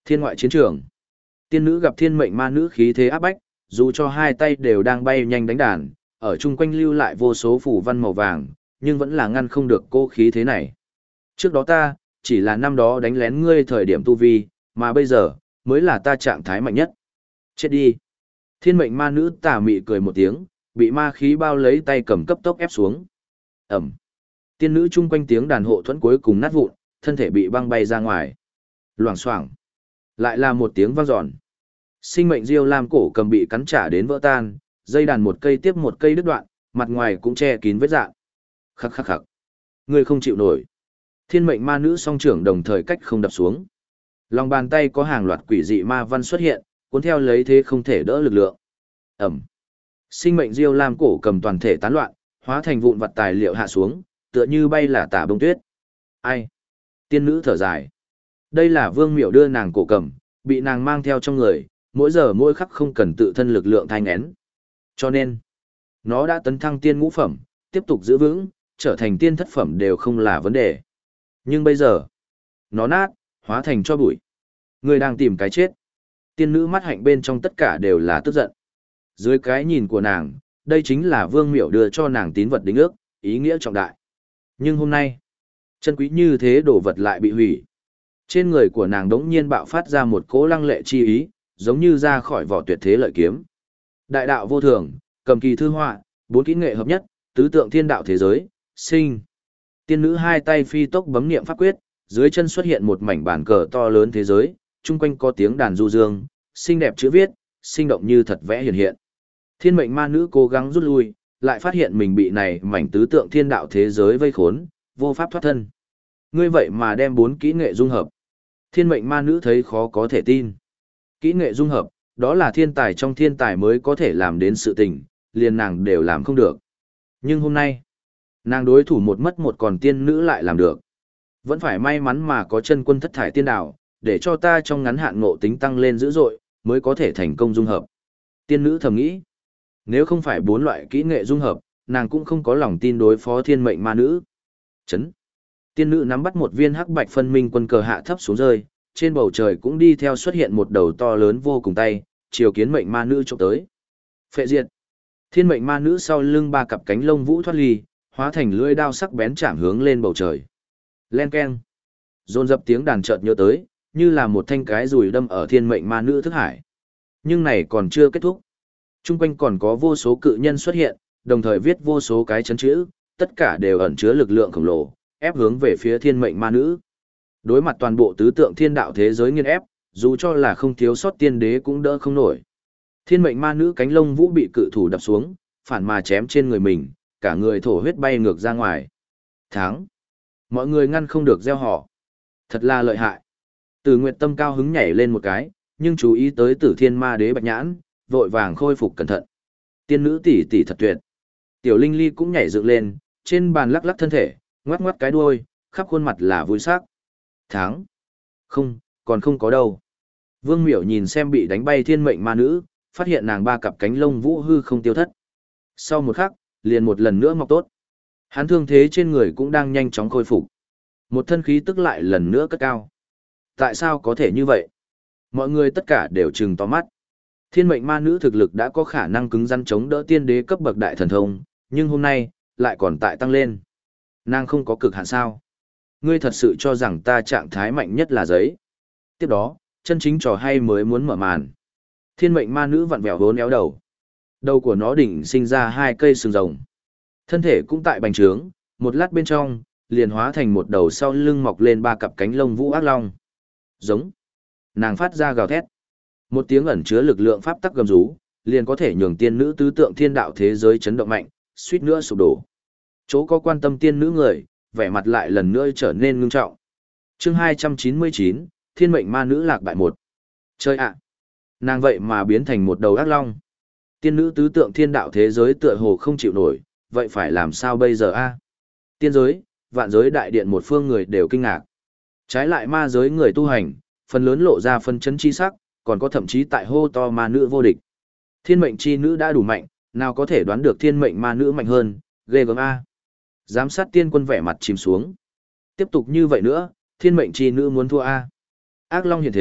Thiên ngoại chiến trường. Tiên nữ gặp thiên mệnh ma nữ khí thế áp bách, dù cho hai tay đều đang bay nhanh đánh đàn, ở chung quanh lưu lại vô số phủ văn màu vàng, nhưng vẫn là ngăn không được cô khí thế này. Trước đó ta, chỉ là năm đó đánh lén ngươi thời điểm tu vi, mà bây giờ, mới là ta trạng thái mạnh nhất. Chết đi. Thiên mệnh ma nữ tà mị cười một tiếng, bị ma khí bao lấy tay cầm cấp tốc ép xuống. Ẩm. Tiên nữ chung quanh tiếng đàn hộ thuẫn cuối cùng nát vụn, thân thể bị băng bay ra ngoài. Loảng xoảng. Lại là một tiếng vang dọn. Sinh mệnh diêu lam cổ cầm bị cắn trả đến vỡ tan, dây đàn một cây tiếp một cây đứt đoạn, mặt ngoài cũng che kín vết rạn. Khắc khắc khắc. Ngươi không chịu nổi. Thiên mệnh ma nữ song trưởng đồng thời cách không đập xuống. Lòng bàn tay có hàng loạt quỷ dị ma văn xuất hiện, cuốn theo lấy thế không thể đỡ lực lượng. Ẩm. Sinh mệnh diêu lam cổ cầm toàn thể tán loạn, hóa thành vụn vặt tài liệu hạ xuống, tựa như bay là tả bông tuyết. Ai? Tiên nữ thở dài. Đây là Vương Miểu đưa nàng cổ cầm, bị nàng mang theo trong người, mỗi giờ mỗi khắc không cần tự thân lực lượng thanh nén. Cho nên, nó đã tấn thăng tiên ngũ phẩm, tiếp tục giữ vững, trở thành tiên thất phẩm đều không là vấn đề. Nhưng bây giờ, nó nát, hóa thành cho bụi. Người đang tìm cái chết. Tiên nữ mắt hạnh bên trong tất cả đều là tức giận. Dưới cái nhìn của nàng, đây chính là Vương Miểu đưa cho nàng tín vật đính ước, ý nghĩa trọng đại. Nhưng hôm nay, chân quý như thế đồ vật lại bị hủy. Trên người của nàng đống nhiên bạo phát ra một cỗ lăng lệ chi ý, giống như ra khỏi vỏ tuyệt thế lợi kiếm. Đại đạo vô thường, cầm kỳ thư họa, bốn kỹ nghệ hợp nhất, tứ tượng thiên đạo thế giới, sinh. Tiên nữ hai tay phi tốc bấm niệm pháp quyết, dưới chân xuất hiện một mảnh bản cờ to lớn thế giới, chung quanh có tiếng đàn du dương, xinh đẹp chữ viết, sinh động như thật vẽ hiện hiện. Thiên mệnh ma nữ cố gắng rút lui, lại phát hiện mình bị này mảnh tứ tượng thiên đạo thế giới vây khốn, vô pháp thoát thân. Ngươi vậy mà đem bốn kỹ nghệ dung hợp. Thiên mệnh ma nữ thấy khó có thể tin. Kỹ nghệ dung hợp, đó là thiên tài trong thiên tài mới có thể làm đến sự tình, liền nàng đều làm không được. Nhưng hôm nay, nàng đối thủ một mất một còn tiên nữ lại làm được. Vẫn phải may mắn mà có chân quân thất thải tiên đạo, để cho ta trong ngắn hạn ngộ tính tăng lên dữ dội, mới có thể thành công dung hợp. Tiên nữ thầm nghĩ, nếu không phải bốn loại kỹ nghệ dung hợp, nàng cũng không có lòng tin đối phó thiên mệnh ma nữ. Chấn. Tiên nữ nắm bắt một viên hắc bạch phân minh quân cờ hạ thấp xuống rơi, trên bầu trời cũng đi theo xuất hiện một đầu to lớn vô cùng tay, chiều kiến mệnh ma nữ chụp tới. Phệ diệt. Thiên mệnh ma nữ sau lưng ba cặp cánh lông vũ thoát ly, hóa thành lưỡi đao sắc bén chạm hướng lên bầu trời. Len keng. Dồn dập tiếng đàn chợt nhớ tới, như là một thanh cái dùi đâm ở thiên mệnh ma nữ thức hải. Nhưng này còn chưa kết thúc. Trung quanh còn có vô số cự nhân xuất hiện, đồng thời viết vô số cái chấn chữ, tất cả đều ẩn chứa lực lượng khổng lồ, ép hướng về phía thiên mệnh ma nữ. Đối mặt toàn bộ tứ tượng thiên đạo thế giới nghiên ép, dù cho là không thiếu sót tiên đế cũng đỡ không nổi. Thiên mệnh ma nữ cánh lông vũ bị cự thủ đập xuống, phản mà chém trên người mình, cả người thổ huyết bay ngược ra ngoài. Thắng. Mọi người ngăn không được gieo họ. Thật là lợi hại. Từ Nguyệt Tâm cao hứng nhảy lên một cái, nhưng chú ý tới Tử Thiên Ma Đế Bạch Nhãn, vội vàng khôi phục cẩn thận. Tiên nữ tỷ tỷ thật tuyệt. Tiểu Linh Ly cũng nhảy dựng lên, trên bàn lắc lắc thân thể, ngoắc ngoắc cái đuôi, khắp khuôn mặt là vui sắc. Thắng. Không, còn không có đâu. Vương Miểu nhìn xem bị đánh bay thiên mệnh ma nữ, phát hiện nàng ba cặp cánh lông vũ hư không tiêu thất. Sau một khắc, liền một lần nữa mọc tốt. Hắn thương thế trên người cũng đang nhanh chóng khôi phục. Một thân khí tức lại lần nữa cất cao. Tại sao có thể như vậy? Mọi người tất cả đều trừng to mắt. Thiên mệnh ma nữ thực lực đã có khả năng cứng rắn chống đỡ tiên đế cấp bậc đại thần thông, nhưng hôm nay, lại còn tại tăng lên. Nàng không có cực hạn sao? Ngươi thật sự cho rằng ta trạng thái mạnh nhất là giấy. Tiếp đó, chân chính trò hay mới muốn mở màn. Thiên mệnh ma nữ vặn vẹo vốn éo đầu. Đầu của nó đỉnh sinh ra hai cây sừng rồng. Thân thể cũng tại bành trướng, một lát bên trong, liền hóa thành một đầu sau lưng mọc lên ba cặp cánh lông vũ ác long. Giống. Nàng phát ra gào thét. Một tiếng ẩn chứa lực lượng pháp tắc gầm rú, liền có thể nhường tiên nữ tứ tượng thiên đạo thế giới chấn động mạnh, suýt nữa sụp đổ. Chỗ có quan tâm tiên nữ người, vẻ mặt lại lần nữa trở nên ngưng trọng. Chương 299, Thiên mệnh ma nữ lạc bại một. Chơi ạ. Nàng vậy mà biến thành một đầu ác long. Tiên nữ tứ tượng thiên đạo thế giới tựa hồ không chịu nổi, vậy phải làm sao bây giờ a? Tiên giới, vạn giới đại điện một phương người đều kinh ngạc. Trái lại ma giới người tu hành, phần lớn lộ ra phân chấn chi sắc, còn có thậm chí tại hô to ma nữ vô địch. Thiên mệnh chi nữ đã đủ mạnh, nào có thể đoán được thiên mệnh ma nữ mạnh hơn, ghê gớm a. Giám sát tiên quân vẻ mặt chìm xuống. Tiếp tục như vậy nữa, thiên mệnh chi nữ muốn thua a. Ác long hiện thế,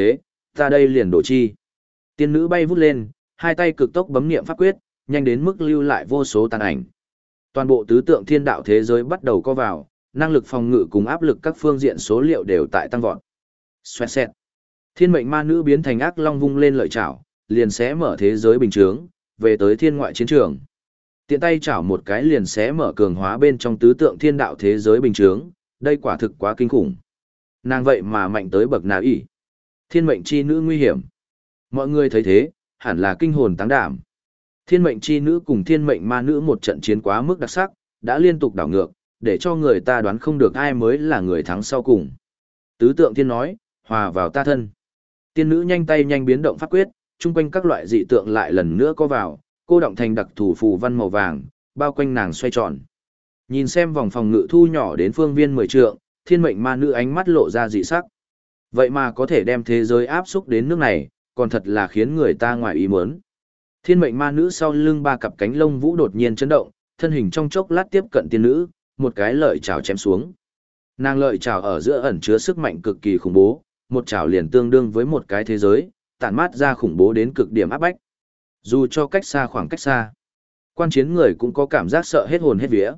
Ta đây liền đổ chi. Tiên nữ bay vút lên, hai tay cực tốc bấm niệm pháp quyết, nhanh đến mức lưu lại vô số tàn ảnh. Toàn bộ tứ tượng thiên đạo thế giới bắt đầu co vào, năng lực phòng ngự cùng áp lực các phương diện số liệu đều tại tăng vọt. Xoẹt xẹt. Thiên mệnh ma nữ biến thành ác long vung lên lợi chảo, liền xé mở thế giới bình chướng, về tới thiên ngoại chiến trường. Tiện tay chảo một cái liền xé mở cường hóa bên trong tứ tượng thiên đạo thế giới bình chướng, đây quả thực quá kinh khủng. Nàng vậy mà mạnh tới bậc nào ỷ. Thiên mệnh chi nữ nguy hiểm. Mọi người thấy thế, hẳn là kinh hồn táng đảm. Thiên mệnh chi nữ cùng thiên mệnh ma nữ một trận chiến quá mức đặc sắc, đã liên tục đảo ngược, để cho người ta đoán không được ai mới là người thắng sau cùng. Tứ tượng thiên nói, hòa vào ta thân. Tiên nữ nhanh tay nhanh biến động pháp quyết, chung quanh các loại dị tượng lại lần nữa có vào, cô động thành đặc thủ phù văn màu vàng, bao quanh nàng xoay tròn. Nhìn xem vòng phòng ngự thu nhỏ đến phương viên 10 trượng, thiên mệnh ma nữ ánh mắt lộ ra dị sắc. Vậy mà có thể đem thế giới áp xúc đến nước này, còn thật là khiến người ta ngoài ý muốn. Thiên mệnh ma nữ sau lưng ba cặp cánh lông vũ đột nhiên chấn động, thân hình trong chốc lát tiếp cận tiên nữ, một cái lợi chảo chém xuống. Nàng lợi chảo ở giữa ẩn chứa sức mạnh cực kỳ khủng bố, một chảo liền tương đương với một cái thế giới, tản mát ra khủng bố đến cực điểm áp bách. Dù cho cách xa khoảng cách xa, quan chiến người cũng có cảm giác sợ hết hồn hết vía.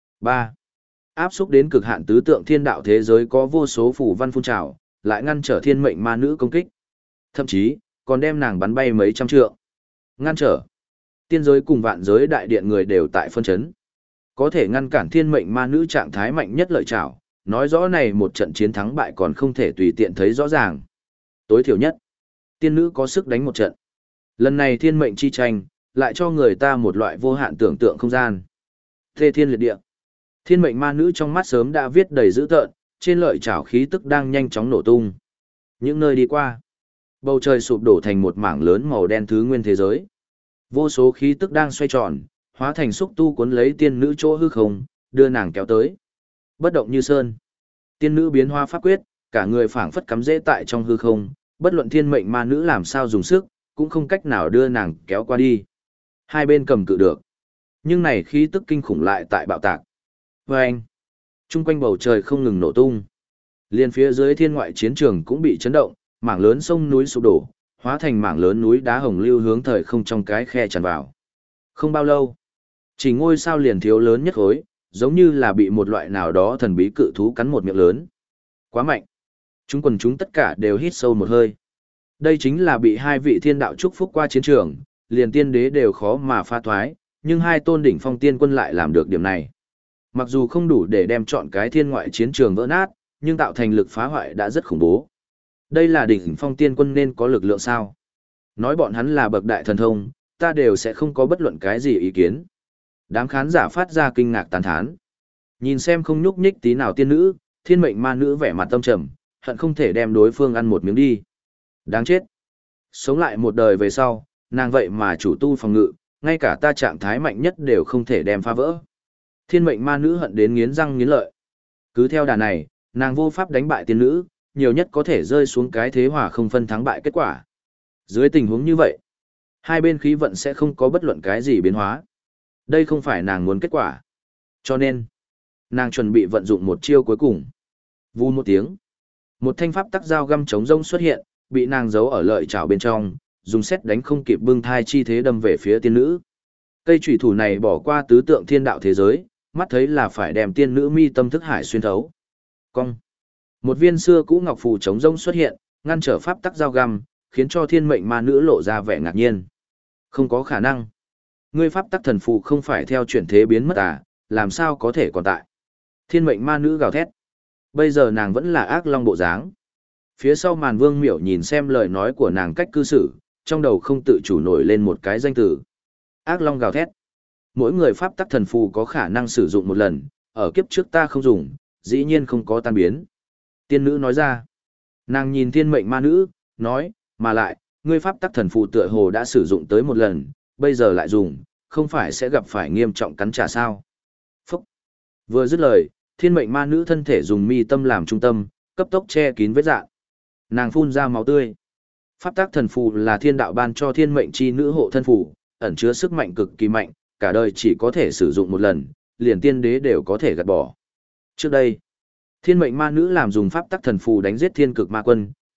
3. Áp xúc đến cực hạn tứ tượng thiên đạo thế giới có vô số phù văn phun trào, lại ngăn trở thiên mệnh ma nữ công kích. Thậm chí, còn đem nàng bắn bay mấy trăm trượng. Ngăn trở. Tiên giới cùng vạn giới đại điện người đều tại phân chấn. Có thể ngăn cản thiên mệnh ma nữ trạng thái mạnh nhất lợi trảo, nói rõ này một trận chiến thắng bại còn không thể tùy tiện thấy rõ ràng. Tối thiểu nhất, tiên nữ có sức đánh một trận. Lần này thiên mệnh chi tranh, lại cho người ta một loại vô hạn tưởng tượng không gian. Thê thiên liệt địa. Thiên mệnh ma nữ trong mắt sớm đã viết đầy dữ tợn, trên lợi chảo khí tức đang nhanh chóng nổ tung. Những nơi đi qua, bầu trời sụp đổ thành một mảng lớn màu đen thứ nguyên thế giới. Vô số khí tức đang xoay tròn, hóa thành xúc tu cuốn lấy tiên nữ chỗ hư không, đưa nàng kéo tới. Bất động như sơn. Tiên nữ biến hóa pháp quyết, cả người phảng phất cắm rễ tại trong hư không, bất luận thiên mệnh ma nữ làm sao dùng sức, cũng không cách nào đưa nàng kéo qua đi. Hai bên cầm cự được. Nhưng này khí tức kinh khủng lại tại bạo tạc. Vâng! Trung quanh bầu trời không ngừng nổ tung. Liên phía dưới thiên ngoại chiến trường cũng bị chấn động, mảng lớn sông núi sụp đổ, hóa thành mảng lớn núi đá hồng lưu hướng thời không trong cái khe tràn vào. Không bao lâu, chỉ ngôi sao liền thiếu lớn nhất khối, giống như là bị một loại nào đó thần bí cự thú cắn một miệng lớn. Quá mạnh. Chúng tất cả đều hít sâu một hơi. Đây chính là bị hai vị thiên đạo chúc phúc qua chiến trường, liền tiên đế đều khó mà pha thoái, nhưng hai tôn đỉnh phong tiên quân lại làm được điểm này. Mặc dù không đủ để đem chọn cái thiên ngoại chiến trường vỡ nát, nhưng tạo thành lực phá hoại đã rất khủng bố. Đây là đỉnh phong tiên quân nên có lực lượng sao? Nói bọn hắn là bậc đại thần thông, ta đều sẽ không có bất luận cái gì ý kiến. Đám khán giả phát ra kinh ngạc tán thán. Nhìn xem không nhúc nhích tí nào tiên nữ, thiên mệnh ma nữ vẻ mặt tâm trầm, hận không thể đem đối phương ăn một miếng đi. Đáng chết. Sống lại một đời về sau, nàng vậy mà chủ tu phòng ngự, ngay cả ta trạng thái mạnh nhất đều không thể đem phá vỡ. Thiên mệnh ma nữ hận đến nghiến răng nghiến lợi. Cứ theo đà này, nàng vô pháp đánh bại tiên nữ, nhiều nhất có thể rơi xuống cái thế hòa không phân thắng bại kết quả. Dưới tình huống như vậy, hai bên khí vận sẽ không có bất luận cái gì biến hóa. Đây không phải nàng muốn kết quả. Cho nên, nàng chuẩn bị vận dụng một chiêu cuối cùng. Vù một tiếng, một thanh pháp tắc dao găm chống rông xuất hiện, bị nàng giấu ở lợi chảo bên trong, dùng xét đánh không kịp bưng thai chi thế đâm về phía tiên nữ. Cây chủy thủ này bỏ qua tứ tượng thiên đạo thế giới, mắt thấy là phải đem tiên nữ mi tâm thức hải xuyên thấu. Cong. Một viên xưa cũ ngọc phù chống rông xuất hiện, ngăn trở pháp tắc dao găm, khiến cho thiên mệnh ma nữ lộ ra vẻ ngạc nhiên. Không có khả năng. Ngươi pháp tắc thần phù không phải theo chuyển thế biến mất à, làm sao có thể còn tại. Thiên mệnh ma nữ gào thét. Bây giờ nàng vẫn là ác long bộ dáng. Phía sau màn vương miểu nhìn xem lời nói của nàng cách cư xử, trong đầu không tự chủ nổi lên một cái danh từ. Ác long gào thét. Mỗi người pháp tắc thần phù có khả năng sử dụng một lần, ở kiếp trước ta không dùng, dĩ nhiên không có tan biến. Tiên nữ nói ra. Nàng nhìn thiên mệnh ma nữ, nói, mà lại, ngươi pháp tắc thần phù tựa hồ đã sử dụng tới một lần, bây giờ lại dùng, không phải sẽ gặp phải nghiêm trọng cắn trả sao. Phúc. Vừa dứt lời, thiên mệnh ma nữ thân thể dùng mi tâm làm trung tâm, cấp tốc che kín vết dạn. Nàng phun ra máu tươi. Pháp tắc thần phù là thiên đạo ban cho thiên mệnh chi nữ hộ thân phù, ẩn chứa sức mạnh cực kỳ mạnh, cả đời chỉ có thể sử dụng một lần, liền tiên đế đều có thể gạt bỏ. Trước đây, thiên mệnh ma nữ làm dùng pháp tắc thần phù đánh giết thiên cực ma quân,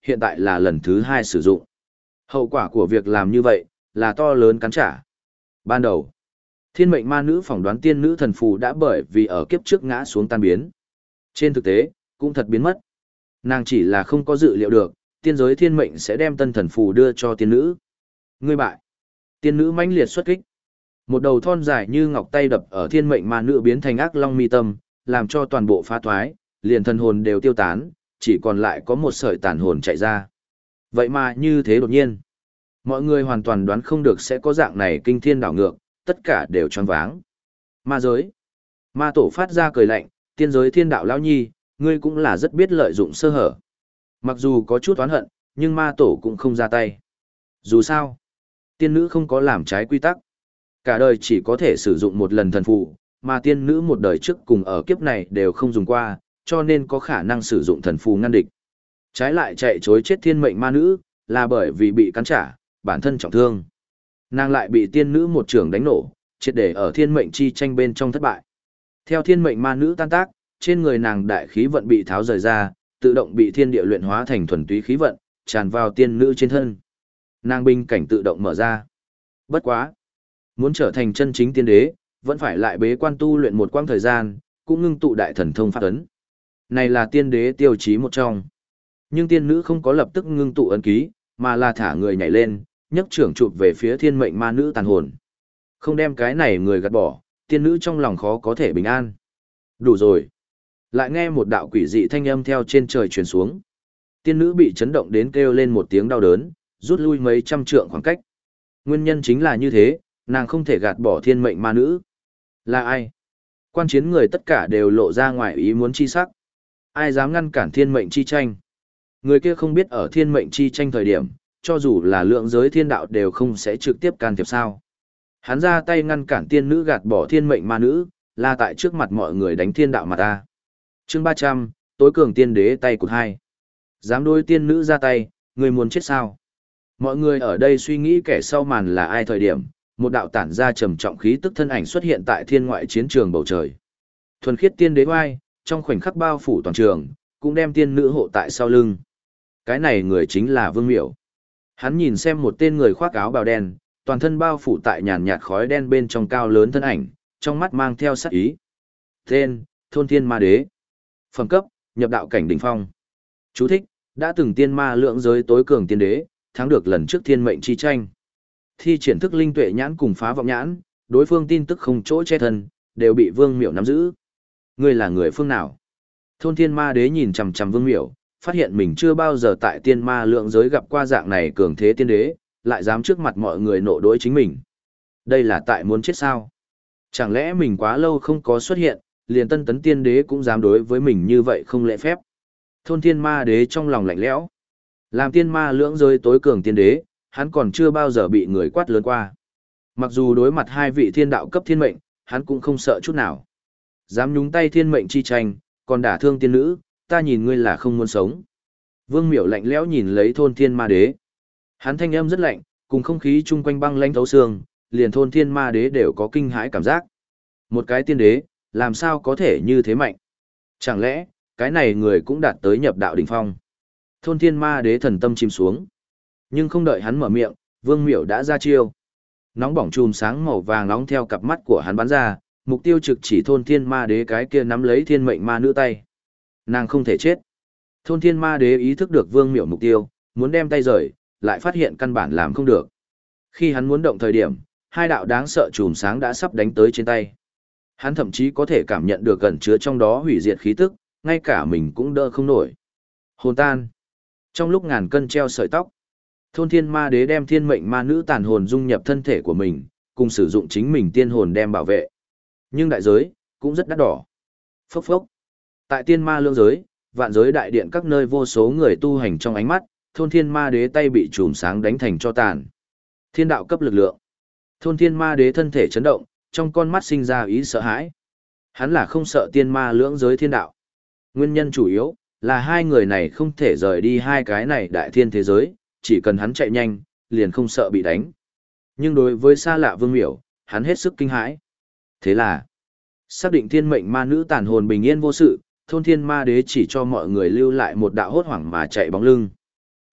hiện tại là lần thứ 2 sử dụng. Hậu quả của việc làm như vậy là to lớn cắn trả. Ban đầu, thiên mệnh ma nữ phỏng đoán tiên nữ thần phù đã bởi vì ở kiếp trước ngã xuống tan biến. Trên thực tế, cũng thật biến mất. Nàng chỉ là không có dự liệu được, tiên giới thiên mệnh sẽ đem tân thần phù đưa cho tiên nữ. Ngươi bại. Tiên nữ mãnh liệt xuất kích. Một đầu thon dài như ngọc tay đập ở thiên mệnh ma nữ biến thành ác long mi tâm, làm cho toàn bộ phá thoái, liền thần hồn đều tiêu tán, chỉ còn lại có một sợi tàn hồn chạy ra. Vậy mà như thế đột nhiên, mọi người hoàn toàn đoán không được sẽ có dạng này kinh thiên đảo ngược, tất cả đều choáng váng. Ma giới. Ma tổ phát ra cười lạnh, tiên giới thiên đạo lão nhi, ngươi cũng là rất biết lợi dụng sơ hở. Mặc dù có chút oán hận, nhưng ma tổ cũng không ra tay. Dù sao, tiên nữ không có làm trái quy tắc. Cả đời chỉ có thể sử dụng một lần thần phù, mà tiên nữ một đời trước cùng ở kiếp này đều không dùng qua, cho nên có khả năng sử dụng thần phù ngăn địch. Trái lại chạy chối chết thiên mệnh ma nữ, là bởi vì bị cắn trả, bản thân trọng thương. Nàng lại bị tiên nữ một trường đánh nổ, triệt để ở thiên mệnh chi tranh bên trong thất bại. Theo thiên mệnh ma nữ tan tác, trên người nàng đại khí vận bị tháo rời ra, tự động bị thiên địa luyện hóa thành thuần túy khí vận, tràn vào tiên nữ trên thân. Nàng binh cảnh tự động mở ra. Bất quá, muốn trở thành chân chính tiên đế, vẫn phải lại bế quan tu luyện một quãng thời gian, cũng ngưng tụ đại thần thông pháp ấn. Này là tiên đế tiêu chí một trong. Nhưng tiên nữ không có lập tức ngưng tụ ấn ký, mà là thả người nhảy lên, nhấc trưởng chụp về phía thiên mệnh ma nữ tàn hồn. Không đem cái này người gạt bỏ, tiên nữ trong lòng khó có thể bình an. Đủ rồi. Lại nghe một đạo quỷ dị thanh âm theo trên trời truyền xuống. Tiên nữ bị chấn động đến kêu lên một tiếng đau đớn, rút lui mấy trăm trượng khoảng cách. Nguyên nhân chính là như thế, nàng không thể gạt bỏ thiên mệnh ma nữ. Là ai? Quan chiến người tất cả đều lộ ra ngoài ý muốn chi sắc. Ai dám ngăn cản thiên mệnh chi tranh? Người kia không biết ở thiên mệnh chi tranh thời điểm, cho dù là lượng giới thiên đạo đều không sẽ trực tiếp can thiệp sao. Hắn ra tay ngăn cản tiên nữ gạt bỏ thiên mệnh ma nữ, là tại trước mặt mọi người đánh thiên đạo mà ta. Chương 300, tối cường tiên đế tay cụt hai. Dám đối tiên nữ ra tay, người muốn chết sao? Mọi người ở đây suy nghĩ kẻ sau màn là ai thời điểm, một đạo tản ra trầm trọng khí tức thân ảnh xuất hiện tại thiên ngoại chiến trường bầu trời. Thuần khiết tiên đế oai, trong khoảnh khắc bao phủ toàn trường, cũng đem tiên nữ hộ tại sau lưng. Cái này người chính là Vương Miểu. Hắn nhìn xem một tên người khoác áo bào đen, toàn thân bao phủ tại nhàn nhạt khói đen bên trong cao lớn thân ảnh, trong mắt mang theo sát ý. Tên, Thôn Thiên Ma Đế. Phẩm cấp, nhập đạo cảnh đỉnh phong. Chú thích, đã từng tiên ma lượng giới tối cường tiên đế, thắng được lần trước thiên mệnh chi tranh. Thi triển thức linh tuệ nhãn cùng phá vọng nhãn, đối phương tin tức không chỗ che thân, đều bị Vương Miểu nắm giữ. Ngươi là người phương nào? Thôn Thiên Ma Đế nhìn chằm chằm Vương Miểu, phát hiện mình chưa bao giờ tại tiên ma lượng giới gặp qua dạng này cường thế tiên đế, lại dám trước mặt mọi người nộ đối chính mình. Đây là tại muốn chết sao? Chẳng lẽ mình quá lâu không có xuất hiện, liền tân tấn tiên đế cũng dám đối với mình như vậy không lễ phép? Thôn Thiên Ma Đế trong lòng lạnh lẽo. Làm tiên ma lưỡng giới tối cường tiên đế, hắn còn chưa bao giờ bị người quát lớn qua. Mặc dù đối mặt hai vị thiên đạo cấp thiên mệnh, hắn cũng không sợ chút nào. Dám nhúng tay thiên mệnh chi tranh, còn đả thương tiên nữ, ta nhìn ngươi là không muốn sống. Vương Miểu lạnh lẽo nhìn lấy Thôn Thiên Ma Đế. Hắn thanh âm rất lạnh, cùng không khí chung quanh băng lãnh thấu xương, liền Thôn Thiên Ma Đế đều có kinh hãi cảm giác. Một cái tiên đế, làm sao có thể như thế mạnh? Chẳng lẽ, cái này người cũng đạt tới nhập đạo đỉnh phong? Thôn Thiên Ma Đế thần tâm chìm xuống. Nhưng không đợi hắn mở miệng, Vương Miểu đã ra chiêu. Nóng bỏng chùm sáng màu vàng nóng theo cặp mắt của hắn bắn ra, mục tiêu trực chỉ Thôn Thiên Ma Đế cái kia nắm lấy thiên mệnh ma nữ tay. Nàng không thể chết. Thôn Thiên Ma Đế ý thức được Vương Miểu mục tiêu, muốn đem tay rời, lại phát hiện căn bản làm không được. Khi hắn muốn động thời điểm, hai đạo đáng sợ chùm sáng đã sắp đánh tới trên tay. Hắn thậm chí có thể cảm nhận được gần chứa trong đó hủy diệt khí tức, ngay cả mình cũng đỡ không nổi. Hồn tan. Trong lúc ngàn cân treo sợi tóc, Thôn Thiên Ma Đế đem thiên mệnh ma nữ tàn hồn dung nhập thân thể của mình, cùng sử dụng chính mình tiên hồn đem bảo vệ. Nhưng đại giới cũng rất đắt đỏ. Phốc phốc. Tại tiên ma lương giới, vạn giới đại điện các nơi vô số người tu hành trong ánh mắt, Thôn Thiên Ma Đế tay bị chùm sáng đánh thành cho tàn. Thiên đạo cấp lực lượng. Thôn Thiên Ma Đế thân thể chấn động, trong con mắt sinh ra ý sợ hãi. Hắn là không sợ tiên ma lưỡng giới thiên đạo. Nguyên nhân chủ yếu là hai người này không thể rời đi hai cái này đại thiên thế giới, chỉ cần hắn chạy nhanh, liền không sợ bị đánh. Nhưng đối với xa lạ Vương Miểu, hắn hết sức kinh hãi. Thế là, xác định thiên mệnh ma nữ tàn hồn bình yên vô sự, Thôn Thiên Ma Đế chỉ cho mọi người lưu lại một đạo hốt hoảng mà chạy bóng lưng.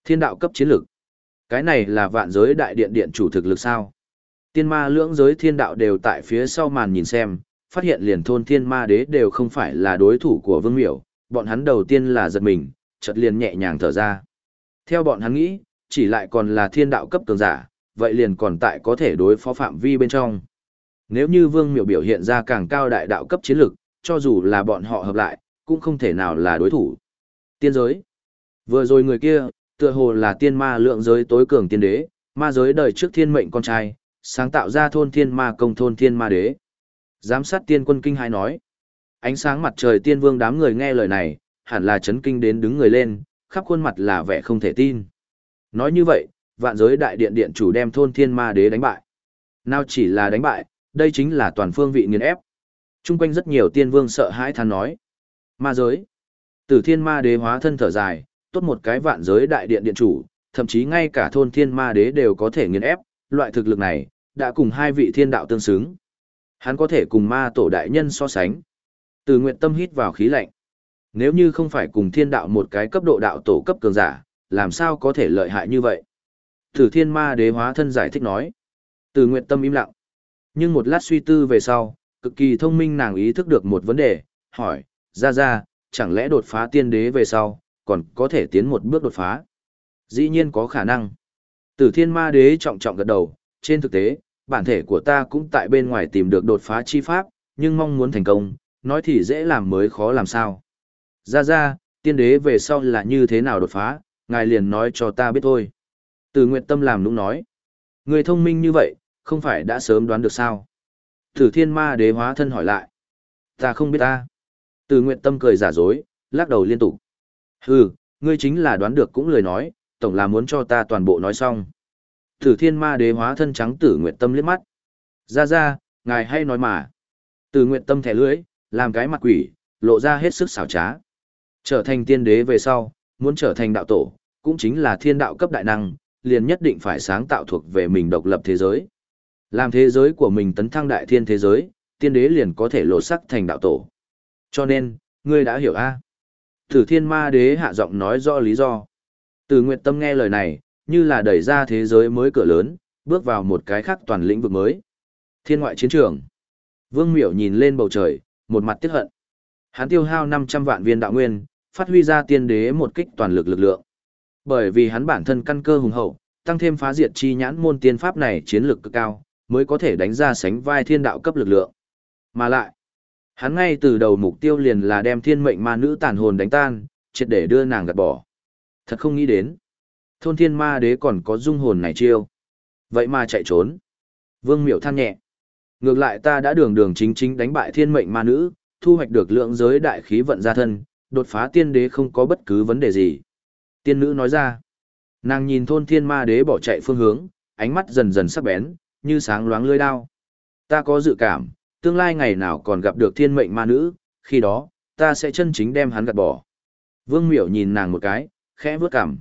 Thiên đạo cấp chiến lực. Cái này là vạn giới đại điện điện chủ thực lực sao? Tiên ma lưỡng giới thiên đạo đều tại phía sau màn nhìn xem, phát hiện liền thôn thiên ma đế đều không phải là đối thủ của Vương Miểu, bọn hắn đầu tiên là giật mình, chợt liền nhẹ nhàng thở ra. Theo bọn hắn nghĩ, chỉ lại còn là thiên đạo cấp cường giả, vậy liền còn tại có thể đối phó phạm vi bên trong. Nếu như Vương Miểu biểu hiện ra càng cao đại đạo cấp chiến lực, cho dù là bọn họ hợp lại, cũng không thể nào là đối thủ. Tiên giới. Vừa rồi người kia, tựa hồ là tiên ma lượng giới tối cường tiên đế, ma giới đời trước thiên mệnh con trai, sáng tạo ra thôn thiên ma công thôn thiên ma đế. Giám sát tiên quân kinh hai nói. Ánh sáng mặt trời tiên vương đám người nghe lời này, hẳn là chấn kinh đến đứng người lên, khắp khuôn mặt là vẻ không thể tin. Nói như vậy, vạn giới đại điện điện chủ đem thôn thiên ma đế đánh bại. Nào chỉ là đánh bại, đây chính là toàn phương vị nghiền ép. Trung quanh rất nhiều tiên vương sợ hãi than nói. Ma giới. Tử thiên ma đế hóa thân thở dài, tốt một cái vạn giới đại điện điện chủ, thậm chí ngay cả thôn thiên ma đế đều có thể nghiền ép, loại thực lực này, đã cùng hai vị thiên đạo tương xứng. Hắn có thể cùng ma tổ đại nhân so sánh. Từ Nguyện Tâm hít vào khí lạnh. Nếu như không phải cùng thiên đạo một cái cấp độ đạo tổ cấp cường giả, làm sao có thể lợi hại như vậy? Tử thiên ma đế hóa thân giải thích nói. Từ Nguyện Tâm im lặng. Nhưng một lát suy tư về sau, cực kỳ thông minh nàng ý thức được một vấn đề, hỏi, ra, chẳng lẽ đột phá tiên đế về sau, còn có thể tiến một bước đột phá? Dĩ nhiên có khả năng. Tử thiên ma đế trọng trọng gật đầu, trên thực tế, bản thể của ta cũng tại bên ngoài tìm được đột phá chi pháp, nhưng mong muốn thành công, nói thì dễ làm mới khó làm sao. Ra, tiên đế về sau là như thế nào đột phá, ngài liền nói cho ta biết thôi. Từ Nguyệt Tâm làm nũng nói. Người thông minh như vậy, không phải đã sớm đoán được sao? Tử thiên ma đế hóa thân hỏi lại. Ta không biết ta. Từ Nguyệt Tâm cười giả dối, lắc đầu liên tục. Hừ, ngươi chính là đoán được cũng lười nói, tổng là muốn cho ta toàn bộ nói xong. Tử thiên ma đế hóa thân trắng Tử Nguyệt Tâm liếc mắt. Ra, ngài hay nói mà. Tử Nguyệt Tâm thẻ lưỡi, làm cái mặt quỷ, lộ ra hết sức xảo trá. Trở thành tiên đế về sau, muốn trở thành đạo tổ, cũng chính là thiên đạo cấp đại năng, liền nhất định phải sáng tạo thuộc về mình độc lập thế giới. Làm thế giới của mình tấn thăng đại thiên thế giới, tiên đế liền có thể lộ sắc thành đạo tổ. Cho nên, ngươi đã hiểu a? Tử thiên ma đế hạ giọng nói rõ lý do. Từ Nguyệt Tâm nghe lời này, như là đẩy ra thế giới mới cửa lớn, bước vào một cái khác toàn lĩnh vực mới. Thiên ngoại chiến trường. Vương Miểu nhìn lên bầu trời, một mặt tiếc hận. Hắn tiêu hao 500 vạn viên đạo nguyên, phát huy ra tiên đế một kích toàn lực lực lượng. Bởi vì hắn bản thân căn cơ hùng hậu, tăng thêm phá diệt chi nhãn môn tiên pháp này chiến lực cực cao, mới có thể đánh ra sánh vai thiên đạo cấp lực lượng. Mà lại, hắn ngay từ đầu mục tiêu liền là đem thiên mệnh ma nữ tàn hồn đánh tan, triệt để đưa nàng gạt bỏ. Thật không nghĩ đến. Thôn thiên ma đế còn có dung hồn này chiêu. Vậy mà chạy trốn. Vương Miểu than nhẹ. Ngược lại ta đã đường đường chính chính đánh bại thiên mệnh ma nữ, thu hoạch được lượng giới đại khí vận ra thân, đột phá tiên đế không có bất cứ vấn đề gì. Tiên nữ nói ra. Nàng nhìn thôn thiên ma đế bỏ chạy phương hướng, ánh mắt dần dần sắc bén, như sáng loáng lưỡi đao. Ta có dự cảm, tương lai ngày nào còn gặp được thiên mệnh ma nữ, khi đó, ta sẽ chân chính đem hắn gạt bỏ. Vương Miểu nhìn nàng một cái, khẽ vướt cằm.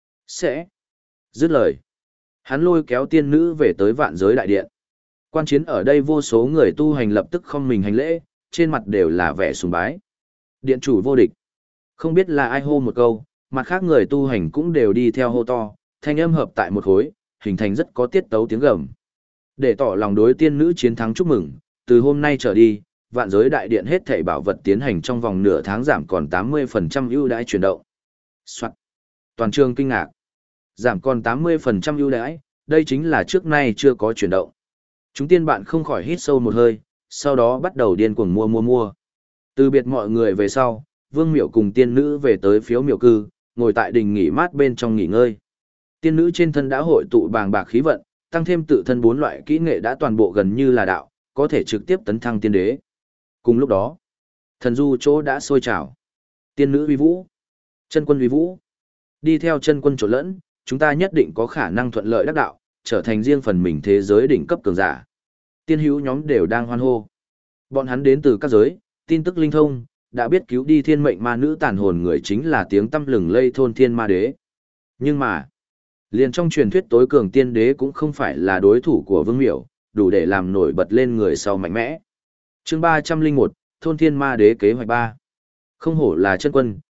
Sẽ. Dứt lời. Hắn lôi kéo tiên nữ về tới vạn giới đại điện. Quan chiến ở đây vô số người tu hành lập tức không mình hành lễ, trên mặt đều là vẻ sùng bái. Điện chủ vô địch. Không biết là ai hô một câu, mặt khác người tu hành cũng đều đi theo hô to, thanh âm hợp tại một khối, hình thành rất có tiết tấu tiếng gầm. Để tỏ lòng đối tiên nữ chiến thắng chúc mừng, từ hôm nay trở đi, vạn giới đại điện hết thảy bảo vật tiến hành trong vòng nửa tháng giảm còn 80% ưu đãi chuyển động. Soạn. Toàn trường kinh ngạc. Giảm còn 80% ưu đãi, đây chính là trước nay chưa có chuyển động. Chúng tiên bạn không khỏi hít sâu một hơi, sau đó bắt đầu điên cuồng mua. Từ biệt mọi người về sau, Vương Miểu cùng tiên nữ về tới phiếu miểu cư, ngồi tại đình nghỉ mát bên trong nghỉ ngơi. Tiên nữ trên thân đã hội tụ bàng bạc khí vận, tăng thêm tự thân 4 loại kỹ nghệ đã toàn bộ gần như là đạo, có thể trực tiếp tấn thăng tiên đế. Cùng lúc đó, thần du chỗ đã sôi trào. Tiên nữ uy vũ, chân quân uy vũ. Đi theo chân quân trộn lẫn, chúng ta nhất định có khả năng thuận lợi đắc đạo, trở thành riêng phần mình thế giới đỉnh cấp cường giả. Tiên hữu nhóm đều đang hoan hô. Bọn hắn đến từ các giới, tin tức linh thông, đã biết cứu đi thiên mệnh ma nữ tàn hồn người chính là tiếng tăm lừng lây thôn thiên ma đế. Nhưng mà, liền trong truyền thuyết tối cường tiên đế cũng không phải là đối thủ của Vương Miểu, đủ để làm nổi bật lên người sau mạnh mẽ. Chương 301, thôn thiên ma đế kế hoạch 3. Không hổ là chân quân,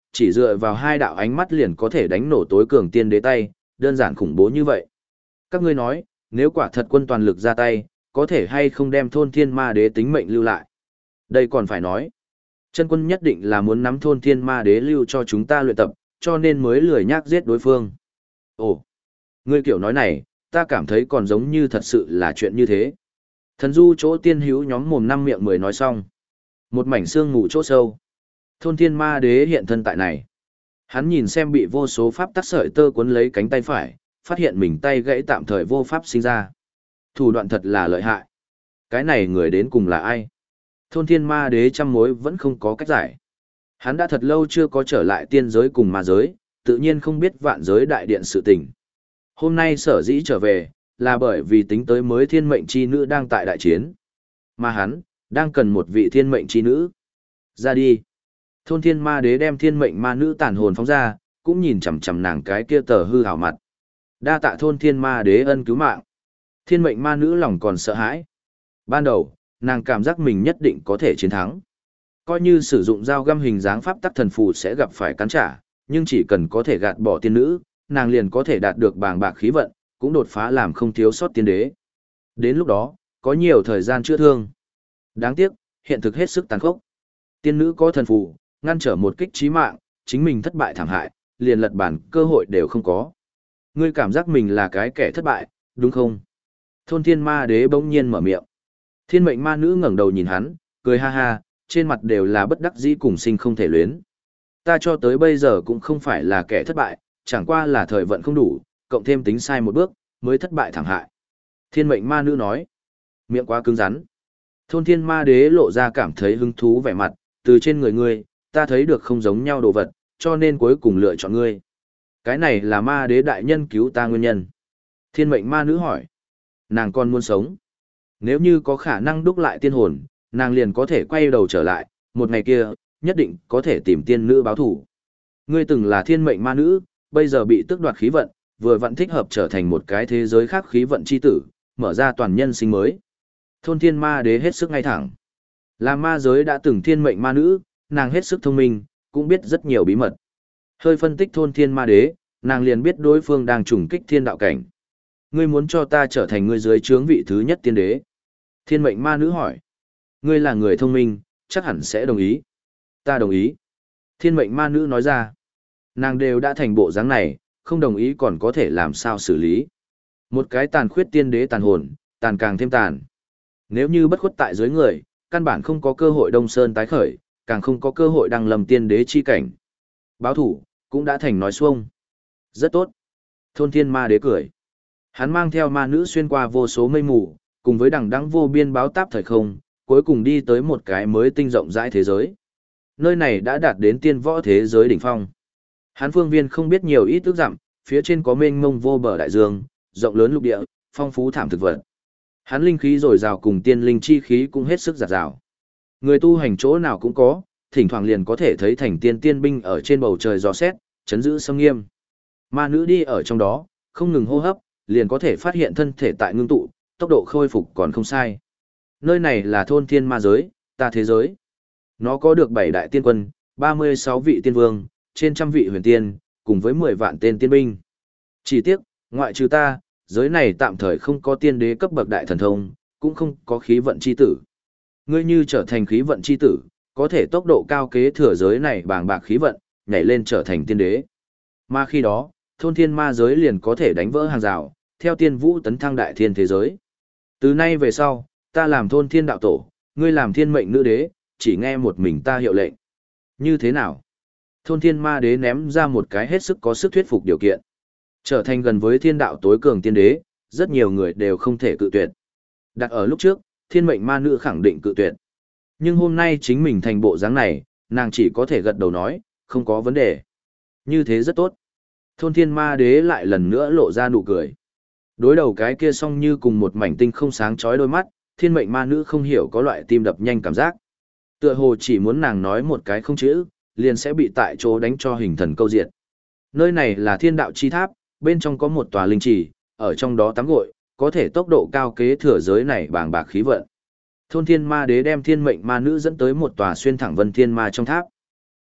chỉ dựa vào hai đạo ánh mắt liền có thể đánh nổ tối cường tiên đế tay, đơn giản khủng bố như vậy. Các ngươi nói, nếu quả thật quân toàn lực ra tay, có thể hay không đem thôn thiên ma đế tính mệnh lưu lại? Đây còn phải nói. Chân quân nhất định là muốn nắm thôn thiên ma đế lưu cho chúng ta luyện tập, cho nên mới lười nhác giết đối phương. Ồ, ngươi kiểu nói này, ta cảm thấy còn giống như thật sự là chuyện như thế. Thần du chỗ tiên hữu nhóm mồm năm miệng mười nói xong. Một mảnh xương ngủ chỗ sâu. Thôn thiên ma đế hiện thân tại này. Hắn nhìn xem bị vô số pháp tắc sợi tơ cuốn lấy cánh tay phải, phát hiện mình tay gãy tạm thời vô pháp sinh ra. Thủ đoạn thật là lợi hại. Cái này người đến cùng là ai? Thôn thiên ma đế trăm mối vẫn không có cách giải. Hắn đã thật lâu chưa có trở lại tiên giới cùng ma giới, tự nhiên không biết vạn giới đại điện sự tình. Hôm nay sở dĩ trở về, là bởi vì tính tới mới thiên mệnh chi nữ đang tại đại chiến. Mà hắn, đang cần một vị thiên mệnh chi nữ. Ra đi. Thôn thiên ma đế đem thiên mệnh ma nữ tàn hồn phóng ra, cũng nhìn chằm chằm nàng cái kia tờ hư hào mặt. Đa tạ thôn thiên ma đế ân cứu mạng. Thiên mệnh ma nữ lòng còn sợ hãi. Ban đầu, nàng cảm giác mình nhất định có thể chiến thắng. Coi như sử dụng dao găm hình dáng pháp tắc thần phù sẽ gặp phải cắn trả, nhưng chỉ cần có thể gạt bỏ tiên nữ, nàng liền có thể đạt được bàng bạc khí vận, cũng đột phá làm không thiếu sót tiên đế. Đến lúc đó, có nhiều thời gian chữa thương. Đáng tiếc, hiện thực hết sức tàn khốc. Tiên nữ có thần phù, ngăn trở một kích chí mạng, chính mình thất bại thảm hại, liền lật bản cơ hội đều không có. Ngươi cảm giác mình là cái kẻ thất bại, đúng không? Thôn thiên ma đế bỗng nhiên mở miệng. Thiên mệnh ma nữ ngẩng đầu nhìn hắn, cười ha ha, trên mặt đều là bất đắc dĩ cùng sinh không thể luyến. Ta cho tới bây giờ cũng không phải là kẻ thất bại, chẳng qua là thời vận không đủ, cộng thêm tính sai một bước, mới thất bại thảm hại. Thiên mệnh ma nữ nói, miệng quá cứng rắn. Thôn thiên ma đế lộ ra cảm thấy hứng thú vẻ mặt, từ trên người ngươi, ta thấy được không giống nhau đồ vật, cho nên cuối cùng lựa chọn ngươi. Cái này là ma đế đại nhân cứu ta nguyên nhân. Thiên mệnh ma nữ hỏi, nàng còn muốn sống. Nếu như có khả năng đúc lại tiên hồn, nàng liền có thể quay đầu trở lại, một ngày kia, nhất định có thể tìm tiên nữ báo thủ. Ngươi từng là thiên mệnh ma nữ, bây giờ bị tước đoạt khí vận, vừa vẫn thích hợp trở thành một cái thế giới khác khí vận chi tử, mở ra toàn nhân sinh mới. Thôn thiên ma đế hết sức ngay thẳng. Là ma giới đã từng thiên mệnh ma nữ, nàng hết sức thông minh, cũng biết rất nhiều bí mật. Hơi phân tích thôn thiên ma đế, nàng liền biết đối phương đang trùng kích thiên đạo cảnh. Ngươi muốn cho ta trở thành ngươi dưới trướng vị thứ nhất tiên đế. Thiên mệnh ma nữ hỏi. Ngươi là người thông minh, chắc hẳn sẽ đồng ý. Ta đồng ý. Thiên mệnh ma nữ nói ra. Nàng đều đã thành bộ dáng này, không đồng ý còn có thể làm sao xử lý. Một cái tàn khuyết tiên đế tàn hồn, tàn càng thêm tàn. Nếu như bất khuất tại dưới người, căn bản không có cơ hội đông sơn tái khởi, càng không có cơ hội đăng lâm tiên đế chi cảnh. Báo thủ, cũng đã thành nói xuông. Rất tốt. Thôn thiên ma đế cười. Hắn mang theo ma nữ xuyên qua vô số mây mù, cùng với đằng đẵng vô biên báo táp thời không, cuối cùng đi tới một cái mới tinh rộng rãi thế giới. Nơi này đã đạt đến tiên võ thế giới đỉnh phong. Hắn phương viên không biết nhiều ít ước dặm, phía trên có mênh mông vô bờ đại dương, rộng lớn lục địa, phong phú thảm thực vật. Hắn linh khí dồi dào cùng tiên linh chi khí cũng hết sức dạt dào. Người tu hành chỗ nào cũng có, thỉnh thoảng liền có thể thấy thành tiên tiên binh ở trên bầu trời dò xét, chấn giữ sâm nghiêm. Ma nữ đi ở trong đó, không ngừng hô hấp, liền có thể phát hiện thân thể tại ngưng tụ, tốc độ khôi phục còn không sai. Nơi này là thôn thiên ma giới, ta thế giới. Nó có được 7 đại tiên quân, 36 vị tiên vương, trên trăm vị huyền tiên, cùng với 10 vạn tên tiên binh. Chỉ tiếc, ngoại trừ ta, giới này tạm thời không có tiên đế cấp bậc đại thần thông, cũng không có khí vận chi tử. Ngươi như trở thành khí vận chi tử, có thể tốc độ cao kế thừa giới này bàng bạc khí vận, nhảy lên trở thành tiên đế. Mà khi đó, thôn thiên ma giới liền có thể đánh vỡ hàng rào, theo tiên vũ tấn thăng đại thiên thế giới. Từ nay về sau, ta làm thôn thiên đạo tổ, ngươi làm thiên mệnh nữ đế, chỉ nghe một mình ta hiệu lệnh. Như thế nào? Thôn thiên ma đế ném ra một cái hết sức có sức thuyết phục điều kiện. Trở thành gần với thiên đạo tối cường tiên đế, rất nhiều người đều không thể cự tuyệt. Đặt ở lúc trước, thiên mệnh ma nữ khẳng định cự tuyệt. Nhưng hôm nay chính mình thành bộ dáng này, nàng chỉ có thể gật đầu nói, không có vấn đề. Như thế rất tốt. Thôn thiên ma đế lại lần nữa lộ ra nụ cười. Đối đầu cái kia song như cùng một mảnh tinh không sáng chói đôi mắt, thiên mệnh ma nữ không hiểu có loại tim đập nhanh cảm giác. Tựa hồ chỉ muốn nàng nói một cái không chữ, liền sẽ bị tại chỗ đánh cho hình thần câu diệt. Nơi này là thiên đạo chi tháp, bên trong có một tòa linh trì, ở trong đó tắm gội, có thể tốc độ cao kế thừa giới này bàng bạc khí vận. Thôn thiên ma đế đem thiên mệnh ma nữ dẫn tới một tòa xuyên thẳng vân thiên ma trong tháp.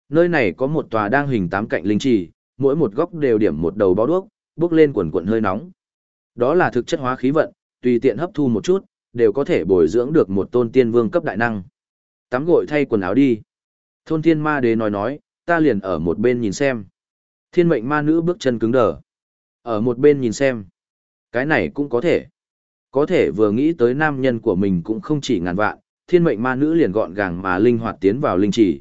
Nơi này có một tòa đang hình tám cạnh linh trì, mỗi một góc đều điểm một đầu bó đuốc, bốc lên quần quần hơi nóng. Đó là thực chất hóa khí vận, tùy tiện hấp thu một chút, đều có thể bồi dưỡng được một tôn tiên vương cấp đại năng. Tắm gội thay quần áo đi. Thôn thiên ma đế nói, ta liền ở một bên nhìn xem. Thiên mệnh ma nữ bước chân cứng đờ. Ở một bên nhìn xem. Cái này cũng có thể. Có thể vừa nghĩ tới nam nhân của mình cũng không chỉ ngàn vạn, thiên mệnh ma nữ liền gọn gàng mà linh hoạt tiến vào linh chỉ.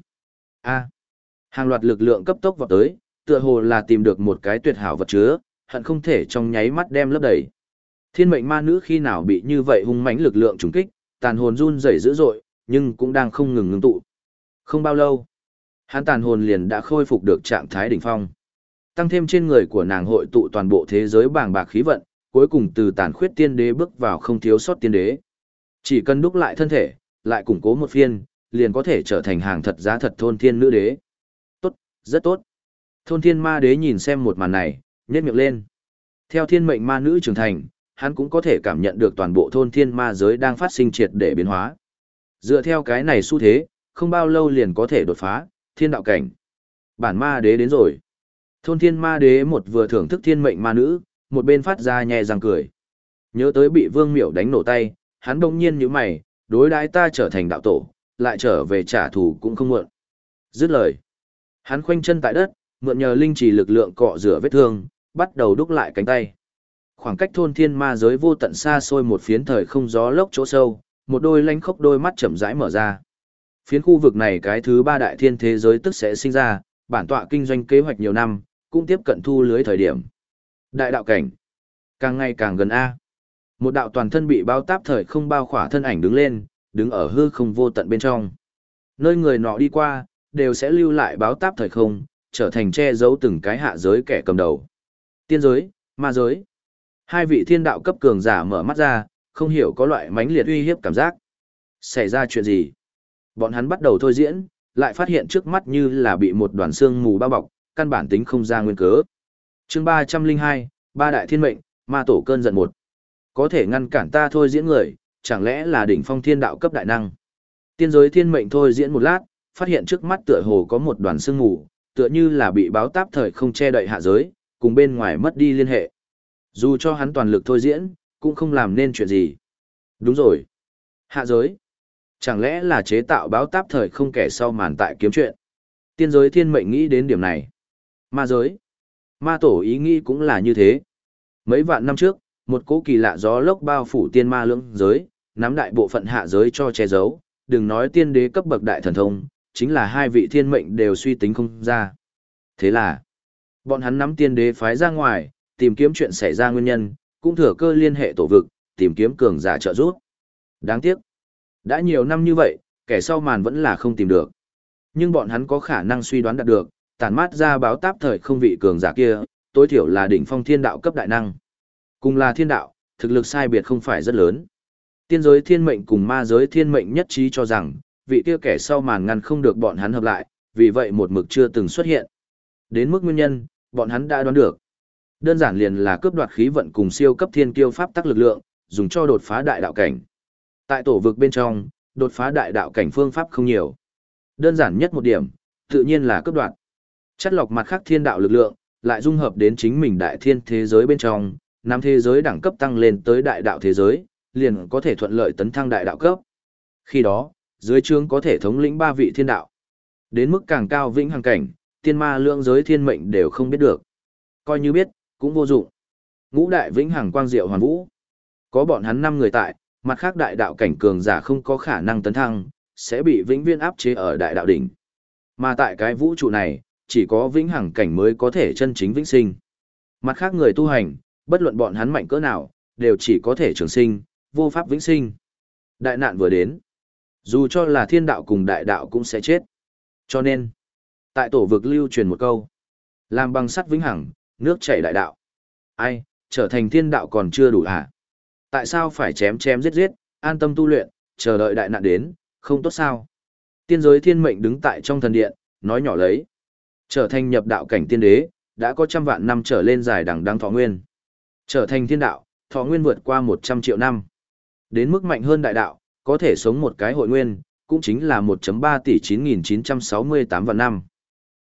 Hàng loạt lực lượng cấp tốc vào tới, tựa hồ là tìm được một cái tuyệt hảo vật chứa, hận không thể trong nháy mắt đem lấp đầy. Thiên mệnh ma nữ khi nào bị như vậy hung mãnh lực lượng trùng kích, tàn hồn run rẩy dữ dội, nhưng cũng đang không ngừng ngưng tụ. Không bao lâu, hắn tàn hồn liền đã khôi phục được trạng thái đỉnh phong. Tăng thêm trên người của nàng hội tụ toàn bộ thế giới bàng bạc khí vận, cuối cùng từ tàn khuyết tiên đế bước vào không thiếu sót tiên đế. Chỉ cần đúc lại thân thể, lại củng cố một phiên, liền có thể trở thành hàng thật giá thật thôn thiên nữ đế. Tốt, rất tốt. Thôn thiên ma đế nhìn xem một màn này, nhếch miệng lên. Theo thiên mệnh ma nữ trưởng thành, hắn cũng có thể cảm nhận được toàn bộ thôn thiên ma giới đang phát sinh triệt để biến hóa. Dựa theo cái này xu thế, không bao lâu liền có thể đột phá thiên đạo cảnh. Bản ma đế đến rồi. Thôn thiên ma đế một vừa thưởng thức thiên mệnh ma nữ, một bên phát ra nhẹ răng cười. Nhớ tới bị Vương Miểu đánh nổ tay, hắn đông nhiên nhíu mày, đối đãi ta trở thành đạo tổ, lại trở về trả thù cũng không muộn. Dứt lời, hắn khoanh chân tại đất, mượn nhờ linh trì lực lượng cọ rửa vết thương, bắt đầu đúc lại cánh tay. Khoảng cách thôn thiên ma giới vô tận xa xôi một phiến thời không gió lốc chỗ sâu, một đôi lanh khốc đôi mắt chậm rãi mở ra. Phiến khu vực này cái thứ ba đại thiên thế giới tức sẽ sinh ra, bản tọa kinh doanh kế hoạch nhiều năm, cũng tiếp cận thu lưới thời điểm. Đại đạo cảnh, càng ngày càng gần A. Một đạo toàn thân bị bao táp thời không bao khỏa thân ảnh đứng lên, đứng ở hư không vô tận bên trong. Nơi người nọ đi qua, đều sẽ lưu lại báo táp thời không, trở thành che giấu từng cái hạ giới kẻ cầm đầu. Tiên giới, ma giới. Hai vị thiên đạo cấp cường giả mở mắt ra, không hiểu có loại mãnh liệt uy hiếp cảm giác. Xảy ra chuyện gì? Bọn hắn bắt đầu thôi diễn, lại phát hiện trước mắt như là bị một đoàn xương mù bao bọc, căn bản tính không ra nguyên cớ. Chương 302, ba đại thiên mệnh, ma tổ cơn giận một. Có thể ngăn cản ta thôi diễn người, chẳng lẽ là đỉnh phong thiên đạo cấp đại năng? Tiên giới thiên mệnh thôi diễn một lát, phát hiện trước mắt tựa hồ có một đoàn sương mù, tựa như là bị báo táp thời không che đậy hạ giới, cùng bên ngoài mất đi liên hệ. Dù cho hắn toàn lực thôi diễn, cũng không làm nên chuyện gì. Đúng rồi. Hạ giới. Chẳng lẽ là chế tạo báo táp thời không kẻ sau màn tại kiếm chuyện? Tiên giới thiên mệnh nghĩ đến điểm này. Ma giới. Ma tổ ý nghĩ cũng là như thế. Mấy vạn năm trước, một cỗ kỳ lạ gió lốc bao phủ tiên ma lưỡng giới, nắm đại bộ phận hạ giới cho che giấu, đừng nói tiên đế cấp bậc đại thần thông, chính là hai vị thiên mệnh đều suy tính không ra. Thế là, bọn hắn nắm tiên đế phái ra ngoài, tìm kiếm chuyện xảy ra nguyên nhân, cũng thừa cơ liên hệ tổ vực, tìm kiếm cường giả trợ giúp. Đáng tiếc, đã nhiều năm như vậy, kẻ sau màn vẫn là không tìm được. Nhưng bọn hắn có khả năng suy đoán đạt được, tản mát ra báo táp thời không vị cường giả kia, tối thiểu là đỉnh phong thiên đạo cấp đại năng. Cùng là thiên đạo, thực lực sai biệt không phải rất lớn. Tiên giới thiên mệnh cùng ma giới thiên mệnh nhất trí cho rằng, vị kia kẻ sau màn ngăn không được bọn hắn hợp lại, vì vậy một mực chưa từng xuất hiện. Đến mức nguyên nhân, bọn hắn đã đoán được. Đơn giản liền là cướp đoạt khí vận cùng siêu cấp thiên kiêu pháp tắc lực lượng, dùng cho đột phá đại đạo cảnh. Tại tổ vực bên trong, đột phá đại đạo cảnh phương pháp không nhiều. Đơn giản nhất một điểm, tự nhiên là cướp đoạt. Chắt lọc mặt khác thiên đạo lực lượng, lại dung hợp đến chính mình đại thiên thế giới bên trong, năm thế giới đẳng cấp tăng lên tới đại đạo thế giới, liền có thể thuận lợi tấn thăng đại đạo cấp. Khi đó, dưới trướng có thể thống lĩnh ba vị thiên đạo. Đến mức càng cao vĩnh hằng cảnh, tiên ma lượng giới thiên mệnh đều không biết được. Coi như biết, cũng vô dụng. Ngũ đại vĩnh hằng quang diệu hoàn vũ. Có bọn hắn 5 người tại, mặt khác đại đạo cảnh cường giả không có khả năng tấn thăng, sẽ bị vĩnh viễn áp chế ở đại đạo đỉnh. Mà tại cái vũ trụ này, chỉ có vĩnh hằng cảnh mới có thể chân chính vĩnh sinh. Mặt khác người tu hành, bất luận bọn hắn mạnh cỡ nào, đều chỉ có thể trường sinh, vô pháp vĩnh sinh. Đại nạn vừa đến, dù cho là thiên đạo cùng đại đạo cũng sẽ chết. Cho nên, tại tổ vực lưu truyền một câu, làm bằng sắt vĩnh hằng, nước chảy đại đạo. Ai, trở thành thiên đạo còn chưa đủ hả? Tại sao phải chém chém giết giết, an tâm tu luyện, chờ đợi đại nạn đến, không tốt sao? Tiên giới thiên mệnh đứng tại trong thần điện, nói nhỏ lấy. Trở thành nhập đạo cảnh tiên đế, đã có trăm vạn năm trở lên dài đằng đăng thọ nguyên. Trở thành thiên đạo, thọ nguyên vượt qua 100 triệu năm. Đến mức mạnh hơn đại đạo, có thể sống một cái hội nguyên, cũng chính là 1,3 tỷ 9.968 vạn năm.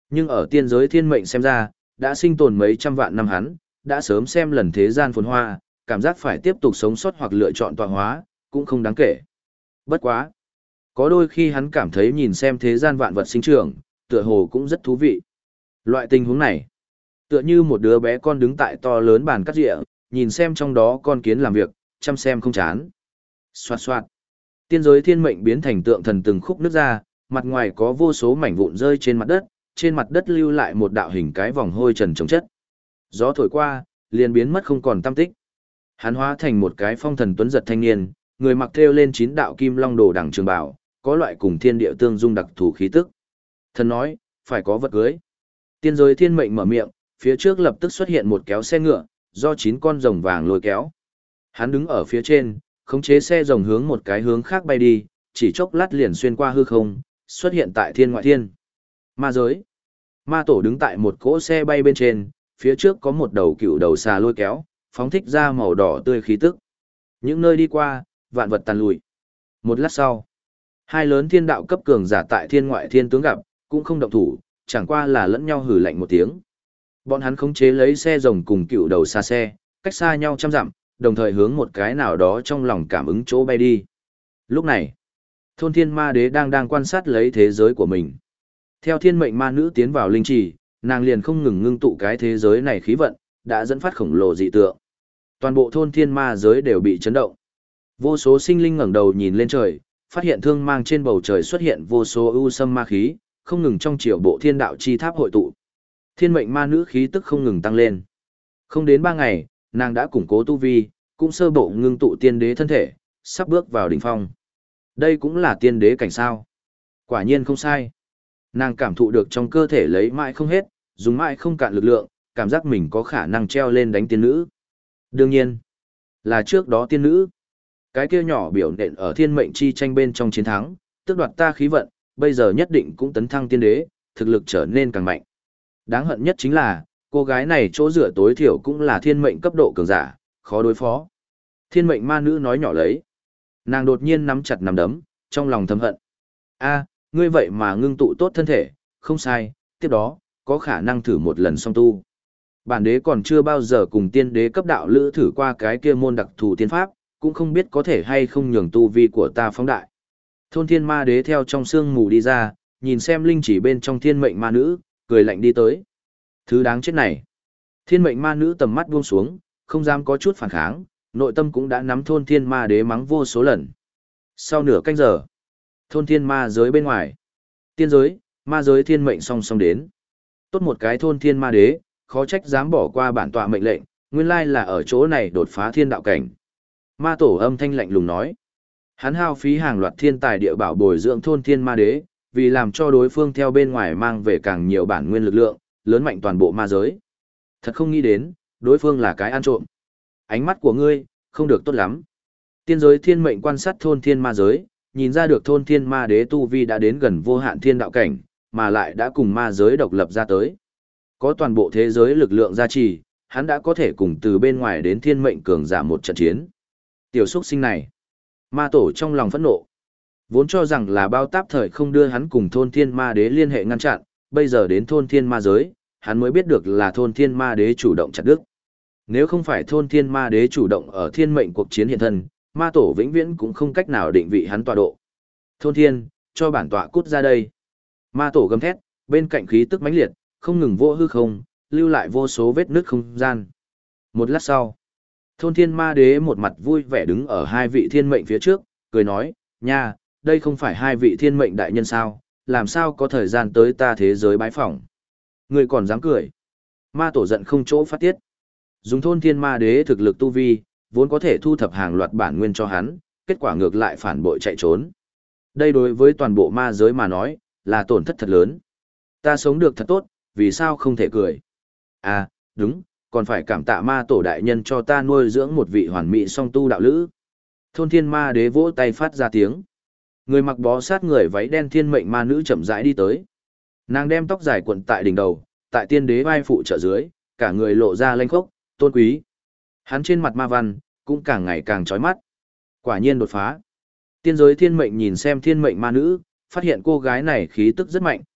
Nhưng ở tiên giới thiên mệnh xem ra, đã sinh tồn mấy trăm vạn năm hắn, đã sớm xem lần thế gian phồn hoa, cảm giác phải tiếp tục sống sót hoặc lựa chọn tọa hóa, cũng không đáng kể. Bất quá. Có đôi khi hắn cảm thấy nhìn xem thế gian vạn vật sinh trưởng, tựa hồ cũng rất thú vị. Loại tình huống này, tựa như một đứa bé con đứng tại to lớn bàn cắt rịa, nhìn xem trong đó con kiến làm việc, chăm xem không chán. Xoạt xoạt. Tiên giới thiên mệnh biến thành tượng thần từng khúc nứt ra, mặt ngoài có vô số mảnh vụn rơi trên mặt đất lưu lại một đạo hình cái vòng hôi trần chống chất. Gió thổi qua, liền biến mất không còn tăm tích. Hắn hóa thành một cái phong thần tuấn giật thanh niên, người mặc thêu lên 9 đạo kim long đồ đằng trường bảo, có loại cùng thiên địa tương dung đặc thù khí tức. Thần nói, phải có vật cưới. Tiên giới thiên mệnh mở miệng, phía trước lập tức xuất hiện một kéo xe ngựa, do 9 con rồng vàng lôi kéo. Hắn đứng ở phía trên, khống chế xe rồng hướng một cái hướng khác bay đi, chỉ chốc lát liền xuyên qua hư không, xuất hiện tại thiên ngoại thiên. Ma giới. Ma tổ đứng tại một cỗ xe bay bên trên, phía trước có một đầu cựu đầu xà lôi kéo, phóng thích ra màu đỏ tươi khí tức. Những nơi đi qua, vạn vật tàn lùi. Một lát sau, hai lớn thiên đạo cấp cường giả tại thiên ngoại thiên tướng gặp, cũng không động thủ, chẳng qua là lẫn nhau hử lạnh một tiếng. Bọn hắn khống chế lấy xe rồng cùng cựu đầu xa xe, cách xa nhau trăm dặm, đồng thời hướng một cái nào đó trong lòng cảm ứng chỗ bay đi. Lúc này, thôn thiên ma đế đang quan sát lấy thế giới của mình. Theo thiên mệnh ma nữ tiến vào linh trì, nàng liền không ngừng ngưng tụ cái thế giới này khí vận, đã dẫn phát khổng lồ dị tượng. Toàn bộ thôn thiên ma giới đều bị chấn động. Vô số sinh linh ngẩng đầu nhìn lên trời, phát hiện thương mang trên bầu trời xuất hiện vô số ưu sâm ma khí, không ngừng trong triều bộ thiên đạo chi tháp hội tụ. Thiên mệnh ma nữ khí tức không ngừng tăng lên. Không đến 3 ngày, nàng đã củng cố tu vi, cũng sơ bộ ngưng tụ tiên đế thân thể, sắp bước vào đỉnh phong. Đây cũng là tiên đế cảnh sao. Quả nhiên không sai. Nàng cảm thụ được trong cơ thể lấy mãi không hết, dùng mãi không cạn lực lượng, cảm giác mình có khả năng treo lên đánh tiên nữ. Đương nhiên, là trước đó tiên nữ. Cái kia nhỏ biểu nện ở thiên mệnh chi tranh bên trong chiến thắng, tước đoạt ta khí vận, bây giờ nhất định cũng tấn thăng tiên đế, thực lực trở nên càng mạnh. Đáng hận nhất chính là, cô gái này chỗ dựa tối thiểu cũng là thiên mệnh cấp độ cường giả, khó đối phó. Thiên mệnh ma nữ nói nhỏ lấy. Nàng đột nhiên nắm chặt nắm đấm, trong lòng thầm hận. A, ngươi vậy mà ngưng tụ tốt thân thể, không sai, tiếp đó, có khả năng thử một lần song tu. Bản đế còn chưa bao giờ cùng tiên đế cấp đạo lữ thử qua cái kia môn đặc thù tiên pháp, cũng không biết có thể hay không nhường tu vi của ta phóng đại. Thôn thiên ma đế theo trong sương mù đi ra, nhìn xem linh chỉ bên trong thiên mệnh ma nữ, cười lạnh đi tới. Thứ đáng chết này. Thiên mệnh ma nữ tầm mắt buông xuống, không dám có chút phản kháng, nội tâm cũng đã nắm thôn thiên ma đế mắng vô số lần. Sau nửa canh giờ, thôn thiên ma giới bên ngoài, tiên giới, ma giới thiên mệnh song song đến. Tốt một cái thôn thiên ma đế, khó trách dám bỏ qua bản tọa mệnh lệnh, nguyên lai là ở chỗ này đột phá thiên đạo cảnh. Ma tổ âm thanh lạnh lùng nói. Hắn hao phí hàng loạt thiên tài địa bảo bồi dưỡng thôn thiên ma đế, vì làm cho đối phương theo bên ngoài mang về càng nhiều bản nguyên lực lượng, lớn mạnh toàn bộ ma giới. Thật không nghĩ đến, đối phương là cái ăn trộm. Ánh mắt của ngươi, không được tốt lắm. Tiên giới thiên mệnh quan sát thôn thiên ma giới, nhìn ra được thôn thiên ma đế tu vi đã đến gần vô hạn thiên đạo cảnh, mà lại đã cùng ma giới độc lập ra tới. Có toàn bộ thế giới lực lượng gia trì, hắn đã có thể cùng từ bên ngoài đến thiên mệnh cường giả một trận chiến. Tiểu xuất sinh này, ma tổ trong lòng phẫn nộ. Vốn cho rằng là bao táp thời không đưa hắn cùng thôn thiên ma đế liên hệ ngăn chặn, bây giờ đến thôn thiên ma giới, hắn mới biết được là thôn thiên ma đế chủ động chặt đứt. Nếu không phải thôn thiên ma đế chủ động ở thiên mệnh cuộc chiến hiện thân, ma tổ vĩnh viễn cũng không cách nào định vị hắn tọa độ. Thôn thiên, cho bản tọa cút ra đây. Ma tổ gầm thét, bên cạnh khí tức mãnh liệt, không ngừng vô hư không, lưu lại vô số vết nứt không gian. Một lát sau, thôn thiên ma đế một mặt vui vẻ đứng ở hai vị thiên mệnh phía trước, cười nói, nha, đây không phải hai vị thiên mệnh đại nhân sao, làm sao có thời gian tới ta thế giới bái phỏng. Người còn dám cười. Ma tổ giận không chỗ phát tiết. Dùng thôn thiên ma đế thực lực tu vi, vốn có thể thu thập hàng loạt bản nguyên cho hắn, kết quả ngược lại phản bội chạy trốn. Đây đối với toàn bộ ma giới mà nói, là tổn thất thật lớn. Ta sống được thật tốt, vì sao không thể cười? À, đúng, còn phải cảm tạ ma tổ đại nhân cho ta nuôi dưỡng một vị hoàn mỹ song tu đạo lữ. Thôn thiên ma đế vỗ tay phát ra tiếng. Người mặc bó sát người váy đen thiên mệnh ma nữ chậm rãi đi tới. Nàng đem tóc dài cuộn tại đỉnh đầu, tại tiên đế vai phụ trợ dưới, cả người lộ ra lanh khốc, tôn quý. Hắn trên mặt ma văn, cũng càng ngày càng chói mắt. Quả nhiên đột phá. Tiên giới thiên mệnh nhìn xem thiên mệnh ma nữ, phát hiện cô gái này khí tức rất mạnh,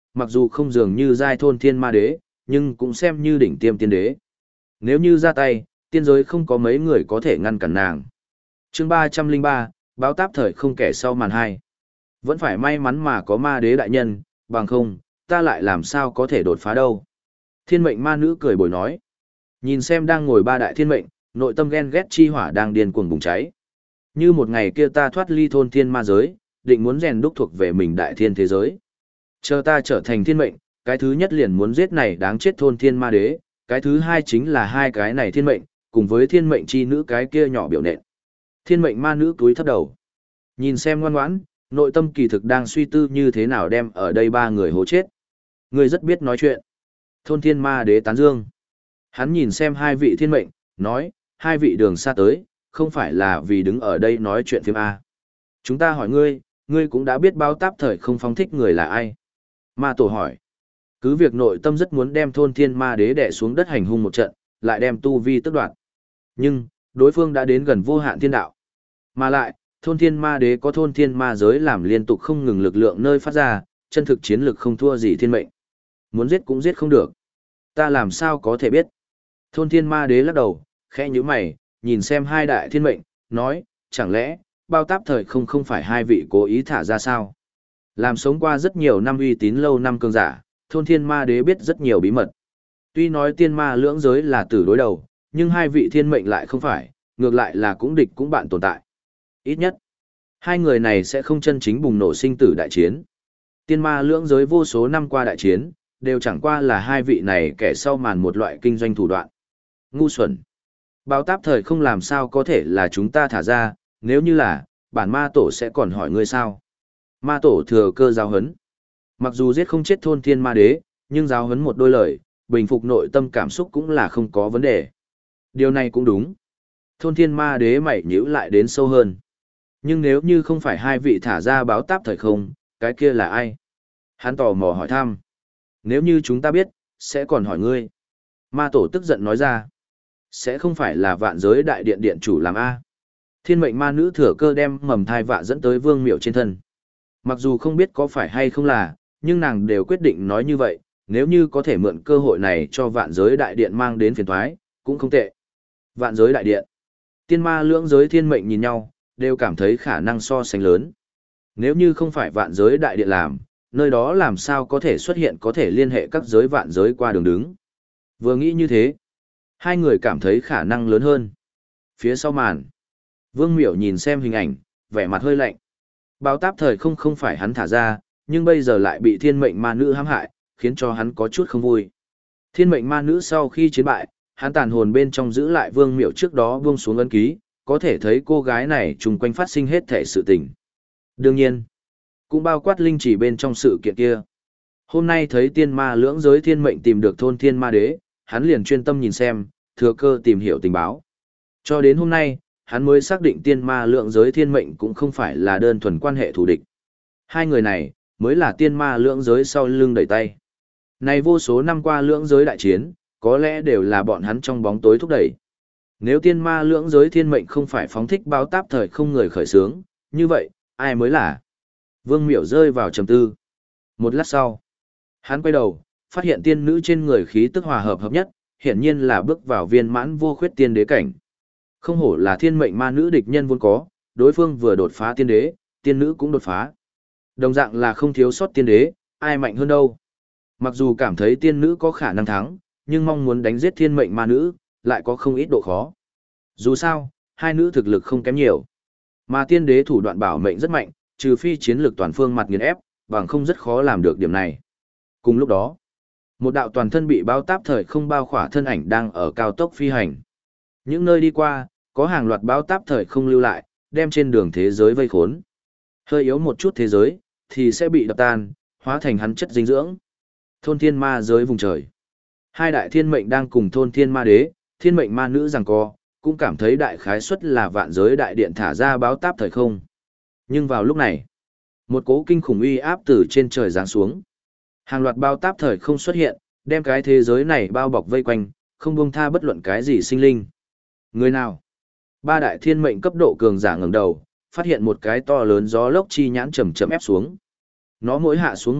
mặc dù không dường như giai thôn thiên ma đế, nhưng cũng xem như đỉnh tiêm tiên đế. Nếu như ra tay, tiên giới không có mấy người có thể ngăn cản nàng. Chương 303, báo táp thời không kẻ sau màn hai. Vẫn phải may mắn mà có ma đế đại nhân, bằng không, ta lại làm sao có thể đột phá đâu. Thiên mệnh ma nữ cười bồi nói. Nhìn xem đang ngồi ba đại thiên mệnh, nội tâm ghen ghét chi hỏa đang điên cuồng bùng cháy. Như một ngày kia ta thoát ly thôn thiên ma giới, định muốn rèn đúc thuộc về mình đại thiên thế giới. Chờ ta trở thành thiên mệnh, cái thứ nhất liền muốn giết này đáng chết thôn thiên ma đế, cái thứ hai chính là hai cái này thiên mệnh, cùng với thiên mệnh chi nữ cái kia nhỏ biểu nện. Thiên mệnh ma nữ cúi thấp đầu. Nhìn xem ngoan ngoãn, nội tâm kỳ thực đang suy tư như thế nào đem ở đây ba người hố chết. Người rất biết nói chuyện. Thôn thiên ma đế tán dương. Hắn nhìn xem hai vị thiên mệnh, nói, hai vị đường xa tới, không phải là vì đứng ở đây nói chuyện phim A. Chúng ta hỏi ngươi, ngươi cũng đã biết báo táp thời không phong thích người là ai. Ma tổ hỏi. Cứ việc nội tâm rất muốn đem thôn thiên ma đế đè xuống đất hành hung một trận, lại đem tu vi tức đoạt. Nhưng, đối phương đã đến gần vô hạn thiên đạo. Mà lại, thôn thiên ma đế có thôn thiên ma giới làm liên tục không ngừng lực lượng nơi phát ra, chân thực chiến lực không thua gì thiên mệnh. Muốn giết cũng giết không được. Ta làm sao có thể biết. Thôn thiên ma đế lắc đầu, khẽ nhíu mày, nhìn xem hai đại thiên mệnh, nói, chẳng lẽ, bao táp thời không phải hai vị cố ý thả ra sao? Làm sống qua rất nhiều năm uy tín lâu năm cường giả, thôn thiên ma đế biết rất nhiều bí mật. Tuy nói tiên ma lưỡng giới là tử đối đầu, nhưng hai vị thiên mệnh lại không phải, ngược lại là cũng địch cũng bạn tồn tại. Ít nhất, hai người này sẽ không chân chính bùng nổ sinh tử đại chiến. Tiên ma lưỡng giới vô số năm qua đại chiến, đều chẳng qua là hai vị này kẻ sau màn một loại kinh doanh thủ đoạn. Ngu xuẩn. Báo táp thời không làm sao có thể là chúng ta thả ra, nếu như là, bản ma tổ sẽ còn hỏi ngươi sao. Ma tổ thừa cơ giáo hấn. Mặc dù giết không chết thôn thiên ma đế, nhưng giáo hấn một đôi lời, bình phục nội tâm cảm xúc cũng là không có vấn đề. Điều này cũng đúng. Thôn thiên ma đế mày nhíu lại đến sâu hơn. Nhưng nếu như không phải hai vị thả ra báo táp thời không, cái kia là ai? Hắn tò mò hỏi thăm. Nếu như chúng ta biết, sẽ còn hỏi ngươi. Ma tổ tức giận nói ra. Sẽ không phải là vạn giới đại điện điện chủ làm A. Thiên mệnh ma nữ thừa cơ đem mầm thai vạ dẫn tới vương miệu trên thân. Mặc dù không biết có phải hay không là, nhưng nàng đều quyết định nói như vậy, nếu như có thể mượn cơ hội này cho vạn giới đại điện mang đến phiền thoái, cũng không tệ. Vạn giới đại điện. Tiên ma lưỡng giới thiên mệnh nhìn nhau, đều cảm thấy khả năng so sánh lớn. Nếu như không phải vạn giới đại điện làm, nơi đó làm sao có thể xuất hiện có thể liên hệ các giới vạn giới qua đường đứng. Vừa nghĩ như thế, hai người cảm thấy khả năng lớn hơn. Phía sau màn, Vương Miểu nhìn xem hình ảnh, vẻ mặt hơi lạnh. Báo táp thời không phải hắn thả ra, nhưng bây giờ lại bị thiên mệnh ma nữ hãm hại, khiến cho hắn có chút không vui. Thiên mệnh ma nữ sau khi chiến bại, hắn tàn hồn bên trong giữ lại Vương Miểu trước đó buông xuống ấn ký, có thể thấy cô gái này chung quanh phát sinh hết thể sự tình. Đương nhiên, cũng bao quát linh chỉ bên trong sự kiện kia. Hôm nay thấy tiên ma lưỡng giới thiên mệnh tìm được thôn thiên ma đế, hắn liền chuyên tâm nhìn xem, thừa cơ tìm hiểu tình báo. Cho đến hôm nay, hắn mới xác định tiên ma lưỡng giới thiên mệnh cũng không phải là đơn thuần quan hệ thù địch. Hai người này, mới là tiên ma lưỡng giới sau lưng đẩy tay. Này vô số năm qua lưỡng giới đại chiến, có lẽ đều là bọn hắn trong bóng tối thúc đẩy. Nếu tiên ma lưỡng giới thiên mệnh không phải phóng thích báo táp thời không người khởi sướng, như vậy, ai mới là? Vương Miểu rơi vào trầm tư. Một lát sau, hắn quay đầu, phát hiện tiên nữ trên người khí tức hòa hợp hợp nhất, hiển nhiên là bước vào viên mãn vô khuyết tiên đế cảnh. Không hổ là thiên mệnh ma nữ địch nhân vốn có, đối phương vừa đột phá tiên đế, tiên nữ cũng đột phá. Đồng dạng là không thiếu sót tiên đế, ai mạnh hơn đâu. Mặc dù cảm thấy tiên nữ có khả năng thắng, nhưng mong muốn đánh giết thiên mệnh ma nữ, lại có không ít độ khó. Dù sao, hai nữ thực lực không kém nhiều. Mà tiên đế thủ đoạn bảo mệnh rất mạnh, trừ phi chiến lược toàn phương mặt nghiền ép, bằng không rất khó làm được điểm này. Cùng lúc đó, một đạo toàn thân bị bao táp thời không bao khỏa thân ảnh đang ở cao tốc phi hành. Những nơi đi qua, có hàng loạt bao táp thời không lưu lại, đem trên đường thế giới vây khốn. Hơi yếu một chút thế giới, thì sẽ bị đập tan, hóa thành hắn chất dinh dưỡng. Thôn thiên ma giới vùng trời. Hai đại thiên mệnh đang cùng thôn thiên ma đế, thiên mệnh ma nữ giằng co, cũng cảm thấy đại khái suất là vạn giới đại điện thả ra báo táp thời không. Nhưng vào lúc này, một cỗ kinh khủng uy áp từ trên trời giáng xuống. Hàng loạt bao táp thời không xuất hiện, đem cái thế giới này bao bọc vây quanh, không buông tha bất luận cái gì sinh linh. Người nào? Ba đại thiên mệnh cấp độ cường giả ngẩng đầu, phát hiện một cái to lớn gió lốc chi nhãn chậm chậm ép xuống. Nó mỗi hạ xuống một tấc,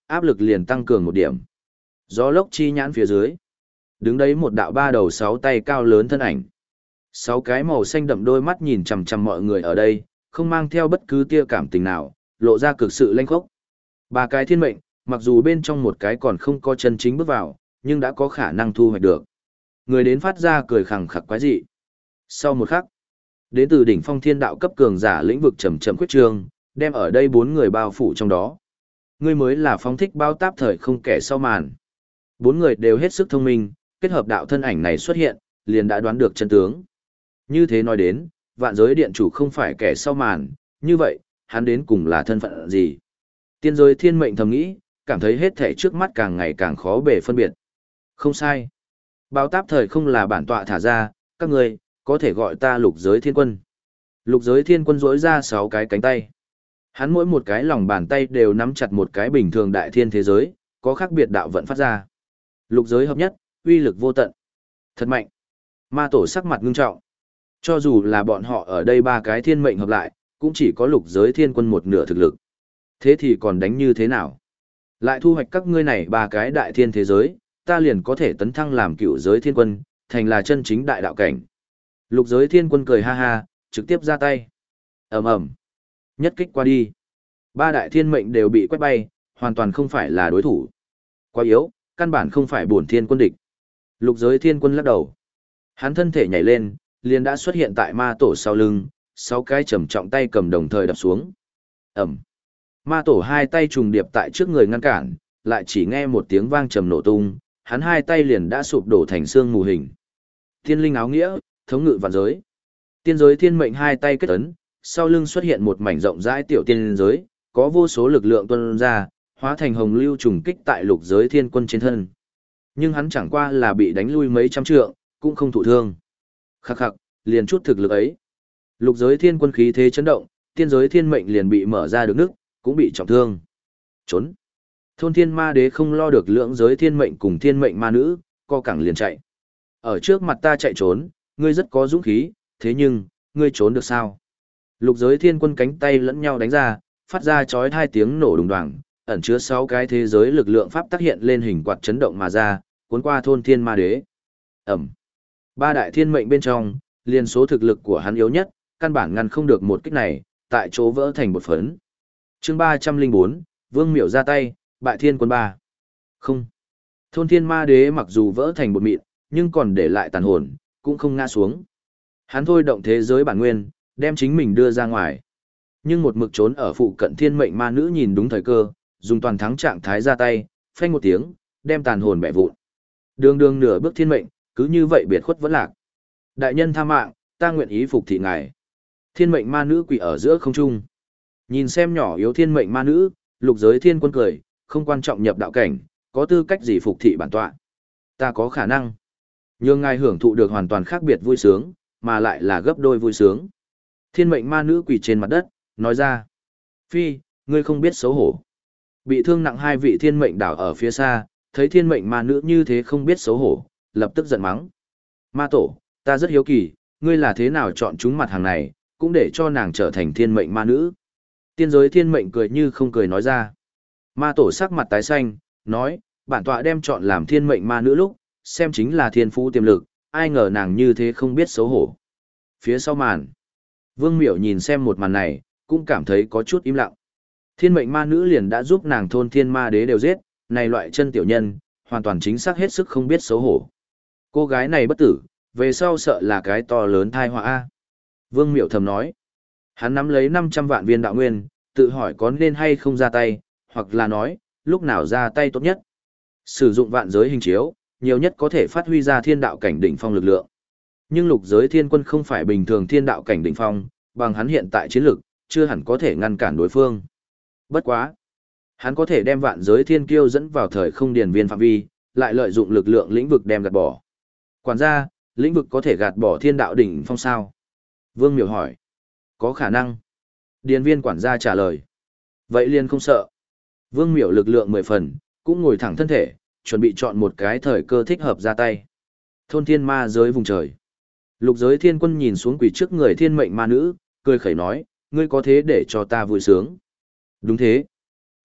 áp lực liền tăng cường một điểm. Gió lốc chi nhãn phía dưới. Đứng đấy một đạo ba đầu sáu tay cao lớn thân ảnh. Sáu cái màu xanh đậm đôi mắt nhìn chằm chằm mọi người ở đây, không mang theo bất cứ tia cảm tình nào, lộ ra cực sự lanh khốc. Ba cái thiên mệnh, mặc dù bên trong một cái còn không có chân chính bước vào, nhưng đã có khả năng thu hoạch được. Người đến phát ra cười khẳng khặc quái dị. Sau một khắc, đến từ đỉnh phong thiên đạo cấp cường giả lĩnh vực chậm chậm khuyết trương, đem ở đây bốn người bao phủ trong đó. Ngươi mới là phong thích bao táp thời không kẻ sau màn. Bốn người đều hết sức thông minh, kết hợp đạo thân ảnh này xuất hiện, liền đã đoán được chân tướng. Như thế nói đến, vạn giới điện chủ không phải kẻ sau màn, như vậy, hắn đến cùng là thân phận gì? Tiên giới thiên mệnh thầm nghĩ, cảm thấy hết thể trước mắt càng ngày càng khó bề phân biệt. Không sai. Báo táp thời không là bản tọa thả ra, các người, có thể gọi ta lục giới thiên quân. Lục giới thiên quân rỗi ra 6 cái cánh tay. Hắn mỗi một cái lòng bàn tay đều nắm chặt một cái bình thường đại thiên thế giới, có khác biệt đạo vận phát ra. Lục giới hợp nhất, uy lực vô tận. Thật mạnh. Ma tổ sắc mặt ngưng trọng. Cho dù là bọn họ ở đây ba cái thiên mệnh hợp lại, cũng chỉ có lục giới thiên quân một nửa thực lực. Thế thì còn đánh như thế nào? Lại thu hoạch các ngươi này ba cái đại thiên thế giới, ta liền có thể tấn thăng làm cựu giới thiên quân, thành là chân chính đại đạo cảnh. Lục giới thiên quân cười ha ha, trực tiếp ra tay. Ầm ầm, nhất kích qua đi. Ba đại thiên mệnh đều bị quét bay, hoàn toàn không phải là đối thủ. Quá yếu, căn bản không phải bổn thiên quân địch. Lục giới thiên quân lắc đầu. Hắn thân thể nhảy lên, liền đã xuất hiện tại ma tổ sau lưng, 6 cái trầm trọng tay cầm đồng thời đập xuống. Ầm. Ma tổ hai tay trùng điệp tại trước người ngăn cản, lại chỉ nghe một tiếng vang trầm nổ tung, hắn hai tay liền đã sụp đổ thành xương mù hình. Thiên linh áo nghĩa, thống ngự vạn giới. Tiên giới thiên mệnh hai tay kết ấn, sau lưng xuất hiện một mảnh rộng rãi tiểu tiên giới, có vô số lực lượng tuôn ra, hóa thành hồng lưu trùng kích tại lục giới thiên quân trên thân. Nhưng hắn chẳng qua là bị đánh lui mấy trăm trượng, cũng không thụ thương. Khắc khắc, liền chút thực lực ấy. Lục giới thiên quân khí thế chấn động, tiên giới thiên mệnh liền bị mở ra được nước, cũng bị trọng thương. Trốn. Thôn thiên ma đế không lo được lưỡng giới thiên mệnh cùng thiên mệnh ma nữ, co cẳng liền chạy. Ở trước mặt ta chạy trốn, ngươi rất có dũng khí, thế nhưng, ngươi trốn được sao? Lục giới thiên quân cánh tay lẫn nhau đánh ra, phát ra chói hai tiếng nổ đùng đoàng, ẩn chứa 6 cái thế giới lực lượng pháp tác hiện lên hình quạt chấn động mà ra, cuốn qua thôn thiên ma đế. Ẩm. Ba đại thiên mệnh bên trong, liền số thực lực của hắn yếu nhất, căn bản ngăn không được một kích này, tại chỗ vỡ thành một phấn. Chương 304, Vương Miểu ra tay, bại thiên quân 3. Không. Thôn thiên ma đế mặc dù vỡ thành bột mịn, nhưng còn để lại tàn hồn, cũng không ngã xuống. Hắn thôi động thế giới bản nguyên, đem chính mình đưa ra ngoài. Nhưng một mực trốn ở phụ cận thiên mệnh ma nữ nhìn đúng thời cơ, dùng toàn thắng trạng thái ra tay, phanh một tiếng, đem tàn hồn bẻ vụn. Đường đường nửa bước thiên mệnh, cứ như vậy biệt khuất vẫn lạc. Đại nhân tha mạng, ta nguyện ý phục thị ngài. Thiên mệnh ma nữ quỳ ở giữa không trung. Nhìn xem nhỏ yếu thiên mệnh ma nữ, lục giới thiên quân cười, không quan trọng nhập đạo cảnh, có tư cách gì phục thị bản tọa. Ta có khả năng nhường ngài hưởng thụ được hoàn toàn khác biệt vui sướng, mà lại là gấp đôi vui sướng. Thiên mệnh ma nữ quỳ trên mặt đất, nói ra. Phi, ngươi không biết xấu hổ. Bị thương nặng 2 vị thiên mệnh đảo ở phía xa, thấy thiên mệnh ma nữ như thế không biết xấu hổ, lập tức giận mắng. Ma tổ, ta rất hiếu kỳ, ngươi là thế nào chọn chúng mặt hàng này, cũng để cho nàng trở thành thiên mệnh ma nữ. Tiên giới thiên mệnh cười như không cười nói ra. Ma tổ sắc mặt tái xanh, nói, bản tọa đem chọn làm thiên mệnh ma nữ lúc, xem chính là thiên phú tiềm lực, ai ngờ nàng như thế không biết xấu hổ. Phía sau màn, Vương Miểu nhìn xem một màn này, cũng cảm thấy có chút im lặng. Thiên mệnh ma nữ liền đã giúp nàng thôn thiên ma đế đều giết, này loại chân tiểu nhân, hoàn toàn chính xác hết sức không biết xấu hổ. Cô gái này bất tử, về sau sợ là cái to lớn thai họa a. Vương Miểu thầm nói. Hắn nắm lấy 500 vạn viên đạo nguyên, tự hỏi có nên hay không ra tay, hoặc là nói, lúc nào ra tay tốt nhất. Sử dụng vạn giới hình chiếu, nhiều nhất có thể phát huy ra thiên đạo cảnh đỉnh phong lực lượng. Nhưng lục giới thiên quân không phải bình thường thiên đạo cảnh đỉnh phong, bằng hắn hiện tại chiến lực, chưa hẳn có thể ngăn cản đối phương. Bất quá. Hắn có thể đem vạn giới thiên kiêu dẫn vào thời không điền viên phạm vi, lại lợi dụng lực lượng lĩnh vực đem gạt bỏ. Quản gia, lĩnh vực có thể gạt bỏ thiên đạo đỉnh phong sao? Vương Miểu hỏi. Có khả năng. Điền viên quản gia trả lời. Vậy liền không sợ. Vương Miểu lực lượng 10 phần, cũng ngồi thẳng thân thể, chuẩn bị chọn một cái thời cơ thích hợp ra tay. Thôn thiên ma giới vùng trời. Lục giới thiên quân nhìn xuống quỳ trước người thiên mệnh ma nữ, cười khẩy nói, ngươi có thế để cho ta vui sướng. Đúng thế.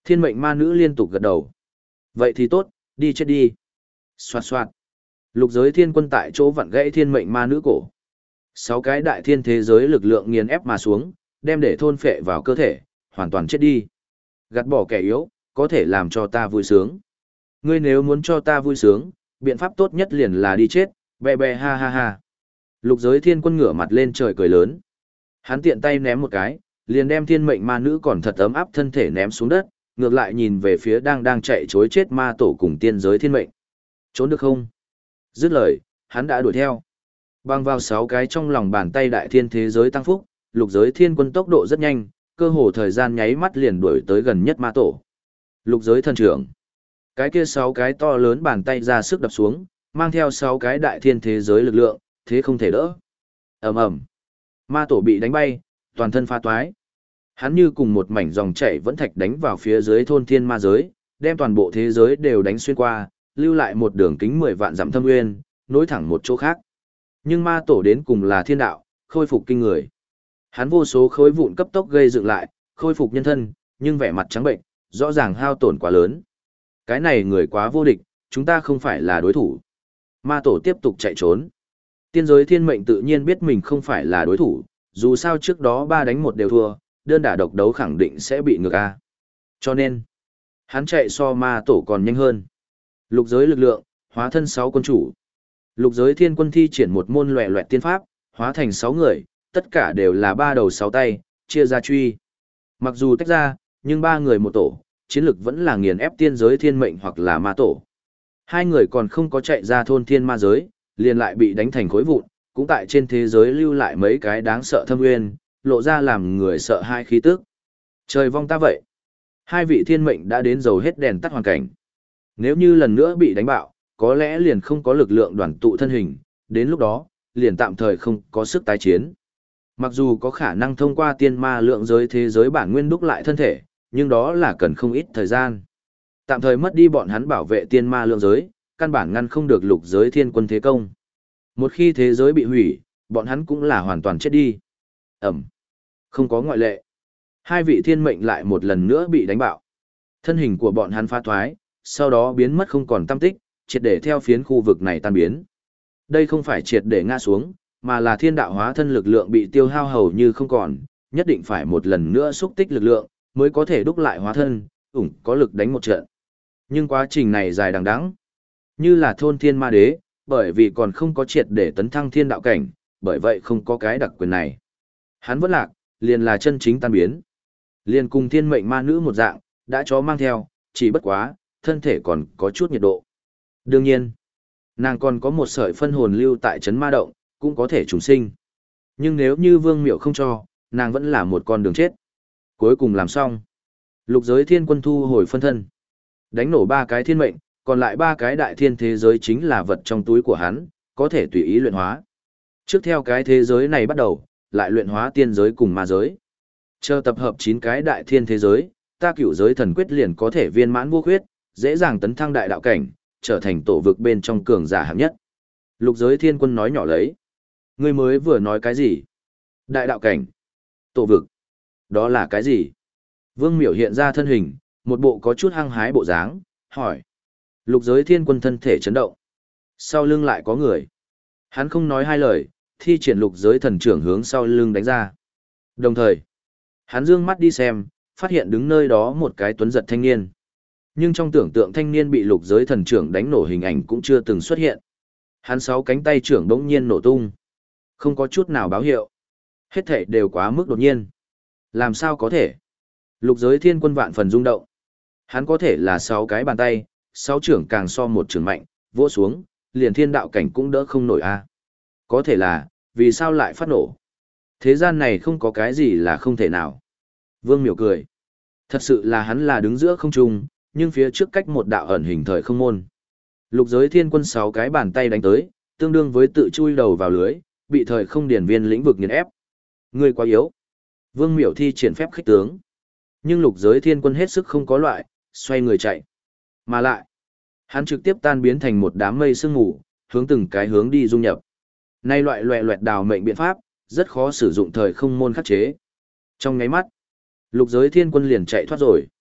Thiên mệnh ma nữ liên tục gật đầu. Vậy thì tốt, đi chết đi. Xoạt xoạt. Lục giới thiên quân tại chỗ vặn gãy thiên mệnh ma nữ cổ. 6 cái đại thiên thế giới lực lượng nghiền ép mà xuống, đem để thôn phệ vào cơ thể, hoàn toàn chết đi. Gạt bỏ kẻ yếu, có thể làm cho ta vui sướng. Ngươi nếu muốn cho ta vui sướng, biện pháp tốt nhất liền là đi chết, bè bè ha ha ha. Lục giới thiên quân ngửa mặt lên trời cười lớn. Hắn tiện tay ném một cái, liền đem thiên mệnh ma nữ còn thật ấm áp thân thể ném xuống đất, ngược lại nhìn về phía đang chạy chối chết ma tổ cùng tiên giới thiên mệnh. Trốn được không? Dứt lời, hắn đã đuổi theo. Băng vào 6 cái trong lòng bàn tay đại thiên thế giới tăng phúc, lục giới thiên quân tốc độ rất nhanh, cơ hồ thời gian nháy mắt liền đuổi tới gần nhất ma tổ. Lục giới thần trưởng. Cái kia 6 cái to lớn bàn tay ra sức đập xuống, mang theo 6 cái đại thiên thế giới lực lượng, thế không thể đỡ. Ầm ầm. Ma tổ bị đánh bay, toàn thân pha toái. Hắn như cùng một mảnh dòng chảy vẫn thạch đánh vào phía dưới thôn thiên ma giới, đem toàn bộ thế giới đều đánh xuyên qua, lưu lại một đường kính 10 vạn dặm thâm nguyên, nối thẳng một chỗ khác. Nhưng ma tổ đến cùng là thiên đạo, khôi phục kinh người. Hắn vô số khối vụn cấp tốc gây dựng lại, khôi phục nhân thân, nhưng vẻ mặt trắng bệnh, rõ ràng hao tổn quá lớn. Cái này người quá vô địch, chúng ta không phải là đối thủ. Ma tổ tiếp tục chạy trốn. Tiên giới thiên mệnh tự nhiên biết mình không phải là đối thủ, dù sao trước đó 3 đánh 1 đều thua, đơn đả độc đấu khẳng định sẽ bị ngược A. Cho nên, hắn chạy so ma tổ còn nhanh hơn. Lục giới lực lượng, hóa thân 6 quân chủ. Lục giới thiên quân thi triển một môn loẻ loẹt tiên pháp, hóa thành 6 người, tất cả đều là 3 đầu 6 tay, chia ra truy. Mặc dù tách ra, nhưng 3 người một tổ, chiến lực vẫn là nghiền ép tiên giới thiên mệnh hoặc là ma tổ. 2 người còn không có chạy ra thôn thiên ma giới, liền lại bị đánh thành khối vụn, cũng tại trên thế giới lưu lại mấy cái đáng sợ thâm nguyên, lộ ra làm người sợ hai khí tức. Trời vong ta vậy. 2 vị thiên mệnh đã đến dầu hết đèn tắt hoàn cảnh. Nếu như lần nữa bị đánh bạo, có lẽ liền không có lực lượng đoàn tụ thân hình, đến lúc đó, liền tạm thời không có sức tái chiến. Mặc dù có khả năng thông qua tiên ma lượng giới thế giới bản nguyên đúc lại thân thể, nhưng đó là cần không ít thời gian. Tạm thời mất đi bọn hắn bảo vệ tiên ma lượng giới, căn bản ngăn không được lục giới thiên quân thế công. Một khi thế giới bị hủy, bọn hắn cũng là hoàn toàn chết đi. Ẩm. Không có ngoại lệ. 2 vị thiên mệnh lại một lần nữa bị đánh bạo. Thân hình của bọn hắn phá thoái, sau đó biến mất không còn tăm tích, triệt để theo phiến khu vực này tan biến. Đây không phải triệt để ngã xuống, mà là thiên đạo hóa thân lực lượng bị tiêu hao hầu như không còn, nhất định phải một lần nữa xúc tích lực lượng, mới có thể đúc lại hóa thân, có lực đánh một trận. Nhưng quá trình này dài đằng đẵng, như là thôn thiên ma đế, bởi vì còn không có triệt để tấn thăng thiên đạo cảnh, bởi vậy không có cái đặc quyền này. Hắn vẫn lạc, liền là chân chính tan biến. Liền cùng thiên mệnh ma nữ một dạng, đã chó mang theo, chỉ bất quá, thân thể còn có chút nhiệt độ. Đương nhiên, nàng còn có một sợi phân hồn lưu tại trấn ma động, cũng có thể trùng sinh. Nhưng nếu như Vương Miệu không cho, nàng vẫn là một con đường chết. Cuối cùng làm xong. Lục giới thiên quân thu hồi phân thân. Đánh nổ 3 cái thiên mệnh, còn lại 3 cái đại thiên thế giới chính là vật trong túi của hắn, có thể tùy ý luyện hóa. Trước theo cái thế giới này bắt đầu, lại luyện hóa tiên giới cùng ma giới. Chờ tập hợp 9 cái đại thiên thế giới, ta cửu giới thần quyết liền có thể viên mãn vô khuyết, dễ dàng tấn thăng đại đạo cảnh, trở thành tổ vực bên trong cường giả hạng nhất. Lục giới thiên quân nói nhỏ lấy. Ngươi mới vừa nói cái gì? Đại đạo cảnh. Tổ vực. Đó là cái gì? Vương Miểu hiện ra thân hình, một bộ có chút hăng hái bộ dáng, hỏi. Lục giới thiên quân thân thể chấn động. Sau lưng lại có người. Hắn không nói hai lời, thi triển lục giới thần trưởng hướng sau lưng đánh ra. Đồng thời, hắn dương mắt đi xem, phát hiện đứng nơi đó một cái tuấn giật thanh niên. Nhưng trong tưởng tượng thanh niên bị lục giới thần trưởng đánh nổ hình ảnh cũng chưa từng xuất hiện. Hắn 6 cánh tay trưởng đống nhiên nổ tung. Không có chút nào báo hiệu. Hết thể đều quá mức đột nhiên. Làm sao có thể? Lục giới thiên quân vạn phần rung động. Hắn có thể là 6 cái bàn tay, 6 trưởng càng so một trưởng mạnh, vỗ xuống, liền thiên đạo cảnh cũng đỡ không nổi a. Có thể là, vì sao lại phát nổ? Thế gian này không có cái gì là không thể nào. Vương Miểu cười. Thật sự là hắn là đứng giữa không trung, nhưng phía trước cách một đạo ẩn hình thời không môn. Lục giới thiên quân 6 cái bàn tay đánh tới, tương đương với tự chui đầu vào lưới, bị thời không điển viên lĩnh vực nghiền ép. Ngươi quá yếu. Vương Miểu thi triển phép khích tướng. Nhưng lục giới thiên quân hết sức không có loại, xoay người chạy. Mà lại, hắn trực tiếp tan biến thành một đám mây sương mù, hướng từng cái hướng đi dung nhập. Nay loại loẹ loẹt đào mệnh biện pháp, rất khó sử dụng thời không môn khắc chế. Trong nháy mắt, lục giới thiên quân liền chạy thoát rồi.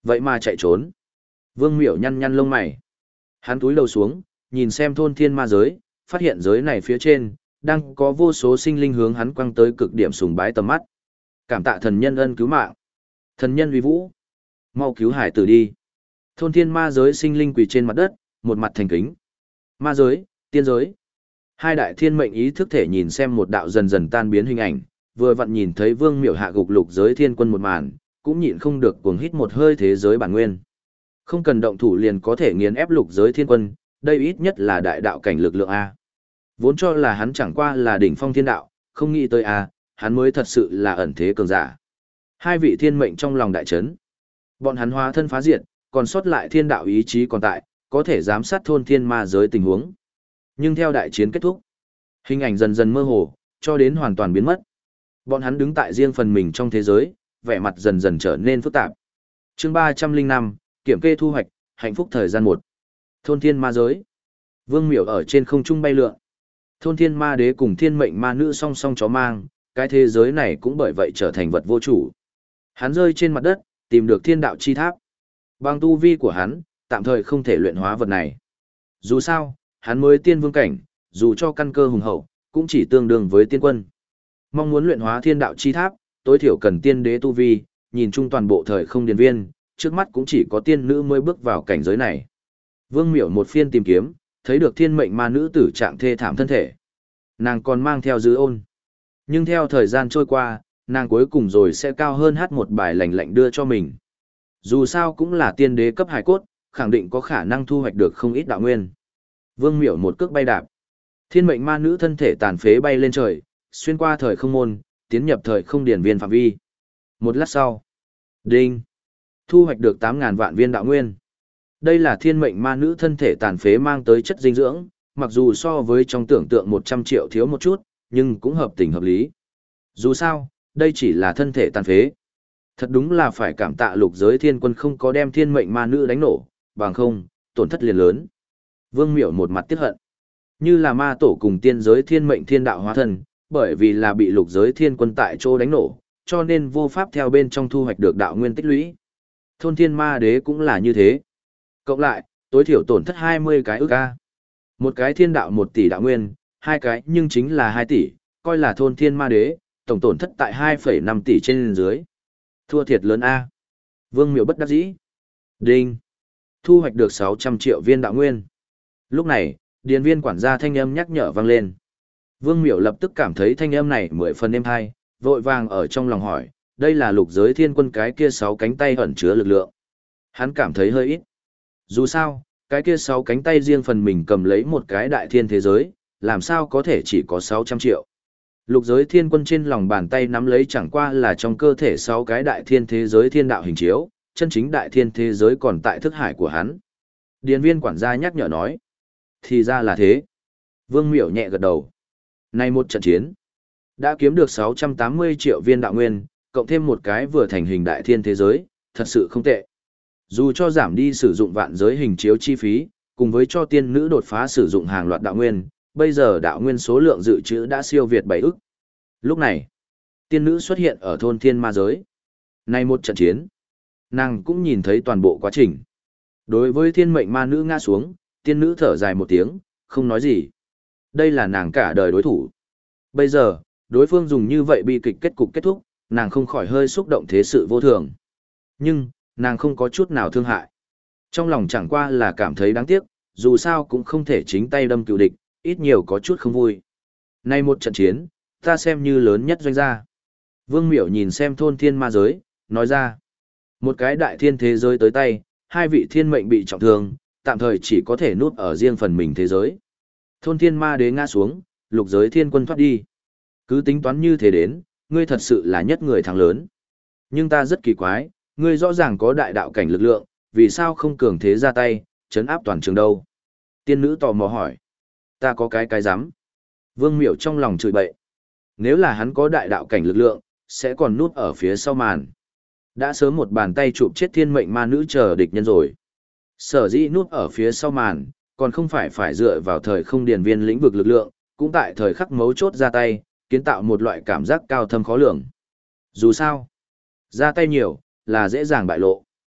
Vậy mà chạy trốn. Vương Miểu nhăn nhăn lông mày. Hắn túi đầu xuống, nhìn xem thôn thiên ma giới, phát hiện giới này phía trên, đang có vô số sinh linh hướng hắn quăng tới cực điểm sùng bái tầm mắt. Cảm tạ thần nhân ân cứu mạng. Thần nhân uy vũ. Mau cứu hải tử đi. Thôn thiên ma giới sinh linh quỳ trên mặt đất, một mặt thành kính. Ma giới, tiên giới. Hai đại thiên mệnh ý thức thể nhìn xem một đạo dần dần tan biến hình ảnh, vừa vặn nhìn thấy Vương Miểu hạ gục lục giới thiên quân một màn, cũng nhịn không được cuồng hít một hơi thế giới bản nguyên. Không cần động thủ liền có thể nghiền ép lục giới thiên quân, đây ít nhất là đại đạo cảnh lực lượng A. Vốn cho là hắn chẳng qua là đỉnh phong thiên đạo, không nghĩ tới A, hắn mới thật sự là ẩn thế cường giả. Hai vị thiên mệnh trong lòng đại chấn. Bọn hắn hóa thân phá diệt, còn sót lại thiên đạo ý chí còn tại, có thể giám sát thôn thiên ma giới tình huống. Nhưng theo đại chiến kết thúc, hình ảnh dần dần mơ hồ, cho đến hoàn toàn biến mất. Bọn hắn đứng tại riêng phần mình trong thế giới, vẻ mặt dần dần trở nên phức tạp. Chương 305, kiểm kê thu hoạch, hạnh phúc thời gian 1. Thôn thiên ma giới. Vương Miểu ở trên không trung bay lượn. Thôn thiên ma đế cùng thiên mệnh ma nữ song song chó mang, cái thế giới này cũng bởi vậy trở thành vật vô chủ. Hắn rơi trên mặt đất, tìm được thiên đạo chi tháp. Bằng tu vi của hắn, tạm thời không thể luyện hóa vật này. Dù sao, hắn mới tiên vương cảnh, dù cho căn cơ hùng hậu, cũng chỉ tương đương với tiên quân. Mong muốn luyện hóa thiên đạo chi tháp, tối thiểu cần tiên đế tu vi, nhìn chung toàn bộ thời không điền viên, trước mắt cũng chỉ có tiên nữ mới bước vào cảnh giới này. Vương Miểu một phiên tìm kiếm, thấy được thiên mệnh ma nữ tử trạng thê thảm thân thể. Nàng còn mang theo dư ôn. Nhưng theo thời gian trôi qua, nàng cuối cùng rồi sẽ cao hơn hát một bài lành lạnh đưa cho mình. Dù sao cũng là tiên đế cấp hải cốt, khẳng định có khả năng thu hoạch được không ít đạo nguyên. Vương Miểu một cước bay đạp. Thiên mệnh ma nữ thân thể tàn phế bay lên trời, xuyên qua thời không môn, tiến nhập thời không điển viên phạm vi. Một lát sau, đinh, thu hoạch được 8.000 vạn viên đạo nguyên. Đây là thiên mệnh ma nữ thân thể tàn phế mang tới chất dinh dưỡng, mặc dù so với trong tưởng tượng 100 triệu thiếu một chút, nhưng cũng hợp tình hợp lý. Dù sao, đây chỉ là thân thể tàn phế. Thật đúng là phải cảm tạ lục giới thiên quân không có đem thiên mệnh ma nữ đánh nổ, bằng không, tổn thất liền lớn. Vương Miểu một mặt tiếc hận. Như là ma tổ cùng tiên giới thiên mệnh thiên đạo hóa thân, bởi vì là bị lục giới thiên quân tại chỗ đánh nổ, cho nên vô pháp theo bên trong thu hoạch được đạo nguyên tích lũy. Thôn thiên ma đế cũng là như thế. Cộng lại, tối thiểu tổn thất 20 cái ức ca. Một cái thiên đạo 1 tỷ đạo nguyên, hai cái nhưng chính là 2 tỷ, coi là thôn thiên ma đế, tổng tổn thất tại 2,5 tỷ trên dưới. Thua thiệt lớn A. Vương Miểu bất đắc dĩ. Đinh. Thu hoạch được 600 triệu viên đạo nguyên. Lúc này, điền viên quản gia thanh âm nhắc nhở vang lên. Vương Miểu lập tức cảm thấy thanh âm này 10 phần êm hay, vội vàng ở trong lòng hỏi, đây là lục giới thiên quân cái kia 6 cánh tay ẩn chứa lực lượng. Hắn cảm thấy hơi ít. Dù sao, cái kia 6 cánh tay riêng phần mình cầm lấy một cái đại thiên thế giới, làm sao có thể chỉ có 600 triệu. Lục giới thiên quân trên lòng bàn tay nắm lấy chẳng qua là trong cơ thể 6 cái đại thiên thế giới thiên đạo hình chiếu, chân chính đại thiên thế giới còn tại thức hải của hắn. Điền viên quản gia nhắc nhở nói. Thì ra là thế. Vương Miểu nhẹ gật đầu. Nay một trận chiến, đã kiếm được 680 triệu viên đạo nguyên, cộng thêm một cái vừa thành hình đại thiên thế giới, thật sự không tệ. Dù cho giảm đi sử dụng vạn giới hình chiếu chi phí, cùng với cho tiên nữ đột phá sử dụng hàng loạt đạo nguyên, bây giờ đạo nguyên số lượng dự trữ đã siêu việt 7 ức. Lúc này, tiên nữ xuất hiện ở thôn thiên ma giới. Nay một trận chiến, nàng cũng nhìn thấy toàn bộ quá trình. Đối với thiên mệnh ma nữ ngã xuống, tiên nữ thở dài một tiếng, không nói gì. Đây là nàng cả đời đối thủ. Bây giờ, đối phương dùng như vậy bi kịch kết cục kết thúc, nàng không khỏi hơi xúc động thế sự vô thường. Nhưng, nàng không có chút nào thương hại. Trong lòng chẳng qua là cảm thấy đáng tiếc, dù sao cũng không thể chính tay đâm cựu địch, ít nhiều có chút không vui. Nay một trận chiến, ta xem như lớn nhất doanh gia. Vương Miểu nhìn xem thôn thiên ma giới, nói ra. Một cái đại thiên thế giới tới tay, hai vị thiên mệnh bị trọng thương, tạm thời chỉ có thể núp ở riêng phần mình thế giới. Thôn thiên ma đế ngã xuống, lục giới thiên quân thoát đi. Cứ tính toán như thế đến, ngươi thật sự là nhất người thắng lớn. Nhưng ta rất kỳ quái, ngươi rõ ràng có đại đạo cảnh lực lượng, vì sao không cường thế ra tay, chấn áp toàn trường đâu? Tiên nữ tò mò hỏi. Ta có cái dám. Vương Miểu trong lòng chửi bậy. Nếu là hắn có đại đạo cảnh lực lượng, sẽ còn núp ở phía sau màn. Đã sớm một bàn tay chụp chết thiên mệnh ma nữ chờ địch nhân rồi. Sở dĩ núp ở phía sau màn, còn không phải dựa vào thời không điền viên lĩnh vực lực lượng, cũng tại thời khắc mấu chốt ra tay, kiến tạo một loại cảm giác cao thâm khó lường. Dù sao, ra tay nhiều, là dễ dàng bại lộ.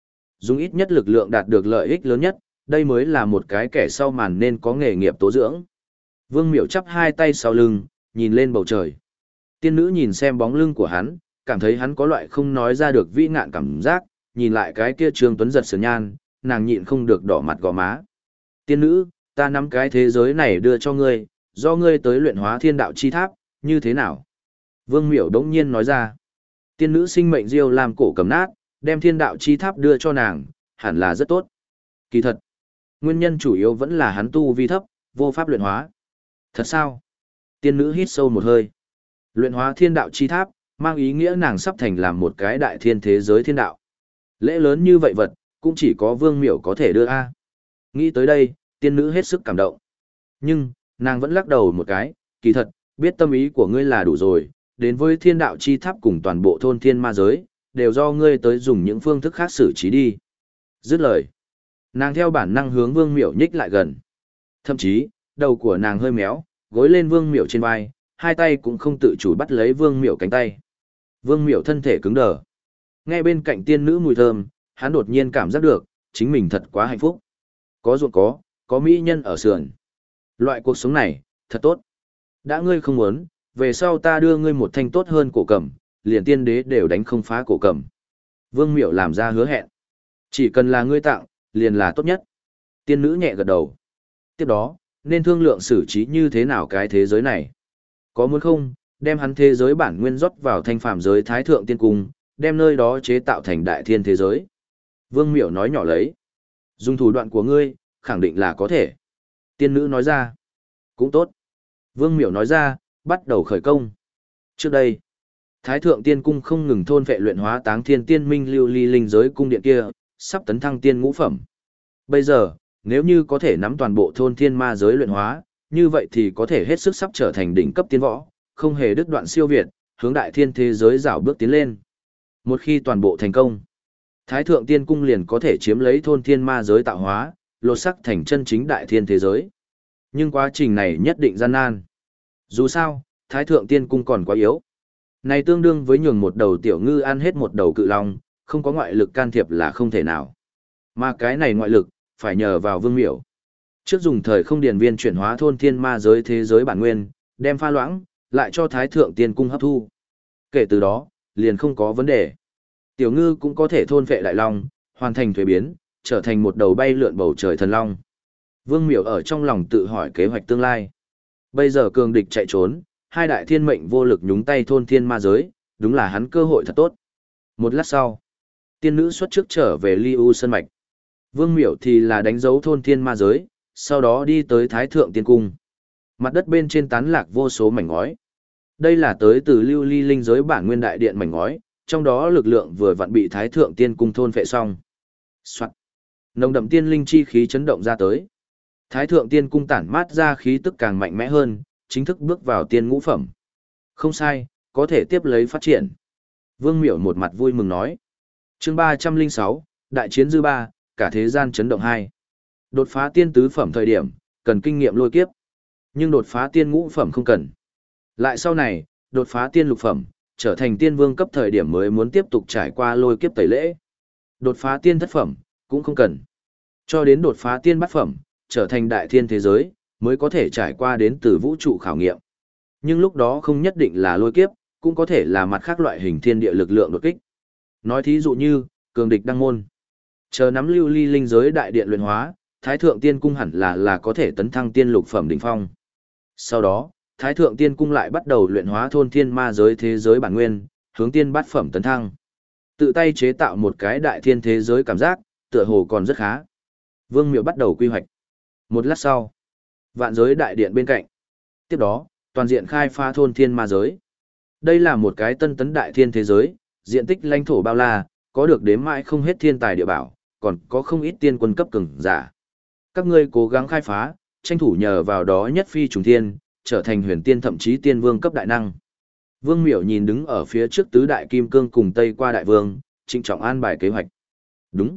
Dùng ít nhất lực lượng đạt được lợi ích lớn nhất, đây mới là một cái kẻ sau màn nên có nghề nghiệp tố dưỡng. Vương Miểu chắp hai tay sau lưng, nhìn lên bầu trời. Tiên nữ nhìn xem bóng lưng của hắn, cảm thấy hắn có loại không nói ra được vĩ ngạn cảm giác, nhìn lại cái kia Trương Tuấn giật sườn nhan, nàng nhịn không được đỏ mặt gò má. Tiên nữ, ta nắm cái thế giới này đưa cho ngươi, do ngươi tới luyện hóa thiên đạo chi tháp, như thế nào? Vương Miểu đống nhiên nói ra. Tiên nữ sinh mệnh diêu làm cổ cầm nát, đem thiên đạo chi tháp đưa cho nàng, hẳn là rất tốt. Kỳ thật, nguyên nhân chủ yếu vẫn là hắn tu vi thấp, vô pháp luyện hóa. Thật sao? Tiên nữ hít sâu một hơi. Luyện hóa thiên đạo chi tháp, mang ý nghĩa nàng sắp thành làm một cái đại thiên thế giới thiên đạo. Lễ lớn như vậy vật, cũng chỉ có Vương Miểu có thể đưa a. Nghĩ tới đây, tiên nữ hết sức cảm động. Nhưng, nàng vẫn lắc đầu một cái, kỳ thật, biết tâm ý của ngươi là đủ rồi, đến với thiên đạo chi tháp cùng toàn bộ thôn thiên ma giới, đều do ngươi tới dùng những phương thức khác xử trí đi. Dứt lời, nàng theo bản năng hướng Vương Miểu nhích lại gần. Thậm chí, đầu của nàng hơi méo, gối lên Vương Miểu trên vai, hai tay cũng không tự chủ bắt lấy Vương Miểu cánh tay. Vương Miểu thân thể cứng đờ. Nghe bên cạnh tiên nữ mùi thơm, hắn đột nhiên cảm giác được, chính mình thật quá hạnh phúc. Có ruộng có mỹ nhân ở sườn. Loại cuộc sống này, thật tốt. Đã ngươi không muốn, về sau ta đưa ngươi một thanh tốt hơn cổ cầm, liền tiên đế đều đánh không phá cổ cầm. Vương Miểu làm ra hứa hẹn. Chỉ cần là ngươi tặng, liền là tốt nhất. Tiên nữ nhẹ gật đầu. Tiếp đó, nên thương lượng xử trí như thế nào cái thế giới này. Có muốn không, đem hắn thế giới bản nguyên rót vào thanh phàm giới thái thượng tiên cung, đem nơi đó chế tạo thành đại thiên thế giới. Vương Miểu nói nhỏ lấy. Dùng thủ đoạn của ngươi, khẳng định là có thể. Tiên nữ nói ra. Cũng tốt. Vương Miểu nói ra, bắt đầu khởi công. Trước đây, Thái Thượng Tiên Cung không ngừng thôn vệ luyện hóa táng thiên tiên minh lưu ly linh giới cung điện kia, sắp tấn thăng tiên ngũ phẩm. Bây giờ, nếu như có thể nắm toàn bộ thôn thiên ma giới luyện hóa, như vậy thì có thể hết sức sắp trở thành đỉnh cấp tiên võ, không hề đứt đoạn siêu việt, hướng đại thiên thế giới rảo bước tiến lên. Một khi toàn bộ thành công, Thái Thượng Tiên Cung liền có thể chiếm lấy thôn thiên ma giới tạo hóa, lột sắc thành chân chính đại thiên thế giới. Nhưng quá trình này nhất định gian nan. Dù sao, Thái Thượng Tiên Cung còn quá yếu. Này tương đương với nhường một đầu tiểu ngư ăn hết một đầu cự long, không có ngoại lực can thiệp là không thể nào. Mà cái này ngoại lực, phải nhờ vào Vương Miểu. Trước dùng thời không điển viên chuyển hóa thôn thiên ma giới thế giới bản nguyên, đem pha loãng, lại cho Thái Thượng Tiên Cung hấp thu. Kể từ đó, liền không có vấn đề. Tiểu ngư cũng có thể thôn vệ đại long, hoàn thành thuế biến, trở thành một đầu bay lượn bầu trời thần long. Vương Miểu ở trong lòng tự hỏi kế hoạch tương lai. Bây giờ cường địch chạy trốn, hai đại thiên mệnh vô lực nhúng tay thôn thiên ma giới, đúng là hắn cơ hội thật tốt. Một lát sau, tiên nữ xuất trước trở về Ly U Sơn Mạch. Vương Miểu thì là đánh dấu thôn thiên ma giới, sau đó đi tới Thái Thượng Tiên Cung. Mặt đất bên trên tán lạc vô số mảnh ngói. Đây là tới từ lưu ly linh giới bản nguyên đại điện mảnh ngói, trong đó lực lượng vừa vặn bị Thái Thượng Tiên Cung thôn phệ xong. Soạn. Nồng đậm tiên linh chi khí chấn động ra tới. Thái Thượng Tiên Cung tản mát ra khí tức càng mạnh mẽ hơn, chính thức bước vào tiên ngũ phẩm. Không sai, có thể tiếp lấy phát triển. Vương Miểu một mặt vui mừng nói. Chương 306, Đại chiến dư ba, cả thế gian chấn động 2. Đột phá tiên tứ phẩm thời điểm, cần kinh nghiệm lôi kiếp. Nhưng đột phá tiên ngũ phẩm không cần. Lại sau này, đột phá tiên lục phẩm, trở thành tiên vương cấp thời điểm mới muốn tiếp tục trải qua lôi kiếp tẩy lễ. Đột phá tiên thất phẩm, cũng không cần. Cho đến đột phá tiên bát phẩm, trở thành đại thiên thế giới, mới có thể trải qua đến từ vũ trụ khảo nghiệm. Nhưng lúc đó không nhất định là lôi kiếp, cũng có thể là mặt khác loại hình thiên địa lực lượng đột kích. Nói thí dụ như, cường địch đăng môn. Chờ nắm lưu ly linh giới đại điện luyện hóa, Thái Thượng Tiên Cung hẳn là có thể tấn thăng tiên lục phẩm đỉnh phong. Sau đó, Thái Thượng Tiên Cung lại bắt đầu luyện hóa thôn thiên ma giới thế giới bản nguyên, hướng tiên bát phẩm tấn thăng. Tự tay chế tạo một cái đại thiên thế giới cảm giác, tựa hồ còn rất khá. Vương Miệu bắt đầu quy hoạch. Một lát sau, vạn giới đại điện bên cạnh. Tiếp đó, toàn diện khai phá thôn thiên ma giới. Đây là một cái tân tấn đại thiên thế giới, diện tích lãnh thổ bao la, có được đếm mãi không hết thiên tài địa bảo, còn có không ít tiên quân cấp cường giả. Các ngươi cố gắng khai phá, tranh thủ nhờ vào đó nhất phi trùng thiên, trở thành huyền tiên thậm chí tiên vương cấp đại năng. Vương Miểu nhìn đứng ở phía trước tứ đại kim cương cùng Tây qua đại vương, trịnh trọng an bài kế hoạch. Đúng.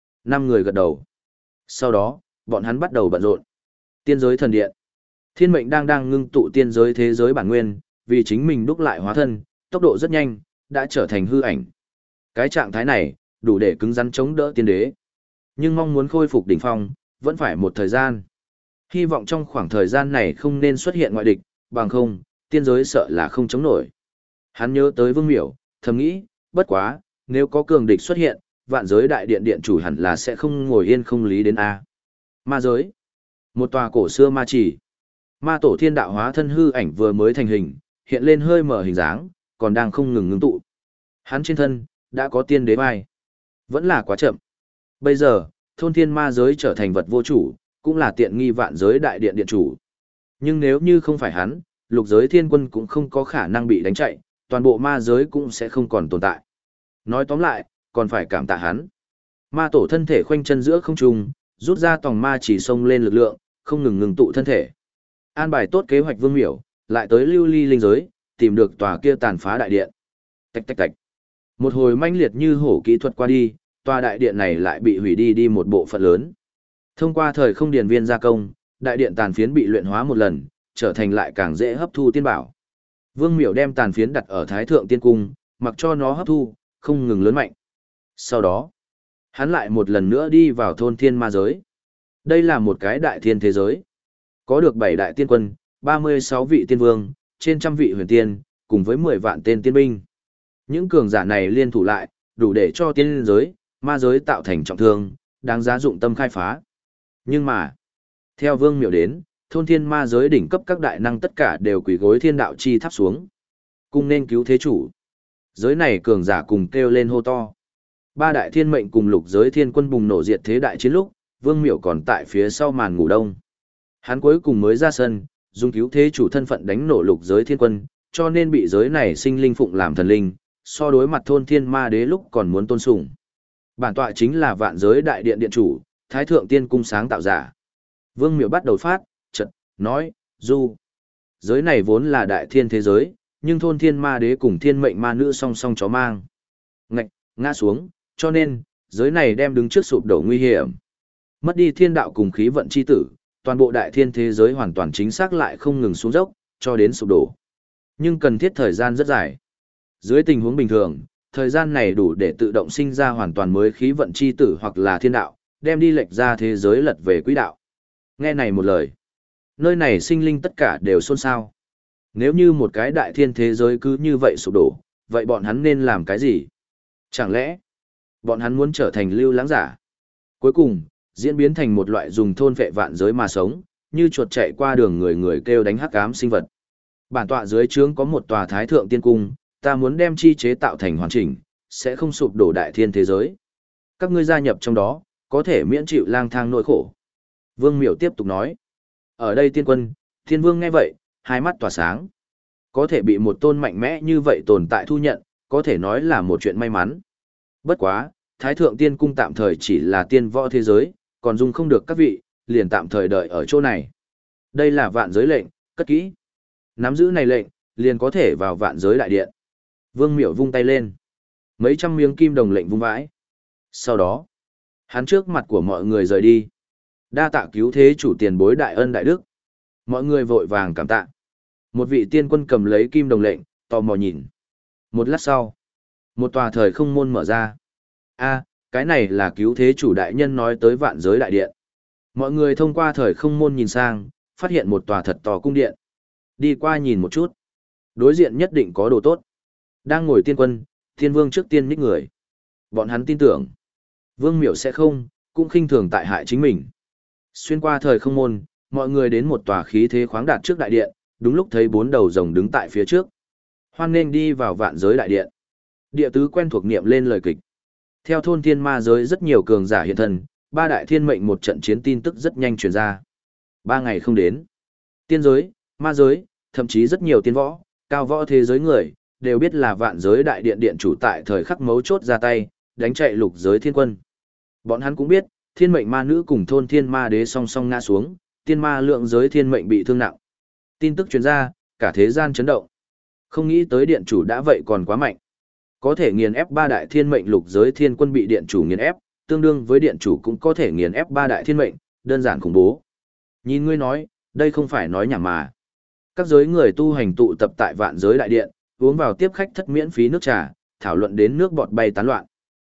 5 người gật đầu. Sau đó, bọn hắn bắt đầu bận rộn. Tiên giới thần điện. Thiên mệnh đang ngưng tụ tiên giới thế giới bản nguyên, vì chính mình đúc lại hóa thân, tốc độ rất nhanh, đã trở thành hư ảnh. Cái trạng thái này, đủ để cứng rắn chống đỡ tiên đế. Nhưng mong muốn khôi phục đỉnh phong, vẫn phải một thời gian. Hy vọng trong khoảng thời gian này không nên xuất hiện ngoại địch, bằng không, tiên giới sợ là không chống nổi. Hắn nhớ tới Vương Miểu, thầm nghĩ, bất quá, nếu có cường địch xuất hiện, vạn giới đại điện điện chủ hẳn là sẽ không ngồi yên không lý đến A. Ma giới. Một tòa cổ xưa ma chỉ. Ma tổ thiên đạo hóa thân hư ảnh vừa mới thành hình, hiện lên hơi mở hình dáng, còn đang không ngừng ngưng tụ. Hắn trên thân, đã có tiên đế vai. Vẫn là quá chậm. Bây giờ, thôn thiên ma giới trở thành vật vô chủ, cũng là tiện nghi vạn giới đại điện điện chủ. Nhưng nếu như không phải hắn, lục giới thiên quân cũng không có khả năng bị đánh chạy, toàn bộ ma giới cũng sẽ không còn tồn tại. Nói tóm lại, còn phải cảm tạ hắn. Ma tổ thân thể khoanh chân giữa không trung, rút ra tòng ma chỉ xông lên lực lượng, không ngừng ngừng tụ thân thể. An bài tốt kế hoạch Vương Miểu, lại tới lưu ly linh giới, tìm được tòa kia tàn phá đại điện. Tạch tạch tạch. Một hồi manh liệt như hổ kỹ thuật qua đi, tòa đại điện này lại bị hủy đi một bộ phận lớn. Thông qua thời không điền viên gia công, đại điện tàn phiến bị luyện hóa một lần, trở thành lại càng dễ hấp thu tiên bảo. Vương Miểu đem tàn phiến đặt ở Thái Thượng Tiên Cung, mặc cho nó hấp thu, không ngừng lớn mạnh. Sau đó, hắn lại một lần nữa đi vào thôn thiên ma giới. Đây là một cái đại thiên thế giới. Có được 7 đại tiên quân, 36 vị tiên vương, trên trăm vị huyền tiên, cùng với 10 vạn tên tiên binh. Những cường giả này liên thủ lại, đủ để cho tiên giới, ma giới tạo thành trọng thương, đáng giá dụng tâm khai phá. Nhưng mà, theo Vương Miểu đến, thôn thiên ma giới đỉnh cấp các đại năng tất cả đều quỳ gối thiên đạo chi tháp xuống. Cung nên cứu thế chủ. Giới này cường giả cùng kêu lên hô to. Ba đại thiên mệnh cùng lục giới thiên quân bùng nổ diệt thế đại chiến lúc, Vương Miểu còn tại phía sau màn ngủ đông. Hắn cuối cùng mới ra sân, dùng cứu thế chủ thân phận đánh nổ lục giới thiên quân, cho nên bị giới này sinh linh phụng làm thần linh, so đối mặt thôn thiên ma đế lúc còn muốn tôn sùng. Bản tọa chính là vạn giới đại điện điện chủ, Thái Thượng Tiên Cung sáng tạo giả. Vương Miểu bắt đầu phát, chợt nói, giới này vốn là đại thiên thế giới, nhưng thôn thiên ma đế cùng thiên mệnh ma nữ song song chó mang. Ngã xuống, cho nên, giới này đem đứng trước sụp đổ nguy hiểm. Mất đi thiên đạo cùng khí vận chi tử, toàn bộ đại thiên thế giới hoàn toàn chính xác lại không ngừng xuống dốc, cho đến sụp đổ. Nhưng cần thiết thời gian rất dài. Dưới tình huống bình thường, thời gian này đủ để tự động sinh ra hoàn toàn mới khí vận chi tử hoặc là thiên đạo, đem đi lệch ra thế giới lật về quỹ đạo. Nghe này một lời, nơi này sinh linh tất cả đều xôn xao. Nếu như một cái đại thiên thế giới cứ như vậy sụp đổ, vậy bọn hắn nên làm cái gì? Chẳng lẽ, bọn hắn muốn trở thành lưu lãng giả? Cuối cùng, diễn biến thành một loại dùng thôn vệ vạn giới mà sống, như chuột chạy qua đường người người kêu đánh hắc ám sinh vật. Bản tọa dưới trướng có một tòa Thái Thượng Tiên Cung, ta muốn đem chi chế tạo thành hoàn chỉnh, sẽ không sụp đổ đại thiên thế giới. Các ngươi gia nhập trong đó, có thể miễn chịu lang thang nỗi khổ. Vương Miểu tiếp tục nói. Ở đây tiên quân, thiên vương nghe vậy, hai mắt tỏa sáng. Có thể bị một tôn mạnh mẽ như vậy tồn tại thu nhận, có thể nói là một chuyện may mắn. Bất quá, Thái Thượng Tiên Cung tạm thời chỉ là tiên võ thế giới, còn dung không được các vị, liền tạm thời đợi ở chỗ này. Đây là vạn giới lệnh, cất kỹ. Nắm giữ này lệnh, liền có thể vào vạn giới đại điện. Vương Miểu vung tay lên. Mấy trăm miếng kim đồng lệnh vung vãi. Sau đó, hắn trước mặt của mọi người rời đi. Đa tạ cứu thế chủ tiền bối đại ân đại đức. Mọi người vội vàng cảm tạ. Một vị tiên quân cầm lấy kim đồng lệnh, tò mò nhìn. Một lát sau, một tòa thời không môn mở ra. Cái này là cứu thế chủ đại nhân nói tới vạn giới đại điện. Mọi người thông qua thời không môn nhìn sang, phát hiện một tòa thật to cung điện. Đi qua nhìn một chút. Đối diện nhất định có đồ tốt. Đang ngồi tiên quân, thiên vương trước tiên nhích người. Bọn hắn tin tưởng. Vương Miểu sẽ không, cũng khinh thường tại hại chính mình. Xuyên qua thời không môn, mọi người đến một tòa khí thế khoáng đạt trước đại điện, đúng lúc thấy 4 đầu rồng đứng tại phía trước. Hoan nên đi vào vạn giới đại điện. Địa tứ quen thuộc niệm lên lời kịch. Theo thôn thiên ma giới rất nhiều cường giả hiện thân, 3 đại thiên mệnh một trận chiến tin tức rất nhanh truyền ra. 3 ngày không đến. Tiên giới, ma giới, thậm chí rất nhiều tiên võ, cao võ thế giới người, đều biết là vạn giới đại điện điện chủ tại thời khắc mấu chốt ra tay, đánh chạy lục giới thiên quân. Bọn hắn cũng biết, thiên mệnh ma nữ cùng thôn thiên ma đế song song ngã xuống, tiên ma lượng giới thiên mệnh bị thương nặng. Tin tức truyền ra, cả thế gian chấn động. Không nghĩ tới điện chủ đã vậy còn quá mạnh. Có thể nghiền ép 3 đại thiên mệnh lục giới thiên quân bị điện chủ nghiền ép, tương đương với điện chủ cũng có thể nghiền ép 3 đại thiên mệnh, đơn giản khủng bố. Nhìn ngươi nói, đây không phải nói nhảm mà. Các giới người tu hành tụ tập tại vạn giới đại điện, uống vào tiếp khách thất miễn phí nước trà, thảo luận đến nước bọt bay tán loạn.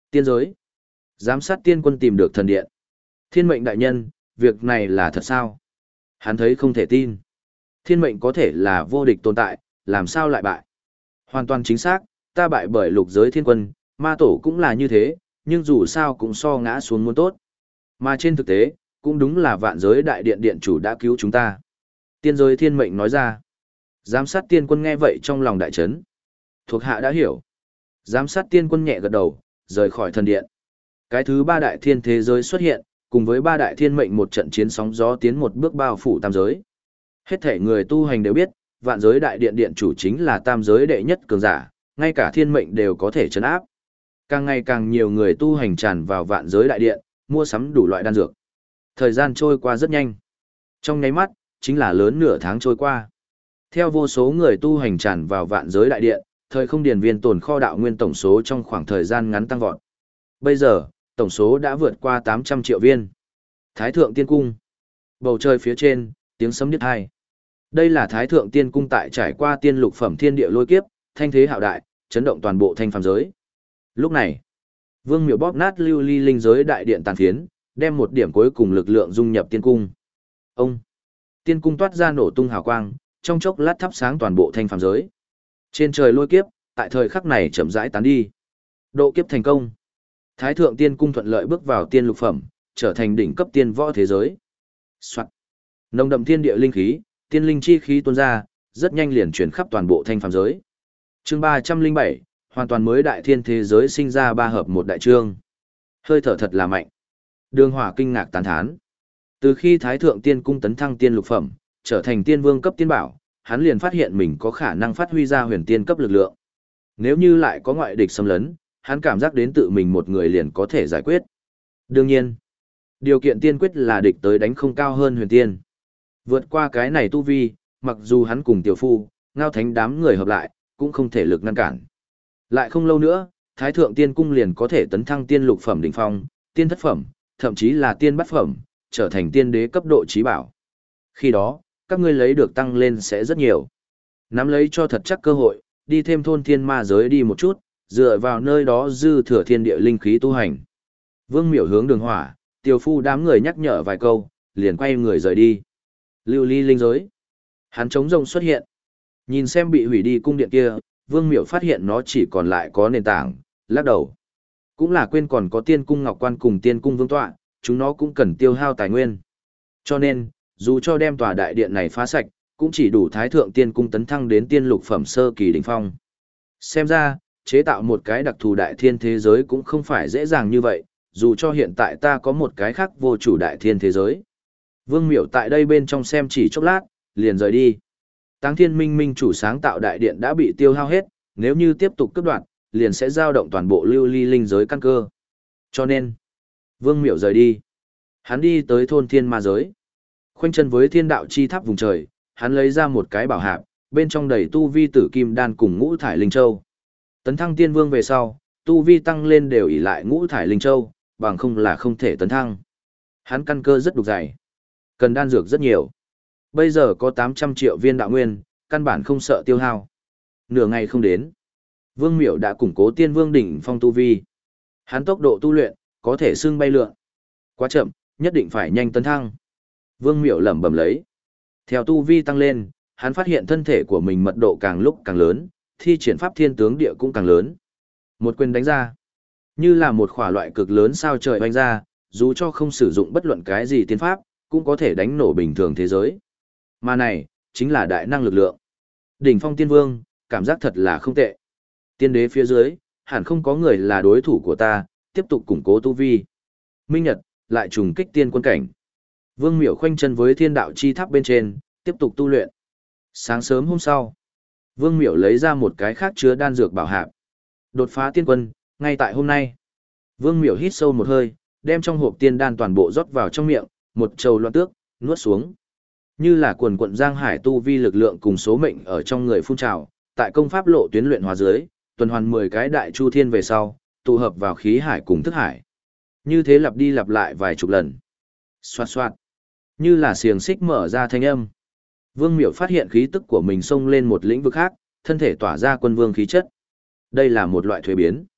Tiên giới. Giám sát tiên quân tìm được thần điện. Thiên mệnh đại nhân, việc này là thật sao? Hắn thấy không thể tin. Thiên mệnh có thể là vô địch tồn tại, làm sao lại bại? Hoàn toàn chính xác, ta bại bởi lục giới thiên quân, ma tổ cũng là như thế, nhưng dù sao cũng so ngã xuống muốn tốt. Mà trên thực tế, cũng đúng là vạn giới đại điện điện chủ đã cứu chúng ta. Tiên giới thiên mệnh nói ra. Giám sát tiên quân nghe vậy trong lòng đại chấn. Thuộc hạ đã hiểu. Giám sát tiên quân nhẹ gật đầu, rời khỏi thần điện. Cái thứ ba đại thiên thế giới xuất hiện, cùng với ba đại thiên mệnh một trận chiến sóng gió tiến một bước bao phủ tam giới. Hết thể người tu hành đều biết, vạn giới đại điện điện chủ chính là tam giới đệ nhất cường giả, ngay cả thiên mệnh đều có thể chấn áp. Càng ngày càng nhiều người tu hành tràn vào vạn giới đại điện, mua sắm đủ loại đan dược. Thời gian trôi qua rất nhanh. Trong nháy mắt, chính là lớn nửa tháng trôi qua. Theo vô số người tu hành tràn vào vạn giới đại điện, thời không điển viên tồn kho đạo nguyên tổng số trong khoảng thời gian ngắn tăng vọt. Bây giờ, tổng số đã vượt qua 800 triệu viên. Thái thượng tiên cung. Bầu trời phía trên, tiếng sấm điếc tai. Đây là Thái thượng tiên cung tại trải qua tiên lục phẩm thiên địa lôi kiếp, thanh thế hạo đại, chấn động toàn bộ thanh phàm giới. Lúc này, Vương Miểu bóp nát lưu ly linh giới đại điện tàn phiến, đem một điểm cuối cùng lực lượng dung nhập tiên cung. Ông, tiên cung toát ra nổ tung hào quang, trong chốc lát thắp sáng toàn bộ thanh phàm giới. Trên trời lôi kiếp, tại thời khắc này chậm rãi tán đi. Độ kiếp thành công. Thái thượng tiên cung thuận lợi bước vào tiên lục phẩm, trở thành đỉnh cấp tiên võ thế giới. Soạt. Nồng đậm thiên địa linh khí, tiên linh chi khí tuôn ra, rất nhanh liền chuyển khắp toàn bộ thanh phàm giới. Chương 307, hoàn toàn mới đại thiên thế giới sinh ra ba hợp một đại chương. Hơi thở thật là mạnh. Đường Hỏa kinh ngạc tán thán. Từ khi Thái thượng tiên cung tấn thăng tiên lục phẩm, trở thành tiên vương cấp tiên bảo, hắn liền phát hiện mình có khả năng phát huy ra huyền tiên cấp lực lượng. Nếu như lại có ngoại địch xâm lấn, hắn cảm giác đến tự mình một người liền có thể giải quyết. Đương nhiên, điều kiện tiên quyết là địch tới đánh không cao hơn huyền tiên. Vượt qua cái này tu vi, mặc dù hắn cùng tiểu phu, ngao thánh đám người hợp lại, cũng không thể lực ngăn cản. Lại không lâu nữa, Thái thượng tiên cung liền có thể tấn thăng tiên lục phẩm đỉnh phong, tiên thất phẩm, thậm chí là tiên bát phẩm, trở thành tiên đế cấp độ trí bảo. Khi đó, các ngươi lấy được tăng lên sẽ rất nhiều. Nắm lấy cho thật chắc cơ hội, đi thêm thôn thiên ma giới đi một chút, dựa vào nơi đó dư thừa thiên địa linh khí tu hành. Vương Miểu hướng Đường Hỏa, Tiểu Phu đám người nhắc nhở vài câu, liền quay người rời đi. Lưu ly linh giới. Hắn trống rông xuất hiện. Nhìn xem bị hủy đi cung điện kia, Vương Miểu phát hiện nó chỉ còn lại có nền tảng, lắc đầu. Cũng là quên còn có tiên cung ngọc quan cùng tiên cung vương tọa, chúng nó cũng cần tiêu hao tài nguyên. Cho nên, dù cho đem tòa đại điện này phá sạch, cũng chỉ đủ Thái thượng tiên cung tấn thăng đến tiên lục phẩm sơ kỳ đỉnh phong. Xem ra, chế tạo một cái đặc thù đại thiên thế giới cũng không phải dễ dàng như vậy, dù cho hiện tại ta có một cái khác vô chủ đại thiên thế giới. Vương Miểu tại đây bên trong xem chỉ chốc lát, liền rời đi. Táng Thiên Minh Minh chủ sáng tạo đại điện đã bị tiêu hao hết, nếu như tiếp tục cướp đoạt, liền sẽ giao động toàn bộ lưu ly linh giới căn cơ. Cho nên, Vương Miểu rời đi. Hắn đi tới thôn thiên ma giới. Khoanh chân với thiên đạo chi tháp vùng trời, hắn lấy ra một cái bảo hạp, bên trong đầy tu vi tử kim đan cùng ngũ thải linh châu. Tấn thăng tiên vương về sau, tu vi tăng lên đều ỷ lại ngũ thải linh châu, bằng không là không thể tấn thăng. Hắn căn cơ rất đục dày, cần đan dược rất nhiều. Bây giờ có 800 triệu viên đạo nguyên, căn bản không sợ tiêu hao. Nửa ngày không đến, Vương Miểu đã củng cố tiên vương đỉnh phong tu vi. Hắn tốc độ tu luyện, có thể xưng bay lượn. Quá chậm, nhất định phải nhanh tấn thăng. Vương Miểu lẩm bẩm lấy. Theo tu vi tăng lên, hắn phát hiện thân thể của mình mật độ càng lúc càng lớn, thi triển pháp thiên tướng địa cũng càng lớn. Một quyền đánh ra, như là một khỏa loại cực lớn sao trời oanh ra, dù cho không sử dụng bất luận cái gì tiên pháp, cũng có thể đánh nổ bình thường thế giới. Mà này, chính là đại năng lực lượng. Đỉnh phong tiên vương, cảm giác thật là không tệ. Tiên đế phía dưới, hẳn không có người là đối thủ của ta, tiếp tục củng cố tu vi. Minh Nhật, lại trùng kích tiên quân cảnh. Vương Miểu khoanh chân với thiên đạo chi tháp bên trên, tiếp tục tu luyện. Sáng sớm hôm sau, Vương Miểu lấy ra một cái khác chứa đan dược bảo hạp. Đột phá tiên quân, ngay tại hôm nay. Vương Miểu hít sâu một hơi, đem trong hộp tiên đan toàn bộ rót vào trong miệng, một trầu loạn tước, nuốt xuống. Như là quần quận giang hải tu vi lực lượng cùng số mệnh ở trong người phun trào, tại công pháp lộ tuyến luyện hóa dưới, tuần hoàn 10 cái đại chu thiên về sau, tụ hợp vào khí hải cùng thức hải. Như thế lặp đi lặp lại vài chục lần. Xoạt xoạt. Như là xiềng xích mở ra thanh âm. Vương Miểu phát hiện khí tức của mình xông lên một lĩnh vực khác, thân thể tỏa ra quân vương khí chất. Đây là một loại thuế biến.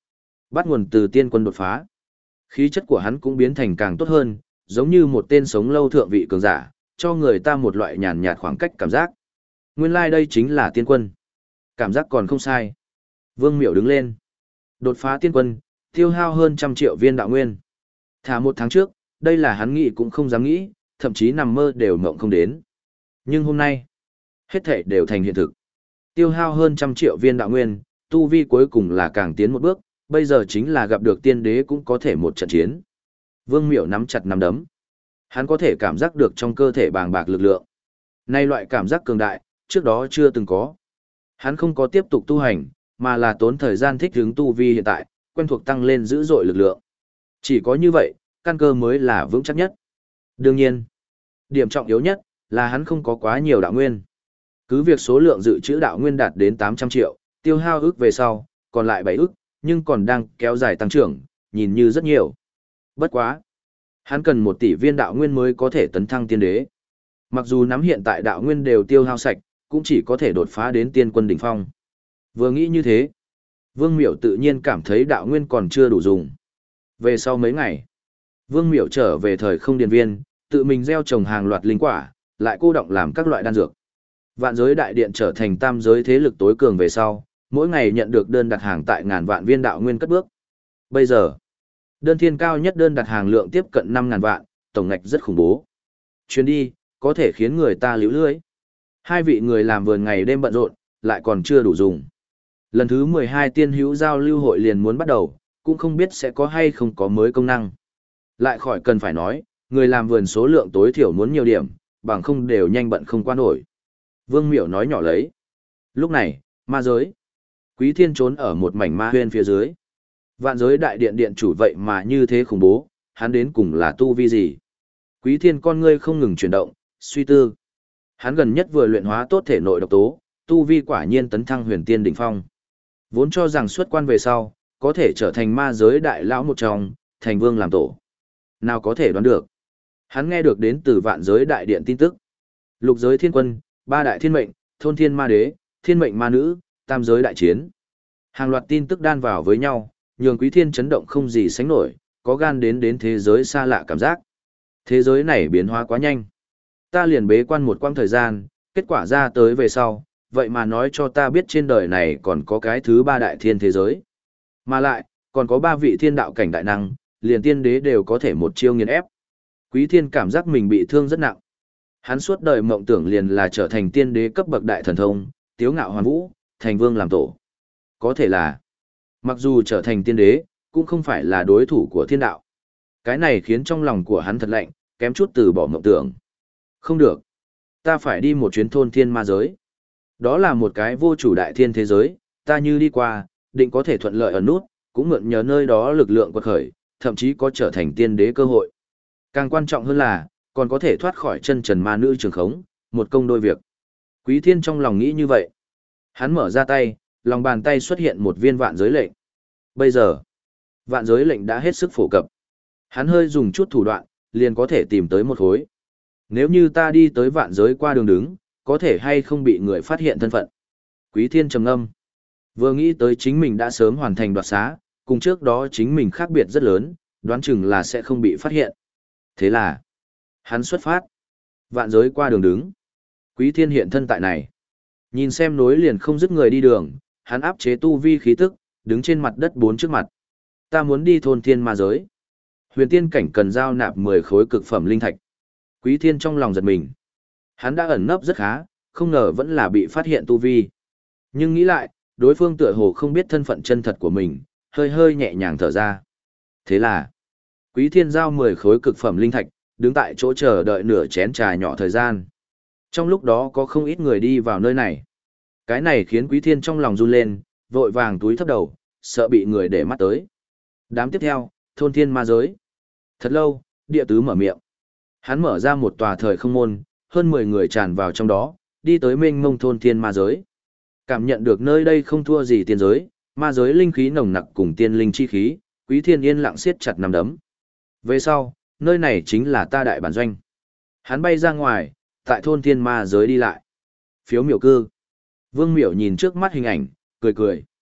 Bắt nguồn từ tiên quân đột phá. Khí chất của hắn cũng biến thành càng tốt hơn, giống như một tên sống lâu thượng vị cường giả, cho người ta một loại nhàn nhạt khoảng cách cảm giác. Nguyên lai đây chính là tiên quân. Cảm giác còn không sai. Vương Miểu đứng lên. Đột phá tiên quân, tiêu hao hơn 100 triệu viên đạo nguyên. Thả 1 tháng trước, đây là hắn nghĩ cũng không dám nghĩ, thậm chí nằm mơ đều mộng không đến. Nhưng hôm nay, hết thảy đều thành hiện thực. Tiêu hao hơn 100 triệu viên đạo nguyên, tu vi cuối cùng là càng tiến một bước, bây giờ chính là gặp được tiên đế cũng có thể một trận chiến. Vương Miểu nắm chặt nắm đấm. Hắn có thể cảm giác được trong cơ thể bàng bạc lực lượng. Nay loại cảm giác cường đại, trước đó chưa từng có. Hắn không có tiếp tục tu hành, mà là tốn thời gian thích ứng tu vi hiện tại, quen thuộc tăng lên dữ dội lực lượng. Chỉ có như vậy, căn cơ mới là vững chắc nhất. Đương nhiên, điểm trọng yếu nhất là hắn không có quá nhiều đạo nguyên. Cứ việc số lượng dự trữ đạo nguyên đạt đến 800 triệu, tiêu hao ước về sau, còn lại 7 ước, nhưng còn đang kéo dài tăng trưởng, nhìn như rất nhiều. Bất quá, hắn cần 1 tỷ viên đạo nguyên mới có thể tấn thăng tiên đế. Mặc dù nắm hiện tại đạo nguyên đều tiêu hao sạch, cũng chỉ có thể đột phá đến tiên quân đỉnh phong. Vừa nghĩ như thế, Vương Miểu tự nhiên cảm thấy đạo nguyên còn chưa đủ dùng. Về sau mấy ngày, Vương Miểu trở về thời không điền viên, tự mình gieo trồng hàng loạt linh quả, lại cô động làm các loại đan dược. Vạn giới đại điện trở thành tam giới thế lực tối cường về sau, mỗi ngày nhận được đơn đặt hàng tại ngàn vạn viên đạo nguyên cất bước. Bây giờ, đơn thiên cao nhất đơn đặt hàng lượng tiếp cận 5.000 vạn, tổng ngạch rất khủng bố. Chuyến đi, có thể khiến người ta liễu lưới. Hai vị người làm vườn ngày đêm bận rộn, lại còn chưa đủ dùng. Lần thứ 12 tiên hữu giao lưu hội liền muốn bắt đầu, cũng không biết sẽ có hay không có mới công năng. Lại khỏi cần phải nói, người làm vườn số lượng tối thiểu muốn nhiều điểm, bằng không đều nhanh bận không qua nổi. Vương Miểu nói nhỏ lấy. Lúc này, ma giới. Quý Thiên trốn ở một mảnh ma huyên phía dưới. Vạn giới đại điện điện chủ vậy mà như thế khủng bố, hắn đến cùng là tu vi gì? Quý Thiên con ngươi không ngừng chuyển động, suy tư. Hắn gần nhất vừa luyện hóa tốt thể nội độc tố, tu vi quả nhiên tấn thăng huyền tiên đỉnh phong. Vốn cho rằng xuất quan về sau, có thể trở thành ma giới đại lão một trong, thành vương làm tổ. Nào có thể đoán được. Hắn nghe được đến từ vạn giới đại điện tin tức. Lục giới thiên quân, 3 đại thiên mệnh, thôn thiên ma đế, thiên mệnh ma nữ, tam giới đại chiến. Hàng loạt tin tức đan vào với nhau, nhường Quý Thiên chấn động không gì sánh nổi, có gan đến thế giới xa lạ cảm giác. Thế giới này biến hóa quá nhanh. Ta liền bế quan một quãng thời gian, kết quả ra tới về sau, vậy mà nói cho ta biết trên đời này còn có cái thứ 3 đại thiên thế giới. Mà lại, còn có 3 vị thiên đạo cảnh đại năng, liền tiên đế đều có thể một chiêu nghiền ép. Quý Thiên cảm giác mình bị thương rất nặng. Hắn suốt đời mộng tưởng liền là trở thành tiên đế cấp bậc đại thần thông, tiếu ngạo hoàn vũ, thành vương làm tổ. Có thể là, mặc dù trở thành tiên đế, cũng không phải là đối thủ của thiên đạo. Cái này khiến trong lòng của hắn thật lạnh, kém chút từ bỏ mộng tưởng. Không được. Ta phải đi một chuyến thôn thiên ma giới. Đó là một cái vô chủ đại thiên thế giới, ta như đi qua, định có thể thuận lợi ẩn nút, cũng mượn nhờ nơi đó lực lượng quật khởi, thậm chí có trở thành tiên đế cơ hội. Càng quan trọng hơn là, còn có thể thoát khỏi chân trần ma nữ trường khống, một công đôi việc. Quý Thiên trong lòng nghĩ như vậy. Hắn mở ra tay, lòng bàn tay xuất hiện một viên vạn giới lệnh. Bây giờ, vạn giới lệnh đã hết sức phổ cập. Hắn hơi dùng chút thủ đoạn, liền có thể tìm tới một khối. Nếu như ta đi tới vạn giới qua đường đứng, có thể hay không bị người phát hiện thân phận. Quý Thiên trầm ngâm. Vừa nghĩ tới chính mình đã sớm hoàn thành đoạt xá, cùng trước đó chính mình khác biệt rất lớn, đoán chừng là sẽ không bị phát hiện. Thế là, hắn xuất phát. Vạn giới qua đường đứng. Quý Thiên hiện thân tại này. Nhìn xem nối liền không dứt người đi đường, hắn áp chế tu vi khí tức, đứng trên mặt đất 4 trước mặt. Ta muốn đi thôn thiên ma giới. Huyền tiên cảnh cần giao nạp 10 khối cực phẩm linh thạch. Quý Thiên trong lòng giật mình. Hắn đã ẩn nấp rất khá, không ngờ vẫn là bị phát hiện tu vi. Nhưng nghĩ lại, đối phương tựa hồ không biết thân phận chân thật của mình, hơi hơi nhẹ nhàng thở ra. Thế là, Quý Thiên giao 10 khối cực phẩm linh thạch, đứng tại chỗ chờ đợi nửa chén trà nhỏ thời gian. Trong lúc đó có không ít người đi vào nơi này. Cái này khiến Quý Thiên trong lòng run lên, vội vàng túi thấp đầu, sợ bị người để mắt tới. Đám tiếp theo, thôn thiên ma giới. Thật lâu, địa tứ mở miệng. Hắn mở ra một tòa thời không môn, hơn 10 người tràn vào trong đó, đi tới mênh mông thôn thiên ma giới. Cảm nhận được nơi đây không thua gì tiên giới, ma giới linh khí nồng nặc cùng tiên linh chi khí, Quý Thiên yên lặng siết chặt nắm đấm. Về sau, nơi này chính là ta đại bản doanh. Hắn bay ra ngoài, tại thôn thiên ma giới đi lại. Phiếu miểu cư. Vương Miểu nhìn trước mắt hình ảnh, cười cười.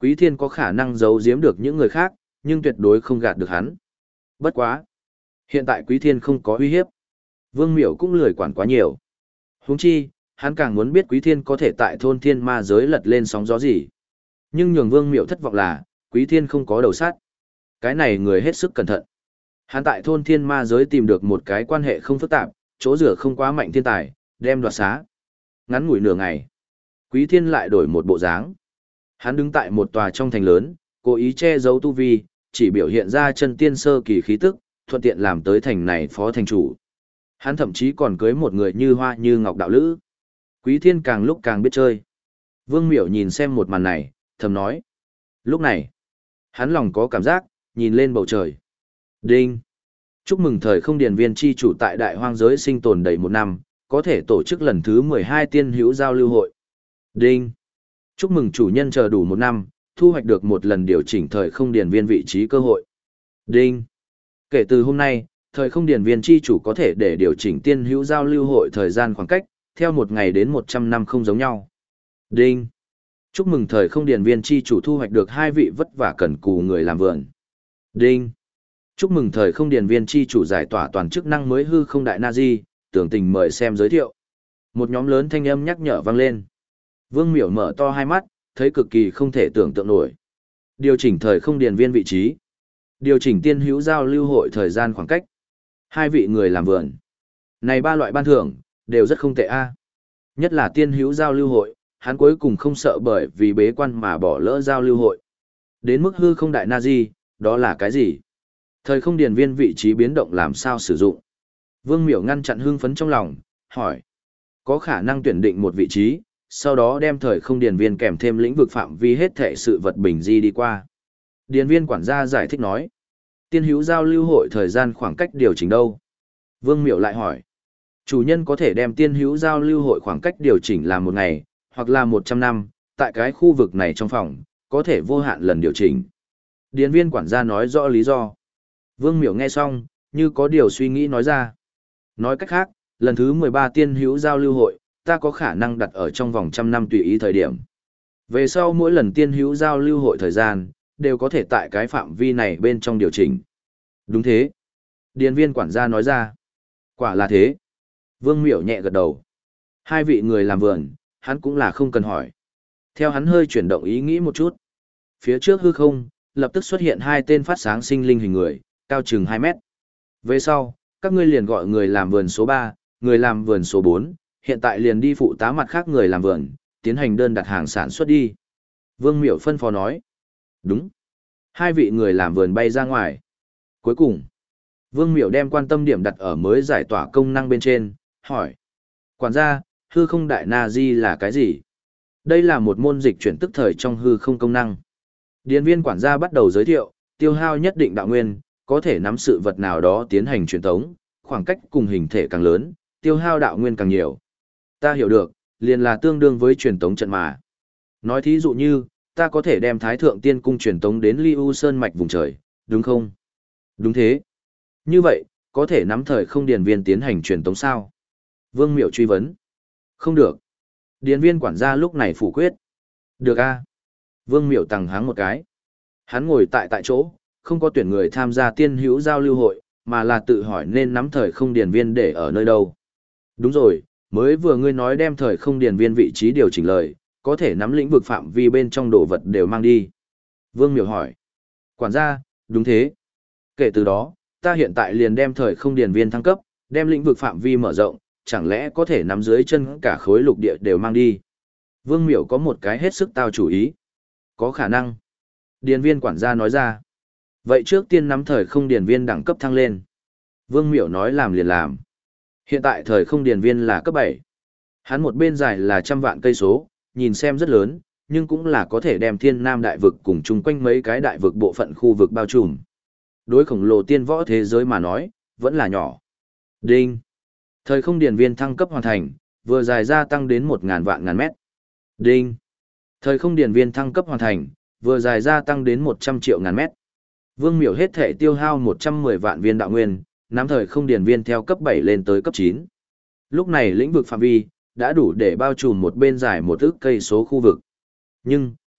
Quý Thiên có khả năng giấu giếm được những người khác, nhưng tuyệt đối không gạt được hắn. Bất quá. Hiện tại Quý Thiên không có uy hiếp. Vương Miểu cũng lười quản quá nhiều. Huống chi, hắn càng muốn biết Quý Thiên có thể tại thôn thiên ma giới lật lên sóng gió gì. Nhưng nhường Vương Miểu thất vọng là, Quý Thiên không có đầu sát. Cái này người hết sức cẩn thận. Hắn tại thôn thiên ma giới tìm được một cái quan hệ không phức tạp, chỗ rửa không quá mạnh thiên tài, đem đoạt xá. Ngắn ngủi nửa ngày, Quý Thiên lại đổi một bộ dáng. Hắn đứng tại một tòa trong thành lớn, cố ý che giấu tu vi, chỉ biểu hiện ra chân tiên sơ kỳ khí tức, thuận tiện làm tới thành này phó thành chủ. Hắn thậm chí còn cưới một người như hoa như ngọc đạo lữ. Quý Thiên càng lúc càng biết chơi. Vương Miểu nhìn xem một màn này, thầm nói. Lúc này, hắn lòng có cảm giác, nhìn lên bầu trời. Đinh! Chúc mừng thời không điền viên chi chủ tại đại hoang giới sinh tồn đầy 1 năm, có thể tổ chức lần thứ 12 tiên hữu giao lưu hội. Đinh! Chúc mừng chủ nhân chờ đủ 1 năm, thu hoạch được một lần điều chỉnh thời không điền viên vị trí cơ hội. Đinh! Kể từ hôm nay, thời không điền viên chi chủ có thể để điều chỉnh tiên hữu giao lưu hội thời gian khoảng cách, theo 1 ngày đến 100 năm không giống nhau. Đinh! Chúc mừng thời không điền viên chi chủ thu hoạch được 2 vị vất vả cần cù người làm vườn. Đinh! Chúc mừng thời không điền viên chi chủ giải tỏa toàn chức năng mới hư không đại Nazi, tưởng tình mời xem giới thiệu. Một nhóm lớn thanh âm nhắc nhở vang lên. Vương Miểu mở to hai mắt, thấy cực kỳ không thể tưởng tượng nổi. Điều chỉnh thời không điền viên vị trí. Điều chỉnh tiên hữu giao lưu hội thời gian khoảng cách. 2 vị người làm vườn. Này 3 loại ban thưởng, đều rất không tệ a. Nhất là tiên hữu giao lưu hội, hắn cuối cùng không sợ bởi vì bế quan mà bỏ lỡ giao lưu hội. Đến mức hư không đại Nazi, đó là cái gì? Thời không điền viên vị trí biến động làm sao sử dụng? Vương Miểu ngăn chặn hưng phấn trong lòng, hỏi. Có khả năng tuyển định một vị trí, sau đó đem thời không điền viên kèm thêm lĩnh vực phạm vi hết thể sự vật bình di đi qua. Điền viên quản gia giải thích nói. Tiên hữu giao lưu hội thời gian khoảng cách điều chỉnh đâu? Vương Miểu lại hỏi. Chủ nhân có thể đem tiên hữu giao lưu hội khoảng cách điều chỉnh là 1 ngày, hoặc là 100 năm, tại cái khu vực này trong phòng, có thể vô hạn lần điều chỉnh. Điền viên quản gia nói rõ lý do. Vương Miểu nghe xong, như có điều suy nghĩ nói ra. Nói cách khác, lần thứ 13 tiên hữu giao lưu hội, ta có khả năng đặt ở trong vòng 100 năm tùy ý thời điểm. Về sau mỗi lần tiên hữu giao lưu hội thời gian, đều có thể tại cái phạm vi này bên trong điều chỉnh. Đúng thế. Điền viên quản gia nói ra. Quả là thế. Vương Miểu nhẹ gật đầu. 2 vị người làm vườn, hắn cũng là không cần hỏi. Theo hắn hơi chuyển động ý nghĩ một chút. Phía trước hư không, lập tức xuất hiện 2 tên phát sáng sinh linh hình người, cao chừng 2 mét. Về sau, các ngươi liền gọi người làm vườn số 3, người làm vườn số 4, hiện tại liền đi phụ tá mặt khác người làm vườn, tiến hành đơn đặt hàng sản xuất đi. Vương Miểu phân phó nói. Đúng. 2 vị người làm vườn bay ra ngoài. Cuối cùng, Vương Miểu đem quan tâm điểm đặt ở mới giải tỏa công năng bên trên, hỏi. Quản gia, hư không đại Nazi là cái gì? Đây là một môn dịch chuyển tức thời trong hư không công năng. Điền viên quản gia bắt đầu giới thiệu, tiêu hao nhất định đạo nguyên, có thể nắm sự vật nào đó tiến hành truyền tống, khoảng cách cùng hình thể càng lớn, tiêu hao đạo nguyên càng nhiều. Ta hiểu được, liền là tương đương với truyền tống trận mà. Nói thí dụ như, ta có thể đem Thái Thượng Tiên Cung truyền tống đến Liu Sơn mạch vùng trời, đúng không? Đúng thế. Như vậy, có thể nắm thời không điền viên tiến hành truyền tống sao? Vương Miểu truy vấn. Không được. Điền viên quản gia lúc này phủ quyết. Được a. Vương Miểu tằng háng một cái. Hắn ngồi tại chỗ, không có tuyển người tham gia tiên hữu giao lưu hội, mà là tự hỏi nên nắm thời không điền viên để ở nơi đâu. Đúng rồi, mới vừa ngươi nói đem thời không điền viên vị trí điều chỉnh lời, có thể nắm lĩnh vực phạm vi bên trong đồ vật đều mang đi. Vương Miểu hỏi. Quản gia, đúng thế. Kể từ đó, ta hiện tại liền đem thời không điền viên thăng cấp, đem lĩnh vực phạm vi mở rộng, chẳng lẽ có thể nắm dưới chân cả khối lục địa đều mang đi. Vương Miểu có một cái hết sức tao chủ ý. Có khả năng. Điền viên quản gia nói ra. Vậy trước tiên nắm thời không điền viên đẳng cấp thăng lên. Vương Miểu nói làm liền làm. Hiện tại thời không điền viên là cấp 7. Hắn một bên dài là 100 vạn cây số, nhìn xem rất lớn, nhưng cũng là có thể đem thiên nam đại vực cùng chung quanh mấy cái đại vực bộ phận khu vực bao trùm. Đối khổng lồ tiên võ thế giới mà nói, vẫn là nhỏ. Đinh. Thời không điền viên thăng cấp hoàn thành, vừa dài gia tăng đến 1.000 vạn ngàn mét. Đinh. Thời không điền viên thăng cấp hoàn thành, vừa dài gia tăng đến 100 triệu ngàn mét. Vương Miểu hết thể tiêu hao 110 vạn viên đạo nguyên, nắm thời không điền viên theo cấp 7 lên tới cấp 9. Lúc này lĩnh vực phạm vi đã đủ để bao trùm một bên dài 1 ức cây số khu vực. Nhưng,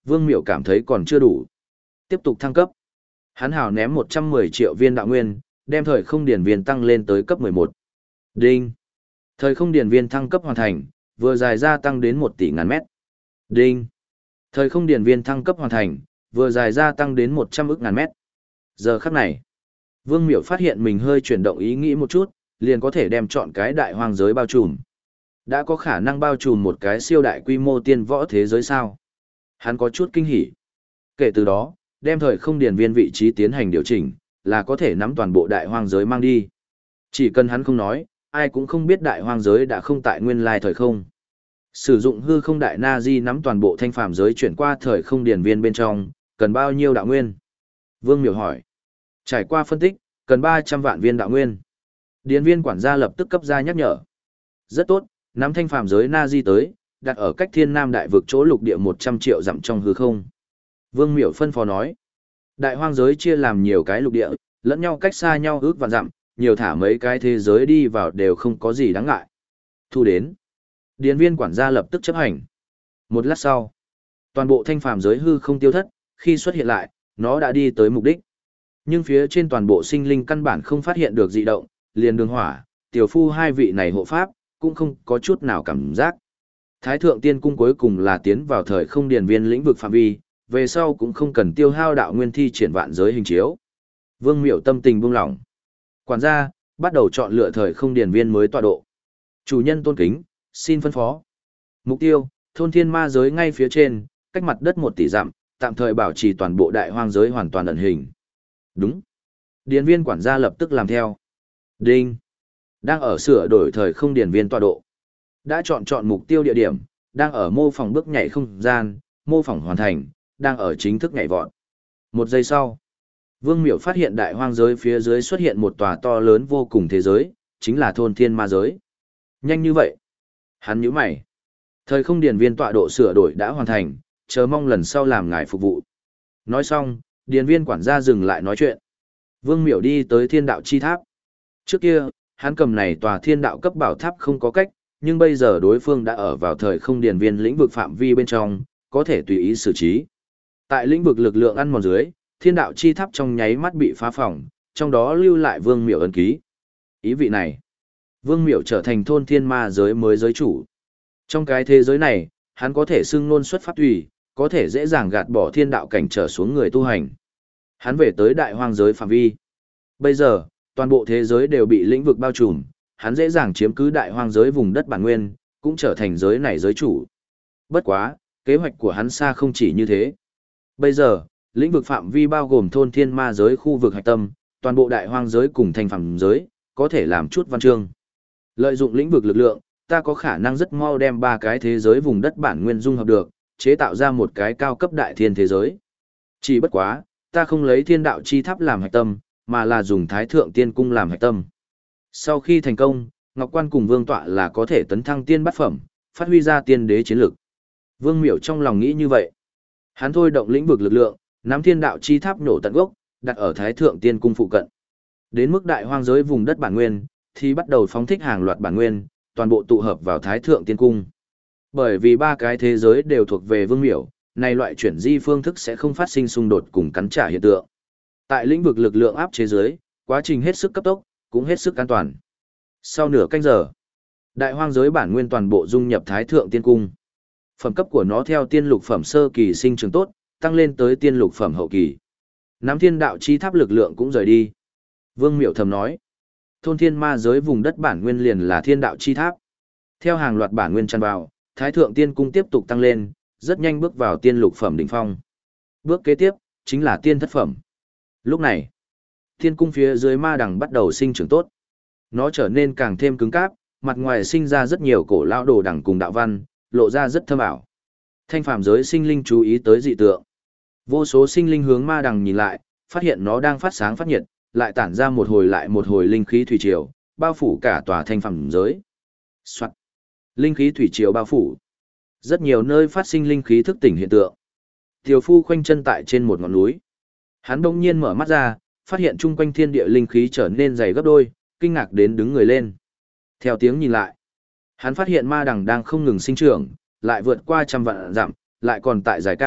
Vương Miểu cảm thấy còn chưa đủ. Tiếp tục thăng cấp. Hắn hào ném 110 triệu viên đạo nguyên, đem thời không điển viên tăng lên tới cấp 11. Đinh. Thời không điển viên thăng cấp hoàn thành, vừa dài ra tăng đến 1 tỷ ngàn mét. Đinh. Thời không điển viên thăng cấp hoàn thành, vừa dài ra tăng đến 100 ức ngàn mét. Giờ khắc này, Vương Miểu phát hiện mình hơi chuyển động ý nghĩ một chút, liền có thể đem chọn cái đại hoang giới bao trùm. Đã có khả năng bao trùm một cái siêu đại quy mô tiên võ thế giới sao? Hắn có chút kinh hỉ. Kể từ đó, đem thời không điển viên vị trí tiến hành điều chỉnh, là có thể nắm toàn bộ đại hoang giới mang đi. Chỉ cần hắn không nói, ai cũng không biết đại hoang giới đã không tại nguyên lai thời không. Sử dụng hư không đại na di nắm toàn bộ thanh phàm giới chuyển qua thời không điển viên bên trong, cần bao nhiêu đạo nguyên? Vương Miểu hỏi. Trải qua phân tích, cần 300 vạn viên đạo nguyên. Điển viên quản gia lập tức cấp ra nhắc nhở. Rất tốt, nắm thanh phàm giới na di tới, đặt ở cách thiên nam đại vực chỗ lục địa 100 triệu dặm trong hư không. Vương Miểu phân phó nói. Đại hoang giới chia làm nhiều cái lục địa, lẫn nhau cách xa nhau ước vạn dặm, nhiều thả mấy cái thế giới đi vào đều không có gì đáng ngại. Thu đến. Điển viên quản gia lập tức chấp hành. Một lát sau, toàn bộ thanh phàm giới hư không tiêu thất, khi xuất hiện lại, nó đã đi tới mục đích. Nhưng phía trên toàn bộ sinh linh căn bản không phát hiện được dị động, liền đường hỏa, tiểu phu hai vị này hộ pháp, cũng không có chút nào cảm giác. Thái thượng tiên cung cuối cùng là tiến vào thời không điển viên lĩnh vực phạm vi, về sau cũng không cần tiêu hao đạo nguyên thi triển vạn giới hình chiếu. Vương Miểu tâm tình buông lỏng. Quản gia, bắt đầu chọn lựa thời không điển viên mới tọa độ. Chủ nhân tôn kính, xin phân phó. Mục tiêu, thôn thiên ma giới ngay phía trên, cách mặt đất 1 tỷ dặm, tạm thời bảo trì toàn bộ đại hoang giới hoàn toàn ẩn hình. Đúng. Điển viên quản gia lập tức làm theo. Đinh. Đang ở sửa đổi thời không điển viên tọa độ. Đã chọn mục tiêu địa điểm, đang ở mô phỏng bước nhảy không gian, mô phỏng hoàn thành, đang ở chính thức nhảy vọt. 1 giây sau, Vương Miểu phát hiện đại hoang giới phía dưới xuất hiện một tòa to lớn vô cùng thế giới, chính là thôn thiên ma giới. Nhanh như vậy. Hắn nhíu mày. Thời không điển viên tọa độ sửa đổi đã hoàn thành, chờ mong lần sau làm ngài phục vụ. Nói xong, điển viên quản gia dừng lại nói chuyện. Vương Miểu đi tới thiên đạo chi tháp. Trước kia, hắn cầm này tòa thiên đạo cấp bảo tháp không có cách, nhưng bây giờ đối phương đã ở vào thời không điển viên lĩnh vực phạm vi bên trong, có thể tùy ý xử trí. Tại lĩnh vực lực lượng ăn mòn dưới, thiên đạo chi tháp trong nháy mắt bị phá phỏng, trong đó lưu lại Vương Miểu ấn ký. Ý vị này, Vương Miểu trở thành thôn thiên ma giới mới giới chủ. Trong cái thế giới này, hắn có thể xưng ngôn xuất pháp tùy, có thể dễ dàng gạt bỏ thiên đạo cảnh trở xuống người tu hành. Hắn về tới đại hoang giới phạm vi. Bây giờ, toàn bộ thế giới đều bị lĩnh vực bao trùm, hắn dễ dàng chiếm cứ đại hoang giới vùng đất bản nguyên, cũng trở thành giới này giới chủ. Bất quá, kế hoạch của hắn xa không chỉ như thế. Bây giờ, lĩnh vực phạm vi bao gồm thôn thiên ma giới khu vực hạch tâm, toàn bộ đại hoang giới cùng thành phàm giới, có thể làm chút văn chương. Lợi dụng lĩnh vực lực lượng, ta có khả năng rất mau đem 3 cái thế giới vùng đất bản nguyên dung hợp được, chế tạo ra một cái cao cấp đại thiên thế giới. Chỉ bất quá, ta không lấy thiên đạo chi tháp làm hạch tâm, mà là dùng thái thượng tiên cung làm hạch tâm. Sau khi thành công, Ngọc Quan cùng Vương Tọa là có thể tấn thăng tiên bát phẩm, phát huy ra tiên đế chiến lực. Vương Miểu trong lòng nghĩ như vậy. Hắn thôi động lĩnh vực lực lượng, nắm thiên đạo chi tháp nổ tận gốc, đặt ở thái thượng tiên cung phụ cận. Đến mức đại hoang giới vùng đất bản nguyên, thì bắt đầu phóng thích hàng loạt bản nguyên, toàn bộ tụ hợp vào thái thượng tiên cung. Bởi vì 3 cái thế giới đều thuộc về Vương Miểu, này loại chuyển di phương thức sẽ không phát sinh xung đột cùng cắn trả hiện tượng. Tại lĩnh vực lực lượng áp chế giới, quá trình hết sức cấp tốc, cũng hết sức an toàn. Sau nửa canh giờ, đại hoang giới bản nguyên toàn bộ dung nhập thái thượng tiên cung. Phẩm cấp của nó theo tiên lục phẩm sơ kỳ sinh trưởng tốt, tăng lên tới tiên lục phẩm hậu kỳ. Nắm thiên đạo chi tháp lực lượng cũng rời đi. Vương Miểu thầm nói, thôn thiên ma giới vùng đất bản nguyên liền là thiên đạo chi tháp. Theo hàng loạt bản nguyên tràn vào, thái thượng tiên cung tiếp tục tăng lên, rất nhanh bước vào tiên lục phẩm đỉnh phong. Bước kế tiếp, chính là tiên thất phẩm. Lúc này, thiên cung phía dưới ma đằng bắt đầu sinh trưởng tốt. Nó trở nên càng thêm cứng cáp, mặt ngoài sinh ra rất nhiều cổ lão đồ đằng cùng đạo văn, lộ ra rất thâm ảo. Thanh phàm giới sinh linh chú ý tới dị tượng. Vô số sinh linh hướng ma đằng nhìn lại, phát hiện nó đang phát sáng phát nhiệt, lại tản ra một hồi lại một hồi linh khí thủy triều, bao phủ cả tòa thanh phàm giới. Soạt. Linh khí thủy triều bao phủ. Rất nhiều nơi phát sinh linh khí thức tỉnh hiện tượng. Tiểu phu khoanh chân tại trên một ngọn núi. Hắn đông nhiên mở mắt ra, phát hiện chung quanh thiên địa linh khí trở nên dày gấp đôi, kinh ngạc đến đứng người lên. Theo tiếng nhìn lại, hắn phát hiện ma đằng đang không ngừng sinh trưởng, lại vượt qua trăm vạn dặm, lại còn tại dài cao,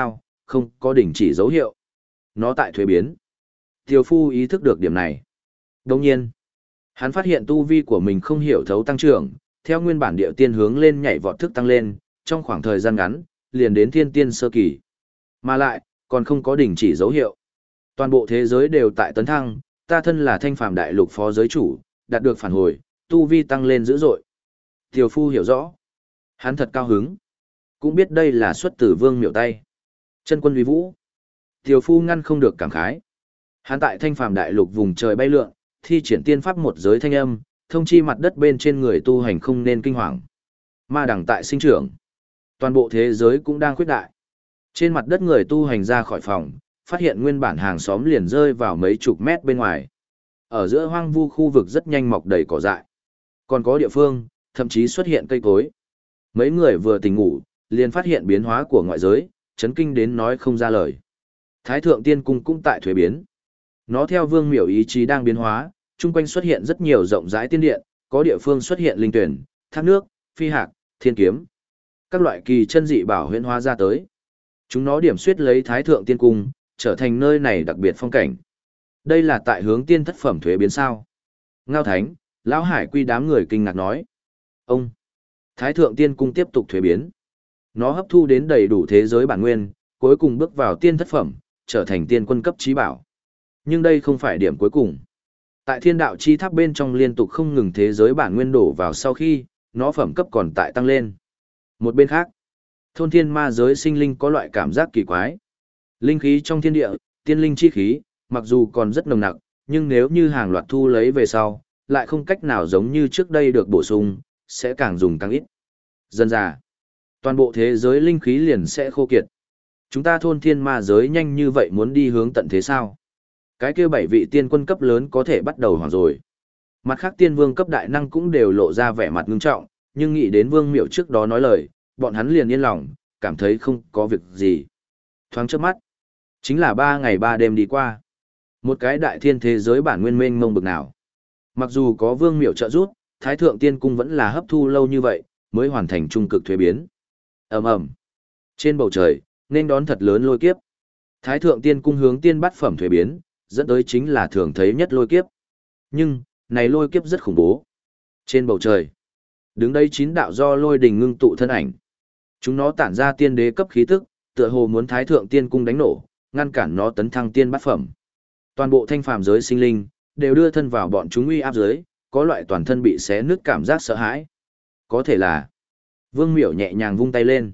không có đình chỉ dấu hiệu. Nó tại thuế biến. Tiều phu ý thức được điểm này. Đồng nhiên, hắn phát hiện tu vi của mình không hiểu thấu tăng trưởng, theo nguyên bản điệu tiên hướng lên nhảy vọt thức tăng lên, trong khoảng thời gian ngắn, liền đến thiên tiên sơ kỳ. Mà lại, còn không có đình chỉ dấu hiệu. Toàn bộ thế giới đều tại tấn thăng, ta thân là Thanh Phàm đại lục phó giới chủ, đạt được phản hồi, tu vi tăng lên dữ dội. Tiều phu hiểu rõ. Hắn thật cao hứng. Cũng biết đây là xuất từ Vương Miểu tay. Chân quân uy vũ. Tiều phu ngăn không được cảm khái. Hắn tại Thanh Phàm đại lục vùng trời bay lượn, thi triển tiên pháp một giới thanh âm, thông chi mặt đất bên trên người tu hành không nên kinh hoàng. Ma đẳng tại sinh trưởng. Toàn bộ thế giới cũng đang khuyết đại. Trên mặt đất người tu hành ra khỏi phòng, phát hiện nguyên bản hàng xóm liền rơi vào mấy chục mét bên ngoài. Ở giữa hoang vu khu vực rất nhanh mọc đầy cỏ dại. Còn có địa phương, thậm chí xuất hiện cây cối. Mấy người vừa tỉnh ngủ, liền phát hiện biến hóa của ngoại giới, chấn kinh đến nói không ra lời. Thái thượng tiên cung cũng tại thuế biến. Nó theo Vương Miểu ý chí đang biến hóa, chung quanh xuất hiện rất nhiều rộng rãi tiên điện, có địa phương xuất hiện linh tuyển, thác nước, phi hạc, thiên kiếm. Các loại kỳ chân dị bảo huyễn hóa ra tới. Chúng nó điểm xuyết lấy Thái thượng tiên cung, trở thành nơi này đặc biệt phong cảnh. Đây là tại hướng tiên thất phẩm thuế biến sao? Ngao Thánh, Lão Hải Quy đám người kinh ngạc nói. Ông, Thái thượng tiên cung tiếp tục thuế biến. Nó hấp thu đến đầy đủ thế giới bản nguyên, cuối cùng bước vào tiên thất phẩm, trở thành tiên quân cấp trí bảo. Nhưng đây không phải điểm cuối cùng. Tại thiên đạo chi tháp bên trong liên tục không ngừng thế giới bản nguyên đổ vào sau khi, nó phẩm cấp còn tại tăng lên. Một bên khác, thôn thiên ma giới sinh linh có loại cảm giác kỳ quái. Linh khí trong thiên địa, tiên linh chi khí, mặc dù còn rất nồng nặc, nhưng nếu như hàng loạt thu lấy về sau, lại không cách nào giống như trước đây được bổ sung, sẽ càng dùng càng ít. Dần dà, toàn bộ thế giới linh khí liền sẽ khô kiệt. Chúng ta thôn thiên ma giới nhanh như vậy muốn đi hướng tận thế sao? Cái kia 7 vị tiên quân cấp lớn có thể bắt đầu hoảng rồi. Mặt khác tiên vương cấp đại năng cũng đều lộ ra vẻ mặt ngưng trọng, nhưng nghĩ đến Vương Miểu trước đó nói lời, bọn hắn liền yên lòng, cảm thấy không có việc gì. Thoáng chớp mắt, chính là 3 ngày 3 đêm đi qua. Một cái đại thiên thế giới bản nguyên mênh mông bực nào. Mặc dù có Vương Miểu trợ giúp, Thái thượng tiên cung vẫn là hấp thu lâu như vậy, mới hoàn thành trung cực thuế biến. Ầm ầm. Trên bầu trời, nên đón thật lớn lôi kiếp. Thái thượng tiên cung hướng tiên bát phẩm thuế biến, dẫn tới chính là thường thấy nhất lôi kiếp. Nhưng, này lôi kiếp rất khủng bố. Trên bầu trời, đứng đây 9 đạo do lôi đình ngưng tụ thân ảnh. Chúng nó tản ra tiên đế cấp khí tức, tựa hồ muốn Thái thượng tiên cung đánh nổ, ngăn cản nó tấn thăng tiên bát phẩm. Toàn bộ thanh phàm giới sinh linh đều đưa thân vào bọn chúng uy áp giới, có loại toàn thân bị xé nứt cảm giác sợ hãi. Có thể là Vương Miểu nhẹ nhàng vung tay lên.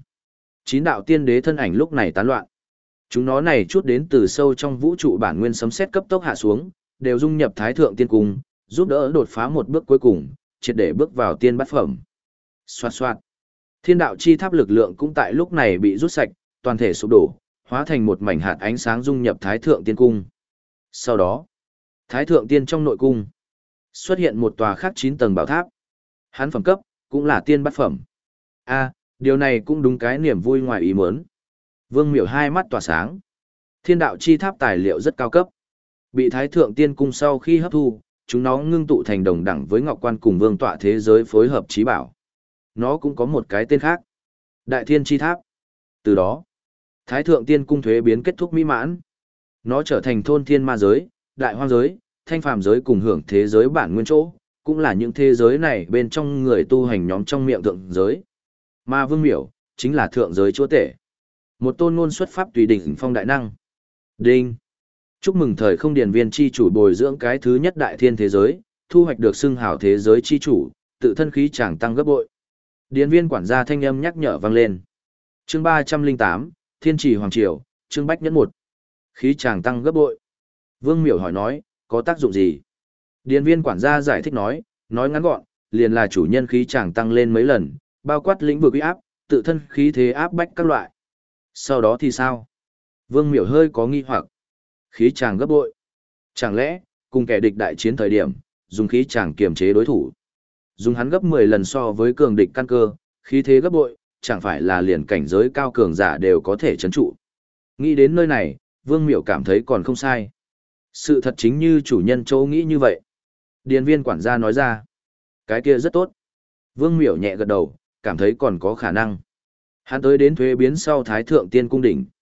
9 đạo tiên đế thân ảnh lúc này tán loạn. Chúng nó này chút đến từ sâu trong vũ trụ bản nguyên sấm sét cấp tốc hạ xuống, đều dung nhập Thái thượng tiên cung, giúp đỡ đột phá một bước cuối cùng, triệt để bước vào tiên bát phẩm. Xoạt xoạt. Thiên đạo chi tháp lực lượng cũng tại lúc này bị rút sạch, toàn thể sụp đổ, hóa thành một mảnh hạt ánh sáng dung nhập Thái thượng tiên cung. Sau đó, Thái thượng tiên trong nội cung xuất hiện một tòa khác 9 tầng bảo tháp. Hắn phẩm cấp cũng là tiên bát phẩm. Điều này cũng đúng cái niềm vui ngoài ý muốn. Vương Miểu hai mắt tỏa sáng. Thiên đạo chi tháp tài liệu rất cao cấp. Bị Thái thượng tiên cung sau khi hấp thu, chúng nó ngưng tụ thành đồng đẳng với Ngọc Quan cùng Vương tọa thế giới phối hợp trí bảo. Nó cũng có một cái tên khác. Đại thiên chi tháp. Từ đó, Thái thượng tiên cung thuế biến kết thúc mỹ mãn. Nó trở thành thôn thiên ma giới, đại hoang giới, thanh phàm giới cùng hưởng thế giới bản nguyên chỗ, cũng là những thế giới này bên trong người tu hành nhóm trong miệng thượng giới. Mà Vương Miểu, chính là thượng giới chúa tể. Một tôn ngôn xuất pháp tùy đỉnh phong đại năng. Đinh. Chúc mừng thời không điển viên chi chủ bồi dưỡng cái thứ nhất đại thiên thế giới, thu hoạch được xưng hào thế giới chi chủ, tự thân khí chàng tăng gấp bội. Điển viên quản gia thanh âm nhắc nhở vang lên. Chương 308, Thiên Trì Hoàng Triều, chương Bách Nhẫn 1. Khí chàng tăng gấp bội. Vương Miểu hỏi nói, có tác dụng gì? Điển viên quản gia giải thích nói ngắn gọn, liền là chủ nhân khí chàng tăng lên mấy lần, bao quát lĩnh vực uy áp, tự thân khí thế áp bách các loại. Sau đó thì sao? Vương Miểu hơi có nghi hoặc. Khí chàng gấp bội. Chẳng lẽ, cùng kẻ địch đại chiến thời điểm, dùng khí chàng kiềm chế đối thủ. Dùng hắn gấp 10 lần so với cường địch căn cơ, khí thế gấp bội, chẳng phải là liền cảnh giới cao cường giả đều có thể chấn trụ. Nghĩ đến nơi này, Vương Miểu cảm thấy còn không sai. Sự thật chính như chủ nhân châu nghĩ như vậy. Điền viên quản gia nói ra. Cái kia rất tốt. Vương Miểu nhẹ gật đầu, cảm thấy còn có khả năng. Hắn tới đến thuế biến sau Thái thượng tiên cung đỉnh.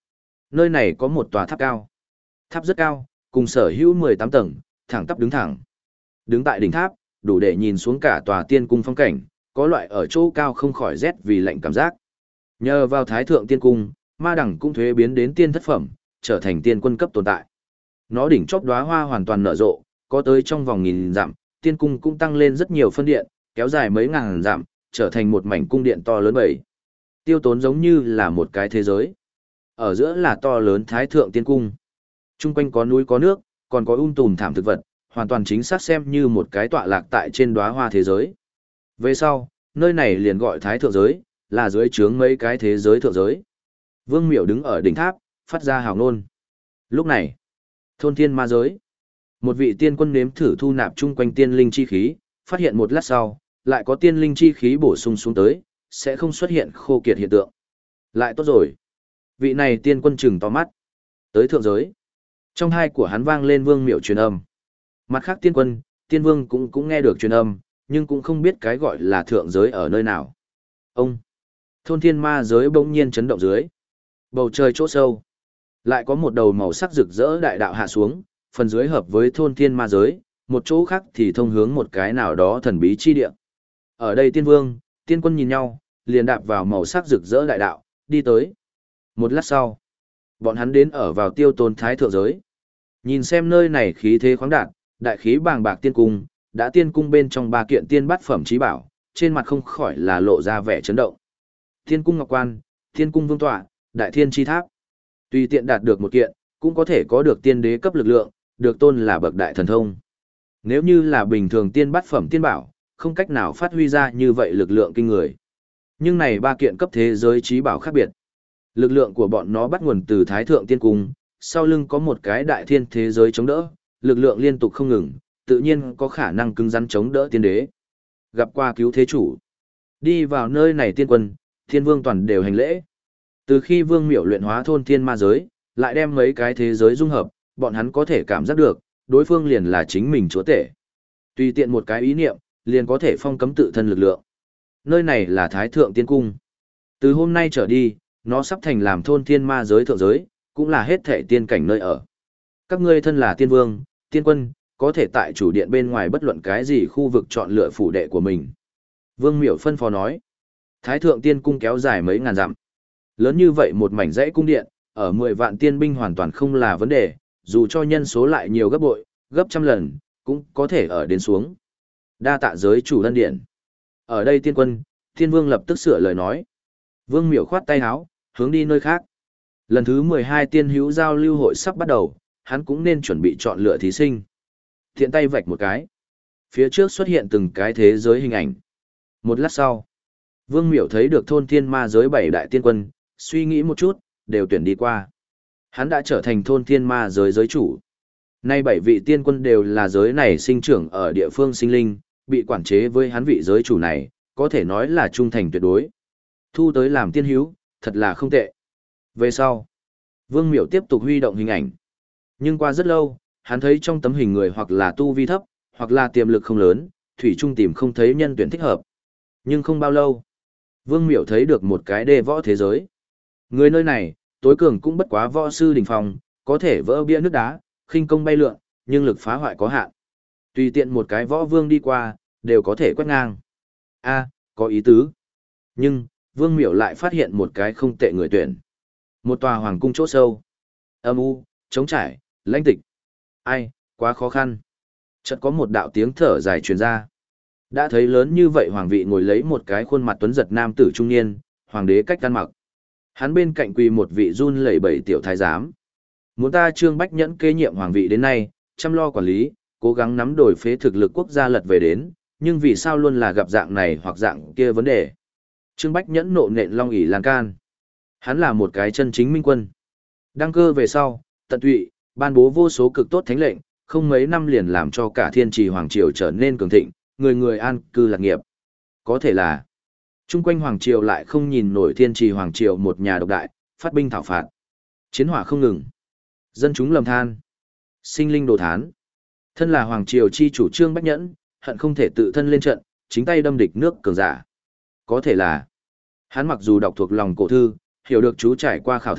Nơi này có một tòa tháp cao. Tháp rất cao, cùng sở hữu 18 tầng, thẳng tắp đứng thẳng. Đứng tại đỉnh tháp, đủ để nhìn xuống cả tòa tiên cung phong cảnh, có loại ở chỗ cao không khỏi rét vì lạnh cảm giác. Nhờ vào Thái Thượng Tiên Cung, ma đẳng cũng thuế biến đến tiên thất phẩm, trở thành tiên quân cấp tồn tại. Nó đỉnh chóp đóa hoa hoàn toàn nở rộ, có tới trong vòng nghìn dặm, tiên cung cũng tăng lên rất nhiều phân điện, kéo dài mấy ngàn dặm, trở thành một mảnh cung điện to lớn bảy. Tiêu Tốn giống như là một cái thế giới. Ở giữa là to lớn Thái Thượng Tiên Cung. Trung quanh có núi có nước, còn có tùm thảm thực vật, hoàn toàn chính xác xem như một cái tọa lạc tại trên đóa hoa thế giới. Về sau, nơi này liền gọi Thái Thượng Giới, là dưới trướng mấy cái thế giới thượng giới. Vương Miểu đứng ở đỉnh tháp, phát ra hào ngôn. Lúc này, thôn thiên ma giới. Một vị tiên quân nếm thử thu nạp chung quanh tiên linh chi khí, phát hiện một lát sau, lại có tiên linh chi khí bổ sung xuống tới, sẽ không xuất hiện khô kiệt hiện tượng. Lại tốt rồi. Vị này tiên quân trừng to mắt. Tới thượng giới. Trong hai của hắn vang lên Vương Miểu truyền âm. Mặt khác tiên quân, tiên vương cũng nghe được truyền âm, nhưng cũng không biết cái gọi là thượng giới ở nơi nào. Ông. Thôn thiên ma giới bỗng nhiên chấn động dưới. Bầu trời chỗ sâu. Lại có một đầu màu sắc rực rỡ đại đạo hạ xuống, phần dưới hợp với thôn thiên ma giới, một chỗ khác thì thông hướng một cái nào đó thần bí chi địa. Ở đây tiên vương, tiên quân nhìn nhau, liền đạp vào màu sắc rực rỡ đại đạo, đi tới. Một lát sau, bọn hắn đến ở vào Tiêu Tốn Thái Thượng Giới. Nhìn xem nơi này khí thế khoáng đạt, đại khí bàng bạc tiên cung, đã tiên cung bên trong ba kiện tiên bát phẩm trí bảo, trên mặt không khỏi là lộ ra vẻ chấn động. Tiên cung ngọc quan, tiên cung vương tọa, đại thiên chi tháp. Tùy tiện đạt được một kiện, cũng có thể có được tiên đế cấp lực lượng, được tôn là bậc đại thần thông. Nếu như là bình thường tiên bát phẩm tiên bảo, không cách nào phát huy ra như vậy lực lượng kinh người. Nhưng này ba kiện cấp thế giới trí bảo khác biệt. Lực lượng của bọn nó bắt nguồn từ Thái Thượng Tiên Cung, sau lưng có một cái đại thiên thế giới chống đỡ, lực lượng liên tục không ngừng, tự nhiên có khả năng cứng rắn chống đỡ tiên đế. Gặp qua cứu thế chủ. Đi vào nơi này tiên quân, thiên vương toàn đều hành lễ. Từ khi Vương Miểu luyện hóa thôn thiên ma giới, lại đem mấy cái thế giới dung hợp, bọn hắn có thể cảm giác được, đối phương liền là chính mình chúa tể. Tùy tiện một cái ý niệm, liền có thể phong cấm tự thân lực lượng. Nơi này là Thái Thượng Tiên Cung. Từ hôm nay trở đi, nó sắp thành làm thôn thiên ma giới thượng giới, cũng là hết thể tiên cảnh nơi ở. Các ngươi thân là tiên vương, tiên quân, có thể tại chủ điện bên ngoài bất luận cái gì khu vực chọn lựa phủ đệ của mình. Vương Miểu phân phó nói. Thái Thượng Tiên Cung kéo dài mấy ngàn dặm. Lớn như vậy một mảnh dãy cung điện, ở 10 vạn tiên binh hoàn toàn không là vấn đề, dù cho nhân số lại nhiều gấp bội, gấp trăm lần, cũng có thể ở đến xuống. Đa tạ giới chủ lân điện. Ở đây tiên quân, thiên vương lập tức sửa lời nói. Vương Miểu khoát tay áo, hướng đi nơi khác. Lần thứ 12 tiên hữu giao lưu hội sắp bắt đầu, hắn cũng nên chuẩn bị chọn lựa thí sinh. Thiện tay vạch một cái. Phía trước xuất hiện từng cái thế giới hình ảnh. Một lát sau, Vương Miểu thấy được thôn thiên ma giới 7 đại tiên quân, suy nghĩ một chút, đều tuyển đi qua. Hắn đã trở thành thôn thiên ma giới giới chủ. Nay 7 vị tiên quân đều là giới này sinh trưởng ở địa phương sinh linh, bị quản chế với hắn vị giới chủ này, có thể nói là trung thành tuyệt đối. Thu tới làm tiên hữu, thật là không tệ. Về sau, Vương Miểu tiếp tục huy động hình ảnh. Nhưng qua rất lâu, hắn thấy trong tấm hình người hoặc là tu vi thấp, hoặc là tiềm lực không lớn, thủy trung tìm không thấy nhân tuyển thích hợp. Nhưng không bao lâu, Vương Miểu thấy được một cái đê võ thế giới. Người nơi này, tối cường cũng bất quá võ sư đỉnh phong, có thể vỡ bia nước đá, khinh công bay lượn, nhưng lực phá hoại có hạn. Tùy tiện một cái võ vương đi qua, đều có thể quét ngang. A, có ý tứ. Nhưng, Vương Miểu lại phát hiện một cái không tệ người tuyển. Một tòa hoàng cung chỗ sâu. Âm u, trống trải, lãnh tịch. Ai, quá khó khăn. Chợt có một đạo tiếng thở dài truyền ra. Đã thấy lớn như vậy hoàng vị ngồi lấy một cái khuôn mặt tuấn giật nam tử trung niên, hoàng đế cách ăn mặc. Hắn bên cạnh quỳ một vị run lẩy bẩy tiểu thái giám. Muốn ta Trương Bách Nhẫn kế nhiệm hoàng vị đến nay, chăm lo quản lý, cố gắng nắm đổi phế thực lực quốc gia lật về đến, nhưng vì sao luôn là gặp dạng này hoặc dạng kia vấn đề. Trương Bách Nhẫn nộ nện long ỷ lan can. Hắn là một cái chân chính minh quân. Đăng cơ về sau, tận tụy, ban bố vô số cực tốt thánh lệnh, không mấy năm liền làm cho cả thiên trì hoàng triều trở nên cường thịnh, người người an cư lạc nghiệp. Có thể là, chung quanh hoàng triều lại không nhìn nổi thiên trì hoàng triều một nhà độc đại, phát binh thảo phạt. Chiến hỏa không ngừng. Dân chúng lầm than. Sinh linh đồ thán. Thân là hoàng triều chi chủ Trương Bách Nhẫn, hận không thể tự thân lên trận, chính tay đâm địch nước cường giả. Có thể là, hắn mặc dù đọc thuộc lòng cổ thư, hiểu được chú trải qua khảo thích,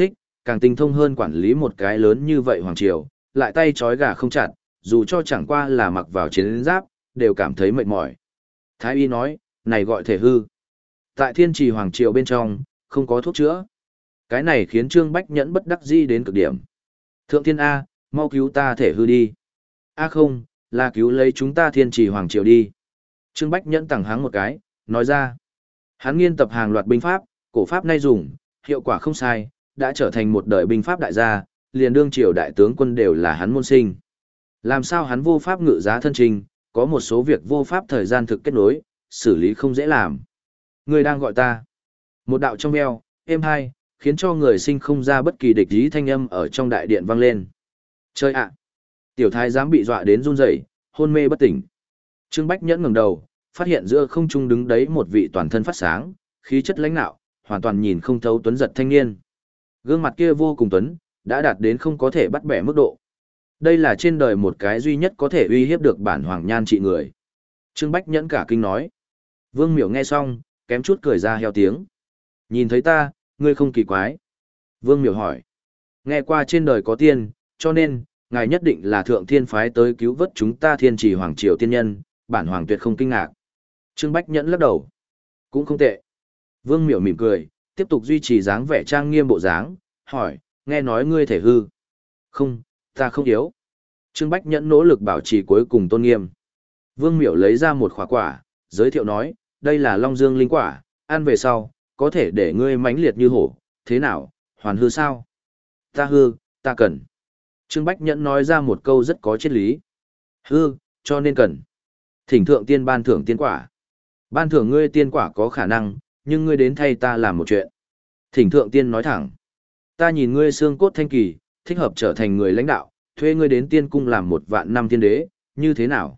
Càng tinh thông hơn quản lý một cái lớn như vậy hoàng triều, lại tay trói gà không chặt, dù cho chẳng qua là mặc vào chiến giáp, đều cảm thấy mệt mỏi. Thái y nói, này gọi thể hư. Tại thiên trì hoàng triều bên trong, không có thuốc chữa. Cái này khiến Trương Bách Nhẫn bất đắc dĩ đến cực điểm. Thượng thiên A, mau cứu ta thể hư đi. A không, là cứu lấy chúng ta thiên trì hoàng triều đi. Trương Bách Nhẫn tẳng háng một cái, nói ra. Hắn nghiên tập hàng loạt binh pháp, cổ pháp nay dùng, hiệu quả không sai, đã trở thành một đời binh pháp đại gia, liền đương triều đại tướng quân đều là hắn môn sinh. Làm sao hắn vô pháp ngự giá thân trình, có một số việc vô pháp thời gian thực kết nối, xử lý không dễ làm. Người đang gọi ta. Một đạo trong eo, êm hai, khiến cho người sinh không ra bất kỳ địch ý thanh âm ở trong đại điện vang lên. Chơi ạ! Tiểu thái giám bị dọa đến run rẩy, hôn mê bất tỉnh. Trương Bách Nhẫn ngẩng đầu, phát hiện giữa không trung đứng đấy một vị toàn thân phát sáng, khí chất lãnh nạo, hoàn toàn nhìn không thấu tuấn giật thanh niên. Gương mặt kia vô cùng tuấn, đã đạt đến không có thể bắt bẻ mức độ. Đây là trên đời một cái duy nhất có thể uy hiếp được bản hoàng nhan trị người. Trương Bách Nhẫn cả kinh nói. Vương Miểu nghe xong, kém chút cười ra heo tiếng. Nhìn thấy ta, ngươi không kỳ quái. Vương Miểu hỏi. Nghe qua trên đời có tiên, cho nên, ngài nhất định là thượng thiên phái tới cứu vớt chúng ta thiên trì hoàng triều tiên nhân, bản hoàng tuyệt không kinh ngạc. Trương Bách Nhẫn lắc đầu. Cũng không tệ. Vương Miểu mỉm cười, tiếp tục duy trì dáng vẻ trang nghiêm bộ dáng, hỏi, nghe nói ngươi thể hư. Không, ta không yếu. Trương Bách Nhẫn nỗ lực bảo trì cuối cùng tôn nghiêm. Vương Miểu lấy ra một khóa quả, giới thiệu nói, đây là Long Dương linh quả, ăn về sau, có thể để ngươi mãnh liệt như hổ, thế nào, hoàn hư sao? Ta hư, ta cần. Trương Bách Nhẫn nói ra một câu rất có triết lý. Hư, cho nên cần. Thỉnh thượng tiên ban thưởng tiên quả. Ban thưởng ngươi tiên quả có khả năng, nhưng ngươi đến thay ta làm một chuyện. Thỉnh thượng tiên nói thẳng. Ta nhìn ngươi xương cốt thanh kỳ, thích hợp trở thành người lãnh đạo, thuê ngươi đến tiên cung làm 1.000 năm thiên đế, như thế nào?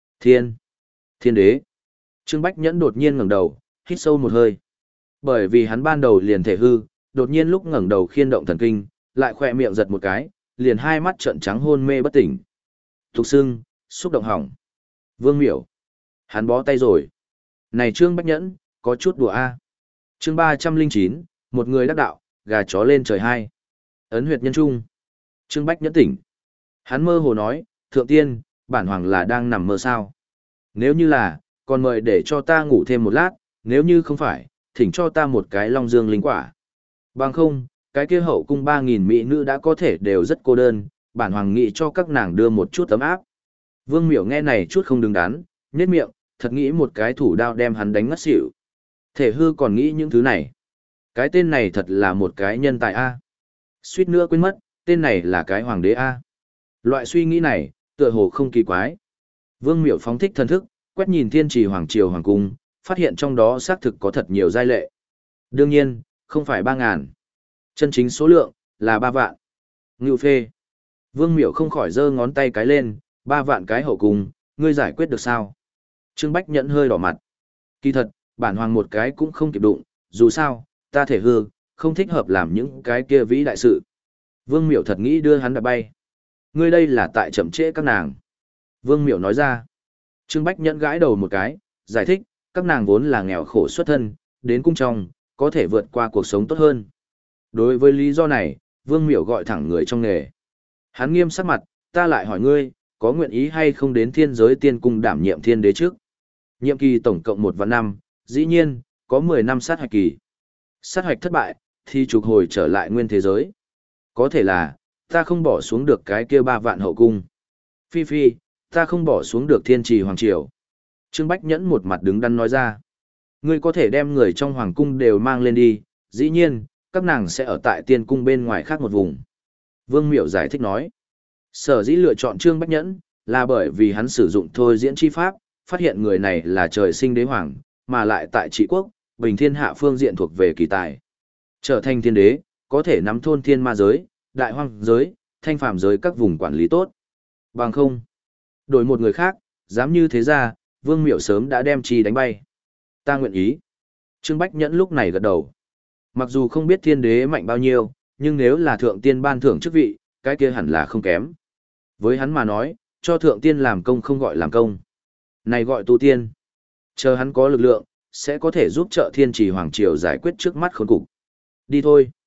Thiên đế. Trương Bách Nhẫn đột nhiên ngẩng đầu, hít sâu một hơi. Bởi vì hắn ban đầu liền thể hư, đột nhiên lúc ngẩng đầu khiên động thần kinh, lại khỏe miệng giật một cái, liền hai mắt trợn trắng hôn mê bất tỉnh. Thục xưng, xúc động hỏng. Vương Miểu. Hắn bó tay rồi. Này Trương Bách Nhẫn, có chút đùa a. Chương 309, một người đắc đạo, gà chó lên trời hai. Ấn huyệt nhân trung. Trương Bách Nhẫn tỉnh. Hắn mơ hồ nói, thượng tiên, bản hoàng là đang nằm mơ sao. Nếu như là, còn mời để cho ta ngủ thêm một lát, nếu như không phải, thỉnh cho ta một cái long dương linh quả. Bằng không, cái kia hậu cung 3.000 mỹ nữ đã có thể đều rất cô đơn, bản hoàng nghĩ cho các nàng đưa một chút tấm áp. Vương Miểu nghe này chút không đứng đắn, nhếch miệng, thật nghĩ một cái thủ đao đem hắn đánh ngất xỉu. Thể hư còn nghĩ những thứ này. Cái tên này thật là một cái nhân tài A. Suýt nữa quên mất, tên này là cái hoàng đế A. Loại suy nghĩ này, tựa hồ không kỳ quái. Vương Miểu phóng thích thần thức, quét nhìn thiên trì hoàng triều hoàng cung, phát hiện trong đó xác thực có thật nhiều giai lệ. Đương nhiên, không phải 3.000. Chân chính số lượng, là 3 vạn. Ngưu phê. Vương Miểu không khỏi giơ ngón tay cái lên, 3 vạn cái hậu cung, ngươi giải quyết được sao? Trương Bách Nhẫn hơi đỏ mặt. Kỳ thật, bản hoàng một cái cũng không kịp đụng, dù sao, ta thể hư, không thích hợp làm những cái kia vĩ đại sự. Vương Miểu thật nghĩ đưa hắn đạp bay. Ngươi đây là tại chậm trễ các nàng. Vương Miểu nói ra. Trương Bách Nhẫn gãi đầu một cái, giải thích, các nàng vốn là nghèo khổ xuất thân, đến cung trong, có thể vượt qua cuộc sống tốt hơn. Đối với lý do này, Vương Miểu gọi thẳng người trong nghề. Hắn nghiêm sắc mặt, ta lại hỏi ngươi, có nguyện ý hay không đến thiên giới tiên cung đảm nhiệm thiên đế trước? Nhiệm kỳ tổng cộng 1 vạn năm, dĩ nhiên, có 10 năm sát hoạch kỳ. Sát hoạch thất bại, thì trục hồi trở lại nguyên thế giới. Có thể là, ta không bỏ xuống được cái kia 3 vạn hậu cung. Phi phi, ta không bỏ xuống được thiên trì hoàng triều. Trương Bách Nhẫn một mặt đứng đắn nói ra. Ngươi có thể đem người trong hoàng cung đều mang lên đi, dĩ nhiên, các nàng sẽ ở tại tiên cung bên ngoài khác một vùng. Vương Miểu giải thích nói. Sở dĩ lựa chọn Trương Bách Nhẫn, là bởi vì hắn sử dụng thôi diễn chi pháp, phát hiện người này là trời sinh đế hoàng, mà lại tại trị quốc, bình thiên hạ phương diện thuộc về kỳ tài. Trở thành thiên đế, có thể nắm thôn thiên ma giới, đại hoang giới, thanh phàm giới các vùng quản lý tốt. Bằng không, đổi một người khác, dám như thế ra, Vương Miểu sớm đã đem chi đánh bay. Ta nguyện ý. Trương Bách Nhẫn lúc này gật đầu. Mặc dù không biết thiên đế mạnh bao nhiêu, nhưng nếu là thượng tiên ban thưởng chức vị, cái kia hẳn là không kém. Với hắn mà nói, cho thượng tiên làm công không gọi làm công. Này gọi tu tiên. Chờ hắn có lực lượng, sẽ có thể giúp trợ thiên trì hoàng triều giải quyết trước mắt khốn cục. Đi thôi.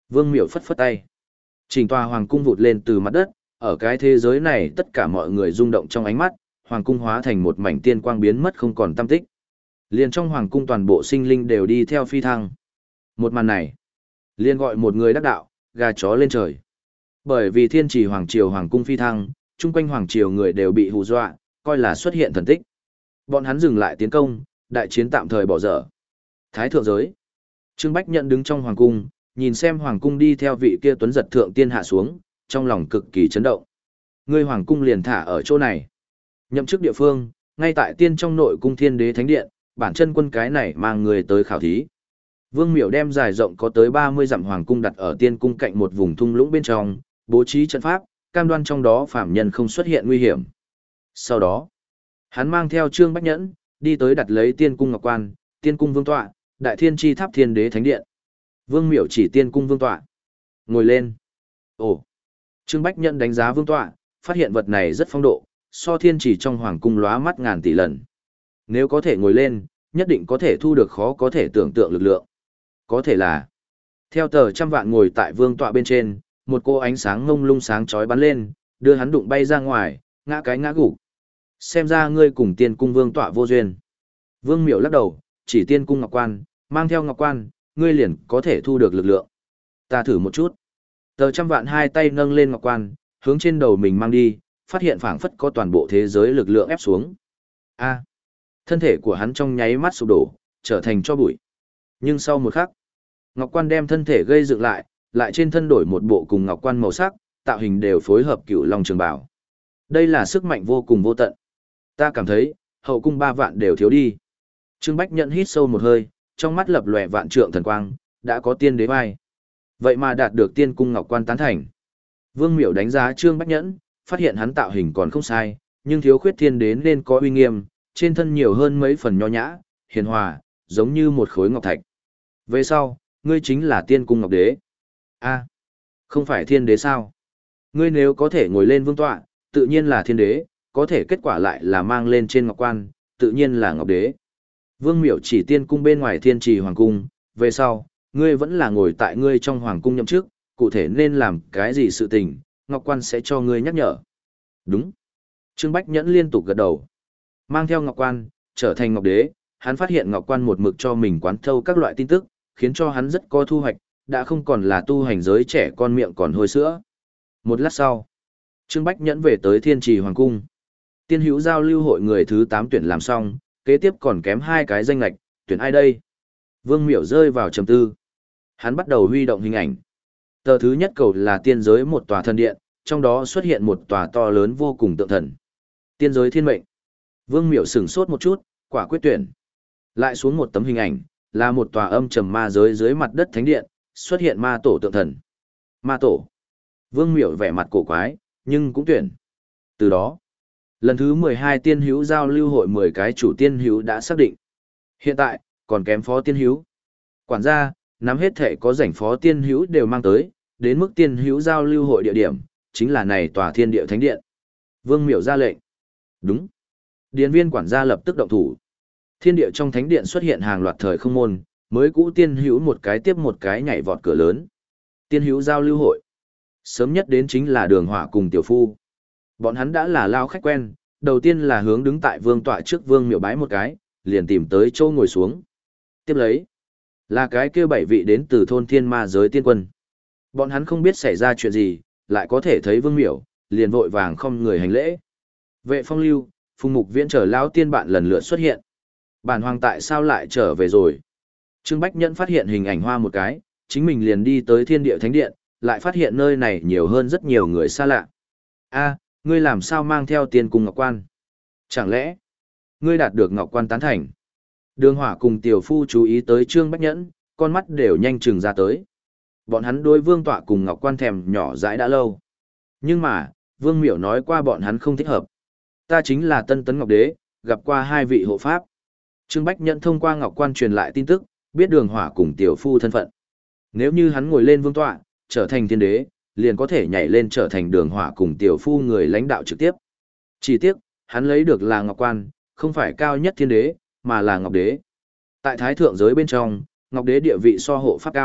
Vương Miểu phất phất tay. Chỉnh tòa hoàng cung vụt lên từ mặt đất, ở cái thế giới này tất cả mọi người rung động trong ánh mắt, hoàng cung hóa thành một mảnh tiên quang biến mất không còn tăm tích. Liền trong hoàng cung toàn bộ sinh linh đều đi theo phi thăng. Một màn này, liền gọi một người đắc đạo, gà chó lên trời. Bởi vì thiên trì hoàng triều hoàng cung phi thăng, chung quanh hoàng triều người đều bị hù dọa, coi là xuất hiện thần tích. Bọn hắn dừng lại tiến công, đại chiến tạm thời bỏ dở. Thái thượng giới. Trương Bách Nhận đứng trong hoàng cung, nhìn xem hoàng cung đi theo vị kia tuấn giật thượng tiên hạ xuống, trong lòng cực kỳ chấn động. Ngươi hoàng cung liền thả ở chỗ này. Nhậm chức địa phương, ngay tại tiên trong nội cung Thiên Đế Thánh Điện, bản chân quân cái này mang người tới khảo thí. Vương Miểu đem dài rộng có tới 30 dặm hoàng cung đặt ở tiên cung cạnh một vùng thung lũng bên trong, bố trí trận pháp, cam đoan trong đó phạm nhân không xuất hiện nguy hiểm. Sau đó, hắn mang theo Trương Bách Nhẫn, đi tới đặt lấy tiên cung ngọc quan, tiên cung vương tọa, đại thiên chi tháp Thiên Đế Thánh Điện. Vương Miểu chỉ tiên cung vương tọa. Ngồi lên. Ồ. Trương Bách Nhẫn đánh giá vương tọa, phát hiện vật này rất phong độ, so thiên chỉ trong hoàng cung lóa mắt ngàn tỷ lần. Nếu có thể ngồi lên, nhất định có thể thu được khó có thể tưởng tượng lực lượng. Có thể là, theo tờ trăm vạn ngồi tại vương tọa bên trên, một cô ánh sáng ngông lung sáng chói bắn lên, đưa hắn đụng bay ra ngoài, ngã cái ngã gục. Xem ra ngươi cùng tiên cung vương tọa vô duyên. Vương Miểu lắc đầu, chỉ tiên cung ngọc quan, mang theo ngọc quan, ngươi liền có thể thu được lực lượng. Ta thử một chút. Tờ trăm vạn hai tay nâng lên ngọc quan, hướng trên đầu mình mang đi, phát hiện phảng phất có toàn bộ thế giới lực lượng ép xuống. A. Thân thể của hắn trong nháy mắt sụp đổ, trở thành tro bụi. Nhưng sau một khắc, ngọc quan đem thân thể gây dựng lại, lại trên thân đổi một bộ cùng ngọc quan màu sắc, tạo hình đều phối hợp cựu long trường bảo. Đây là sức mạnh vô cùng vô tận. Ta cảm thấy, hậu cung 3 vạn đều thiếu đi. Trương Bách Nhận hít sâu một hơi, trong mắt lập lòe vạn trượng thần quang, đã có tiên đế vai. Vậy mà đạt được tiên cung ngọc quan tán thành. Vương Miểu đánh giá Trương Bách Nhẫn, phát hiện hắn tạo hình còn không sai, nhưng thiếu khuyết thiên đế nên có uy nghiêm, trên thân nhiều hơn mấy phần nho nhã, hiền hòa, giống như một khối ngọc thạch. Về sau, ngươi chính là tiên cung ngọc đế. A, không phải thiên đế sao? Ngươi nếu có thể ngồi lên vương tọa, tự nhiên là thiên đế, có thể kết quả lại là mang lên trên ngọc quan, tự nhiên là ngọc đế. Vương Miểu chỉ tiên cung bên ngoài thiên trì hoàng cung, về sau, ngươi vẫn là ngồi tại ngươi trong hoàng cung nhậm chức, cụ thể nên làm cái gì sự tình, ngọc quan sẽ cho ngươi nhắc nhở. Đúng. Trương Bách Nhẫn liên tục gật đầu. Mang theo ngọc quan, trở thành ngọc đế, hắn phát hiện ngọc quan một mực cho mình quán thâu các loại tin tức, khiến cho hắn rất có thu hoạch, đã không còn là tu hành giới trẻ con miệng còn hôi sữa. Một lát sau, Trương Bách Nhẫn về tới Thiên Trì Hoàng Cung. Tiên hữu giao lưu hội người thứ 8 tuyển làm xong, kế tiếp còn kém 2 cái danh lạch, tuyển ai đây? Vương Miểu rơi vào trầm tư. Hắn bắt đầu huy động hình ảnh. Tờ thứ nhất cầu là tiên giới một tòa thần điện, trong đó xuất hiện một tòa to lớn vô cùng tượng thần. Tiên giới thiên mệnh. Vương Miểu sửng sốt một chút, quả quyết tuyển. Lại xuống một tấm hình ảnh, là một tòa âm trầm ma giới dưới mặt đất thánh điện, xuất hiện ma tổ tượng thần. Ma tổ. Vương Miểu vẻ mặt cổ quái, nhưng cũng tuyển. Từ đó, lần thứ 12 tiên hữu giao lưu hội 10 cái chủ tiên hữu đã xác định. Hiện tại, còn kém phó tiên hữu. Quản gia, nắm hết thể có rảnh phó tiên hữu đều mang tới, đến mức tiên hữu giao lưu hội địa điểm, chính là này tòa thiên địa thánh điện. Vương Miểu ra lệnh. Đúng. Điền viên quản gia lập tức động thủ. Thiên địa trong thánh điện xuất hiện hàng loạt thời không môn, mới cũ tiên hữu một cái tiếp một cái nhảy vọt cửa lớn. Tiên hữu giao lưu hội. Sớm nhất đến chính là Đường Hỏa cùng Tiểu Phu. Bọn hắn đã là lao khách quen, đầu tiên là hướng đứng tại vương tọa trước Vương Miểu bái một cái, liền tìm tới chỗ ngồi xuống. Tiếp lấy, là cái kia 7 vị đến từ thôn thiên ma giới tiên quân. Bọn hắn không biết xảy ra chuyện gì, lại có thể thấy Vương Miểu, liền vội vàng không người hành lễ. Vệ Phong Lưu, Phùng Mục Viễn trở lão tiên bạn lần lượt xuất hiện. Bản hoàng tại sao lại trở về rồi? Trương Bách Nhẫn phát hiện hình ảnh hoa một cái, chính mình liền đi tới thiên địa thánh điện, lại phát hiện nơi này nhiều hơn rất nhiều người xa lạ. A, ngươi làm sao mang theo tiên cung ngọc quan? Chẳng lẽ, ngươi đạt được ngọc quan tán thành? Đường Hỏa cùng Tiểu Phu chú ý tới Trương Bách Nhẫn, con mắt đều nhanh chừng ra tới. Bọn hắn đối vương tọa cùng ngọc quan thèm nhỏ dãi đã lâu. Nhưng mà, Vương Miểu nói qua bọn hắn không thích hợp. Ta chính là Tân Tấn Ngọc Đế, gặp qua 2 vị hộ pháp. Trương Bách Nhẫn thông qua ngọc quan truyền lại tin tức, biết Đường Hỏa cùng Tiểu Phu thân phận. Nếu như hắn ngồi lên vương tọa, trở thành thiên đế, liền có thể nhảy lên trở thành Đường Hỏa cùng Tiểu Phu người lãnh đạo trực tiếp. Chỉ tiếc, hắn lấy được là ngọc quan, không phải cao nhất thiên đế, mà là ngọc đế. Tại thái thượng giới bên trong, ngọc đế địa vị so hộ pháp cao,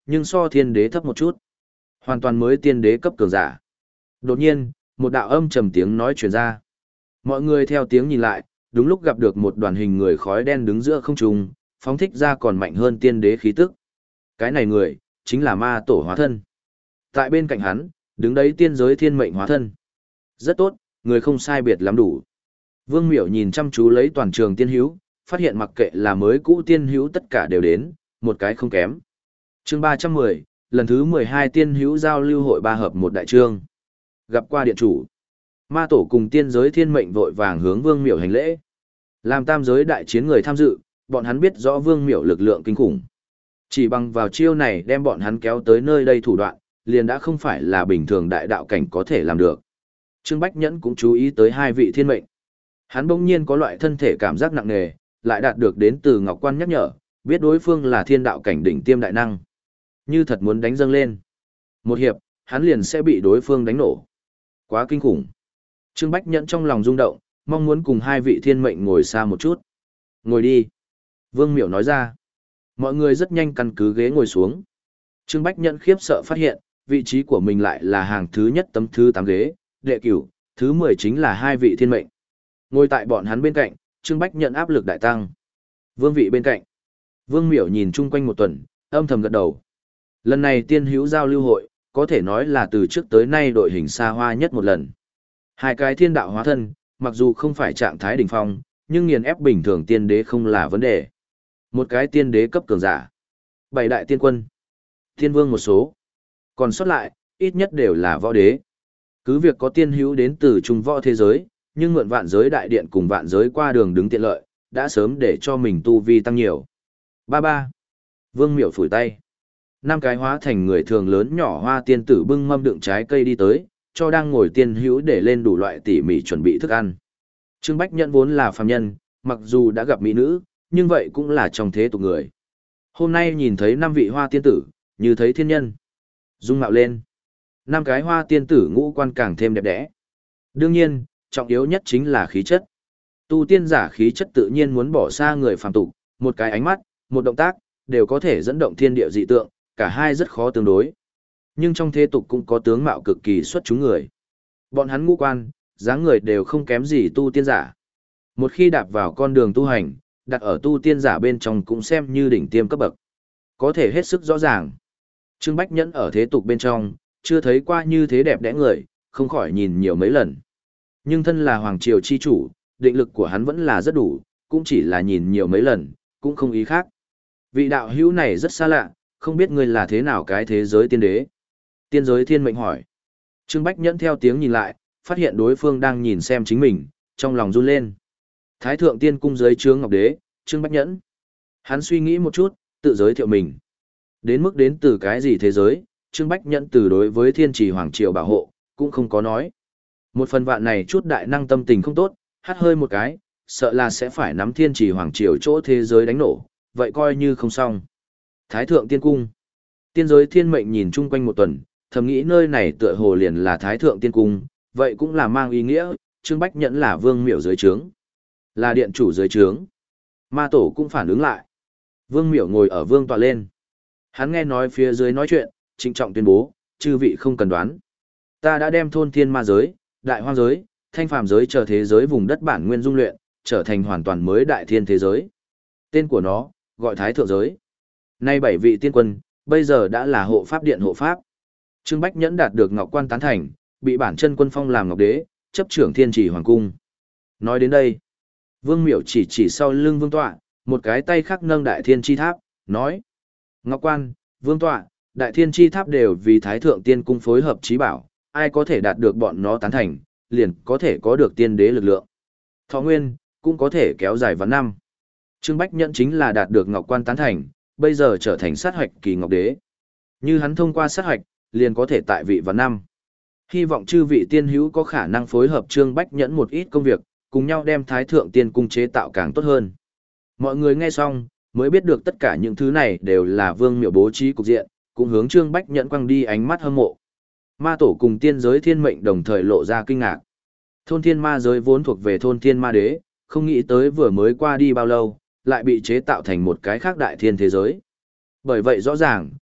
nhưng so thiên đế thấp một chút. Hoàn toàn mới tiên đế cấp cường giả. Đột nhiên, một đạo âm trầm tiếng nói truyền ra. Mọi người theo tiếng nhìn lại, đúng lúc gặp được một đoàn hình người khói đen đứng giữa không trung, phóng thích ra còn mạnh hơn tiên đế khí tức. Cái này người, chính là ma tổ hóa thân. Tại bên cạnh hắn, đứng đấy tiên giới thiên mệnh hóa thân. Rất tốt, người không sai biệt lắm đủ. Vương Miểu nhìn chăm chú lấy toàn trường tiên hữu, phát hiện mặc kệ là mới cũ tiên hữu tất cả đều đến, một cái không kém. Chương 310, lần thứ 12 tiên hữu giao lưu hội ba hợp một đại trương. Gặp qua điện chủ. Ma tổ cùng tiên giới thiên mệnh vội vàng hướng Vương Miểu hành lễ. Làm tam giới đại chiến người tham dự, bọn hắn biết rõ Vương Miểu lực lượng kinh khủng. Chỉ bằng vào chiêu này đem bọn hắn kéo tới nơi đây thủ đoạn, liền đã không phải là bình thường đại đạo cảnh có thể làm được. Trương Bách Nhẫn cũng chú ý tới hai vị thiên mệnh. Hắn bỗng nhiên có loại thân thể cảm giác nặng nề, lại đạt được đến từ Ngọc Quan nhắc nhở, biết đối phương là thiên đạo cảnh đỉnh tiêm đại năng. Như thật muốn đánh dâng lên. Một hiệp, hắn liền sẽ bị đối phương đánh nổ. Quá kinh khủng. Trương Bách Nhẫn trong lòng rung động, mong muốn cùng hai vị thiên mệnh ngồi xa một chút. Ngồi đi. Vương Miểu nói ra. Mọi người rất nhanh căn cứ ghế ngồi xuống. Trương Bách Nhẫn khiếp sợ phát hiện, vị trí của mình lại là hàng thứ nhất tấm thứ 8 ghế, đệ cửu, thứ 10 chính là hai vị thiên mệnh. Ngồi tại bọn hắn bên cạnh, Trương Bách Nhẫn áp lực đại tăng. Vương vị bên cạnh. Vương Miểu nhìn chung quanh một tuần, âm thầm gật đầu. Lần này tiên hữu giao lưu hội, có thể nói là từ trước tới nay đội hình xa hoa nhất một lần. Hai cái thiên đạo hóa thân, mặc dù không phải trạng thái đỉnh phong, nhưng nghiền ép bình thường tiên đế không là vấn đề. Một cái tiên đế cấp cường giả. 7 đại tiên quân. Thiên vương một số. Còn sót lại, ít nhất đều là võ đế. Cứ việc có tiên hữu đến từ trung võ thế giới, nhưng mượn vạn giới đại điện cùng vạn giới qua đường đứng tiện lợi, đã sớm để cho mình tu vi tăng nhiều. Ba. Vương Miểu phủi tay. 5 cái hóa thành người thường lớn nhỏ hoa tiên tử bưng mâm đựng trái cây đi tới, cho đang ngồi tiên hữu để lên đủ loại tỉ mỉ chuẩn bị thức ăn. Trương Bách Nhẫn vốn là phàm nhân, mặc dù đã gặp mỹ nữ, nhưng vậy cũng là trong thế tục người. Hôm nay nhìn thấy 5 vị hoa tiên tử, như thấy thiên nhân. Dung mạo lên. 5 cái hoa tiên tử ngũ quan càng thêm đẹp đẽ. Đương nhiên, trọng yếu nhất chính là khí chất. Tu tiên giả khí chất tự nhiên muốn bỏ xa người phàm tục, một cái ánh mắt, một động tác, đều có thể dẫn động thiên địa dị tượng, cả hai rất khó tương đối. Nhưng trong thế tục cũng có tướng mạo cực kỳ xuất chúng người. Bọn hắn ngũ quan, dáng người đều không kém gì tu tiên giả. Một khi đạp vào con đường tu hành, đặt ở tu tiên giả bên trong cũng xem như đỉnh tiêm cấp bậc. Có thể hết sức rõ ràng. Trương Bách Nhẫn ở thế tục bên trong, chưa thấy qua như thế đẹp đẽ người, không khỏi nhìn nhiều mấy lần. Nhưng thân là hoàng triều chi chủ, định lực của hắn vẫn là rất đủ, cũng chỉ là nhìn nhiều mấy lần, cũng không ý khác. Vị đạo hữu này rất xa lạ, không biết ngươi là thế nào cái thế giới tiên đế. Tiên giới thiên mệnh hỏi. Trương Bách Nhẫn theo tiếng nhìn lại, phát hiện đối phương đang nhìn xem chính mình, trong lòng run lên. Thái thượng tiên cung giới chướng ngọc đế, Trương Bách Nhẫn. Hắn suy nghĩ một chút, tự giới thiệu mình. Đến mức đến từ cái gì thế giới, Trương Bách Nhẫn từ đối với thiên trì hoàng triều bảo hộ, cũng không có nói. Một phần vạn này chút đại năng tâm tình không tốt, hắt hơi một cái, sợ là sẽ phải nắm thiên trì hoàng triều chỗ thế giới đánh nổ, vậy coi như không xong. Thái thượng tiên cung. Tiên giới thiên mệnh nhìn chung quanh một tuần, thầm nghĩ nơi này tựa hồ liền là thái thượng tiên cung, vậy cũng là mang ý nghĩa, Trương Bách Nhẫn là vương miểu dưới trướng, là điện chủ dưới trướng. Ma tổ cũng phản ứng lại. Vương miểu ngồi ở vương tọa lên. Hắn nghe nói phía dưới nói chuyện, trịnh trọng tuyên bố, chư vị không cần đoán. Ta đã đem thôn thiên ma giới, đại hoang giới, thanh phàm giới chờ thế giới vùng đất bản nguyên dung luyện, trở thành hoàn toàn mới đại thiên thế giới. Tên của nó, gọi thái thượng giới. Nay 7 vị tiên quân, bây giờ đã là hộ pháp điện hộ pháp. Trương Bách Nhẫn đạt được Ngọc Quan tán thành, bị bản chân quân phong làm Ngọc Đế, chấp trưởng Thiên Trì Hoàng cung. Nói đến đây, Vương Miểu chỉ sau lưng Vương tọa, một cái tay khác nâng Đại Thiên Chi Tháp, nói: Ngọc Quan, Vương tọa, Đại Thiên Chi Tháp đều vì Thái thượng tiên cung phối hợp trí bảo, ai có thể đạt được bọn nó tán thành, liền có thể có được tiên đế lực lượng. Thọ nguyên cũng có thể kéo dài vạn năm. Trương Bách Nhẫn chính là đạt được Ngọc Quan tán thành, bây giờ trở thành sát hoạch kỳ Ngọc Đế. Như hắn thông qua sát hoạch, liền có thể tại vị vạn năm. Hy vọng chư vị tiên hữu có khả năng phối hợp Trương Bách Nhẫn một ít công việc, cùng nhau đem Thái thượng tiên cung chế tạo càng tốt hơn. Mọi người nghe xong, mới biết được tất cả những thứ này đều là Vương Miểu bố trí cục diện, cũng hướng Trương Bách Nhẫn quăng đi ánh mắt hâm mộ. Ma tổ cùng tiên giới thiên mệnh đồng thời lộ ra kinh ngạc. Thôn thiên ma giới vốn thuộc về thôn thiên ma đế, không nghĩ tới vừa mới qua đi bao lâu, lại bị chế tạo thành một cái khác đại thiên thế giới. Bởi vậy rõ ràng,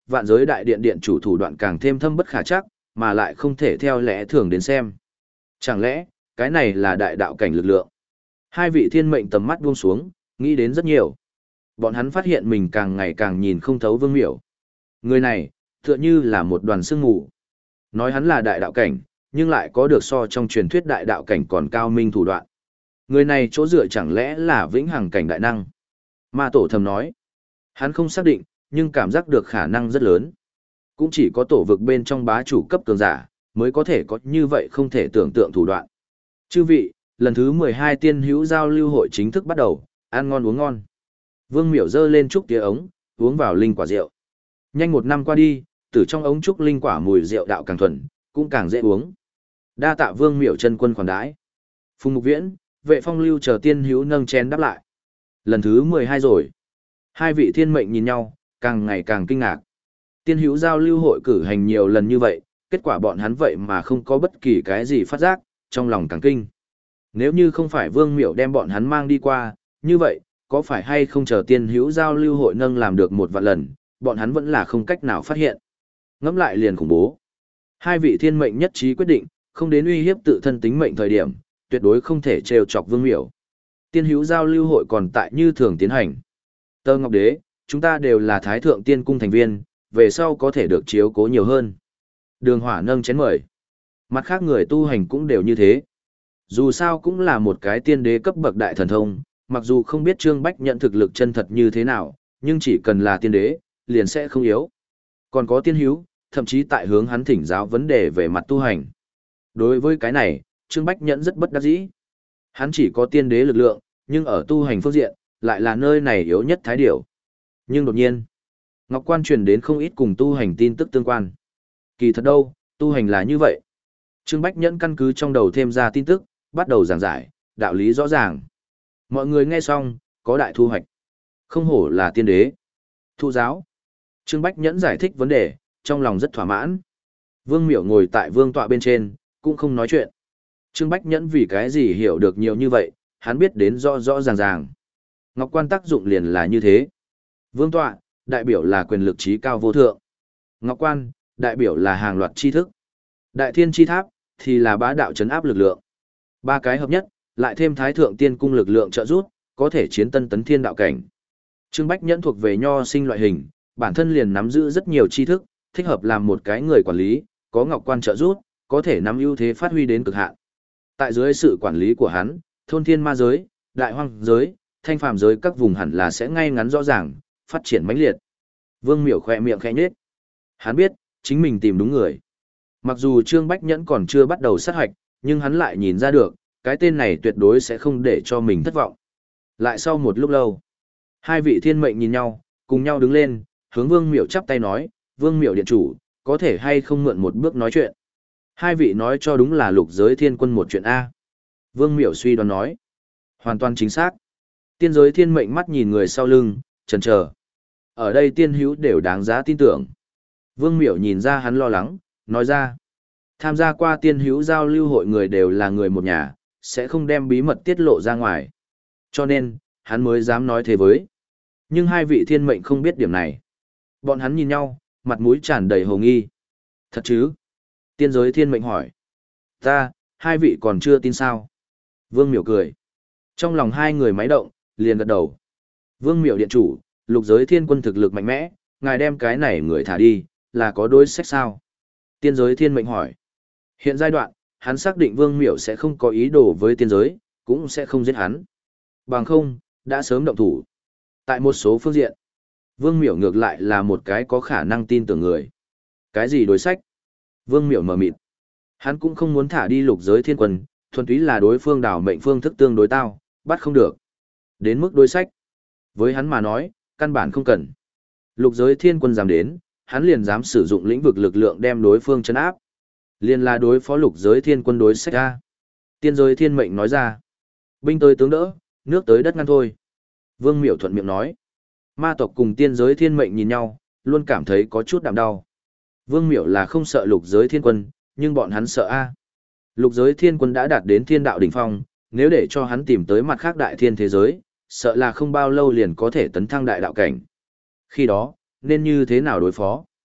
vạn giới đại điện điện chủ thủ đoạn càng thêm thâm bất khả chắc, mà lại không thể theo lẽ thường đến xem. Chẳng lẽ, cái này là đại đạo cảnh lực lượng? Hai vị thiên mệnh tầm mắt buông xuống, nghĩ đến rất nhiều. Bọn hắn phát hiện mình càng ngày càng nhìn không thấu Vương Miểu. Người này, tựa như là một đoàn sương mù. Nói hắn là đại đạo cảnh, nhưng lại có được so trong truyền thuyết đại đạo cảnh còn cao minh thủ đoạn. Người này chỗ dựa chẳng lẽ là vĩnh hằng cảnh đại năng? Ma tổ thầm nói. Hắn không xác định, nhưng cảm giác được khả năng rất lớn. Cũng chỉ có tổ vực bên trong bá chủ cấp cường giả, mới có thể có như vậy không thể tưởng tượng thủ đoạn. Chư vị, lần thứ 12 tiên hữu giao lưu hội chính thức bắt đầu, ăn ngon uống ngon. Vương Miểu giơ lên trúc tía ống, uống vào linh quả rượu. Nhanh một năm qua đi, từ trong ống trúc linh quả mùi rượu đạo càng thuần, cũng càng dễ uống. Đa tạ Vương Miểu chân quân khoản đãi. Phùng Mục Viễn, Vệ Phong Lưu chờ tiên hữu nâng chén đáp lại. Lần thứ 12 rồi. Hai vị thiên mệnh nhìn nhau, càng ngày càng kinh ngạc. Tiên hữu giao lưu hội cử hành nhiều lần như vậy, kết quả bọn hắn vậy mà không có bất kỳ cái gì phát giác, trong lòng càng kinh. Nếu như không phải Vương Miểu đem bọn hắn mang đi qua, như vậy, có phải hay không chờ tiên hữu giao lưu hội nâng làm được một vạn lần, bọn hắn vẫn là không cách nào phát hiện. Ngẫm lại liền khủng bố. Hai vị thiên mệnh nhất trí quyết định, không đến uy hiếp tự thân tính mệnh thời điểm, tuyệt đối không thể trêu chọc Vương Miểu. Tiên hữu giao lưu hội còn tại như thường tiến hành. Tơ Ngọc Đế, chúng ta đều là Thái Thượng Tiên Cung thành viên, về sau có thể được chiếu cố nhiều hơn. Đường Hỏa nâng chén mời. Mặt khác người tu hành cũng đều như thế. Dù sao cũng là một cái tiên đế cấp bậc đại thần thông, mặc dù không biết Trương Bách nhận thực lực chân thật như thế nào, nhưng chỉ cần là tiên đế, liền sẽ không yếu. Còn có tiên hữu, thậm chí tại hướng hắn thỉnh giáo vấn đề về mặt tu hành. Đối với cái này, Trương Bách Nhẫn rất bất đắc dĩ. Hắn chỉ có tiên đế lực lượng, nhưng ở tu hành phương diện, lại là nơi này yếu nhất thái điểu. Nhưng đột nhiên, Ngọc Quan truyền đến không ít cùng tu hành tin tức tương quan. Kỳ thật đâu, tu hành là như vậy. Trương Bách Nhẫn căn cứ trong đầu thêm ra tin tức, bắt đầu giảng giải, đạo lý rõ ràng. Mọi người nghe xong, có đại thu hoạch. Không hổ là tiên đế. Thu giáo. Trương Bách Nhẫn giải thích vấn đề, trong lòng rất thỏa mãn. Vương Miểu ngồi tại vương tọa bên trên, cũng không nói chuyện. Trương Bách Nhẫn vì cái gì hiểu được nhiều như vậy, hắn biết đến rõ rõ ràng ràng. Ngọc Quan tác dụng liền là như thế. Vương tọa, đại biểu là quyền lực trí cao vô thượng. Ngọc Quan, đại biểu là hàng loạt tri thức. Đại Thiên Chi Tháp, thì là bá đạo trấn áp lực lượng. Ba cái hợp nhất, lại thêm Thái Thượng Tiên Cung lực lượng trợ giúp, có thể chiến tân tấn thiên đạo cảnh. Trương Bách Nhẫn thuộc về nho sinh loại hình, bản thân liền nắm giữ rất nhiều tri thức, thích hợp làm một cái người quản lý, có Ngọc Quan trợ giúp, có thể nắm ưu thế phát huy đến cực hạn. Tại dưới sự quản lý của hắn, thôn thiên ma giới, đại hoang giới, thanh phàm giới các vùng hẳn là sẽ ngay ngắn rõ ràng, phát triển mãnh liệt. Vương Miểu khẽ miệng khẽ nhếch. Hắn biết, chính mình tìm đúng người. Mặc dù Trương Bách Nhẫn còn chưa bắt đầu sát hoạch, nhưng hắn lại nhìn ra được, cái tên này tuyệt đối sẽ không để cho mình thất vọng. Lại sau một lúc lâu, hai vị thiên mệnh nhìn nhau, cùng nhau đứng lên, hướng Vương Miểu chắp tay nói, Vương Miểu điện chủ, có thể hay không mượn một bước nói chuyện. Hai vị nói cho đúng là lục giới thiên quân một chuyện A. Vương Miểu suy đoán nói. Hoàn toàn chính xác. Tiên giới thiên mệnh mắt nhìn người sau lưng, chần chờ. Ở đây tiên hữu đều đáng giá tin tưởng. Vương Miểu nhìn ra hắn lo lắng, nói ra. Tham gia qua tiên hữu giao lưu hội người đều là người một nhà, sẽ không đem bí mật tiết lộ ra ngoài. Cho nên, hắn mới dám nói thế với. Nhưng hai vị thiên mệnh không biết điểm này. Bọn hắn nhìn nhau, mặt mũi tràn đầy hồ nghi. Thật chứ? Tiên giới thiên mệnh hỏi. Hai vị còn chưa tin sao? Vương Miểu cười. Trong lòng hai người máy động, liền gật đầu. Vương Miểu điện chủ, lục giới thiên quân thực lực mạnh mẽ, ngài đem cái này người thả đi, là có đối sách sao? Tiên giới thiên mệnh hỏi. Hiện giai đoạn, hắn xác định Vương Miểu sẽ không có ý đồ với tiên giới, cũng sẽ không giết hắn. Bằng không, đã sớm động thủ. Tại một số phương diện, Vương Miểu ngược lại là một cái có khả năng tin tưởng người. Cái gì đối sách? Vương Miểu mờ mịt. Hắn cũng không muốn thả đi lục giới thiên quân, thuần túy là đối phương đảo mệnh phương thức tương đối tao, bắt không được. Đến mức đối sách. Với hắn mà nói, căn bản không cần. Lục giới thiên quân dám đến, hắn liền dám sử dụng lĩnh vực lực lượng đem đối phương chấn áp. Liền là đối phó lục giới thiên quân đối sách ra. Tiên giới thiên mệnh nói ra. Binh tới tướng đỡ, nước tới đất ngăn thôi. Vương Miểu thuận miệng nói. Ma tộc cùng tiên giới thiên mệnh nhìn nhau, luôn cảm thấy có chút đạm đau. Vương Miểu là không sợ lục giới thiên quân, nhưng bọn hắn sợ A. Lục giới thiên quân đã đạt đến thiên đạo đỉnh phong, nếu để cho hắn tìm tới mặt khác đại thiên thế giới, sợ là không bao lâu liền có thể tấn thăng đại đạo cảnh. Khi đó, nên như thế nào đối phó?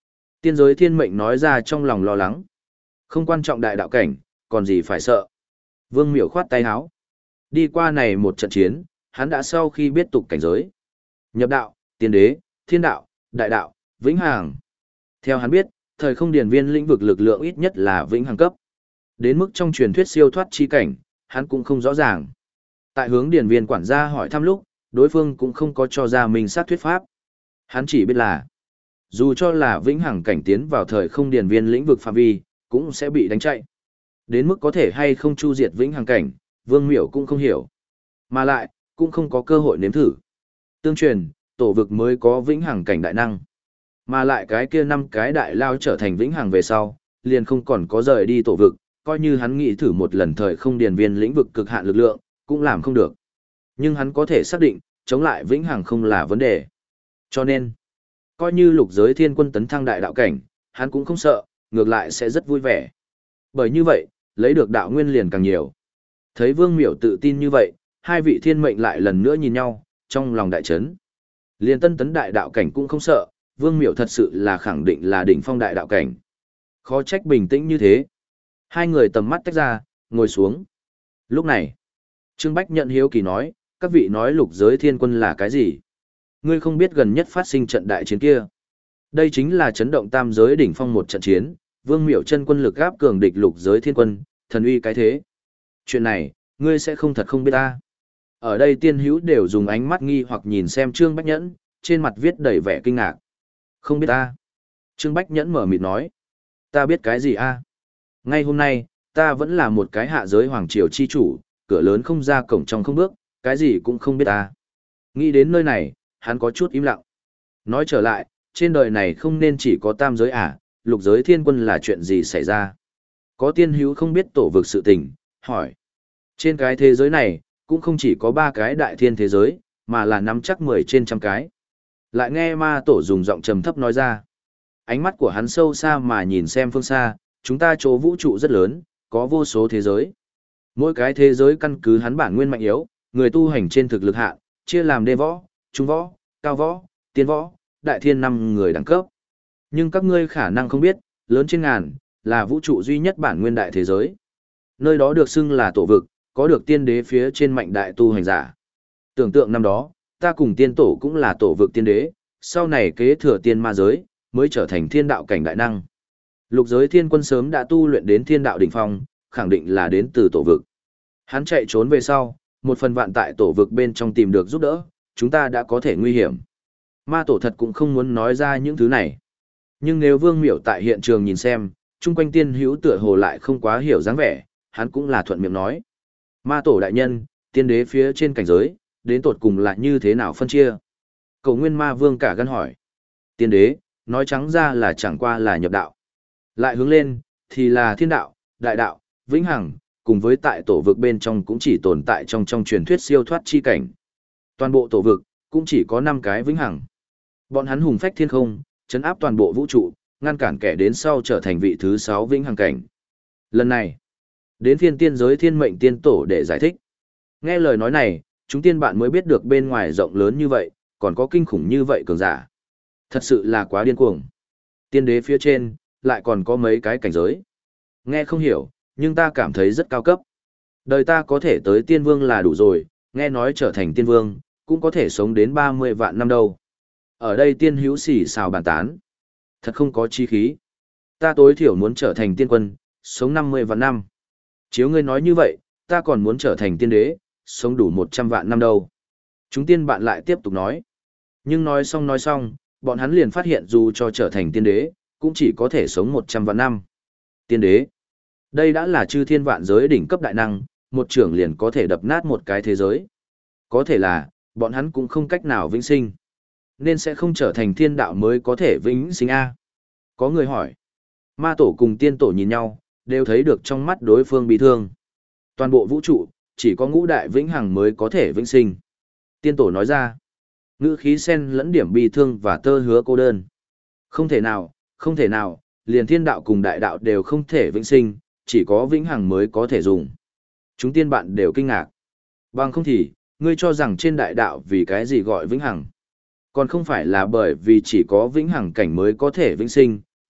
Tiên giới thiên mệnh nói ra trong lòng lo lắng. Không quan trọng đại đạo cảnh, còn gì phải sợ. Vương Miểu khoát tay háo. Đi qua này một trận chiến, hắn đã sau khi biết tục cảnh giới. Nhập đạo, tiên đế, thiên đạo, đại đạo, vĩnh hằng. Theo hắn biết, thời không điển viên lĩnh vực lực lượng ít nhất là vĩnh hằng cấp. Đến mức trong truyền thuyết siêu thoát chi cảnh, hắn cũng không rõ ràng. Tại hướng điển viên quản gia hỏi thăm lúc, đối phương cũng không có cho ra mình sát thuyết pháp. Hắn chỉ biết là, dù cho là vĩnh hằng cảnh tiến vào thời không điển viên lĩnh vực phạm vi, cũng sẽ bị đánh chạy. Đến mức có thể hay không chu diệt vĩnh hằng cảnh, Vương Miểu cũng không hiểu. Mà lại, cũng không có cơ hội nếm thử. Tương truyền, tổ vực mới có vĩnh hằng cảnh đại năng. Mà lại cái kia 5 cái đại lao trở thành vĩnh hằng về sau, liền không còn có rời đi tổ vực, coi như hắn nghĩ thử một lần thời không điền viên lĩnh vực cực hạn lực lượng, cũng làm không được. Nhưng hắn có thể xác định, chống lại vĩnh hằng không là vấn đề. Cho nên, coi như lục giới thiên quân tấn thăng đại đạo cảnh, hắn cũng không sợ, ngược lại sẽ rất vui vẻ. Bởi như vậy, lấy được đạo nguyên liền càng nhiều. Thấy Vương Miểu tự tin như vậy, hai vị thiên mệnh lại lần nữa nhìn nhau, trong lòng đại chấn. Liên tân tấn đại đạo cảnh cũng không sợ, Vương Miểu thật sự là khẳng định là đỉnh phong đại đạo cảnh. Khó trách bình tĩnh như thế. Hai người tầm mắt tách ra, ngồi xuống. Lúc này, Trương Bách nhận hiếu kỳ nói, các vị nói lục giới thiên quân là cái gì? Ngươi không biết gần nhất phát sinh trận đại chiến kia. Đây chính là chấn động tam giới đỉnh phong một trận chiến, Vương Miểu chân quân lực áp cường địch lục giới thiên quân, thần uy cái thế. Chuyện này, ngươi sẽ không thật không biết ta. Ở đây tiên hữu đều dùng ánh mắt nghi hoặc nhìn xem Trương Bách Nhẫn, trên mặt viết đầy vẻ kinh ngạc. Không biết ta. Trương Bách Nhẫn mở mịt nói. Ta biết cái gì a? Ngay hôm nay, ta vẫn là một cái hạ giới hoàng triều chi chủ, cửa lớn không ra cổng trong không bước, cái gì cũng không biết ta. Nghĩ đến nơi này, hắn có chút im lặng. Nói trở lại, trên đời này không nên chỉ có tam giới à, lục giới thiên quân là chuyện gì xảy ra? Có tiên hữu không biết tổ vực sự tình, hỏi. Trên cái thế giới này, cũng không chỉ có 3 cái đại thiên thế giới, mà là nắm chắc 10 trên trăm cái. Lại nghe ma tổ dùng giọng trầm thấp nói ra. Ánh mắt của hắn sâu xa mà nhìn xem phương xa, chúng ta chỗ vũ trụ rất lớn, có vô số thế giới. Mỗi cái thế giới căn cứ hắn bản nguyên mạnh yếu, người tu hành trên thực lực hạn, chia làm đê võ, trung võ, cao võ, tiên võ, đại thiên 5 người đẳng cấp. Nhưng các ngươi khả năng không biết, lớn trên ngàn, là vũ trụ duy nhất bản nguyên đại thế giới. Nơi đó được xưng là tổ vực, có được tiên đế phía trên mạnh đại tu hành giả. Tưởng tượng năm đó, ta cùng tiên tổ cũng là tổ vực tiên đế, sau này kế thừa tiên ma giới, mới trở thành thiên đạo cảnh đại năng. Lục giới thiên quân sớm đã tu luyện đến thiên đạo đỉnh phong, khẳng định là đến từ tổ vực. Hắn chạy trốn về sau, một phần vạn tại tổ vực bên trong tìm được giúp đỡ, chúng ta đã có thể nguy hiểm. Ma tổ thật cũng không muốn nói ra những thứ này. Nhưng nếu Vương Miểu tại hiện trường nhìn xem, chung quanh tiên hữu tựa hồ lại không quá hiểu dáng vẻ, hắn cũng là thuận miệng nói. Ma tổ đại nhân, tiên đế phía trên cảnh giới, đến tột cùng là như thế nào phân chia? Cầu nguyên ma vương cả gan hỏi. Tiên đế, nói trắng ra là chẳng qua là nhập đạo. Lại hướng lên, thì là thiên đạo, đại đạo, vĩnh hằng, cùng với tại tổ vực bên trong cũng chỉ tồn tại trong truyền thuyết siêu thoát chi cảnh. Toàn bộ tổ vực, cũng chỉ có 5 cái vĩnh hằng. Bọn hắn hùng phách thiên không, chấn áp toàn bộ vũ trụ, ngăn cản kẻ đến sau trở thành vị thứ 6 vĩnh hằng cảnh. Lần này, đến phiên tiên giới thiên mệnh tiên tổ để giải thích. Nghe lời nói này, chúng tiên bạn mới biết được bên ngoài rộng lớn như vậy, còn có kinh khủng như vậy cường giả. Thật sự là quá điên cuồng. Tiên đế phía trên, lại còn có mấy cái cảnh giới. Nghe không hiểu, nhưng ta cảm thấy rất cao cấp. Đời ta có thể tới tiên vương là đủ rồi, nghe nói trở thành tiên vương, cũng có thể sống đến 30 vạn năm đâu. Ở đây tiên hữu xỉ xào bàn tán. Thật không có chi khí. Ta tối thiểu muốn trở thành tiên quân, sống 50 vạn năm. Chiếu ngươi nói như vậy, ta còn muốn trở thành tiên đế, sống đủ 100 vạn năm đâu. Chúng tiên bạn lại tiếp tục nói. Nhưng nói xong, bọn hắn liền phát hiện dù cho trở thành tiên đế, cũng chỉ có thể sống 100 vạn năm. Tiên đế. Đây đã là chư thiên vạn giới đỉnh cấp đại năng, một trưởng liền có thể đập nát một cái thế giới. Có thể là, bọn hắn cũng không cách nào vĩnh sinh. Nên sẽ không trở thành thiên đạo mới có thể vĩnh sinh A. Có người hỏi. Ma tổ cùng tiên tổ nhìn nhau, đều thấy được trong mắt đối phương bị thương. Toàn bộ vũ trụ, chỉ có ngũ đại vĩnh hằng mới có thể vĩnh sinh. Tiên tổ nói ra. Ngữ khí sen lẫn điểm bi thương và tơ hứa cô đơn. Không thể nào, không thể nào, liền thiên đạo cùng đại đạo đều không thể vĩnh sinh, chỉ có vĩnh hằng mới có thể dùng. Chúng tiên bạn đều kinh ngạc. Bằng không thì, ngươi cho rằng trên đại đạo vì cái gì gọi vĩnh hằng? Còn không phải là bởi vì chỉ có vĩnh hằng cảnh mới có thể vĩnh sinh,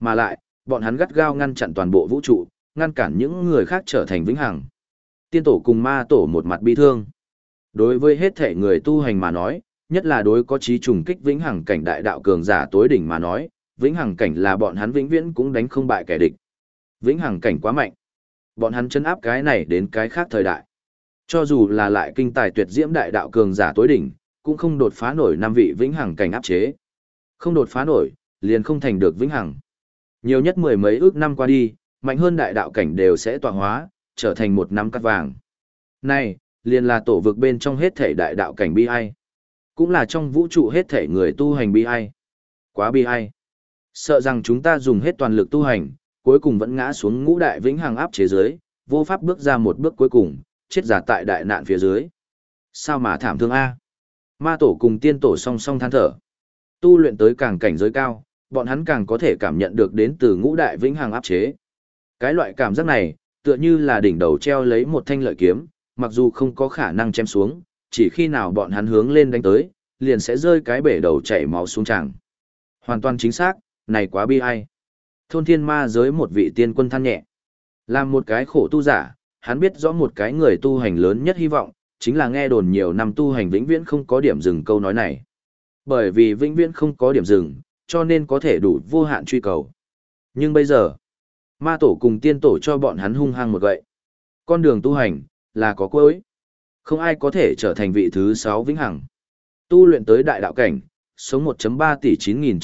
mà lại, bọn hắn gắt gao ngăn chặn toàn bộ vũ trụ, ngăn cản những người khác trở thành vĩnh hằng. Tiên tổ cùng ma tổ một mặt bi thương. Đối với hết thể người tu hành mà nói, nhất là đối có chí trùng kích vĩnh hằng cảnh đại đạo cường giả tối đỉnh mà nói, vĩnh hằng cảnh là bọn hắn vĩnh viễn cũng đánh không bại kẻ địch. Vĩnh hằng cảnh quá mạnh. Bọn hắn chấn áp cái này đến cái khác thời đại. Cho dù là lại kinh tài tuyệt diễm đại đạo cường giả tối đỉnh, cũng không đột phá nổi 5 vị vĩnh hằng cảnh áp chế. Không đột phá nổi, liền không thành được vĩnh hằng. Nhiều nhất mười mấy ước năm qua đi, mạnh hơn đại đạo cảnh đều sẽ tọa hóa, trở thành một năm cát vàng. Này, liền là tổ vực bên trong hết thể đại đạo cảnh bi ai. Cũng là trong vũ trụ hết thể người tu hành bi ai. Quá bi ai. Sợ rằng chúng ta dùng hết toàn lực tu hành, cuối cùng vẫn ngã xuống ngũ đại vĩnh hằng áp chế dưới, vô pháp bước ra một bước cuối cùng, chết giả tại đại nạn phía dưới. Sao mà thảm thương a? Ma tổ cùng tiên tổ song song than thở. Tu luyện tới càng cảnh giới cao, bọn hắn càng có thể cảm nhận được đến từ ngũ đại vĩnh hằng áp chế. Cái loại cảm giác này, tựa như là đỉnh đầu treo lấy một thanh lợi kiếm, mặc dù không có khả năng chém xuống, chỉ khi nào bọn hắn hướng lên đánh tới, liền sẽ rơi cái bể đầu chảy máu xuống tràng. Hoàn toàn chính xác, này quá bi ai. Thôn thiên ma giới một vị tiên quân than nhẹ. Làm một cái khổ tu giả, hắn biết rõ một cái người tu hành lớn nhất hy vọng, chính là nghe đồn nhiều năm tu hành vĩnh viễn không có điểm dừng câu nói này. Bởi vì vĩnh viễn không có điểm dừng, cho nên có thể đủ vô hạn truy cầu. Nhưng bây giờ, ma tổ cùng tiên tổ cho bọn hắn hung hăng một gậy. Con đường tu hành, là có cuối. Không ai có thể trở thành vị thứ 6 vĩnh hằng. Tu luyện tới đại đạo cảnh, sống 1.3 tỷ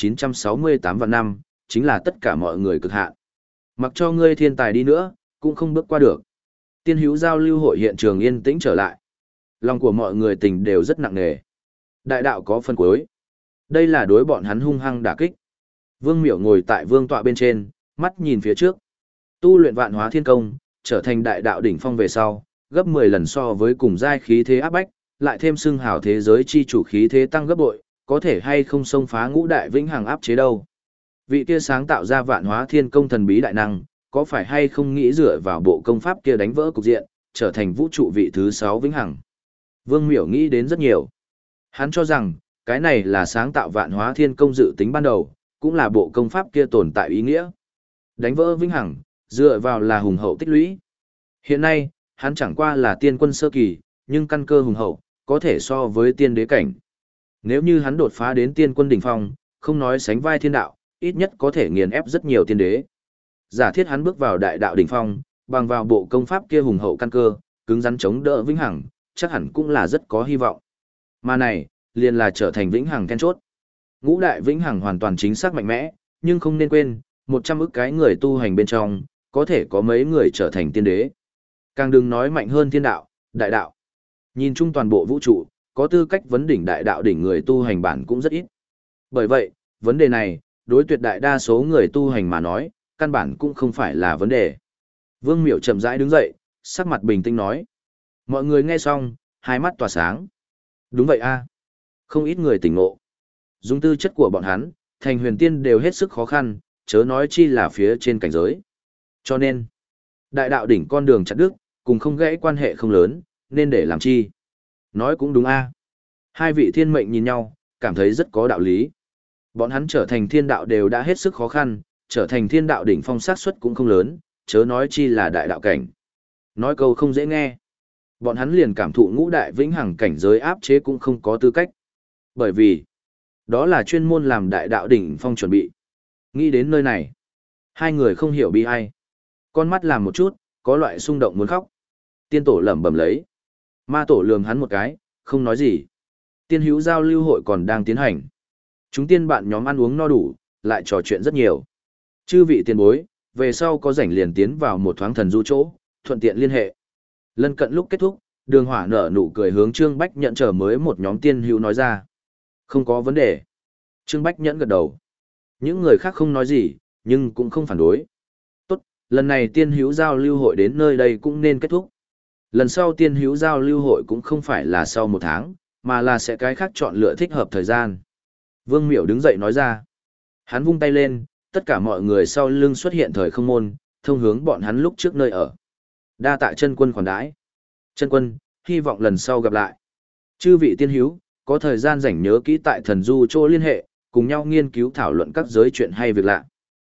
9.968 vạn năm, chính là tất cả mọi người cực hạn. Mặc cho ngươi thiên tài đi nữa, cũng không bước qua được. Tiên hữu giao lưu hội hiện trường yên tĩnh trở lại. Lòng của mọi người tình đều rất nặng nề. Đại đạo có phần cuối. Đây là đối bọn hắn hung hăng đả kích. Vương Miểu ngồi tại vương tọa bên trên, mắt nhìn phía trước. Tu luyện vạn hóa thiên công, trở thành đại đạo đỉnh phong về sau, gấp 10 lần so với cùng giai khí thế áp bách, lại thêm xưng hào thế giới chi chủ khí thế tăng gấp bội, có thể hay không xông phá ngũ đại vĩnh hằng áp chế đâu. Vị kia sáng tạo ra vạn hóa thiên công thần bí đại năng, có phải hay không nghĩ dựa vào bộ công pháp kia đánh vỡ cục diện, trở thành vũ trụ vị thứ 6 vĩnh hằng. Vương Miểu nghĩ đến rất nhiều. Hắn cho rằng, cái này là sáng tạo vạn hóa thiên công dự tính ban đầu, cũng là bộ công pháp kia tồn tại ý nghĩa. Đánh vỡ vĩnh hằng, dựa vào là hùng hậu tích lũy. Hiện nay, hắn chẳng qua là tiên quân sơ kỳ, nhưng căn cơ hùng hậu, có thể so với tiên đế cảnh. Nếu như hắn đột phá đến tiên quân đỉnh phong, không nói sánh vai thiên đạo, ít nhất có thể nghiền ép rất nhiều tiên đế. Giả thiết hắn bước vào đại đạo đỉnh phong, bằng vào bộ công pháp kia hùng hậu căn cơ, cứng rắn chống đỡ vĩnh hằng, chắc hẳn cũng là rất có hy vọng. Mà này, liền là trở thành vĩnh hằng then chốt. Ngũ đại vĩnh hằng hoàn toàn chính xác mạnh mẽ, nhưng không nên quên, 100 ức cái người tu hành bên trong, có thể có mấy người trở thành tiên đế. Càng đừng nói mạnh hơn thiên đạo, đại đạo. Nhìn chung toàn bộ vũ trụ, có tư cách vấn đỉnh đại đạo đỉnh người tu hành bản cũng rất ít. Bởi vậy, vấn đề này, đối tuyệt đại đa số người tu hành mà nói, căn bản cũng không phải là vấn đề. Vương Miểu chậm rãi đứng dậy, sắc mặt bình tĩnh nói. Mọi người nghe xong, hai mắt tỏa sáng. Đúng vậy a, không ít người tỉnh ngộ. Dùng tư chất của bọn hắn, thành huyền tiên đều hết sức khó khăn, chớ nói chi là phía trên cảnh giới. Cho nên, đại đạo đỉnh con đường chặt đứt, cùng không gãy quan hệ không lớn, nên để làm chi. Nói cũng đúng a. Hai vị thiên mệnh nhìn nhau, cảm thấy rất có đạo lý. Bọn hắn trở thành thiên đạo đều đã hết sức khó khăn, trở thành thiên đạo đỉnh phong xác suất cũng không lớn, chớ nói chi là đại đạo cảnh. Nói câu không dễ nghe. Bọn hắn liền cảm thụ ngũ đại vĩnh hằng cảnh giới áp chế cũng không có tư cách. Bởi vì, đó là chuyên môn làm đại đạo đỉnh phong chuẩn bị. Nghĩ đến nơi này, hai người không hiểu bi ai. Con mắt làm một chút, có loại xung động muốn khóc. Tiên tổ lẩm bẩm lấy. Ma tổ lườm hắn một cái, không nói gì. Tiên hữu giao lưu hội còn đang tiến hành. Chúng tiên bạn nhóm ăn uống no đủ, lại trò chuyện rất nhiều. Chư vị tiền bối, về sau có rảnh liền tiến vào một thoáng thần du chỗ, thuận tiện liên hệ. Lân cận lúc kết thúc, Đường Hỏa nở nụ cười hướng Trương Bách Nhẫn chờ mới một nhóm tiên hữu nói ra. Không có vấn đề. Trương Bách Nhẫn gật đầu. Những người khác không nói gì, nhưng cũng không phản đối. Tốt, lần này tiên hữu giao lưu hội đến nơi đây cũng nên kết thúc. Lần sau tiên hữu giao lưu hội cũng không phải là sau 1 tháng, mà là sẽ cái khác chọn lựa thích hợp thời gian. Vương Miểu đứng dậy nói ra. Hắn vung tay lên, tất cả mọi người sau lưng xuất hiện thời không môn, thông hướng bọn hắn lúc trước nơi ở. Đa tạ chân quân khoản đãi. Chân quân, hy vọng lần sau gặp lại. Chư vị tiên hữu, có thời gian rảnh nhớ kỹ tại thần du chỗ liên hệ, cùng nhau nghiên cứu thảo luận các giới chuyện hay việc lạ.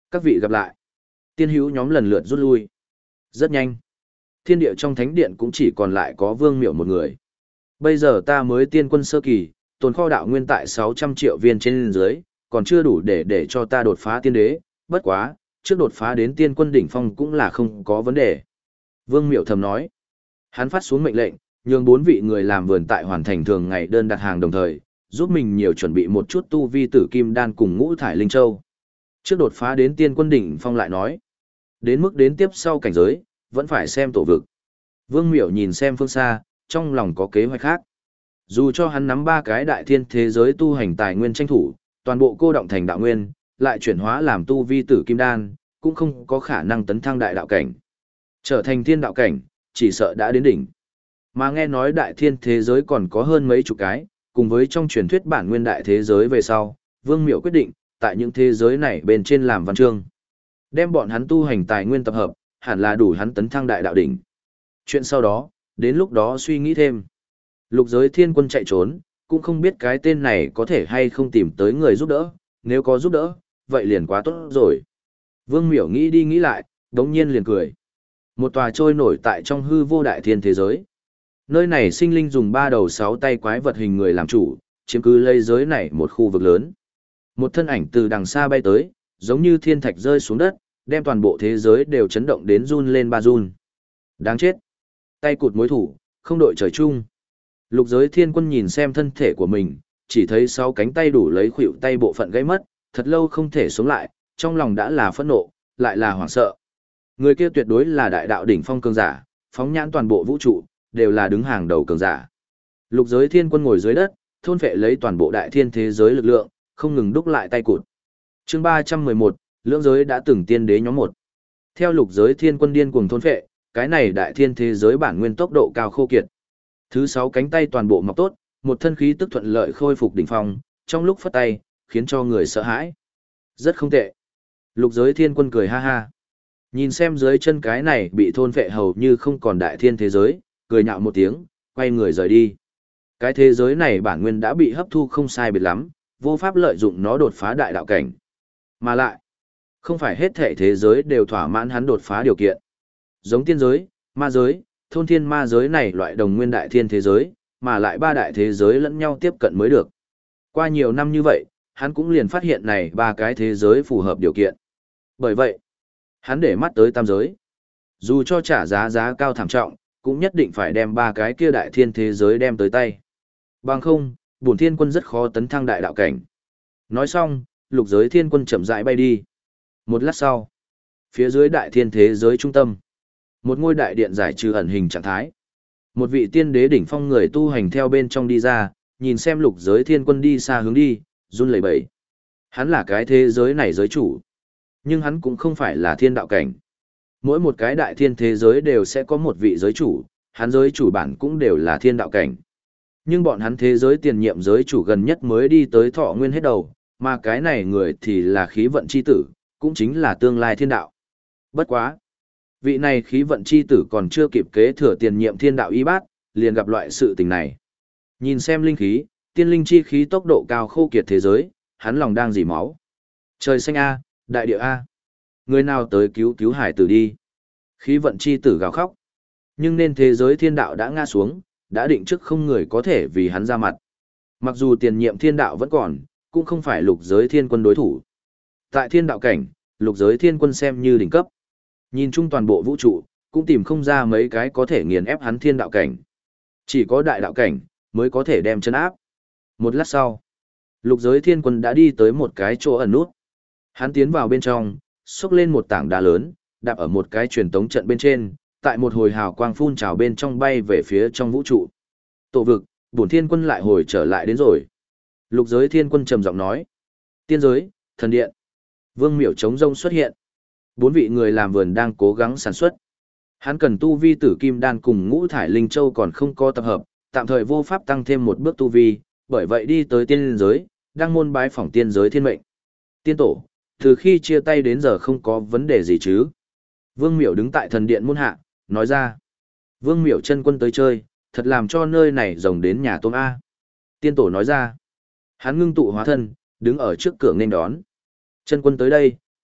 Các vị gặp lại. Tiên hữu nhóm lần lượt rút lui. Rất nhanh. Thiên địa trong thánh điện cũng chỉ còn lại có Vương Miểu một người. Bây giờ ta mới tiên quân sơ kỳ, tồn kho đạo nguyên tại 600 triệu viên trên dưới, còn chưa đủ để cho ta đột phá tiên đế, bất quá, trước đột phá đến tiên quân đỉnh phong cũng là không có vấn đề. Vương Miểu thầm nói. Hắn phát xuống mệnh lệnh, nhường 4 vị người làm vườn tại hoàn thành thường ngày đơn đặt hàng đồng thời, giúp mình nhiều chuẩn bị một chút tu vi tử kim đan cùng ngũ thải linh châu. Trước đột phá đến tiên quân đỉnh phong lại nói. Đến mức đến tiếp sau cảnh giới, vẫn phải xem tổ vực. Vương Miểu nhìn xem phương xa, trong lòng có kế hoạch khác. Dù cho hắn nắm 3 cái đại thiên thế giới tu hành tài nguyên tranh thủ, toàn bộ cô động thành đạo nguyên, lại chuyển hóa làm tu vi tử kim đan, cũng không có khả năng tấn thăng đại đạo cảnh. Trở thành thiên đạo cảnh, chỉ sợ đã đến đỉnh. Mà nghe nói đại thiên thế giới còn có hơn mấy chục cái, cùng với trong truyền thuyết bản nguyên đại thế giới về sau, Vương Miểu quyết định, tại những thế giới này bên trên làm văn chương. Đem bọn hắn tu hành tài nguyên tập hợp, hẳn là đủ hắn tấn thăng đại đạo đỉnh. Chuyện sau đó, đến lúc đó suy nghĩ thêm. Lục giới thiên quân chạy trốn, cũng không biết cái tên này có thể hay không tìm tới người giúp đỡ, nếu có giúp đỡ, vậy liền quá tốt rồi. Vương Miểu nghĩ đi nghĩ lại, đống nhiên liền cười. Một tòa trôi nổi tại trong hư vô đại thiên thế giới. Nơi này sinh linh dùng 3 đầu 6 tay quái vật hình người làm chủ, chiếm cứ lấy giới này một khu vực lớn. Một thân ảnh từ đằng xa bay tới, giống như thiên thạch rơi xuống đất, đem toàn bộ thế giới đều chấn động đến run lên ba run. Đáng chết. Tay cụt mối thủ, không đội trời chung. Lục giới thiên quân nhìn xem thân thể của mình, chỉ thấy 6 cánh tay đủ lấy khuỷu tay bộ phận gãy mất, thật lâu không thể sống lại, trong lòng đã là phẫn nộ, lại là hoảng sợ. Người kia tuyệt đối là đại đạo đỉnh phong cường giả, phóng nhãn toàn bộ vũ trụ, đều là đứng hàng đầu cường giả. Lục giới thiên quân ngồi dưới đất, thôn phệ lấy toàn bộ đại thiên thế giới lực lượng, không ngừng đúc lại tay cụt. Chương 311, lưỡng giới đã từng tiên đế nhóm 1. Theo lục giới thiên quân điên cuồng thôn phệ, cái này đại thiên thế giới bản nguyên tốc độ cao khô kiệt. Thứ 6 cánh tay toàn bộ mọc tốt, một thân khí tức thuận lợi khôi phục đỉnh phong, trong lúc phất tay, khiến cho người sợ hãi. Rất không tệ. Lục giới thiên quân cười ha ha. Nhìn xem dưới chân cái này bị thôn phệ hầu như không còn đại thiên thế giới, cười nhạo một tiếng, quay người rời đi. Cái thế giới này bản nguyên đã bị hấp thu không sai biệt lắm, vô pháp lợi dụng nó đột phá đại đạo cảnh. Mà lại, không phải hết thể thế giới đều thỏa mãn hắn đột phá điều kiện. Giống tiên giới, ma giới, thôn thiên ma giới này loại đồng nguyên đại thiên thế giới, mà lại 3 đại thế giới lẫn nhau tiếp cận mới được. Qua nhiều năm như vậy, hắn cũng liền phát hiện này 3 cái thế giới phù hợp điều kiện. Bởi vậy, hắn để mắt tới tam giới. Dù cho trả giá cao thảm trọng, cũng nhất định phải đem 3 cái kia đại thiên thế giới đem tới tay. Bằng không, bổn thiên quân rất khó tấn thăng đại đạo cảnh. Nói xong, lục giới thiên quân chậm rãi bay đi. Một lát sau, phía dưới đại thiên thế giới trung tâm, một ngôi đại điện giải trừ ẩn hình trạng thái. Một vị tiên đế đỉnh phong người tu hành theo bên trong đi ra, nhìn xem lục giới thiên quân đi xa hướng đi, run lẩy bẩy. Hắn là cái thế giới này giới chủ, nhưng hắn cũng không phải là thiên đạo cảnh. Mỗi một cái đại thiên thế giới đều sẽ có một vị giới chủ, hắn giới chủ bản cũng đều là thiên đạo cảnh. Nhưng bọn hắn thế giới tiền nhiệm giới chủ gần nhất mới đi tới thọ nguyên hết đầu, mà cái này người thì là khí vận chi tử, cũng chính là tương lai thiên đạo. Bất quá. Vị này khí vận chi tử còn chưa kịp kế thừa tiền nhiệm thiên đạo y bát, liền gặp loại sự tình này. Nhìn xem linh khí, tiên linh chi khí tốc độ cao khô kiệt thế giới, hắn lòng đang dỉ máu. Trời xanh A, đại địa A. Người nào tới cứu cứu hải tử đi. Khí vận chi tử gào khóc. Nhưng nên thế giới thiên đạo đã ngã xuống, đã định trước không người có thể vì hắn ra mặt. Mặc dù tiền nhiệm thiên đạo vẫn còn, cũng không phải lục giới thiên quân đối thủ. Tại thiên đạo cảnh, lục giới thiên quân xem như đỉnh cấp. Nhìn chung toàn bộ vũ trụ, cũng tìm không ra mấy cái có thể nghiền ép hắn thiên đạo cảnh. Chỉ có đại đạo cảnh, mới có thể đem chân áp. Một lát sau, lục giới thiên quân đã đi tới một cái chỗ ẩn nút. Hắn tiến vào bên trong, xốc lên một tảng đá lớn, đạp ở một cái truyền tống trận bên trên, tại một hồi hào quang phun trào bên trong bay về phía trong vũ trụ. Tổ vực, bổn thiên quân lại hồi trở lại đến rồi. Lục giới thiên quân trầm giọng nói. Tiên giới, thần điện. Vương Miểu trống rông xuất hiện. 4 vị người làm vườn đang cố gắng sản xuất. Hắn cần tu vi tử kim đan cùng ngũ thải linh châu còn không có tập hợp, tạm thời vô pháp tăng thêm một bước tu vi, bởi vậy đi tới tiên giới, đang môn bái phỏng tiên giới thiên mệnh. Tiên tổ, từ khi chia tay đến giờ không có vấn đề gì chứ? Vương Miểu đứng tại thần điện môn hạ, nói ra. Vương Miểu chân quân tới chơi, thật làm cho nơi này rồng đến nhà tôm A. Tiên tổ nói ra. Hắn ngưng tụ hóa thân, đứng ở trước cửa nên đón. Chân quân tới đây,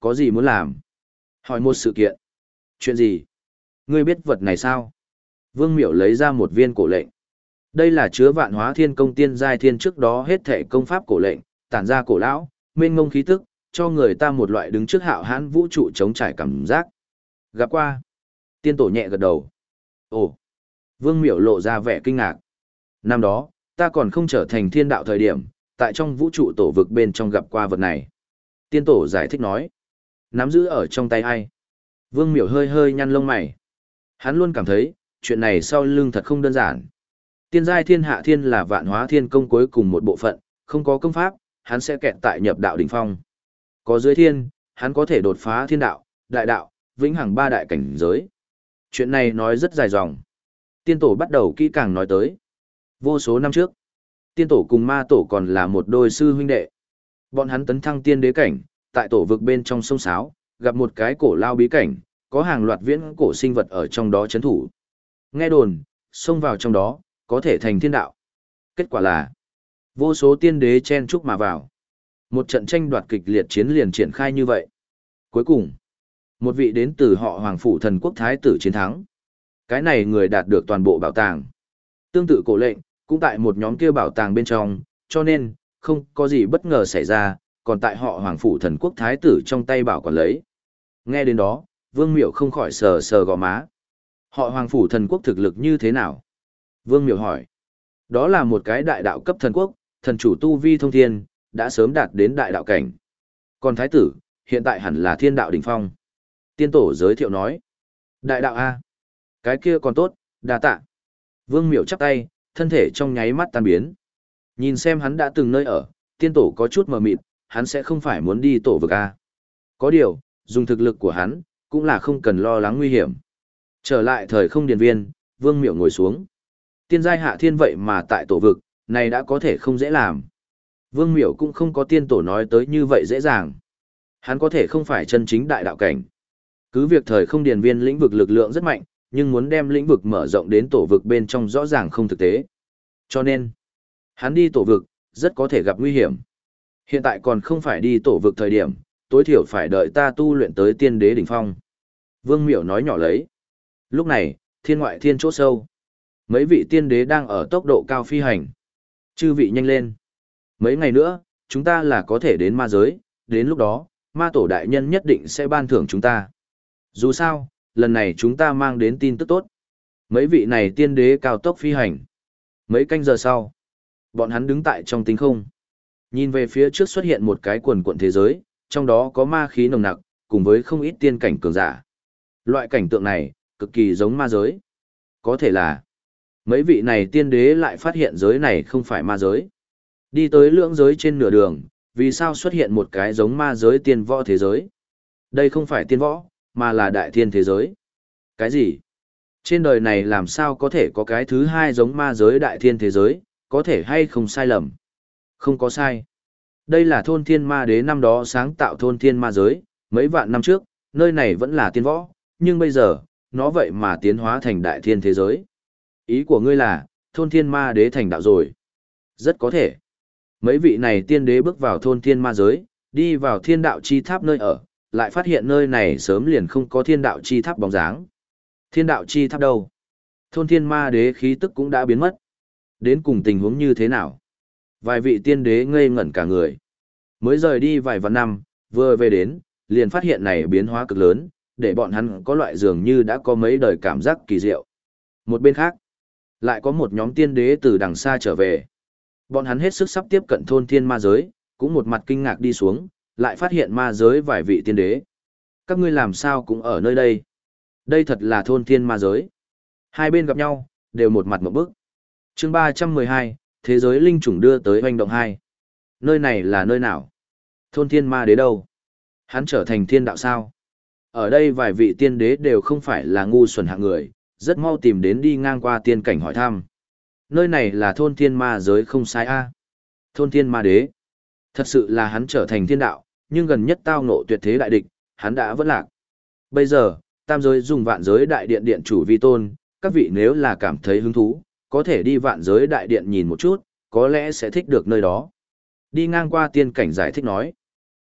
có gì muốn làm? Hỏi một sự kiện. Chuyện gì? Ngươi biết vật này sao? Vương Miểu lấy ra một viên cổ lệnh. Đây là chứa vạn hóa thiên công tiên giai thiên trước đó hết thể công pháp cổ lệnh, tản ra cổ lão, mênh ngông khí tức, cho người ta một loại đứng trước hạo hãn vũ trụ chống trải cảm giác. Gặp qua. Tiên tổ nhẹ gật đầu. Ồ. Vương Miểu lộ ra vẻ kinh ngạc. Năm đó, ta còn không trở thành thiên đạo thời điểm, tại trong vũ trụ tổ vực bên trong gặp qua vật này. Tiên tổ giải thích nói. Nắm giữ ở trong tay ai? Vương Miểu hơi hơi nhăn lông mày. Hắn luôn cảm thấy, chuyện này sau lưng thật không đơn giản. Tiên giai thiên hạ thiên là vạn hóa thiên công cuối cùng một bộ phận, không có công pháp, hắn sẽ kẹt tại nhập đạo đỉnh phong. Có dưới thiên, hắn có thể đột phá thiên đạo, đại đạo, vĩnh hằng ba đại cảnh giới. Chuyện này nói rất dài dòng. Tiên tổ bắt đầu kỹ càng nói tới. Vô số năm trước, tiên tổ cùng ma tổ còn là một đôi sư huynh đệ. Bọn hắn tấn thăng tiên đế cảnh, tại tổ vực bên trong sông Sáo, gặp một cái cổ lao bí cảnh, có hàng loạt viễn cổ sinh vật ở trong đó chấn thủ. Nghe đồn, xông vào trong đó, có thể thành thiên đạo. Kết quả là, vô số tiên đế chen chúc mà vào. Một trận tranh đoạt kịch liệt chiến liền triển khai như vậy. Cuối cùng, một vị đến từ họ Hoàng Phủ Thần Quốc Thái tử chiến thắng. Cái này người đạt được toàn bộ bảo tàng. Tương tự cổ lệnh, cũng tại một nhóm kia bảo tàng bên trong, cho nên, không có gì bất ngờ xảy ra, còn tại họ Hoàng Phủ Thần Quốc Thái tử trong tay bảo quản lấy. Nghe đến đó, Vương Miểu không khỏi sờ sờ gò má. Họ Hoàng Phủ Thần Quốc thực lực như thế nào? Vương Miểu hỏi. Đó là một cái đại đạo cấp thần quốc, thần chủ tu vi thông thiên, đã sớm đạt đến đại đạo cảnh. Còn Thái tử, hiện tại hẳn là thiên đạo đỉnh phong. Tiên tổ giới thiệu nói. Đại đạo A. Cái kia còn tốt, đa tạ. Vương Miểu chắp tay, thân thể trong nháy mắt tan biến. Nhìn xem hắn đã từng nơi ở, tiên tổ có chút mờ mịt, hắn sẽ không phải muốn đi tổ vực A. Có điều, dùng thực lực của hắn, cũng là không cần lo lắng nguy hiểm. Trở lại thời không điền viên, Vương Miểu ngồi xuống. Tiên giai hạ thiên vậy mà tại tổ vực, này đã có thể không dễ làm. Vương Miểu cũng không có tiên tổ nói tới như vậy dễ dàng. Hắn có thể không phải chân chính đại đạo cảnh. Cứ việc thời không điền viên lĩnh vực lực lượng rất mạnh, nhưng muốn đem lĩnh vực mở rộng đến tổ vực bên trong rõ ràng không thực tế. Cho nên, hắn đi tổ vực, rất có thể gặp nguy hiểm. Hiện tại còn không phải đi tổ vực thời điểm, tối thiểu phải đợi ta tu luyện tới tiên đế đỉnh phong. Vương Miểu nói nhỏ lấy. Lúc này, thiên ngoại thiên chỗ sâu. Mấy vị tiên đế đang ở tốc độ cao phi hành. Chư vị nhanh lên. Mấy ngày nữa, chúng ta là có thể đến ma giới, đến lúc đó, ma tổ đại nhân nhất định sẽ ban thưởng chúng ta. Dù sao, lần này chúng ta mang đến tin tức tốt. Mấy vị này tiên đế cao tốc phi hành. Mấy canh giờ sau, bọn hắn đứng tại trong tinh không. Nhìn về phía trước xuất hiện một cái quần quận thế giới, trong đó có ma khí nồng nặc, cùng với không ít tiên cảnh cường giả. Loại cảnh tượng này, cực kỳ giống ma giới. Có thể là, mấy vị này tiên đế lại phát hiện giới này không phải ma giới. Đi tới lưỡng giới trên nửa đường, vì sao xuất hiện một cái giống ma giới tiên võ thế giới? Đây không phải tiên võ, mà là đại thiên thế giới. Cái gì? Trên đời này làm sao có thể có cái thứ hai giống ma giới đại thiên thế giới, có thể hay không sai lầm? Không có sai. Đây là thôn thiên ma đế năm đó sáng tạo thôn thiên ma giới, mấy vạn năm trước, nơi này vẫn là tiên võ, nhưng bây giờ, nó vậy mà tiến hóa thành đại thiên thế giới. Ý của ngươi là, thôn thiên ma đế thành đạo rồi. Rất có thể. Mấy vị này tiên đế bước vào thôn thiên ma giới, đi vào thiên đạo chi tháp nơi ở, lại phát hiện nơi này sớm liền không có thiên đạo chi tháp bóng dáng. Thiên đạo chi tháp đâu? Thôn thiên ma đế khí tức cũng đã biến mất. Đến cùng tình huống như thế nào? Vài vị tiên đế ngây ngẩn cả người. Mới rời đi vài vạn năm, vừa về đến, liền phát hiện này biến hóa cực lớn, để bọn hắn có loại dường như đã có mấy đời cảm giác kỳ diệu. Một bên khác, lại có một nhóm tiên đế từ đằng xa trở về. Bọn hắn hết sức sắp tiếp cận thôn thiên ma giới, cũng một mặt kinh ngạc đi xuống, lại phát hiện ma giới vài vị tiên đế. Các ngươi làm sao cũng ở nơi đây? Đây thật là thôn thiên ma giới. Hai bên gặp nhau, đều một mặt một bức. Chương 312, Thế giới linh chủng đưa tới hoành động 2. Nơi này là nơi nào? Thôn thiên ma đế đâu? Hắn trở thành thiên đạo sao? Ở đây vài vị tiên đế đều không phải là ngu xuẩn hạng người, rất mau tìm đến đi ngang qua tiên cảnh hỏi thăm. Nơi này là thôn thiên ma giới không sai a. Thôn thiên ma đế. Thật sự là hắn trở thành thiên đạo, nhưng gần nhất tao ngộ tuyệt thế đại địch, hắn đã vất lạc. Bây giờ, tam giới dùng vạn giới đại điện điện chủ vi tôn, các vị nếu là cảm thấy hứng thú, có thể đi vạn giới đại điện nhìn một chút, có lẽ sẽ thích được nơi đó. Đi ngang qua tiên cảnh giải thích nói.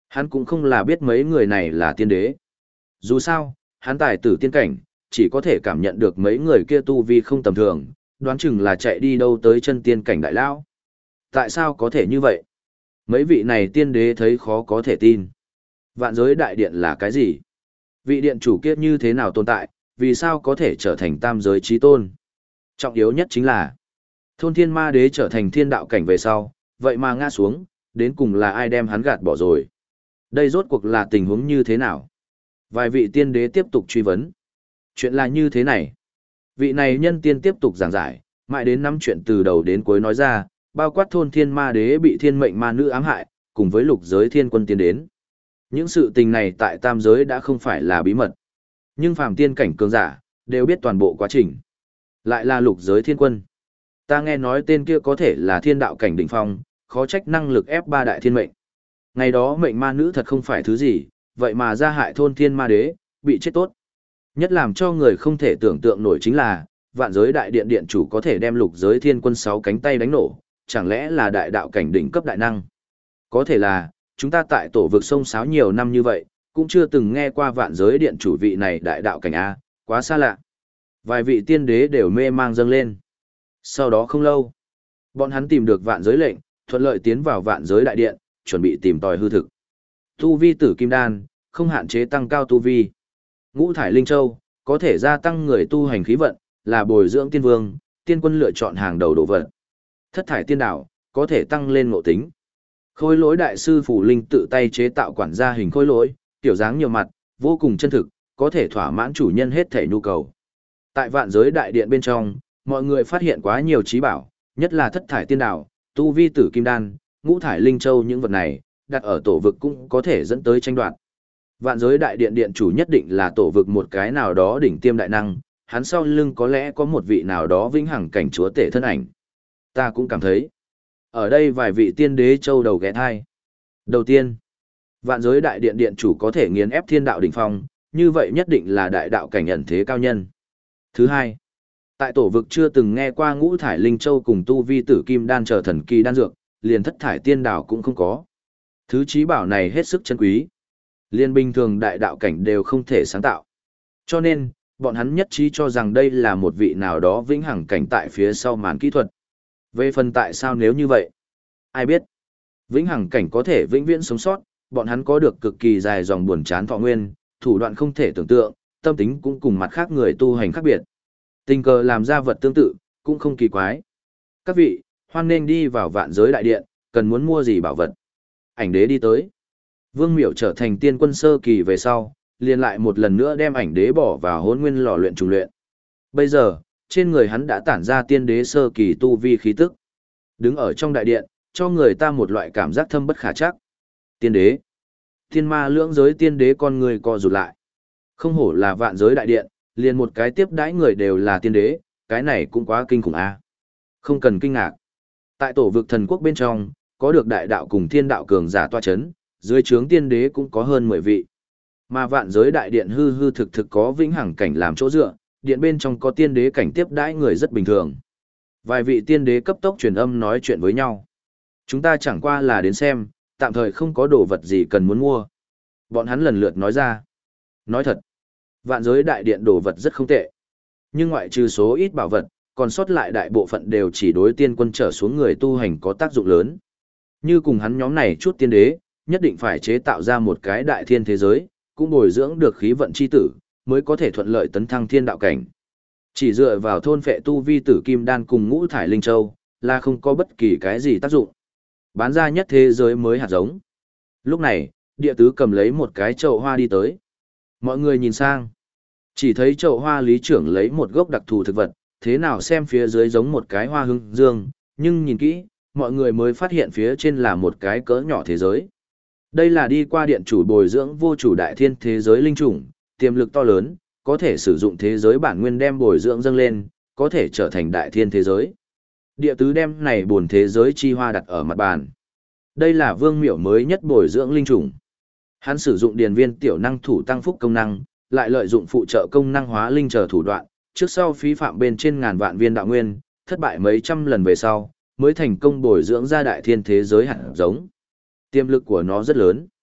Hắn cũng không là biết mấy người này là tiên đế. Dù sao, hắn tài tử tiên cảnh, chỉ có thể cảm nhận được mấy người kia tu vi không tầm thường, đoán chừng là chạy đi đâu tới chân tiên cảnh đại lão. Tại sao có thể như vậy? Mấy vị này tiên đế thấy khó có thể tin. Vạn giới đại điện là cái gì? Vị điện chủ kia như thế nào tồn tại, vì sao có thể trở thành tam giới chí tôn? Trọng yếu nhất chính là, thôn thiên ma đế trở thành thiên đạo cảnh về sau, vậy mà ngã xuống, đến cùng là ai đem hắn gạt bỏ rồi? Đây rốt cuộc là tình huống như thế nào? Vài vị tiên đế tiếp tục truy vấn. Chuyện là như thế này. Vị này nhân tiên tiếp tục giảng giải, mãi đến năm chuyện từ đầu đến cuối nói ra, bao quát thôn thiên ma đế bị thiên mệnh ma nữ ám hại, cùng với lục giới thiên quân tiến đến. Những sự tình này tại tam giới đã không phải là bí mật. Nhưng phàm tiên cảnh cường giả, đều biết toàn bộ quá trình. Lại là lục giới thiên quân. Ta nghe nói tên kia có thể là thiên đạo cảnh đỉnh phong, khó trách năng lực ép ba đại thiên mệnh. Ngày đó mệnh ma nữ thật không phải thứ gì, vậy mà ra hại thôn thiên ma đế, bị chết tốt. Nhất làm cho người không thể tưởng tượng nổi chính là, vạn giới đại điện điện chủ có thể đem lục giới thiên quân 6 cánh tay đánh nổ, chẳng lẽ là đại đạo cảnh đỉnh cấp đại năng? Có thể là, chúng ta tại tổ vực sông sáo nhiều năm như vậy, cũng chưa từng nghe qua vạn giới điện chủ vị này đại đạo cảnh A, quá xa lạ. Vài vị tiên đế đều mê mang dâng lên. Sau đó không lâu, bọn hắn tìm được vạn giới lệnh, thuận lợi tiến vào vạn giới đại điện, chuẩn bị tìm tòi hư thực. Tu vi tử kim đan, không hạn chế tăng cao tu vi. Ngũ thải linh châu, có thể gia tăng người tu hành khí vận, là bồi dưỡng tiên vương, tiên quân lựa chọn hàng đầu đồ vật. Thất thải tiên đảo, có thể tăng lên ngộ tính. Khôi lỗi đại sư phủ linh tự tay chế tạo quản gia hình khôi lỗi, tiểu dáng nhiều mặt, vô cùng chân thực, có thể thỏa mãn chủ nhân hết thể nhu cầu. Tại vạn giới đại điện bên trong, mọi người phát hiện quá nhiều trí bảo, nhất là thất thải tiên đảo, tu vi tử kim đan, ngũ thải linh châu những vật này, đặt ở tổ vực cũng có thể dẫn tới tranh đoạt. Vạn giới đại điện điện chủ nhất định là tổ vực một cái nào đó đỉnh tiêm đại năng, hắn sau lưng có lẽ có một vị nào đó vĩnh hằng cảnh chúa tể thân ảnh. Ta cũng cảm thấy, ở đây vài vị tiên đế châu đầu ghé thai. Đầu tiên, vạn giới đại điện điện chủ có thể nghiền ép thiên đạo đỉnh phong, như vậy nhất định là đại đạo cảnh ẩn thế cao nhân. Thứ hai, tại tổ vực chưa từng nghe qua ngũ thải linh châu cùng tu vi tử kim đan chờ thần kỳ đan dược, liền thất thải tiên đảo cũng không có. Thứ trí bảo này hết sức chân quý. Liên bình thường đại đạo cảnh đều không thể sáng tạo. Cho nên, bọn hắn nhất trí cho rằng đây là một vị nào đó vĩnh hằng cảnh tại phía sau màn kỹ thuật. Về phần tại sao nếu như vậy? Ai biết? Vĩnh hằng cảnh có thể vĩnh viễn sống sót, bọn hắn có được cực kỳ dài dòng buồn chán thọ nguyên, thủ đoạn không thể tưởng tượng, tâm tính cũng cùng mặt khác người tu hành khác biệt. Tình cờ làm ra vật tương tự, cũng không kỳ quái. Các vị, hoan nên đi vào vạn giới đại điện, cần muốn mua gì bảo vật? Ảnh đế đi tới. Vương Miểu trở thành tiên quân sơ kỳ về sau, liền lại một lần nữa đem ảnh đế bỏ vào hỗn nguyên lò luyện trùng luyện. Bây giờ, trên người hắn đã tản ra tiên đế sơ kỳ tu vi khí tức. Đứng ở trong đại điện, cho người ta một loại cảm giác thâm bất khả trắc. Tiên đế. Thiên ma lưỡng giới tiên đế con người co rụt lại. Không hổ là vạn giới đại điện, liền một cái tiếp đãi người đều là tiên đế, cái này cũng quá kinh khủng a. Không cần kinh ngạc. Tại tổ vực thần quốc bên trong, có được đại đạo cùng thiên đạo cường giả toa chấn, dưới trướng tiên đế cũng có hơn 10 vị. Mà vạn giới đại điện hư hư thực thực có vĩnh hằng cảnh làm chỗ dựa, điện bên trong có tiên đế cảnh tiếp đãi người rất bình thường. Vài vị tiên đế cấp tốc truyền âm nói chuyện với nhau. Chúng ta chẳng qua là đến xem, tạm thời không có đồ vật gì cần muốn mua. Bọn hắn lần lượt nói ra. Nói thật, vạn giới đại điện đồ vật rất không tệ. Nhưng ngoại trừ số ít bảo vật, còn sót lại đại bộ phận đều chỉ đối tiên quân trở xuống người tu hành có tác dụng lớn. Như cùng hắn nhóm này chút tiên đế, nhất định phải chế tạo ra một cái đại thiên thế giới, cũng bồi dưỡng được khí vận chi tử, mới có thể thuận lợi tấn thăng thiên đạo cảnh. Chỉ dựa vào thôn phệ tu vi tử kim đan cùng ngũ thải linh châu, là không có bất kỳ cái gì tác dụng. Bán ra nhất thế giới mới hạt giống. Lúc này, địa tứ cầm lấy một cái chậu hoa đi tới. Mọi người nhìn sang. Chỉ thấy chậu hoa lý trưởng lấy một gốc đặc thù thực vật, thế nào xem phía dưới giống một cái hoa hương dương, nhưng nhìn kỹ, mọi người mới phát hiện phía trên là một cái cỡ nhỏ thế giới. Đây là đi qua điện chủ bồi dưỡng vô chủ đại thiên thế giới linh chủng, tiềm lực to lớn, có thể sử dụng thế giới bản nguyên đem bồi dưỡng dâng lên, có thể trở thành đại thiên thế giới. Địa tứ đem này buồn thế giới chi hoa đặt ở mặt bàn. Đây là Vương Miểu mới nhất bồi dưỡng linh chủng. Hắn sử dụng điền viên tiểu năng thủ tăng phúc công năng, lại lợi dụng phụ trợ công năng hóa linh chờ thủ đoạn, trước sau phí phạm bên trên ngàn vạn viên đạo nguyên, thất bại mấy trăm lần về sau, mới thành công bồi dưỡng ra đại thiên thế giới hạt giống. Tiềm lực của nó rất lớn.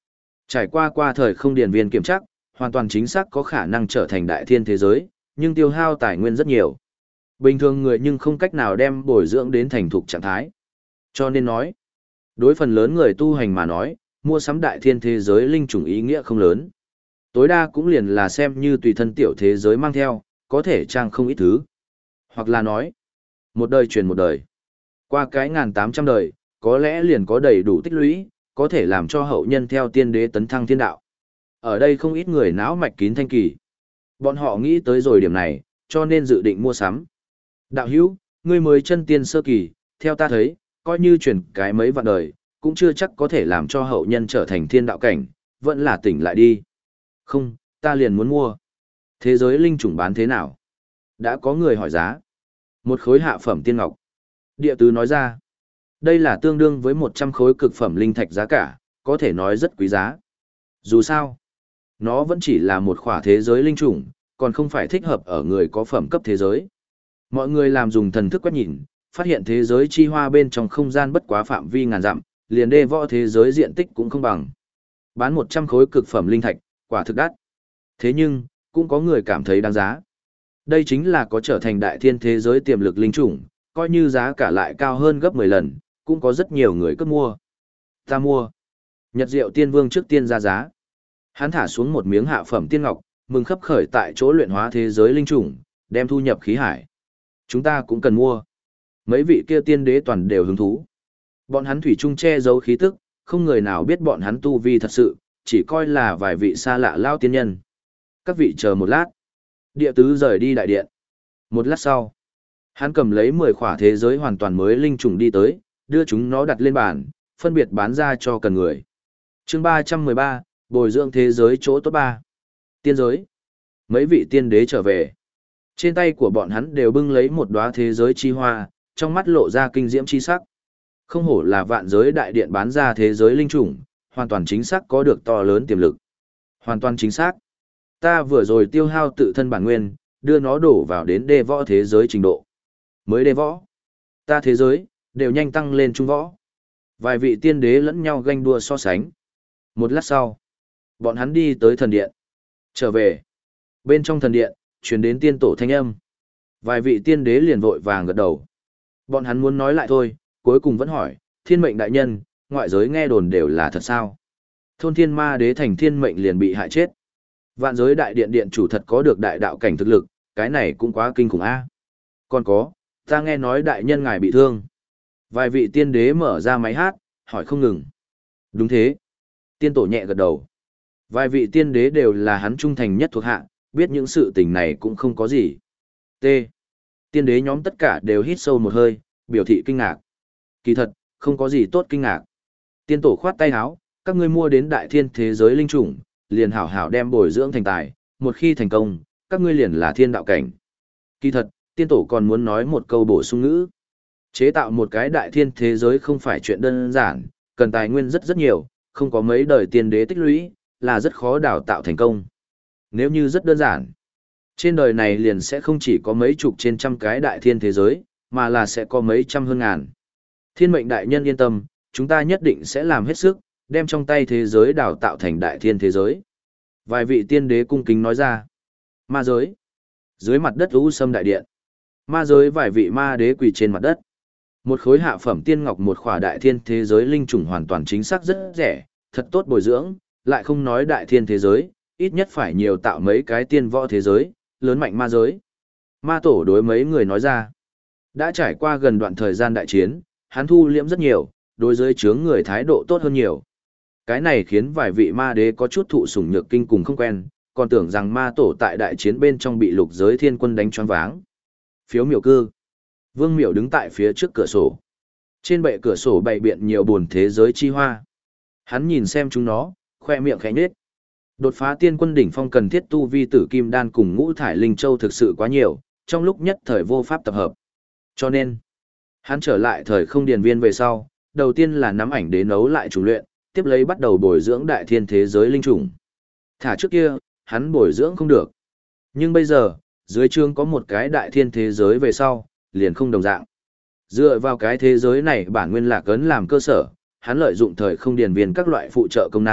Trải qua thời không điển viên kiểm tra, hoàn toàn chính xác có khả năng trở thành đại thiên thế giới, nhưng tiêu hao tài nguyên rất nhiều. Bình thường người nhưng không cách nào đem bồi dưỡng đến thành thục trạng thái. Cho nên nói, đối phần lớn người tu hành mà nói, mua sắm đại thiên thế giới linh chủng ý nghĩa không lớn. Tối đa cũng liền là xem như tùy thân tiểu thế giới mang theo, có thể trang không ít thứ. Hoặc là nói, một đời truyền một đời. Qua cái 1800 đời, có lẽ liền có đầy đủ tích lũy, có thể làm cho hậu nhân theo tiên đế tấn thăng thiên đạo. Ở đây không ít người não mạch kín thanh kỳ. Bọn họ nghĩ tới rồi điểm này, cho nên dự định mua sắm. Đạo hữu, ngươi mới chân tiên sơ kỳ, theo ta thấy, coi như truyền cái mấy vạn đời, cũng chưa chắc có thể làm cho hậu nhân trở thành thiên đạo cảnh, vẫn là tỉnh lại đi. Không, ta liền muốn mua. Thế giới linh chủng bán thế nào? Đã có người hỏi giá. Một khối hạ phẩm tiên ngọc. Địa tứ nói ra. Đây là tương đương với 100 khối cực phẩm linh thạch giá cả, có thể nói rất quý giá. Dù sao, nó vẫn chỉ là một khỏa thế giới linh chủng, còn không phải thích hợp ở người có phẩm cấp thế giới. Mọi người làm dùng thần thức quét nhìn, phát hiện thế giới chi hoa bên trong không gian bất quá phạm vi ngàn dặm, liền đê võ thế giới diện tích cũng không bằng. Bán 100 khối cực phẩm linh thạch, quả thực đắt. Thế nhưng, cũng có người cảm thấy đáng giá. Đây chính là có trở thành đại thiên thế giới tiềm lực linh chủng, coi như giá cả lại cao hơn gấp 10 lần, cũng có rất nhiều người cướp mua. Ta mua. Nhật Diệu Tiên Vương trước tiên ra giá. Hắn thả xuống một miếng hạ phẩm tiên ngọc, mừng khấp khởi tại chỗ luyện hóa thế giới linh chủng, đem thu nhập khí hải. Chúng ta cũng cần mua. Mấy vị kia tiên đế toàn đều hứng thú. Bọn hắn thủy chung che giấu khí tức, không người nào biết bọn hắn tu vi thật sự, chỉ coi là vài vị xa lạ lao tiên nhân. Các vị chờ một lát. Địa tứ rời đi đại điện. Một lát sau, hắn cầm lấy 10 khỏa thế giới hoàn toàn mới linh trùng đi tới, đưa chúng nó đặt lên bàn, phân biệt bán ra cho cần người. Chương 313, bồi dưỡng thế giới chỗ tốt 3. Tiên giới. Mấy vị tiên đế trở về. Trên tay của bọn hắn đều bưng lấy một đóa thế giới chi hoa, trong mắt lộ ra kinh diễm chi sắc. Không hổ là vạn giới đại điện bán ra thế giới linh trùng, hoàn toàn chính xác có được to lớn tiềm lực. Hoàn toàn chính xác. Ta vừa rồi tiêu hao tự thân bản nguyên, đưa nó đổ vào đến đê võ thế giới trình độ. Mới đê võ. Ta thế giới, đều nhanh tăng lên trung võ. Vài vị tiên đế lẫn nhau ganh đua so sánh. Một lát sau, bọn hắn đi tới thần điện. Trở về. Bên trong thần điện, truyền đến tiên tổ thanh âm. Vài vị tiên đế liền vội vàng gật đầu. Bọn hắn muốn nói lại thôi, cuối cùng vẫn hỏi, thiên mệnh đại nhân, ngoại giới nghe đồn đều là thật sao? Thôn thiên ma đế thành thiên mệnh liền bị hại chết. Vạn giới đại điện điện chủ thật có được đại đạo cảnh thực lực, cái này cũng quá kinh khủng a. Còn có, ta nghe nói đại nhân ngài bị thương. Vài vị tiên đế mở ra máy hát, hỏi không ngừng. Đúng thế. Tiên tổ nhẹ gật đầu. Vài vị tiên đế đều là hắn trung thành nhất thuộc hạ, biết những sự tình này cũng không có gì. T. Tiên đế nhóm tất cả đều hít sâu một hơi, biểu thị kinh ngạc. Kỳ thật, không có gì tốt kinh ngạc. Tiên tổ khoát tay áo, các ngươi mua đến đại thiên thế giới linh chủng, liền hảo hảo đem bồi dưỡng thành tài, một khi thành công, các ngươi liền là thiên đạo cảnh. Kỳ thật, tiên tổ còn muốn nói một câu bổ sung ngữ. Chế tạo một cái đại thiên thế giới không phải chuyện đơn giản, cần tài nguyên rất rất nhiều, không có mấy đời tiên đế tích lũy, là rất khó đào tạo thành công. Nếu như rất đơn giản, trên đời này liền sẽ không chỉ có mấy chục trên trăm cái đại thiên thế giới, mà là sẽ có mấy trăm hơn ngàn. Thiên mệnh đại nhân yên tâm, chúng ta nhất định sẽ làm hết sức, đem trong tay thế giới đào tạo thành đại thiên thế giới. Vài vị tiên đế cung kính nói ra. Ma giới. Dưới mặt đất u sâm đại điện. Ma giới vài vị ma đế quỳ trên mặt đất. Một khối hạ phẩm tiên ngọc một khỏa đại thiên thế giới linh chủng hoàn toàn chính xác rất rẻ, thật tốt bồi dưỡng, lại không nói đại thiên thế giới, ít nhất phải nhiều tạo mấy cái tiên võ thế giới, lớn mạnh ma giới. Ma tổ đối mấy người nói ra. Đã trải qua gần đoạn thời gian đại chiến, hắn thu liễm rất nhiều, đối giới chướng người thái độ tốt hơn nhiều. Cái này khiến vài vị ma đế có chút thụ sủng nhược kinh cùng không quen, còn tưởng rằng ma tổ tại đại chiến bên trong bị lục giới thiên quân đánh choáng váng. Phiếu miểu cư. Vương miểu đứng tại phía trước cửa sổ. Trên bệ cửa sổ bày biện nhiều buồn thế giới chi hoa. Hắn nhìn xem chúng nó, khoe miệng khẽ nhếch. Đột phá tiên quân đỉnh phong cần thiết tu vi tử kim đan cùng ngũ thải linh châu thực sự quá nhiều, trong lúc nhất thời vô pháp tập hợp. Cho nên, hắn trở lại thời không điền viên về sau, đầu tiên là nắm ảnh đế nấu lại chủ luyện, tiếp lấy bắt đầu bồi dưỡng đại thiên thế giới linh trùng. Thả trước kia, hắn bồi dưỡng không được. Nhưng bây giờ, dưới chương có một cái đại thiên thế giới về sau, liền không đồng dạng. Dựa vào cái thế giới này bản nguyên lạc ấn làm cơ sở, hắn lợi dụng thời không điền viên các loại phụ trợ công năng,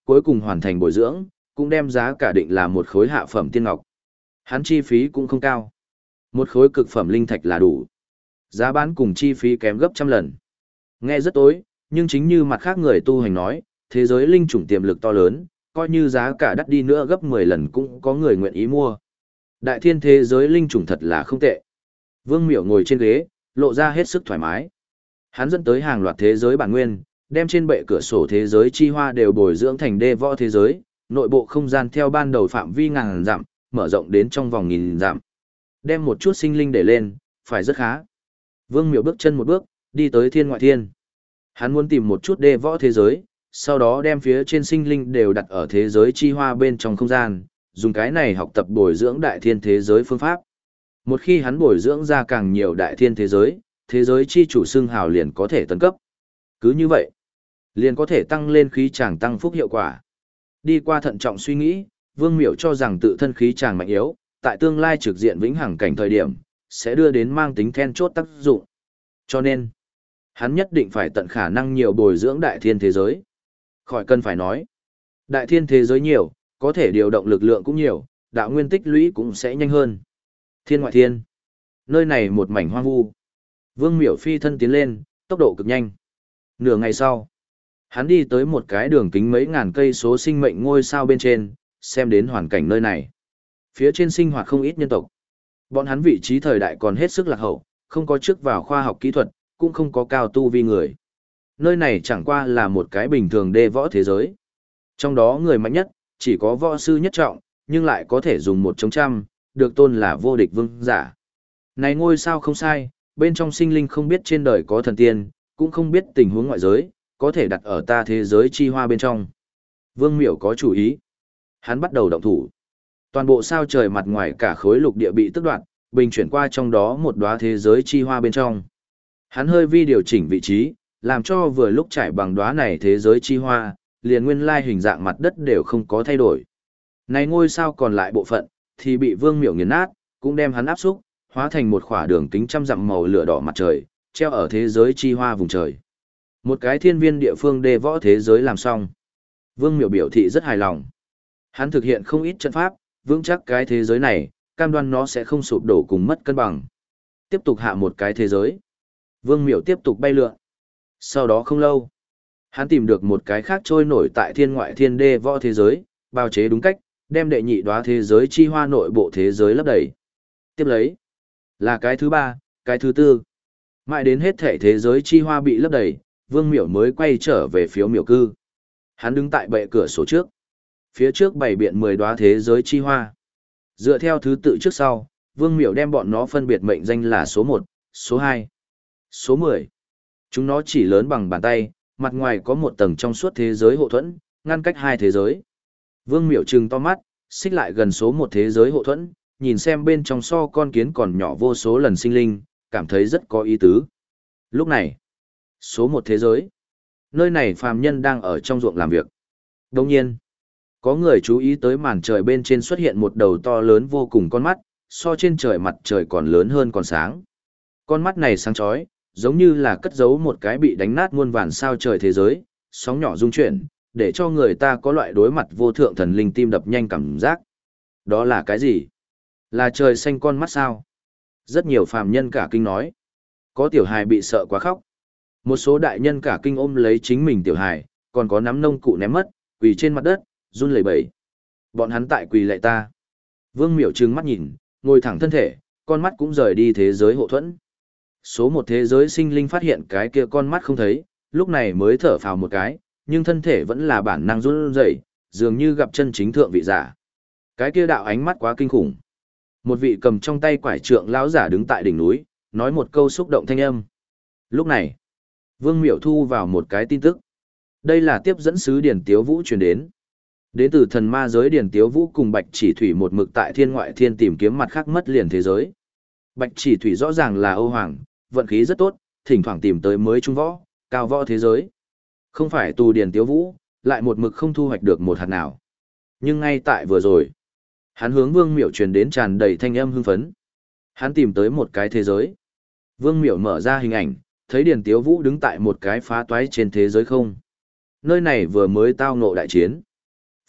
cuối cùng hoàn thành bồi dưỡng, cũng đem giá cả định là một khối hạ phẩm tiên ngọc. Hắn chi phí cũng không cao. Một khối cực phẩm linh thạch là đủ. Giá bán cùng chi phí kém gấp trăm lần. Nghe rất tối, nhưng chính như mặt khác người tu hành nói, thế giới linh chủng tiềm lực to lớn, coi như giá cả đắt đi nữa gấp 10 lần cũng có người nguyện ý mua. Đại thiên thế giới linh chủng thật là không tệ. Vương Miểu ngồi trên ghế, lộ ra hết sức thoải mái. Hắn dẫn tới hàng loạt thế giới bản nguyên, đem trên bệ cửa sổ thế giới chi hoa đều bồi dưỡng thành đê võ thế giới, nội bộ không gian theo ban đầu phạm vi ngàn dặm, mở rộng đến trong vòng nghìn dặm. Đem một chút sinh linh để lên, phải rất khá. Vương Miểu bước chân một bước, đi tới thiên ngoại thiên. Hắn muốn tìm một chút đê võ thế giới, sau đó đem phía trên sinh linh đều đặt ở thế giới chi hoa bên trong không gian, dùng cái này học tập bồi dưỡng đại thiên thế giới phương pháp. Một khi hắn bồi dưỡng ra càng nhiều đại thiên thế giới chi chủ xưng hào liền có thể tấn cấp. Cứ như vậy, liền có thể tăng lên khí tràng tăng phúc hiệu quả. Đi qua thận trọng suy nghĩ, Vương Miểu cho rằng tự thân khí tràng mạnh yếu, tại tương lai trực diện vĩnh hằng cảnh thời điểm, sẽ đưa đến mang tính then chốt tác dụng. Cho nên, hắn nhất định phải tận khả năng nhiều bồi dưỡng đại thiên thế giới. Khỏi cần phải nói, đại thiên thế giới nhiều, có thể điều động lực lượng cũng nhiều, đạo nguyên tích lũy cũng sẽ nhanh hơn. Thiên ngoại thiên, nơi này một mảnh hoang vu. Vương Miểu phi thân tiến lên, tốc độ cực nhanh. Nửa ngày sau, hắn đi tới một cái đường kính mấy ngàn cây số sinh mệnh ngôi sao bên trên, xem đến hoàn cảnh nơi này. Phía trên sinh hoạt không ít nhân tộc. Bọn hắn vị trí thời đại còn hết sức lạc hậu, không có chức vào khoa học kỹ thuật, cũng không có cao tu vi người. Nơi này chẳng qua là một cái bình thường đê võ thế giới. Trong đó người mạnh nhất, chỉ có võ sư nhất trọng, nhưng lại có thể dùng một chống trăm, được tôn là vô địch vương giả. Này ngôi sao không sai, bên trong sinh linh không biết trên đời có thần tiên, cũng không biết tình huống ngoại giới, có thể đặt ở ta thế giới chi hoa bên trong. Vương Miểu có chủ ý. Hắn bắt đầu động thủ. Toàn bộ sao trời mặt ngoài cả khối lục địa bị tức đoạn, bình chuyển qua trong đó một đóa thế giới chi hoa bên trong. Hắn hơi vi điều chỉnh vị trí, làm cho vừa lúc trải bằng đóa này thế giới chi hoa, liền nguyên lai hình dạng mặt đất đều không có thay đổi. Này ngôi sao còn lại bộ phận, thì bị Vương Miểu nghiền nát, cũng đem hắn áp xúc, hóa thành một khỏa đường kính trăm dặm màu lửa đỏ mặt trời, treo ở thế giới chi hoa vùng trời. Một cái thiên viên địa phương đê võ thế giới làm xong. Vương Miểu biểu thị rất hài lòng. Hắn thực hiện không ít trận pháp, vững chắc cái thế giới này, cam đoan nó sẽ không sụp đổ cùng mất cân bằng. Tiếp tục hạ một cái thế giới. Vương Miểu tiếp tục bay lượn. Sau đó không lâu, hắn tìm được một cái khác trôi nổi tại thiên ngoại thiên đê võ thế giới, bào chế đúng cách, đem đệ nhị đóa thế giới chi hoa nội bộ thế giới lấp đầy. Tiếp lấy, là cái thứ ba, cái thứ tư. Mãi đến hết thể thế giới chi hoa bị lấp đầy, Vương Miểu mới quay trở về phiếu miểu cư. Hắn đứng tại bệ cửa sổ trước. Phía trước bày biện 10 đóa thế giới chi hoa. Dựa theo thứ tự trước sau, Vương Miểu đem bọn nó phân biệt mệnh danh là số 1, số 2, số 10. Chúng nó chỉ lớn bằng bàn tay, mặt ngoài có một tầng trong suốt thế giới hộ thuẫn, ngăn cách hai thế giới. Vương Miểu trừng to mắt, xích lại gần số 1 thế giới hộ thuẫn, nhìn xem bên trong so con kiến còn nhỏ vô số lần sinh linh, cảm thấy rất có ý tứ. Lúc này, số 1 thế giới. Nơi này phàm nhân đang ở trong ruộng làm việc. Đồng nhiên, có người chú ý tới màn trời bên trên xuất hiện một đầu to lớn vô cùng con mắt, so trên trời mặt trời còn lớn hơn còn sáng. Con mắt này sáng chói, giống như là cất giấu một cái bị đánh nát muôn vàn sao trời thế giới, sóng nhỏ rung chuyển, để cho người ta có loại đối mặt vô thượng thần linh tim đập nhanh cảm giác. Đó là cái gì? Là trời xanh con mắt sao? Rất nhiều phàm nhân cả kinh nói. Có tiểu hài bị sợ quá khóc. Một số đại nhân cả kinh ôm lấy chính mình tiểu hài, còn có nắm nông cụ ném mất, quỳ trên mặt đất, run lẩy bẩy. Bọn hắn tại quỳ lạy ta. Vương Miểu trừng mắt nhìn, ngồi thẳng thân thể, con mắt cũng rời đi thế giới hộ thuẫn. Số 1 thế giới sinh linh phát hiện cái kia con mắt không thấy, lúc này mới thở phào một cái, nhưng thân thể vẫn là bản năng run rẩy, dường như gặp chân chính thượng vị giả. Cái kia đạo ánh mắt quá kinh khủng. Một vị cầm trong tay quải trượng lão giả đứng tại đỉnh núi, nói một câu xúc động thanh âm. Lúc này, Vương Miểu thu vào một cái tin tức. Đây là tiếp dẫn sứ Điền Tiếu Vũ truyền đến. Đến từ thần ma giới Điền Tiếu Vũ cùng Bạch Chỉ Thủy một mực tại thiên ngoại thiên tìm kiếm mặt khác mất liền thế giới. Bạch Chỉ Thủy rõ ràng là Âu Hoàng, vận khí rất tốt, thỉnh thoảng tìm tới mới trung võ, cao võ thế giới. Không phải tù Điền Tiếu Vũ, lại một mực không thu hoạch được một hạt nào. Nhưng ngay tại vừa rồi, hắn hướng Vương Miểu truyền đến tràn đầy thanh âm hưng phấn. Hắn tìm tới một cái thế giới. Vương Miểu mở ra hình ảnh, thấy Điền Tiếu Vũ đứng tại một cái phá toái trên thế giới không. Nơi này vừa mới tao ngộ đại chiến.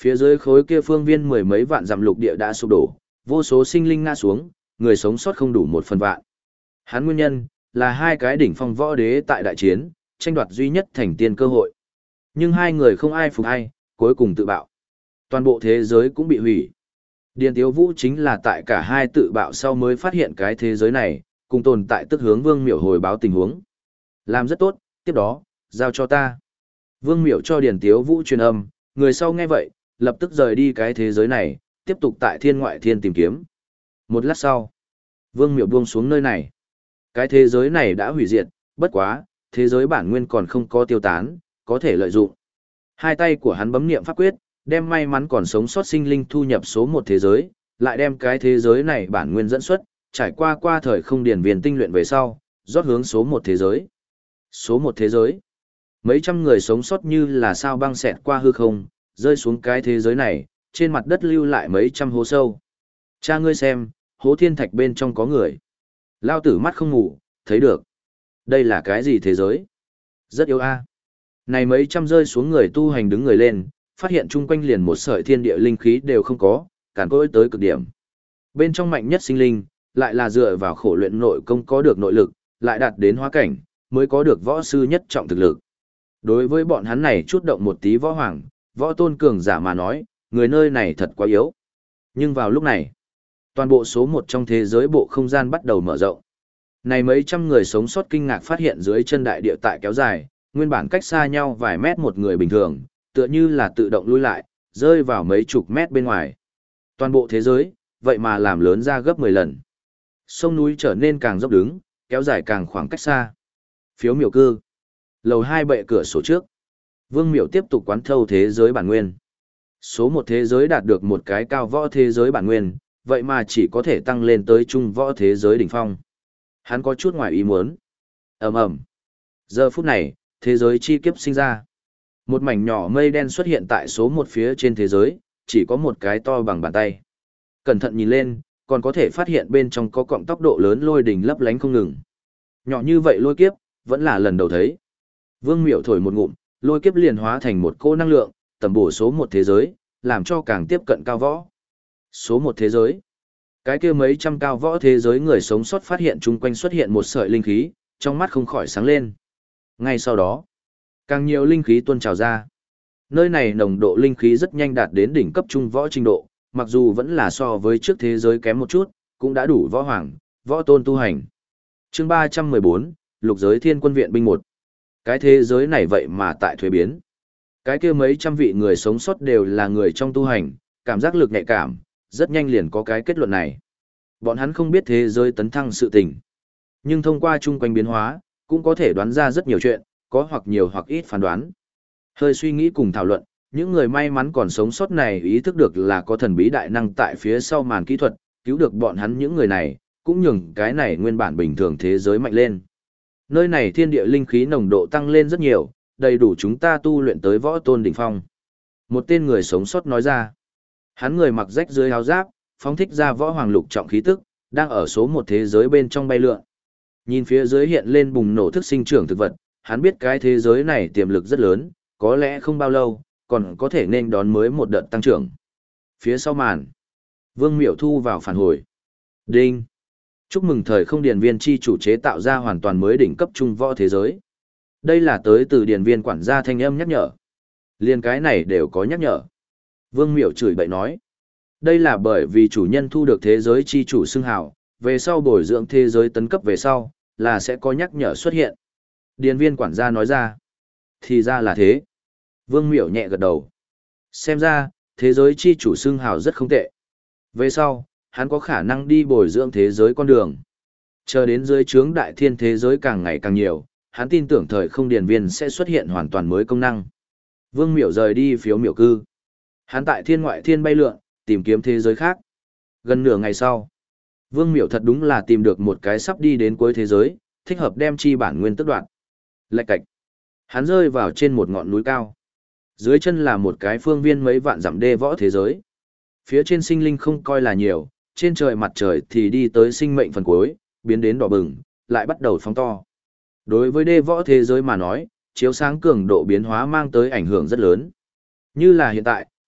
Phía dưới khối kia phương viên mười mấy vạn dặm lục địa đã sụp đổ, vô số sinh linh ngã xuống, người sống sót không đủ 1/1000. Hắn nguyên nhân là hai cái đỉnh phong võ đế tại đại chiến, tranh đoạt duy nhất thành tiên cơ hội. Nhưng hai người không ai phục ai, cuối cùng tự bạo. Toàn bộ thế giới cũng bị hủy. Điền Tiếu Vũ chính là tại cả hai tự bạo sau mới phát hiện cái thế giới này, cùng tồn tại tức hướng Vương Miểu hồi báo tình huống. Làm rất tốt, tiếp đó, giao cho ta. Vương Miểu cho Điền Tiếu Vũ truyền âm, người sau nghe vậy, lập tức rời đi cái thế giới này, tiếp tục tại thiên ngoại thiên tìm kiếm. Một lát sau, Vương Miểu buông xuống nơi này. Cái thế giới này đã hủy diệt, bất quá, thế giới bản nguyên còn không có tiêu tán, có thể lợi dụng. Hai tay của hắn bấm niệm pháp quyết, đem may mắn còn sống sót sinh linh thu nhập số một thế giới, lại đem cái thế giới này bản nguyên dẫn xuất, trải qua thời không điển viên tinh luyện về sau, rót hướng số một thế giới. Số một thế giới. Mấy trăm người sống sót như là sao băng xẹt qua hư không, rơi xuống cái thế giới này, trên mặt đất lưu lại mấy trăm hố sâu. Cha ngươi xem, hố thiên thạch bên trong có người. Lao tử mắt không ngủ, thấy được. Đây là cái gì thế giới? Rất yếu a. Này mấy trăm rơi xuống người tu hành đứng người lên, phát hiện chung quanh liền một sợi thiên địa linh khí đều không có, càn cỗi tới cực điểm. Bên trong mạnh nhất sinh linh, lại là dựa vào khổ luyện nội công có được nội lực, lại đạt đến hóa cảnh, mới có được võ sư nhất trọng thực lực. Đối với bọn hắn này chút động một tí võ hoàng, võ tôn cường giả mà nói, người nơi này thật quá yếu. Nhưng vào lúc này, toàn bộ số một trong thế giới bộ không gian bắt đầu mở rộng. Này mấy trăm người sống sót kinh ngạc phát hiện dưới chân đại địa tại kéo dài, nguyên bản cách xa nhau vài mét một người bình thường, tựa như là tự động lui lại, rơi vào mấy chục mét bên ngoài. Toàn bộ thế giới, vậy mà làm lớn ra gấp 10 lần. Sông núi trở nên càng dốc đứng, kéo dài càng khoảng cách xa. Phiếu miểu cư. Lầu 2 bệ cửa sổ trước. Vương Miểu tiếp tục quán thâu thế giới bản nguyên. Số một thế giới đạt được một cái cao võ thế giới bản nguyên, vậy mà chỉ có thể tăng lên tới trung võ thế giới đỉnh phong. Hắn có chút ngoài ý muốn. Ầm ầm. Giờ phút này, thế giới chi kiếp sinh ra. Một mảnh nhỏ mây đen xuất hiện tại số một phía trên thế giới, chỉ có một cái to bằng bàn tay. Cẩn thận nhìn lên, còn có thể phát hiện bên trong có cọng tốc độ lớn lôi đỉnh lấp lánh không ngừng. Nhỏ như vậy lôi kiếp, vẫn là lần đầu thấy. Vương Miểu thổi một ngụm, lôi kiếp liền hóa thành một cô năng lượng, tầm bổ số một thế giới, làm cho càng tiếp cận cao võ. Số một thế giới. Cái kia mấy trăm cao võ thế giới người sống sót phát hiện chung quanh xuất hiện một sợi linh khí, trong mắt không khỏi sáng lên. Ngay sau đó, càng nhiều linh khí tuôn trào ra. Nơi này nồng độ linh khí rất nhanh đạt đến đỉnh cấp trung võ trình độ, mặc dù vẫn là so với trước thế giới kém một chút, cũng đã đủ võ hoàng, võ tôn tu hành. Chương 314, Lục giới Thiên Quân viện binh 1. Cái thế giới này vậy mà tại thuế biến. Cái kia mấy trăm vị người sống sót đều là người trong tu hành, cảm giác lực nhạy cảm, rất nhanh liền có cái kết luận này. Bọn hắn không biết thế giới tấn thăng sự tình, nhưng thông qua chung quanh biến hóa, cũng có thể đoán ra rất nhiều chuyện, có hoặc nhiều hoặc ít phán đoán. Hơi suy nghĩ cùng thảo luận, những người may mắn còn sống sót này ý thức được là có thần bí đại năng tại phía sau màn kỹ thuật, cứu được bọn hắn những người này, cũng nhường cái này nguyên bản bình thường thế giới mạnh lên. Nơi này thiên địa linh khí nồng độ tăng lên rất nhiều, đầy đủ chúng ta tu luyện tới võ tôn đỉnh phong. Một tên người sống sót nói ra. Hắn người mặc rách dưới áo giáp, phóng thích ra võ hoàng lục trọng khí tức, đang ở số một thế giới bên trong bay lượn. Nhìn phía dưới hiện lên bùng nổ thức sinh trưởng thực vật, hắn biết cái thế giới này tiềm lực rất lớn, có lẽ không bao lâu, còn có thể nên đón mới một đợt tăng trưởng. Phía sau màn, Vương Miểu thu vào phản hồi. Đinh! Chúc mừng thời không điển viên chi chủ chế tạo ra hoàn toàn mới đỉnh cấp trung võ thế giới. Đây là tới từ điển viên quản gia thanh âm nhắc nhở. Liên cái này đều có nhắc nhở. Vương Miểu chửi bậy nói. Đây là bởi vì chủ nhân thu được thế giới chi chủ xưng hào, về sau bồi dưỡng thế giới tấn cấp về sau, là sẽ có nhắc nhở xuất hiện. Điển viên quản gia nói ra. Thì ra là thế. Vương Miểu nhẹ gật đầu. Xem ra, thế giới chi chủ xưng hào rất không tệ. Về sau, hắn có khả năng đi bồi dưỡng thế giới con đường. Chờ đến dưới trướng đại thiên thế giới càng ngày càng nhiều, hắn tin tưởng thời không điển viên sẽ xuất hiện hoàn toàn mới công năng. Vương Miểu rời đi phiếu miểu cư. Hắn tại thiên ngoại thiên bay lượn, tìm kiếm thế giới khác. Gần nửa ngày sau, Vương Miểu thật đúng là tìm được một cái sắp đi đến cuối thế giới, thích hợp đem chi bản nguyên tức đoạn. Lạch cạch. Hắn rơi vào trên một ngọn núi cao. Dưới chân là một cái phương viên mấy vạn dặm đê võ thế giới. Phía trên sinh linh không coi là nhiều, trên trời mặt trời thì đi tới sinh mệnh phần cuối, biến đến đỏ bừng, lại bắt đầu phóng to. Đối với đê võ thế giới mà nói, chiếu sáng cường độ biến hóa mang tới ảnh hưởng rất lớn. Như là hiện tại,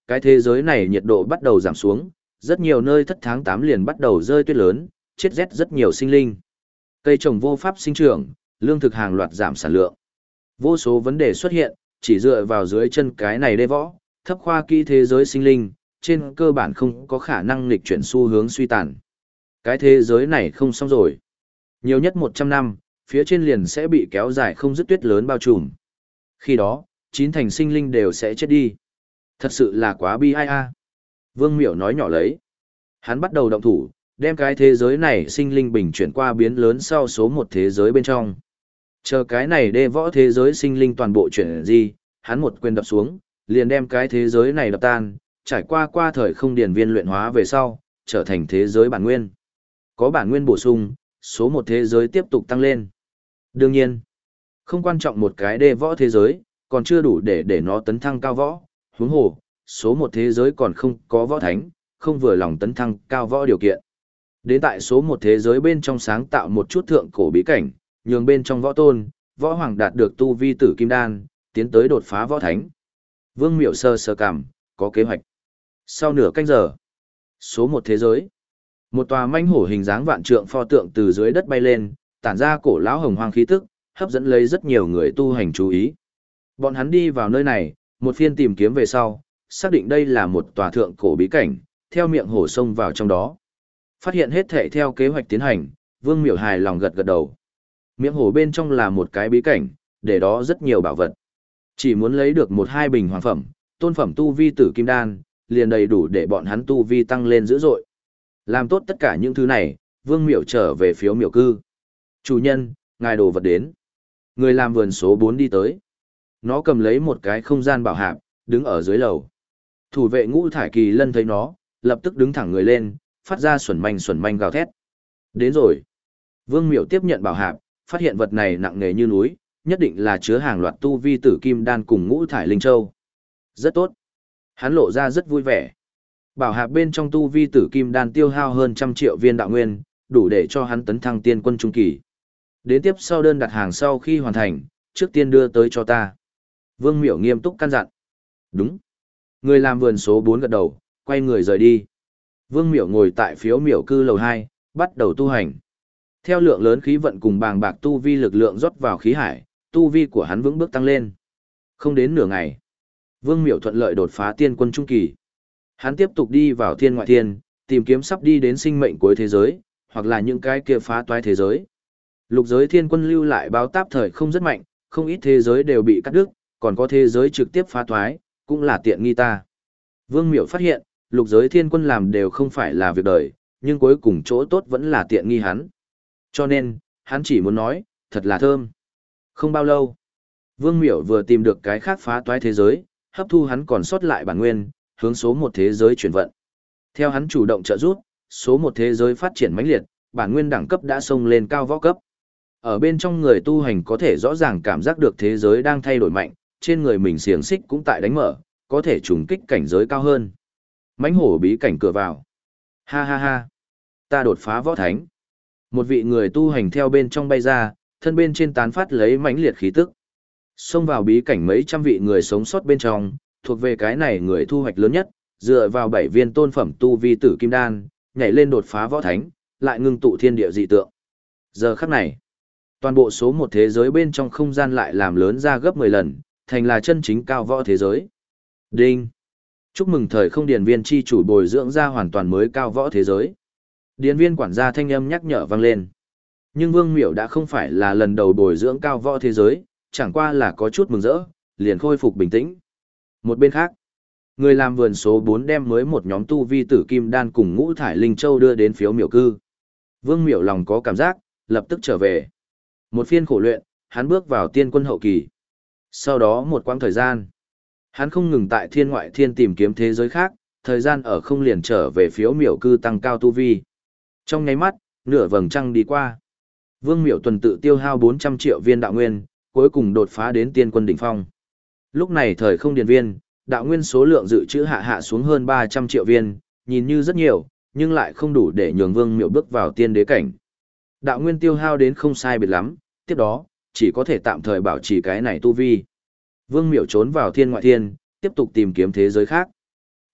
cái thế giới này nhiệt độ bắt đầu giảm xuống, rất nhiều nơi thất tháng 8 liền bắt đầu rơi tuyết lớn, chết rét rất nhiều sinh linh. Cây trồng vô pháp sinh trưởng, lương thực hàng loạt giảm sản lượng. Vô số vấn đề xuất hiện, chỉ dựa vào dưới chân cái này đê võ, thấp khoa kỹ thế giới sinh linh, trên cơ bản không có khả năng nghịch chuyển xu hướng suy tàn. Cái thế giới này không xong rồi. Nhiều nhất 100 năm, phía trên liền sẽ bị kéo dài không dứt tuyết lớn bao trùm. Khi đó, 9 thành sinh linh đều sẽ chết đi. Thật sự là quá bi ai a. Vương Miểu nói nhỏ lấy. Hắn bắt đầu động thủ, đem cái thế giới này sinh linh bình chuyển qua biến lớn sau số một thế giới bên trong. Chờ cái này đê võ thế giới sinh linh toàn bộ chuyển gì, hắn một quyền đập xuống, liền đem cái thế giới này đập tan, trải qua thời không điển viên luyện hóa về sau, trở thành thế giới bản nguyên. Có bản nguyên bổ sung, số một thế giới tiếp tục tăng lên. Đương nhiên, không quan trọng một cái đê võ thế giới, còn chưa đủ để nó tấn thăng cao võ, huống hồ, số một thế giới còn không có võ thánh, không vừa lòng tấn thăng cao võ điều kiện. Đến tại số một thế giới bên trong sáng tạo một chút thượng cổ bí cảnh, nhường bên trong võ tôn, võ hoàng đạt được tu vi tử kim đan, tiến tới đột phá võ thánh. Vương Miểu sơ cảm, có kế hoạch. Sau nửa canh giờ, số một thế giới, một tòa manh hổ hình dáng vạn trượng pho tượng từ dưới đất bay lên, tản ra cổ lão hồng hoang khí tức, hấp dẫn lấy rất nhiều người tu hành chú ý. Bọn hắn đi vào nơi này, một phiên tìm kiếm về sau, xác định đây là một tòa thượng cổ bí cảnh, theo miệng hổ xông vào trong đó. Phát hiện hết thảy theo kế hoạch tiến hành, Vương Miểu hài lòng gật gật đầu. Miệng hổ bên trong là một cái bí cảnh, để đó rất nhiều bảo vật. Chỉ muốn lấy được một hai bình hoàng phẩm, tôn phẩm tu vi tử kim đan, liền đầy đủ để bọn hắn tu vi tăng lên dữ dội. Làm tốt tất cả những thứ này, Vương Miểu trở về phiếu miểu cư. Chủ nhân, ngài đồ vật đến. Người làm vườn số 4 đi tới. Nó cầm lấy một cái không gian bảo hạp, đứng ở dưới lầu. Thủ vệ Ngũ Thải Kỳ Lân thấy nó, lập tức đứng thẳng người lên, phát ra xuẩn manh gào thét. Đến rồi. Vương Miểu tiếp nhận bảo hạp, phát hiện vật này nặng nề như núi, nhất định là chứa hàng loạt tu vi tử kim đan cùng Ngũ Thải Linh Châu. Rất tốt. Hắn lộ ra rất vui vẻ. Bảo hạp bên trong tu vi tử kim đan tiêu hao hơn 100 triệu viên đạo nguyên, đủ để cho hắn tấn thăng tiên quân trung kỳ. Đến tiếp sau đơn đặt hàng sau khi hoàn thành, trước tiên đưa tới cho ta. Vương Miểu nghiêm túc căn dặn. Đúng. Người làm vườn số 4 gật đầu, quay người rời đi. Vương Miểu ngồi tại phiếu miểu cư lầu 2, bắt đầu tu hành. Theo lượng lớn khí vận cùng bàng bạc tu vi lực lượng rót vào khí hải, tu vi của hắn vững bước tăng lên. Không đến nửa ngày, Vương Miểu thuận lợi đột phá tiên quân trung kỳ. Hắn tiếp tục đi vào thiên ngoại thiên, tìm kiếm sắp đi đến sinh mệnh cuối thế giới, hoặc là những cái kia phá toái thế giới. Lục giới thiên quân lưu lại báo táp thời không rất mạnh, không ít thế giới đều bị cắt đứt, còn có thế giới trực tiếp phá toái, cũng là tiện nghi ta. Vương Miểu phát hiện, lục giới thiên quân làm đều không phải là việc đời, nhưng cuối cùng chỗ tốt vẫn là tiện nghi hắn. Cho nên, hắn chỉ muốn nói, thật là thơm. Không bao lâu, Vương Miểu vừa tìm được cái khác phá toái thế giới, hấp thu hắn còn sót lại bản nguyên, hướng số một thế giới chuyển vận. Theo hắn chủ động trợ giúp, số một thế giới phát triển mãnh liệt, bản nguyên đẳng cấp đã xông lên cao võ cấp. Ở bên trong người tu hành có thể rõ ràng cảm giác được thế giới đang thay đổi mạnh, trên người mình xiềng xích cũng tại đánh mở, có thể trùng kích cảnh giới cao hơn. Mãnh hổ bí cảnh cửa vào. Ha ha ha. Ta đột phá võ thánh. Một vị người tu hành theo bên trong bay ra, thân bên trên tán phát lấy mãnh liệt khí tức. Xông vào bí cảnh mấy trăm vị người sống sót bên trong, thuộc về cái này người thu hoạch lớn nhất, dựa vào 7 viên tôn phẩm tu vi tử kim đan, nhảy lên đột phá võ thánh, lại ngưng tụ thiên địa dị tượng. Giờ khắc này, toàn bộ số một thế giới bên trong không gian lại làm lớn ra gấp 10 lần, thành là chân chính cao võ thế giới. Đinh! Chúc mừng thời không điền viên chi chủ bồi dưỡng ra hoàn toàn mới cao võ thế giới. Điền viên quản gia thanh âm nhắc nhở vang lên. Nhưng Vương Miểu đã không phải là lần đầu bồi dưỡng cao võ thế giới, chẳng qua là có chút mừng rỡ, liền khôi phục bình tĩnh. Một bên khác, người làm vườn số 4 đem mới một nhóm tu vi tử kim đan cùng Ngũ Thải Linh Châu đưa đến phiếu miểu cư. Vương Miểu lòng có cảm giác, lập tức trở về. Một phiên khổ luyện, hắn bước vào tiên quân hậu kỳ. Sau đó một quãng thời gian, hắn không ngừng tại thiên ngoại thiên tìm kiếm thế giới khác, thời gian ở không liền trở về phiếu miểu cư tăng cao tu vi. Trong nháy mắt, nửa vầng trăng đi qua. Vương Miểu tuần tự tiêu hao 400 triệu viên đạo nguyên, cuối cùng đột phá đến tiên quân đỉnh phong. Lúc này thời không điền viên, đạo nguyên số lượng dự trữ hạ xuống hơn 300 triệu viên, nhìn như rất nhiều, nhưng lại không đủ để nhường Vương Miểu bước vào tiên đế cảnh. Đạo nguyên tiêu hao đến không sai biệt lắm, tiếp đó, chỉ có thể tạm thời bảo trì cái này tu vi. Vương Miểu trốn vào thiên ngoại thiên, tiếp tục tìm kiếm thế giới khác.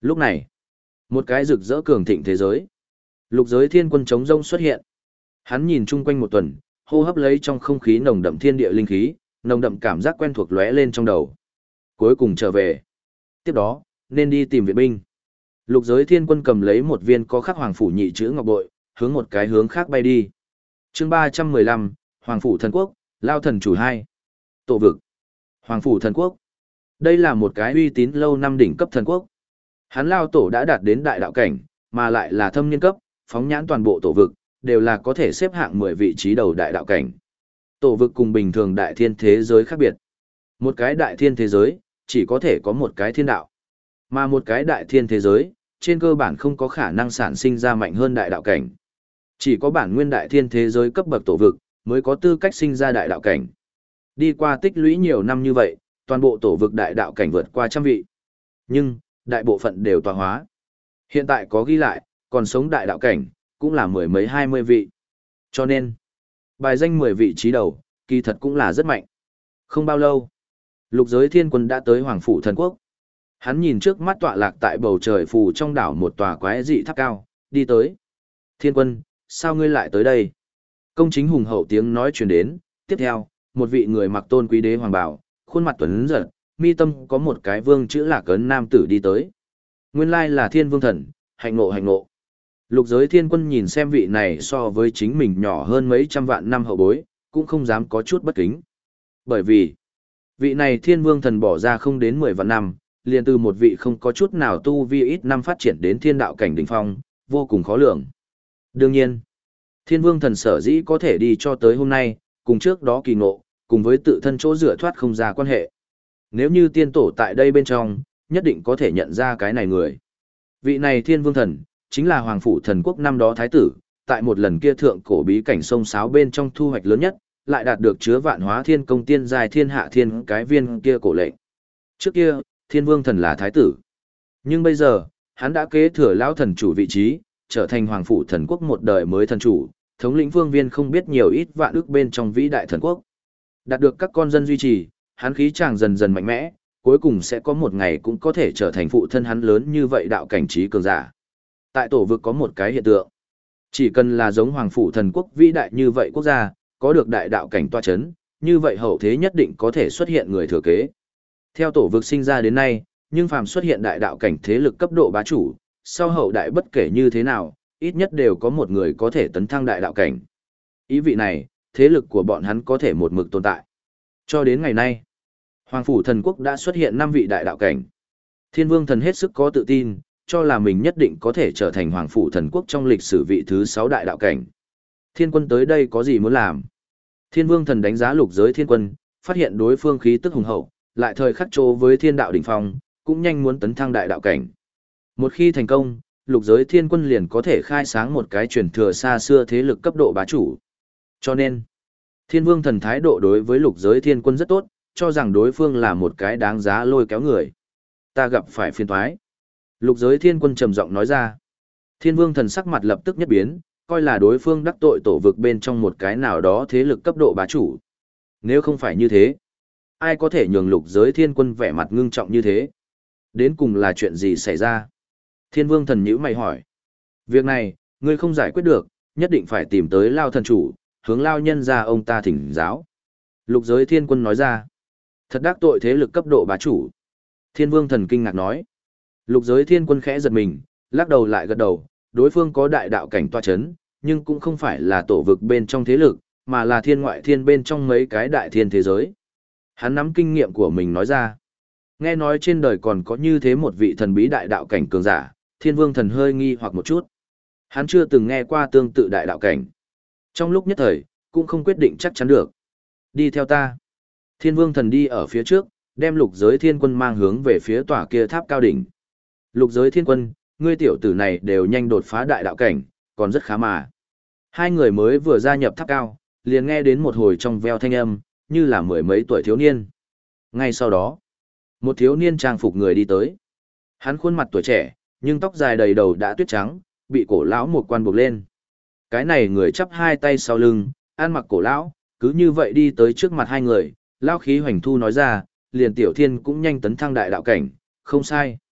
Lúc này, một cái rực rỡ cường thịnh thế giới. Lục giới thiên quân chống rông xuất hiện. Hắn nhìn chung quanh một tuần, hô hấp lấy trong không khí nồng đậm thiên địa linh khí, nồng đậm cảm giác quen thuộc lóe lên trong đầu. Cuối cùng trở về. Tiếp đó, nên đi tìm viện binh. Lục giới thiên quân cầm lấy một viên có khắc hoàng phủ nhị chữ ngọc bội, hướng một cái hướng khác bay đi. Chương 315, Hoàng phủ thần quốc, Lao thần chủ 2. Tổ vực. Hoàng phủ thần quốc. Đây là một cái uy tín lâu năm đỉnh cấp thần quốc. Hắn Lao tổ đã đạt đến đại đạo cảnh, mà lại là thâm niên cấp, phóng nhãn toàn bộ tổ vực, đều là có thể xếp hạng 10 vị trí đầu đại đạo cảnh. Tổ vực cùng bình thường đại thiên thế giới khác biệt. Một cái đại thiên thế giới, chỉ có thể có một cái thiên đạo. Mà một cái đại thiên thế giới, trên cơ bản không có khả năng sản sinh ra mạnh hơn đại đạo cảnh. Chỉ có bản nguyên đại thiên thế giới cấp bậc tổ vực, mới có tư cách sinh ra đại đạo cảnh. Đi qua tích lũy nhiều năm như vậy, toàn bộ tổ vực đại đạo cảnh vượt qua trăm vị. Nhưng, đại bộ phận đều tọa hóa. Hiện tại có ghi lại, còn sống đại đạo cảnh, cũng là mười mấy 20 vị. Cho nên, bài danh 10 vị trí đầu, kỳ thật cũng là rất mạnh. Không bao lâu, lục giới thiên quân đã tới Hoàng phủ thần quốc. Hắn nhìn trước mắt tọa lạc tại bầu trời phù trong đảo một tòa quái dị tháp cao, đi tới. Thiên quân, sao ngươi lại tới đây? Công chính hùng hậu tiếng nói truyền đến, tiếp theo, một vị người mặc tôn quý đế hoàng bào, khuôn mặt tuấn giật, mi tâm có một cái vương chữ lạc ấn nam tử đi tới. Nguyên lai là Thiên Vương Thần, hạnh ngộ hạnh ngộ. Lục giới thiên quân nhìn xem vị này so với chính mình nhỏ hơn mấy trăm vạn năm hậu bối, cũng không dám có chút bất kính. Bởi vì, vị này Thiên Vương Thần bỏ ra không đến 10 vạn năm, liền từ một vị không có chút nào tu vi ít năm phát triển đến thiên đạo cảnh đỉnh phong, vô cùng khó lường. Đương nhiên, Thiên Vương Thần sở dĩ có thể đi cho tới hôm nay, cùng trước đó kỳ ngộ, cùng với tự thân chỗ dựa thoát không ra quan hệ. Nếu như tiên tổ tại đây bên trong, nhất định có thể nhận ra cái này người. Vị này Thiên Vương Thần, chính là Hoàng phủ thần quốc năm đó thái tử, tại một lần kia thượng cổ bí cảnh sông sáo bên trong thu hoạch lớn nhất, lại đạt được chứa vạn hóa thiên công tiên giai thiên hạ thiên cái viên kia cổ lệnh. Trước kia, Thiên Vương Thần là thái tử. Nhưng bây giờ, hắn đã kế thừa lão thần chủ vị trí, trở thành Hoàng phủ thần quốc một đời mới thần chủ, thống lĩnh vương viên không biết nhiều ít vạn ức bên trong vĩ đại thần quốc. Đạt được các con dân duy trì, hắn khí chàng dần dần mạnh mẽ, cuối cùng sẽ có một ngày cũng có thể trở thành phụ thân hắn lớn như vậy đạo cảnh trí cường giả. Tại tổ vực có một cái hiện tượng. Chỉ cần là giống Hoàng phủ thần quốc vĩ đại như vậy quốc gia, có được đại đạo cảnh toa chấn, như vậy hậu thế nhất định có thể xuất hiện người thừa kế. Theo tổ vực sinh ra đến nay, nhưng phàm xuất hiện đại đạo cảnh thế lực cấp độ bá chủ, sau hậu đại bất kể như thế nào, ít nhất đều có một người có thể tấn thăng đại đạo cảnh. Ý vị này, thế lực của bọn hắn có thể một mực tồn tại. Cho đến ngày nay, Hoàng phủ thần quốc đã xuất hiện 5 vị đại đạo cảnh. Thiên Vương Thần hết sức có tự tin, cho là mình nhất định có thể trở thành Hoàng phủ thần quốc trong lịch sử vị thứ 6 đại đạo cảnh. Thiên quân tới đây có gì muốn làm? Thiên Vương Thần đánh giá lục giới thiên quân, phát hiện đối phương khí tức hùng hậu, lại thời khắc chỗ với thiên đạo đỉnh phong, cũng nhanh muốn tấn thăng đại đạo cảnh. Một khi thành công, lục giới thiên quân liền có thể khai sáng một cái truyền thừa xa xưa thế lực cấp độ bá chủ. Cho nên, Thiên Vương Thần thái độ đối với lục giới thiên quân rất tốt, cho rằng đối phương là một cái đáng giá lôi kéo người. Ta gặp phải phiền toái. Lục giới thiên quân trầm giọng nói ra. Thiên Vương Thần sắc mặt lập tức nhất biến, coi là đối phương đắc tội tổ vực bên trong một cái nào đó thế lực cấp độ bá chủ. Nếu không phải như thế, ai có thể nhường lục giới thiên quân vẻ mặt ngưng trọng như thế? Đến cùng là chuyện gì xảy ra? Thiên Vương Thần nhíu mày hỏi. Việc này, ngươi không giải quyết được, nhất định phải tìm tới Lao thần chủ, hướng Lao nhân ra ông ta thỉnh giáo. Lục giới thiên quân nói ra. Thật đắc tội thế lực cấp độ bá chủ. Thiên Vương Thần kinh ngạc nói. Lục giới thiên quân khẽ giật mình, lắc đầu lại gật đầu, đối phương có đại đạo cảnh toa chấn, nhưng cũng không phải là tổ vực bên trong thế lực, mà là thiên ngoại thiên bên trong mấy cái đại thiên thế giới. Hắn nắm kinh nghiệm của mình nói ra. Nghe nói trên đời còn có như thế một vị thần bí đại đạo cảnh cường giả, Thiên Vương Thần hơi nghi hoặc một chút. Hắn chưa từng nghe qua tương tự đại đạo cảnh. Trong lúc nhất thời, cũng không quyết định chắc chắn được. Đi theo ta. Thiên Vương Thần đi ở phía trước, đem lục giới thiên quân mang hướng về phía tòa kia tháp cao đỉnh. Lục giới thiên quân, ngươi tiểu tử này đều nhanh đột phá đại đạo cảnh, còn rất khá mà. Hai người mới vừa gia nhập tháp cao, liền nghe đến một hồi trong veo thanh âm, như là mười mấy tuổi thiếu niên. Ngay sau đó, một thiếu niên trang phục người đi tới. Hắn khuôn mặt tuổi trẻ, nhưng tóc dài đầy đầu đã tuyết trắng, bị cổ lão một quan buộc lên. Cái này người chắp hai tay sau lưng, ăn mặc cổ lão, cứ như vậy đi tới trước mặt hai người, lão khí hoành thu nói ra, liền tiểu thiên cũng nhanh tấn thăng đại đạo cảnh, không sai.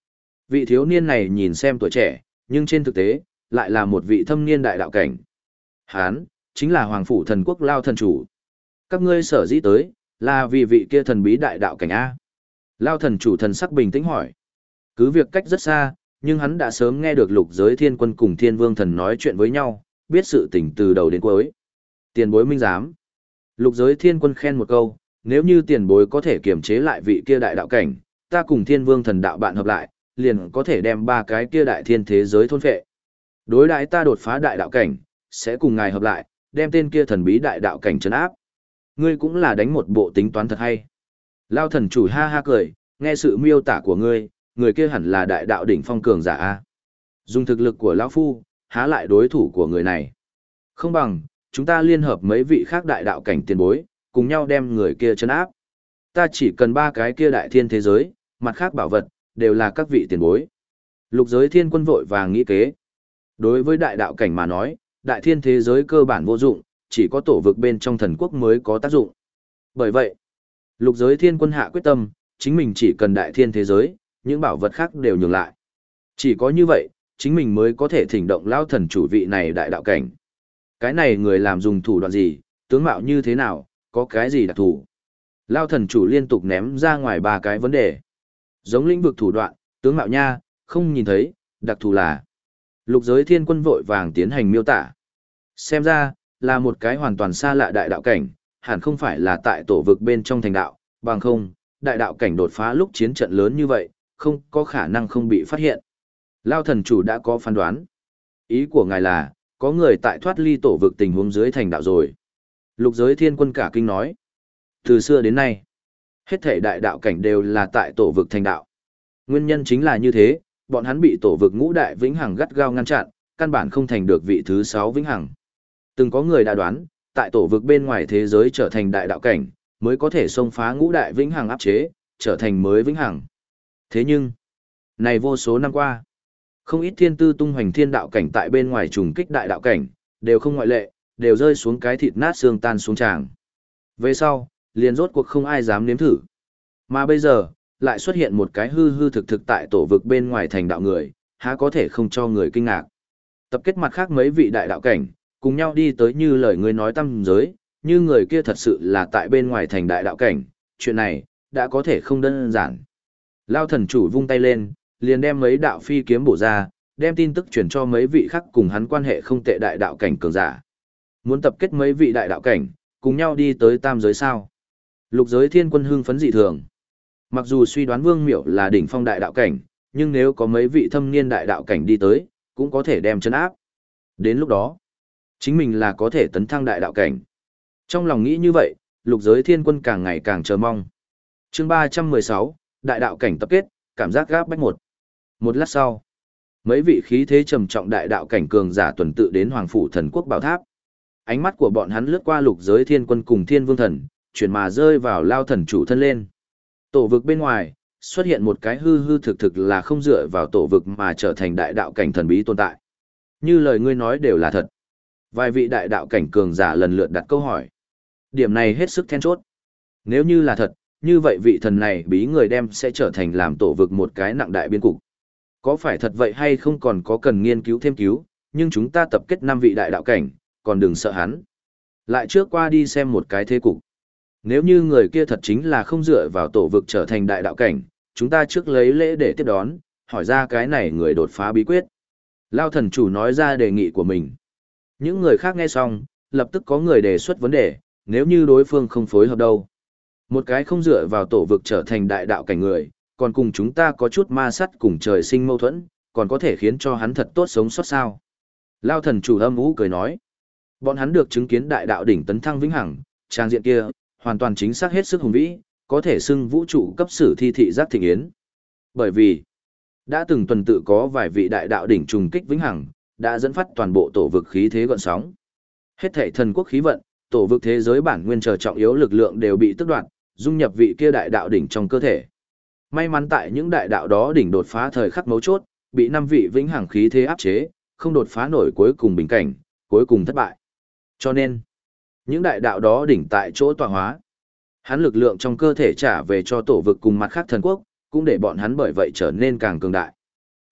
Vị thiếu niên này nhìn xem tuổi trẻ, nhưng trên thực tế, lại là một vị thâm niên đại đạo cảnh. Hán, chính là Hoàng Phủ Thần Quốc Lao Thần Chủ. Các ngươi sở dĩ tới, là vì vị kia thần bí đại đạo cảnh A. Lao Thần Chủ thần sắc bình tĩnh hỏi. Cứ việc cách rất xa, nhưng hắn đã sớm nghe được Lục Giới Thiên Quân cùng Thiên Vương Thần nói chuyện với nhau, biết sự tình từ đầu đến cuối. Tiền bối minh giám. Lục Giới Thiên Quân khen một câu, nếu như tiền bối có thể kiềm chế lại vị kia đại đạo cảnh, ta cùng Thiên Vương Thần đạo bạn hợp lại, liền có thể đem ba cái kia đại thiên thế giới thôn phệ. Đối đãi ta đột phá đại đạo cảnh, sẽ cùng ngài hợp lại, đem tên kia thần bí đại đạo cảnh trấn áp. Ngươi cũng là đánh một bộ tính toán thật hay. Lao Thần Chủ ha ha cười, nghe sự miêu tả của ngươi, người kia hẳn là đại đạo đỉnh phong cường giả a. Dùng thực lực của lão phu, há lại đối thủ của người này. Không bằng, chúng ta liên hợp mấy vị khác đại đạo cảnh tiền bối, cùng nhau đem người kia trấn áp. Ta chỉ cần ba cái kia đại thiên thế giới, mặt khác bảo vật, đều là các vị tiền bối. Lục Giới Thiên Quân vội vàng nghĩ kế. Đối với đại đạo cảnh mà nói, đại thiên thế giới cơ bản vô dụng, chỉ có tổ vực bên trong thần quốc mới có tác dụng. Bởi vậy, Lục Giới Thiên Quân hạ quyết tâm, chính mình chỉ cần đại thiên thế giới, những bảo vật khác đều nhường lại. Chỉ có như vậy, chính mình mới có thể thỉnh động Lao Thần Chủ vị này đại đạo cảnh. Cái này người làm dùng thủ đoạn gì, tướng mạo như thế nào, có cái gì đặc thù. Lao Thần Chủ liên tục ném ra ngoài ba cái vấn đề. Giống lĩnh vực thủ đoạn, tướng mạo nha, không nhìn thấy, đặc thù là. Lục Giới Thiên Quân vội vàng tiến hành miêu tả. Xem ra, là một cái hoàn toàn xa lạ đại đạo cảnh, hẳn không phải là tại tổ vực bên trong thành đạo, bằng không, đại đạo cảnh đột phá lúc chiến trận lớn như vậy, không có khả năng không bị phát hiện. Lao Thần Chủ đã có phán đoán. Ý của ngài là, có người tại thoát ly tổ vực tình huống dưới thành đạo rồi. Lục Giới Thiên Quân cả kinh nói. Từ xưa đến nay, hết thể đại đạo cảnh đều là tại tổ vực thành đạo. Nguyên nhân chính là như thế, bọn hắn bị tổ vực ngũ đại vĩnh hằng gắt gao ngăn chặn, căn bản không thành được vị thứ 6 vĩnh hằng. Từng có người đã đoán, tại tổ vực bên ngoài thế giới trở thành đại đạo cảnh, mới có thể xông phá ngũ đại vĩnh hằng áp chế, trở thành mới vĩnh hằng. Thế nhưng, này vô số năm qua, không ít thiên tư tung hoành thiên đạo cảnh tại bên ngoài trùng kích đại đạo cảnh, đều không ngoại lệ, đều rơi xuống cái thịt nát xương tan xuống tràng. Về sau, liền rốt cuộc không ai dám nếm thử. Mà bây giờ, lại xuất hiện một cái hư hư thực thực tại tổ vực bên ngoài thành đạo người, há có thể không cho người kinh ngạc. Tập kết mặt khác mấy vị đại đạo cảnh, cùng nhau đi tới như lời người nói tâm giới, như người kia thật sự là tại bên ngoài thành đại đạo cảnh, chuyện này, đã có thể không đơn giản. Lao Thần Chủ vung tay lên, liền đem mấy đạo phi kiếm bổ ra, đem tin tức chuyển cho mấy vị khác cùng hắn quan hệ không tệ đại đạo cảnh cường giả. Muốn tập kết mấy vị đại đạo cảnh, cùng nhau đi tới tam giới sao. Lục Giới Thiên Quân hưng phấn dị thường. Mặc dù suy đoán Vương Miểu là đỉnh phong đại đạo cảnh, nhưng nếu có mấy vị thâm niên đại đạo cảnh đi tới, cũng có thể đem chân áp. Đến lúc đó, chính mình là có thể tấn thăng đại đạo cảnh. Trong lòng nghĩ như vậy, Lục Giới Thiên Quân càng ngày càng chờ mong. Chương 316, đại đạo cảnh tập kết, cảm giác gáp bách một. Một lát sau, mấy vị khí thế trầm trọng đại đạo cảnh cường giả tuần tự đến Hoàng Phủ Thần Quốc Bảo Tháp. Ánh mắt của bọn hắn lướt qua Lục Giới Thiên Quân cùng Thiên Vương Thần, chuyển mà rơi vào Lao Thần Chủ thân lên. Tổ vực bên ngoài, xuất hiện một cái hư hư thực thực là không dựa vào tổ vực mà trở thành đại đạo cảnh thần bí tồn tại. Như lời ngươi nói đều là thật. Vài vị đại đạo cảnh cường giả lần lượt đặt câu hỏi. Điểm này hết sức then chốt. Nếu như là thật, như vậy vị thần này bí người đem sẽ trở thành làm tổ vực một cái nặng đại biên cục. Có phải thật vậy hay không còn có cần nghiên cứu thêm cứu, nhưng chúng ta tập kết 5 vị đại đạo cảnh, còn đừng sợ hắn. Lại trước qua đi xem một cái thế cục. Nếu như người kia thật chính là không dựa vào tổ vực trở thành đại đạo cảnh, chúng ta trước lấy lễ để tiếp đón, hỏi ra cái này người đột phá bí quyết. Lao Thần Chủ nói ra đề nghị của mình. Những người khác nghe xong, lập tức có người đề xuất vấn đề, nếu như đối phương không phối hợp đâu. Một cái không dựa vào tổ vực trở thành đại đạo cảnh người, còn cùng chúng ta có chút ma sắt cùng trời sinh mâu thuẫn, còn có thể khiến cho hắn thật tốt sống sót sao. Lao Thần Chủ âm ú cười nói. Bọn hắn được chứng kiến đại đạo đỉnh tấn thăng vĩnh hằng, trang diện kia, hoàn toàn chính xác hết sức hùng vĩ, có thể xưng vũ trụ cấp sử thi thị giác thịnh yến. Bởi vì, đã từng tuần tự có vài vị đại đạo đỉnh trùng kích vĩnh hằng, đã dẫn phát toàn bộ tổ vực khí thế gọn sóng. Hết thảy thần quốc khí vận, tổ vực thế giới bản nguyên chờ trọng yếu lực lượng đều bị tước đoạt, dung nhập vị kia đại đạo đỉnh trong cơ thể. May mắn tại những đại đạo đó đỉnh đột phá thời khắc mấu chốt, bị 5 vị vĩnh hằng khí thế áp chế, không đột phá nổi cuối cùng bình cảnh, cuối cùng thất bại. Cho nên, những đại đạo đó đỉnh tại chỗ tọa hóa. Hắn lực lượng trong cơ thể trả về cho tổ vực cùng mặt khác thần quốc, cũng để bọn hắn bởi vậy trở nên càng cường đại.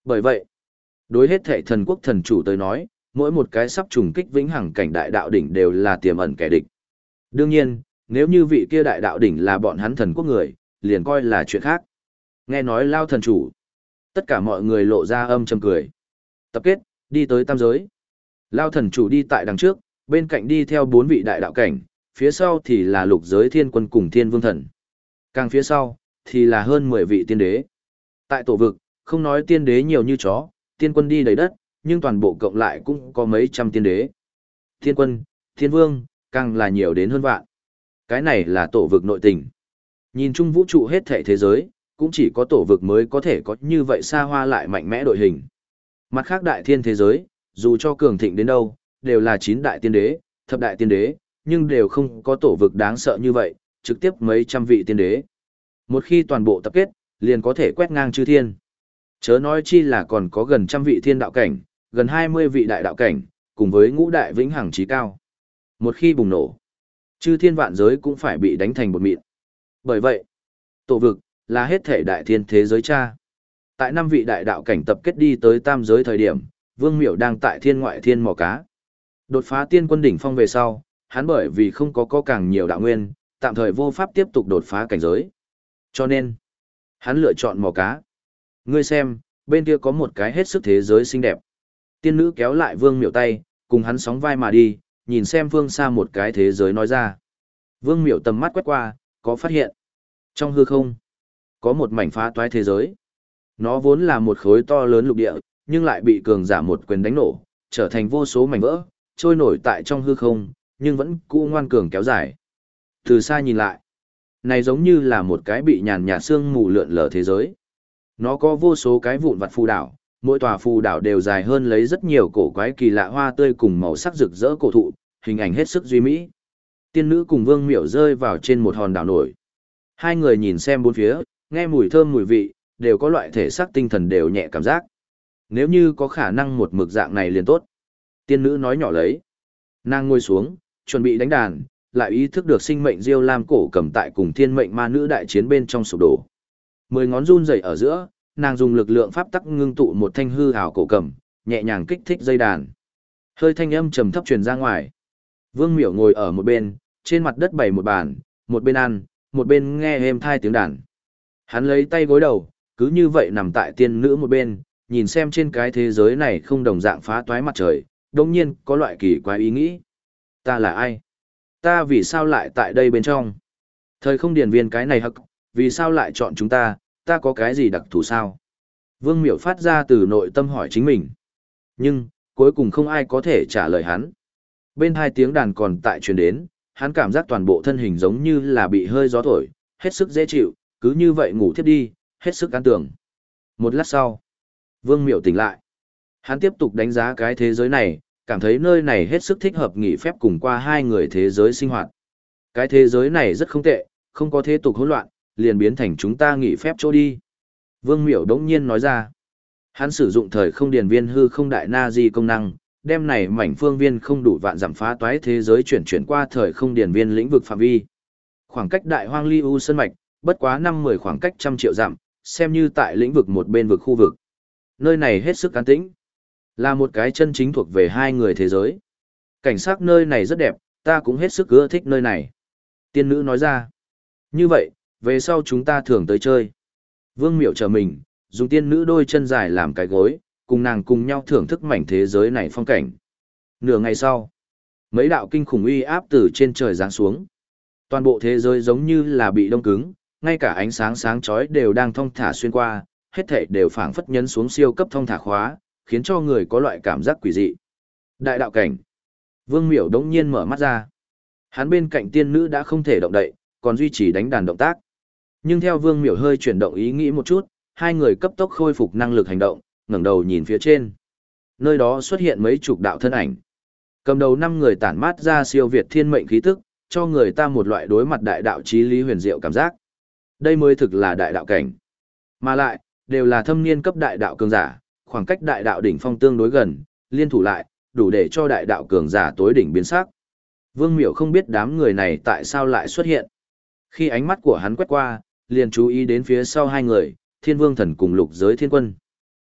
Bởi vậy, đối hết thệ thần quốc thần chủ tới nói, mỗi một cái sắp trùng kích vĩnh hằng cảnh đại đạo đỉnh đều là tiềm ẩn kẻ địch. Đương nhiên, nếu như vị kia đại đạo đỉnh là bọn hắn thần quốc người, liền coi là chuyện khác. Nghe nói Lao thần chủ, tất cả mọi người lộ ra âm trầm cười. Tập kết, đi tới tam giới. Lao thần chủ đi tại đằng trước, bên cạnh đi theo 4 vị đại đạo cảnh, phía sau thì là lục giới thiên quân cùng thiên vương thần. Càng phía sau, thì là hơn 10 vị tiên đế. Tại tổ vực, không nói tiên đế nhiều như chó, tiên quân đi đầy đất, nhưng toàn bộ cộng lại cũng có mấy trăm tiên đế. Thiên quân, thiên vương, càng là nhiều đến hơn vạn. Cái này là tổ vực nội tình. Nhìn chung vũ trụ hết thể thế giới, cũng chỉ có tổ vực mới có thể có như vậy xa hoa lại mạnh mẽ đội hình. Mặt khác đại thiên thế giới, dù cho cường thịnh đến đâu, đều là 9 đại tiên đế, thập đại tiên đế, nhưng đều không có tổ vực đáng sợ như vậy, trực tiếp mấy trăm vị tiên đế. Một khi toàn bộ tập kết, liền có thể quét ngang chư thiên. Chớ nói chi là còn có gần trăm vị thiên đạo cảnh, gần 20 vị đại đạo cảnh, cùng với ngũ đại vĩnh hằng chí cao. Một khi bùng nổ, chư thiên vạn giới cũng phải bị đánh thành bột mịn. Bởi vậy, tổ vực là hết thể đại thiên thế giới cha. Tại 5 vị đại đạo cảnh tập kết đi tới tam giới thời điểm, Vương Miểu đang tại thiên ngoại thiên mò cá. Đột phá tiên quân đỉnh phong về sau, hắn bởi vì không có càng nhiều đạo nguyên, tạm thời vô pháp tiếp tục đột phá cảnh giới. Cho nên, hắn lựa chọn mò cá. Ngươi xem, bên kia có một cái hết sức thế giới xinh đẹp. Tiên nữ kéo lại Vương Miểu tay, cùng hắn sóng vai mà đi, nhìn xem phương xa một cái thế giới nói ra. Vương Miểu tầm mắt quét qua, có phát hiện. Trong hư không, có một mảnh phá toái thế giới. Nó vốn là một khối to lớn lục địa, nhưng lại bị cường giả một quyền đánh nổ, trở thành vô số mảnh vỡ, trôi nổi tại trong hư không, nhưng vẫn cũ ngoan cường kéo dài. Từ xa nhìn lại, này giống như là một cái bị nhàn nhạt sương mù lượn lờ thế giới. Nó có vô số cái vụn vặt phù đảo, mỗi tòa phù đảo đều dài hơn lấy rất nhiều cổ quái kỳ lạ hoa tươi cùng màu sắc rực rỡ cổ thụ, hình ảnh hết sức duy mỹ. Tiên nữ cùng Vương Miểu rơi vào trên một hòn đảo nổi. Hai người nhìn xem bốn phía, nghe mùi thơm mùi vị, đều có loại thể xác tinh thần đều nhẹ cảm giác. Nếu như có khả năng một mực dạng này liền tốt. Tiên nữ nói nhỏ lấy. Nàng ngồi xuống, chuẩn bị đánh đàn, lại ý thức được sinh mệnh Diêu Lam cổ cầm tại cùng thiên mệnh ma nữ đại chiến bên trong sụp đổ. 10 ngón run rẩy ở giữa, nàng dùng lực lượng pháp tắc ngưng tụ một thanh hư ảo cổ cầm, nhẹ nhàng kích thích dây đàn. Hơi thanh âm trầm thấp truyền ra ngoài. Vương Miểu ngồi ở một bên, trên mặt đất bày một bàn, một bên ăn, một bên nghe êm thai tiếng đàn. Hắn lấy tay gối đầu, cứ như vậy nằm tại tiên nữ một bên, nhìn xem trên cái thế giới này không đồng dạng phá toái mặt trời, đồng nhiên có loại kỳ quái ý nghĩ. Ta là ai? Ta vì sao lại tại đây bên trong? Thời không điển viên cái này hắc, vì sao lại chọn chúng ta, ta có cái gì đặc thù sao? Vương Miểu phát ra từ nội tâm hỏi chính mình. Nhưng, cuối cùng không ai có thể trả lời hắn. Bên hai tiếng đàn còn tại truyền đến, hắn cảm giác toàn bộ thân hình giống như là bị hơi gió thổi, hết sức dễ chịu, cứ như vậy ngủ thiếp đi, hết sức an tưởng. Một lát sau, Vương Miểu tỉnh lại. Hắn tiếp tục đánh giá cái thế giới này, cảm thấy nơi này hết sức thích hợp nghỉ phép cùng qua hai người thế giới sinh hoạt. Cái thế giới này rất không tệ, không có thế tục hỗn loạn, liền biến thành chúng ta nghỉ phép chỗ đi. Vương Miểu đống nhiên nói ra. Hắn sử dụng thời không điền viên hư không đại na di công năng, đem này mảnh phương viên không đủ vạn dặm phá toái thế giới chuyển qua thời không điền viên lĩnh vực phạm vi. Khoảng cách đại hoang ly u sơn mạch, bất quá 5-10 khoảng cách trăm triệu dặm, xem như tại lĩnh vực một bên vực khu vực. Nơi này hết sức an tĩnh, là một cái chân chính thuộc về hai người thế giới. Cảnh sát nơi này rất đẹp, ta cũng hết sức ưa thích nơi này. Tiên nữ nói ra. Như vậy, về sau chúng ta thường tới chơi. Vương Miểu chờ mình, dùng tiên nữ đôi chân dài làm cái gối, cùng nàng cùng nhau thưởng thức mảnh thế giới này phong cảnh. Nửa ngày sau, mấy đạo kinh khủng uy áp từ trên trời giáng xuống. Toàn bộ thế giới giống như là bị đông cứng, ngay cả ánh sáng sáng chói đều đang thong thả xuyên qua, hết thảy đều phảng phất nhấn xuống siêu cấp thong thả khóa, khiến cho người có loại cảm giác quỷ dị. Đại đạo cảnh. Vương Miểu đống nhiên mở mắt ra. Hắn bên cạnh tiên nữ đã không thể động đậy, còn duy trì đánh đàn động tác. Nhưng theo Vương Miểu hơi chuyển động ý nghĩ một chút, hai người cấp tốc khôi phục năng lực hành động, ngẩng đầu nhìn phía trên. Nơi đó xuất hiện mấy chục đạo thân ảnh. Cầm đầu 5 người tản mát ra siêu việt thiên mệnh khí tức, cho người ta một loại đối mặt đại đạo chí lý huyền diệu cảm giác. Đây mới thực là đại đạo cảnh. Mà lại, đều là thâm niên cấp đại đạo cường giả, khoảng cách đại đạo đỉnh phong tương đối gần, liên thủ lại, đủ để cho đại đạo cường giả tối đỉnh biến sắc. Vương Miểu không biết đám người này tại sao lại xuất hiện. Khi ánh mắt của hắn quét qua, liền chú ý đến phía sau hai người, Thiên Vương Thần cùng Lục Giới Thiên Quân.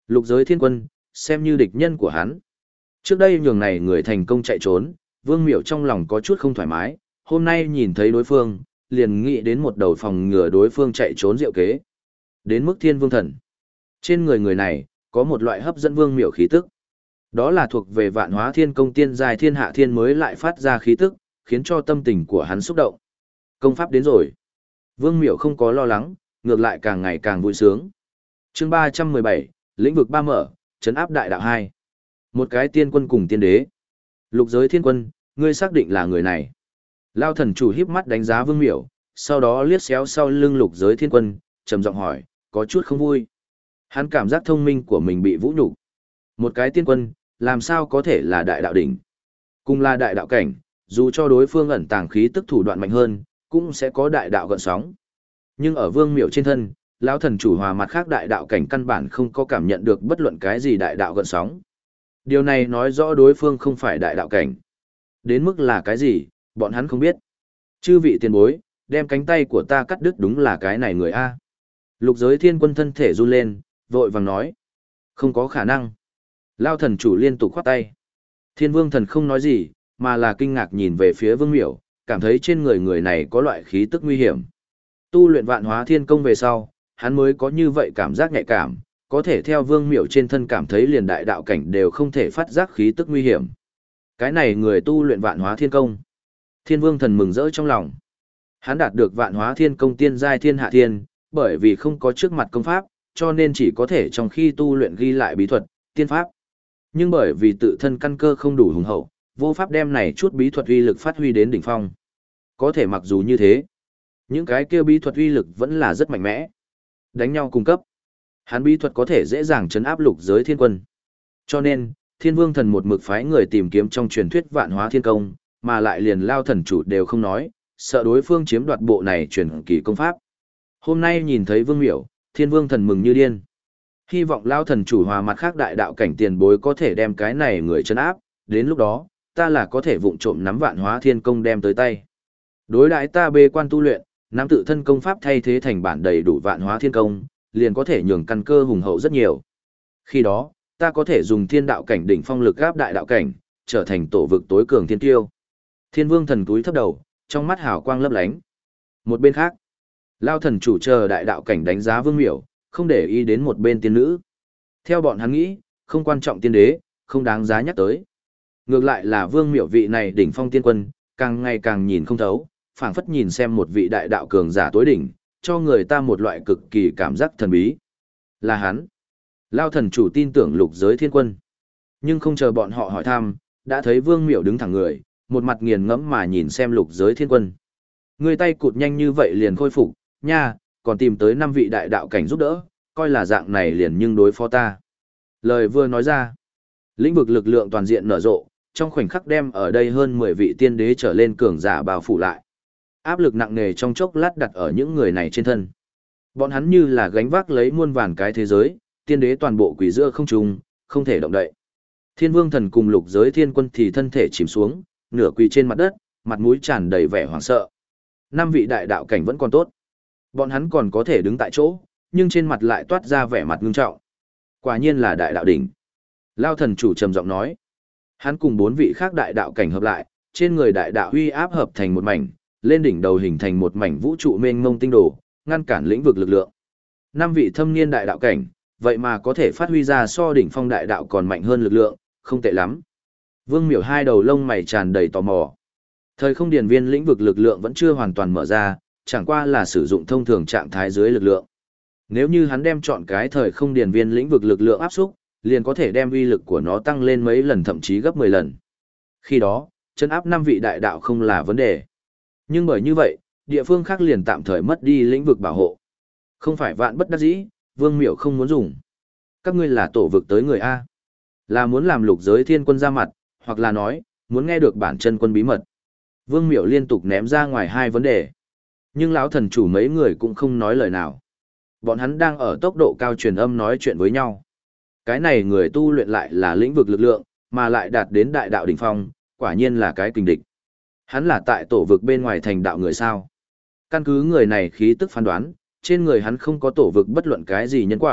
Lục giới thiên quân, xem như địch nhân của hắn. Trước đây nhường này người thành công chạy trốn, Vương Miểu trong lòng có chút không thoải mái, hôm nay nhìn thấy đối phương, liền nghĩ đến một đầu phòng ngừa đối phương chạy trốn diệu kế. Đến mức Thiên Vương Thần. Trên người người này, có một loại hấp dẫn Vương Miểu khí tức. Đó là thuộc về Vạn Hóa Thiên Công tiên giai thiên hạ thiên mới lại phát ra khí tức, khiến cho tâm tình của hắn xúc động. Công pháp đến rồi. Vương Miểu không có lo lắng, ngược lại càng ngày càng vui sướng. Chương 317, lĩnh vực ba mở, trấn áp đại đạo 2. Một cái tiên quân cùng tiên đế. Lục giới thiên quân, ngươi xác định là người này. Lao thần chủ híp mắt đánh giá Vương Miểu, sau đó liếc xéo sau lưng lục giới thiên quân, trầm giọng hỏi, có chút không vui. Hắn cảm giác thông minh của mình bị vũ nhục. Một cái tiên quân, làm sao có thể là đại đạo đỉnh? Cùng là đại đạo cảnh, dù cho đối phương ẩn tàng khí tức thủ đoạn mạnh hơn, cũng sẽ có đại đạo gợn sóng. Nhưng ở Vương Miểu trên thân, lão thần chủ hòa mặt khác đại đạo cảnh căn bản không có cảm nhận được bất luận cái gì đại đạo gợn sóng. Điều này nói rõ đối phương không phải đại đạo cảnh. Đến mức là cái gì, bọn hắn không biết. Chư vị tiền bối, đem cánh tay của ta cắt đứt đúng là cái này người A. Lục giới thiên quân thân thể run lên, vội vàng nói. Không có khả năng. Lao thần chủ liên tục khoát tay. Thiên vương thần không nói gì, mà là kinh ngạc nhìn về phía Vương Miểu, cảm thấy trên người người này có loại khí tức nguy hiểm. Tu luyện Vạn Hóa Thiên Công về sau, hắn mới có như vậy cảm giác nhạy cảm, có thể theo Vương Miểu trên thân cảm thấy liền đại đạo cảnh đều không thể phát giác khí tức nguy hiểm. Cái này người tu luyện Vạn Hóa Thiên Công. Thiên Vương thần mừng rỡ trong lòng. Hắn đạt được Vạn Hóa Thiên Công tiên giai thiên hạ thiên, bởi vì không có trước mặt công pháp, cho nên chỉ có thể trong khi tu luyện ghi lại bí thuật, tiên pháp. Nhưng bởi vì tự thân căn cơ không đủ hùng hậu, vô pháp đem này chút bí thuật uy lực phát huy đến đỉnh phong. Có thể mặc dù như thế, những cái kia bí thuật uy lực vẫn là rất mạnh mẽ. Đánh nhau cung cấp, hắn bí thuật có thể dễ dàng chấn áp lục giới thiên quân. Cho nên, Thiên Vương thần một mực phái người tìm kiếm trong truyền thuyết Vạn Hóa Thiên Công, mà lại liền Lao thần chủ đều không nói, sợ đối phương chiếm đoạt bộ này truyền kỳ công pháp. Hôm nay nhìn thấy Vương Miểu, Thiên Vương thần mừng như điên. Hy vọng Lao thần chủ hòa mặt khác đại đạo cảnh tiền bối có thể đem cái này người chấn áp, đến lúc đó, ta là có thể vụng trộm nắm Vạn Hóa Thiên Công đem tới tay. Đối đãi ta bê quan tu luyện, nắm tự thân công pháp thay thế thành bản đầy đủ Vạn Hóa Thiên Công, liền có thể nhường căn cơ hùng hậu rất nhiều. Khi đó, ta có thể dùng thiên đạo cảnh đỉnh phong lực áp đại đạo cảnh, trở thành tổ vực tối cường thiên tiêu. Thiên Vương thần túi thấp đầu, trong mắt hào quang lấp lánh. Một bên khác, Lao thần chủ chờ đại đạo cảnh đánh giá Vương Miểu, không để ý đến một bên tiên nữ. Theo bọn hắn nghĩ, không quan trọng tiên đế, không đáng giá nhắc tới. Ngược lại là Vương Miểu vị này đỉnh phong tiên quân, càng ngày càng nhìn không thấu, phảng phất nhìn xem một vị đại đạo cường giả tối đỉnh, cho người ta một loại cực kỳ cảm giác thần bí. Là hắn. Lao thần chủ tin tưởng lục giới thiên quân. Nhưng không chờ bọn họ hỏi thăm, đã thấy Vương Miểu đứng thẳng người, một mặt nghiền ngẫm mà nhìn xem lục giới thiên quân. Người tay cụt nhanh như vậy liền khôi phục, nha, còn tìm tới 5 vị đại đạo cảnh giúp đỡ, coi là dạng này liền nhưng đối phó ta. Lời vừa nói ra, lĩnh vực lực lượng toàn diện nở rộ, trong khoảnh khắc đem ở đây hơn 10 vị tiên đế trở lên cường giả bao phủ lại. Áp lực nặng nề trong chốc lát đặt ở những người này trên thân. Bọn hắn như là gánh vác lấy muôn vàn cái thế giới, tiên đế toàn bộ quỷ giữa không trung, không thể động đậy. Thiên Vương thần cùng lục giới thiên quân thì thân thể chìm xuống, nửa quỳ trên mặt đất, mặt mũi tràn đầy vẻ hoảng sợ. 5 vị đại đạo cảnh vẫn còn tốt. Bọn hắn còn có thể đứng tại chỗ, nhưng trên mặt lại toát ra vẻ mặt ngưng trọng. Quả nhiên là đại đạo đỉnh. Lao thần chủ trầm giọng nói. Hắn cùng 4 vị khác đại đạo cảnh hợp lại, trên người đại đạo huy áp hợp thành một mảnh, lên đỉnh đầu hình thành một mảnh vũ trụ mênh mông tinh đồ, ngăn cản lĩnh vực lực lượng. 5 vị thâm niên đại đạo cảnh, vậy mà có thể phát huy ra so đỉnh phong đại đạo còn mạnh hơn lực lượng, không tệ lắm. Vương Miểu hai đầu lông mày tràn đầy tò mò. Thời không điển viên lĩnh vực lực lượng vẫn chưa hoàn toàn mở ra, chẳng qua là sử dụng thông thường trạng thái dưới lực lượng. Nếu như hắn đem chọn cái thời không điển viên lĩnh vực lực lượng áp xúc, liền có thể đem uy lực của nó tăng lên mấy lần thậm chí gấp 10 lần. Khi đó, chân áp 5 vị đại đạo không là vấn đề. Nhưng bởi như vậy, địa phương khác liền tạm thời mất đi lĩnh vực bảo hộ. Không phải vạn bất đắc dĩ, Vương Miểu không muốn dùng. Các ngươi là tổ vực tới người A. Là muốn làm lục giới thiên quân ra mặt, hoặc là nói, muốn nghe được bản chân quân bí mật. Vương Miểu liên tục ném ra ngoài 2 vấn đề. Nhưng lão thần chủ mấy người cũng không nói lời nào. Bọn hắn đang ở tốc độ cao truyền âm nói chuyện với nhau. Cái này người tu luyện lại là lĩnh vực lực lượng, mà lại đạt đến đại đạo đỉnh phong, quả nhiên là cái kình địch. Hắn là tại tổ vực bên ngoài thành đạo người sao. Căn cứ người này khí tức phán đoán, trên người hắn không có tổ vực bất luận cái gì nhân quả,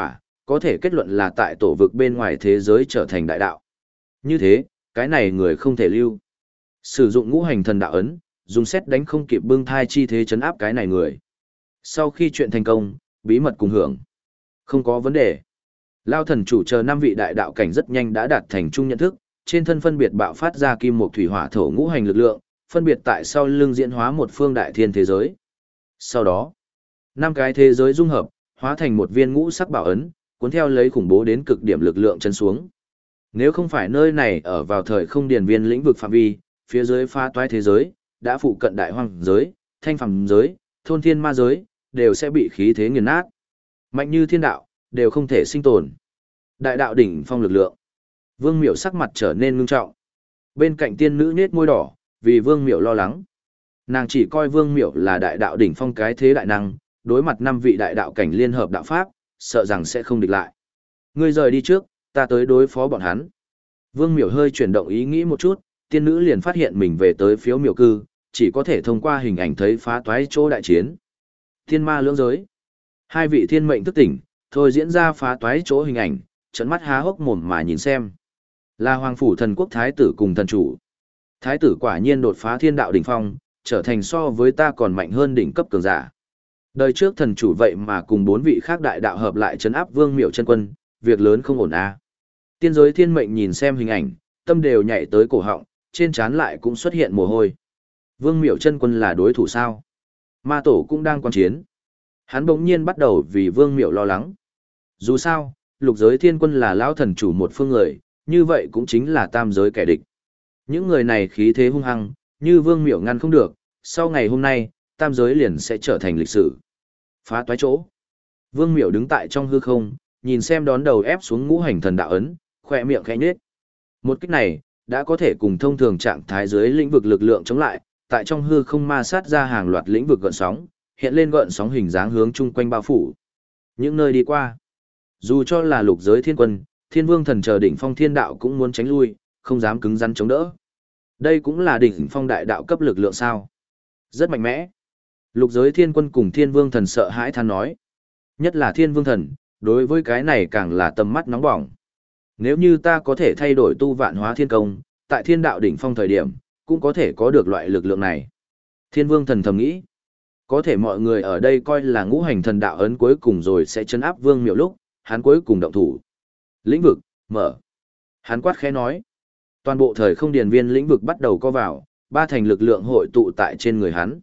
có thể kết luận là tại tổ vực bên ngoài thế giới trở thành đại đạo. Như thế, cái này người không thể lưu. Sử dụng ngũ hành thần đạo ấn, dùng xét đánh không kịp bưng thai chi thế chấn áp cái này người. Sau khi chuyện thành công, bí mật cùng hưởng. Không có vấn đề. Lao thần chủ chờ 5 vị đại đạo cảnh rất nhanh đã đạt thành chung nhận thức, trên thân phân biệt bạo phát ra kim mộc thủy hỏa thổ ngũ hành lực lượng, phân biệt tại sau lưng diễn hóa một phương đại thiên thế giới. Sau đó, 5 cái thế giới dung hợp, hóa thành một viên ngũ sắc bảo ấn, cuốn theo lấy khủng bố đến cực điểm lực lượng chân xuống. Nếu không phải nơi này ở vào thời không điển viên lĩnh vực phạm vi, phía dưới phá toái thế giới, đã phụ cận đại hoang giới, thanh phàm giới, thôn thiên ma giới, đều sẽ bị khí thế nghiền nát. Mạnh như thiên đạo, đều không thể sinh tồn. Đại đạo đỉnh phong lực lượng. Vương Miểu sắc mặt trở nên ngưng trọng. Bên cạnh tiên nữ nhếch môi đỏ, vì Vương Miểu lo lắng. Nàng chỉ coi Vương Miểu là đại đạo đỉnh phong cái thế đại năng, đối mặt 5 vị đại đạo cảnh liên hợp đạo pháp, sợ rằng sẽ không địch lại. Ngươi rời đi trước, ta tới đối phó bọn hắn. Vương Miểu hơi chuyển động ý nghĩ một chút, tiên nữ liền phát hiện mình về tới phiếu miểu cư, chỉ có thể thông qua hình ảnh thấy phá toái chỗ đại chiến. Thiên ma lưỡng giới. 2 vị thiên mệnh thức tỉnh, thôi diễn ra phá toái chỗ hình ảnh, trận mắt há hốc mồm mà nhìn xem. Là Hoàng phủ thần quốc thái tử cùng thần chủ. Thái tử quả nhiên đột phá thiên đạo đỉnh phong, trở thành so với ta còn mạnh hơn đỉnh cấp cường giả. Đời trước thần chủ vậy mà cùng 4 vị khác đại đạo hợp lại trấn áp Vương Miểu chân quân, việc lớn không ổn a. Tiên giới thiên mệnh nhìn xem hình ảnh, tâm đều nhảy tới cổ họng, trên trán lại cũng xuất hiện mồ hôi. Vương Miểu chân quân là đối thủ sao? Ma tổ cũng đang quan chiến. Hắn bỗng nhiên bắt đầu vì Vương Miểu lo lắng. Dù sao, lục giới thiên quân là lão thần chủ một phương người, như vậy cũng chính là tam giới kẻ địch. Những người này khí thế hung hăng, như Vương Miểu ngăn không được, sau ngày hôm nay, tam giới liền sẽ trở thành lịch sử. Phá toái chỗ. Vương Miểu đứng tại trong hư không, nhìn xem đón đầu ép xuống ngũ hành thần đạo ấn, khỏe miệng khẽ nhếch. Một kích này, đã có thể cùng thông thường trạng thái dưới lĩnh vực lực lượng chống lại, tại trong hư không ma sát ra hàng loạt lĩnh vực gợn sóng, hiện lên gợn sóng hình dáng hướng chung quanh bao phủ. Những nơi đi qua, dù cho là lục giới thiên quân, thiên vương thần chờ đỉnh phong thiên đạo cũng muốn tránh lui, không dám cứng rắn chống đỡ. Đây cũng là đỉnh phong đại đạo cấp lực lượng sao? Rất mạnh mẽ. Lục giới thiên quân cùng thiên vương thần sợ hãi than nói. Nhất là thiên vương thần, đối với cái này càng là tầm mắt nóng bỏng. Nếu như ta có thể thay đổi tu vạn hóa thiên công, tại thiên đạo đỉnh phong thời điểm, cũng có thể có được loại lực lượng này. Thiên vương thần thầm nghĩ. Có thể mọi người ở đây coi là ngũ hành thần đạo ấn cuối cùng rồi sẽ chấn áp Vương Miểu lúc, hắn cuối cùng động thủ. Lĩnh vực, mở. Hắn quát khẽ nói. Toàn bộ thời không điền viên lĩnh vực bắt đầu co vào, 3 thành lực lượng hội tụ tại trên người hắn.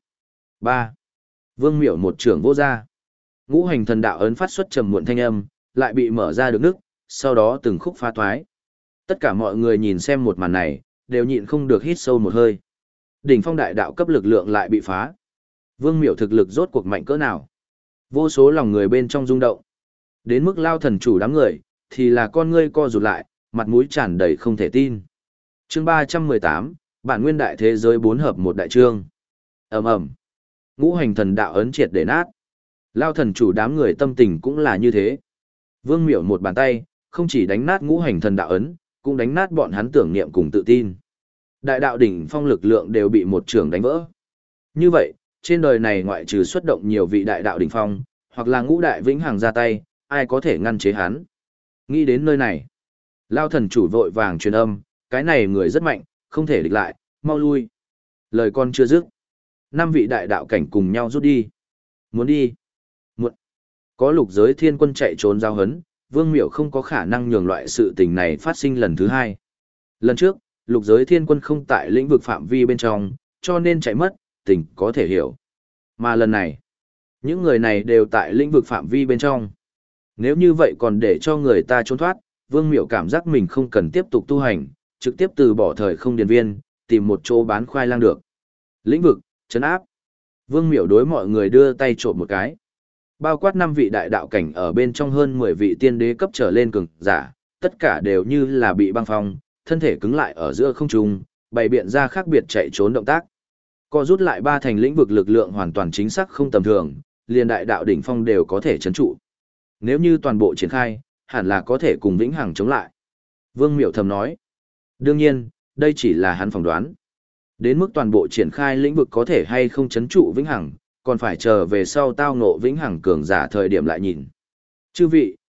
3. Vương Miểu một trưởng vô ra. Ngũ hành thần đạo ấn phát xuất trầm muộn thanh âm, lại bị mở ra được nước, sau đó từng khúc phá toái. Tất cả mọi người nhìn xem một màn này, đều nhịn không được hít sâu một hơi. Đỉnh phong đại đạo cấp lực lượng lại bị phá. Vương Miểu thực lực rốt cuộc mạnh cỡ nào? Vô số lòng người bên trong rung động. Đến mức lao thần chủ đám người, thì là con ngươi co rụt lại, mặt mũi tràn đầy không thể tin. Chương 318, bản nguyên đại thế giới 4 hợp một đại chương. Ầm ầm. Ngũ hành thần đạo ấn triệt để nát. Lao thần chủ đám người tâm tình cũng là như thế. Vương Miểu một bàn tay, không chỉ đánh nát ngũ hành thần đạo ấn, cũng đánh nát bọn hắn tưởng niệm cùng tự tin. Đại đạo đỉnh phong lực lượng đều bị một trường đánh vỡ. Như vậy, trên đời này ngoại trừ xuất động nhiều vị đại đạo đỉnh phong, hoặc là ngũ đại vĩnh hằng ra tay, ai có thể ngăn chế hắn. Nghĩ đến nơi này, Lao thần chủ vội vàng truyền âm, cái này người rất mạnh, không thể địch lại, mau lui. Lời con chưa dứt, 5 vị đại đạo cảnh cùng nhau rút đi. Muốn đi. Muộn. Có lục giới thiên quân chạy trốn giao hấn, Vương Miểu không có khả năng nhường loại sự tình này phát sinh lần thứ 2. Lần trước, lục giới thiên quân không tại lĩnh vực phạm vi bên trong, cho nên chạy mất, tình có thể hiểu. Mà lần này, những người này đều tại lĩnh vực phạm vi bên trong. Nếu như vậy còn để cho người ta trốn thoát, Vương Miểu cảm giác mình không cần tiếp tục tu hành, trực tiếp từ bỏ thời không điền viên, tìm một chỗ bán khoai lang được. Lĩnh vực, trấn áp. Vương Miểu đối mọi người đưa tay trộm một cái. Bao quát 5 vị đại đạo cảnh ở bên trong hơn 10 vị tiên đế cấp trở lên cường giả, tất cả đều như là bị băng phong, thân thể cứng lại ở giữa không trung, bày biện ra khác biệt chạy trốn động tác. Co rút lại 3 thành lĩnh vực lực lượng hoàn toàn chính xác không tầm thường, liền đại đạo đỉnh phong đều có thể trấn trụ. Nếu như toàn bộ triển khai, hẳn là có thể cùng vĩnh hằng chống lại. Vương Miểu thầm nói. Đương nhiên, đây chỉ là hắn phỏng đoán. Đến mức toàn bộ triển khai lĩnh vực có thể hay không trấn trụ vĩnh hằng, còn phải chờ về sau tao ngộ vĩnh hằng cường giả thời điểm lại nhìn. Chư vị,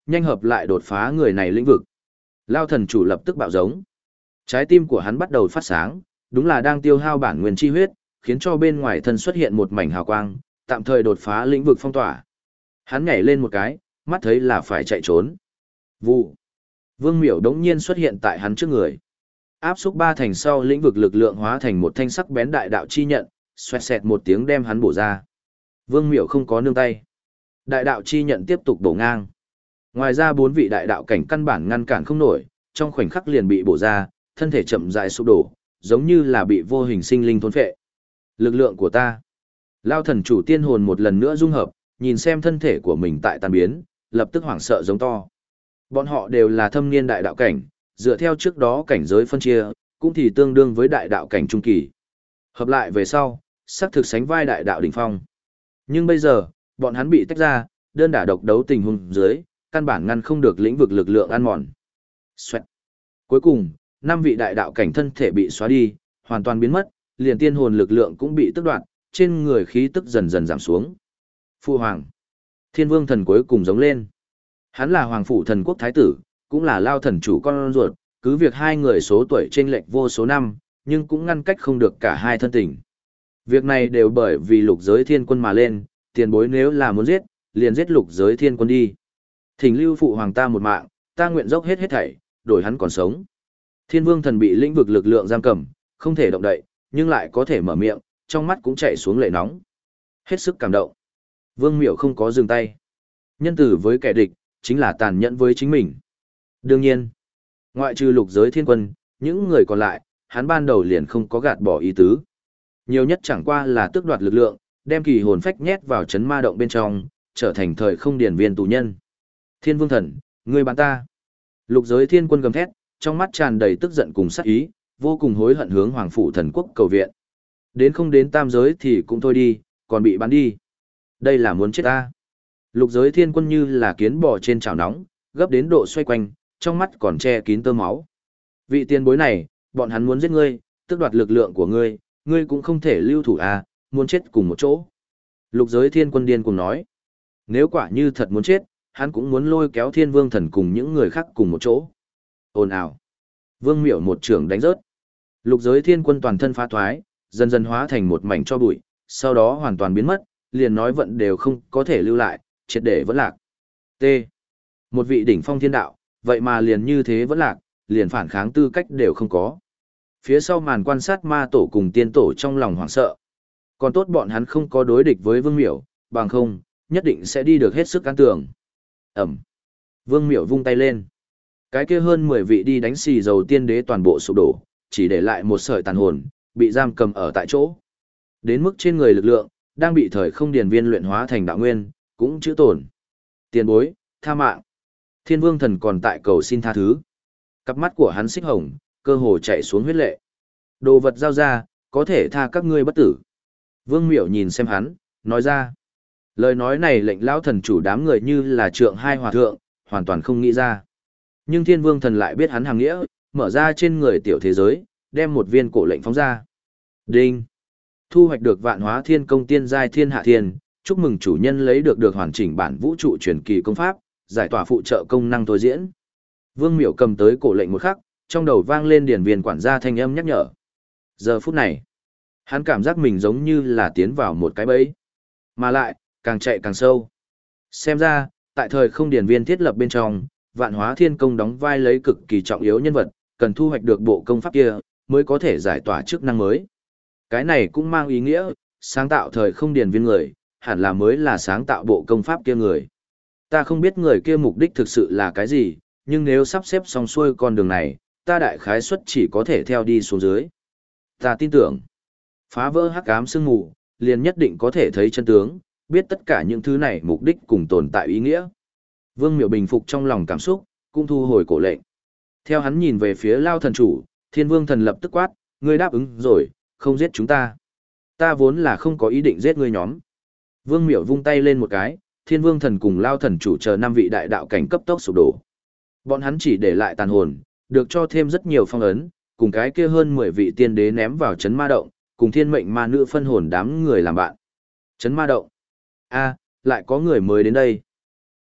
nhanh hợp lại đột phá người này lĩnh vực. Lao thần chủ lập tức bạo giống. Trái tim của hắn bắt đầu phát sáng, đúng là đang tiêu hao bản nguyên chi huyết, khiến cho bên ngoài thân xuất hiện một mảnh hào quang, tạm thời đột phá lĩnh vực phong tỏa. Hắn nhảy lên một cái, mắt thấy là phải chạy trốn. Vụ. Vương Miểu đống nhiên xuất hiện tại hắn trước người. Áp xúc ba thành sau lĩnh vực lực lượng hóa thành một thanh sắc bén đại đạo chi nhận, xoẹt xẹt một tiếng đem hắn bổ ra. Vương Miểu không có nương tay. Đại đạo chi nhận tiếp tục bổ ngang. Ngoài ra 4 vị đại đạo cảnh căn bản ngăn cản không nổi, trong khoảnh khắc liền bị bổ ra, thân thể chậm rãi sụp đổ, giống như là bị vô hình sinh linh thôn phệ. Lực lượng của ta. Lao thần chủ tiên hồn một lần nữa dung hợp, nhìn xem thân thể của mình tại tan biến, lập tức hoảng sợ giống to. Bọn họ đều là thâm niên đại đạo cảnh, dựa theo trước đó cảnh giới phân chia, cũng thì tương đương với đại đạo cảnh trung kỳ. Hợp lại về sau, sắc thực sánh vai đại đạo đỉnh phong. Nhưng bây giờ, bọn hắn bị tách ra, đơn đả độc đấu tình huống dưới, căn bản ngăn không được lĩnh vực lực lượng ăn mòn. Xoẹt. Cuối cùng, 5 vị đại đạo cảnh thân thể bị xóa đi, hoàn toàn biến mất, liền tiên hồn lực lượng cũng bị tước đoạt, trên người khí tức dần dần giảm xuống. Phu hoàng. Thiên Vương thần cuối cùng giống lên. Hắn là hoàng phủ thần quốc thái tử, cũng là Lao thần chủ con ruột, cứ việc hai người số tuổi chênh lệch vô số năm, nhưng cũng ngăn cách không được cả hai thân tình. Việc này đều bởi vì lục giới thiên quân mà lên, tiền bối nếu là muốn giết, liền giết lục giới thiên quân đi. Thỉnh lưu phụ hoàng ta một mạng, ta nguyện dốc hết thảy, đổi hắn còn sống. Thiên Vương thần bị lĩnh vực lực lượng giam cầm, không thể động đậy, nhưng lại có thể mở miệng, trong mắt cũng chảy xuống lệ nóng. Hết sức cảm động. Vương Miểu không có dừng tay. Nhân tử với kẻ địch, chính là tàn nhẫn với chính mình. Đương nhiên, ngoại trừ lục giới thiên quân, những người còn lại, hắn ban đầu liền không có gạt bỏ ý tứ. Nhiều nhất chẳng qua là tước đoạt lực lượng, đem kỳ hồn phách nhét vào chấn ma động bên trong, trở thành thời không điển viên tù nhân. Thiên Vương thần, ngươi bán ta. Lục giới thiên quân gầm thét, trong mắt tràn đầy tức giận cùng sát ý, vô cùng hối hận hướng hoàng phủ thần quốc cầu viện. Đến không đến tam giới thì cũng thôi đi, còn bị bán đi. Đây là muốn chết ta. Lục giới thiên quân như là kiến bò trên chảo nóng, gấp đến độ xoay quanh, trong mắt còn che kín tơ máu. Vị tiền bối này, bọn hắn muốn giết ngươi, tước đoạt lực lượng của ngươi, ngươi cũng không thể lưu thủ à, muốn chết cùng một chỗ. Lục giới thiên quân điên cùng nói. Nếu quả như thật muốn chết, hắn cũng muốn lôi kéo Thiên Vương thần cùng những người khác cùng một chỗ. Ồn ào. Vương Miểu một trưởng đánh rớt. Lục giới thiên quân toàn thân phá thoái, dần dần hóa thành một mảnh cho bụi, sau đó hoàn toàn biến mất, liền nói vận đều không có thể lưu lại, triệt để vẫn lạc. T. Một vị đỉnh phong thiên đạo, vậy mà liền như thế vẫn lạc, liền phản kháng tư cách đều không có. Phía sau màn quan sát ma tổ cùng tiên tổ trong lòng hoảng sợ. Còn tốt bọn hắn không có đối địch với Vương Miểu, bằng không, nhất định sẽ đi được hết sức can tường. Ẩm. Vương Miểu vung tay lên. Cái kia hơn 10 vị đi đánh xì dầu tiên đế toàn bộ sụp đổ, chỉ để lại một sợi tàn hồn, bị giam cầm ở tại chỗ. Đến mức trên người lực lượng, đang bị thời không điển viên luyện hóa thành đạo nguyên, cũng chữ tổn. Tiền bối, tha mạng. Thiên Vương thần còn tại cầu xin tha thứ. Cặp mắt của hắn xích hồng, cơ hồ chảy xuống huyết lệ. Đồ vật giao ra, có thể tha các ngươi bất tử. Vương Miểu nhìn xem hắn, nói ra. Lời nói này lệnh lão thần chủ đám người như là trượng hai hòa thượng, hoàn toàn không nghĩ ra. Nhưng Thiên Vương thần lại biết hắn hàng nghĩa, mở ra trên người tiểu thế giới, đem một viên cổ lệnh phóng ra. Đinh! Thu hoạch được vạn hóa thiên công tiên giai thiên hạ thiên, chúc mừng chủ nhân lấy được hoàn chỉnh bản vũ trụ truyền kỳ công pháp, giải tỏa phụ trợ công năng tối diễn. Vương Miểu cầm tới cổ lệnh một khắc, trong đầu vang lên điển viên quản gia thanh âm nhắc nhở. Giờ phút này, hắn cảm giác mình giống như là tiến vào một cái bẫy. Mà lại, càng chạy càng sâu. Xem ra, tại thời không điển viên thiết lập bên trong, vạn hóa thiên công đóng vai lấy cực kỳ trọng yếu nhân vật, cần thu hoạch được bộ công pháp kia, mới có thể giải tỏa chức năng mới. Cái này cũng mang ý nghĩa, sáng tạo thời không điển viên người, hẳn là mới là sáng tạo bộ công pháp kia người. Ta không biết người kia mục đích thực sự là cái gì, nhưng nếu sắp xếp xong xuôi con đường này, ta đại khái suất chỉ có thể theo đi xuống dưới. Ta tin tưởng, phá vỡ hắc ám sương mù, liền nhất định có thể thấy chân tướng, biết tất cả những thứ này mục đích cùng tồn tại ý nghĩa. Vương Miểu bình phục trong lòng cảm xúc, cũng thu hồi cổ lệnh. Theo hắn nhìn về phía Lao thần chủ, Thiên Vương thần lập tức quát, ngươi đáp ứng rồi, không giết chúng ta. Ta vốn là không có ý định giết ngươi nhóm. Vương Miểu vung tay lên một cái, Thiên Vương thần cùng Lao thần chủ chờ 5 vị đại đạo cảnh cấp tốc sụp đổ. Bọn hắn chỉ để lại tàn hồn, được cho thêm rất nhiều phong ấn, cùng cái kia hơn 10 vị tiên đế ném vào chấn ma động, cùng thiên mệnh ma nữ phân hồn đám người làm bạn. Chấn ma động. A, lại có người mới đến đây.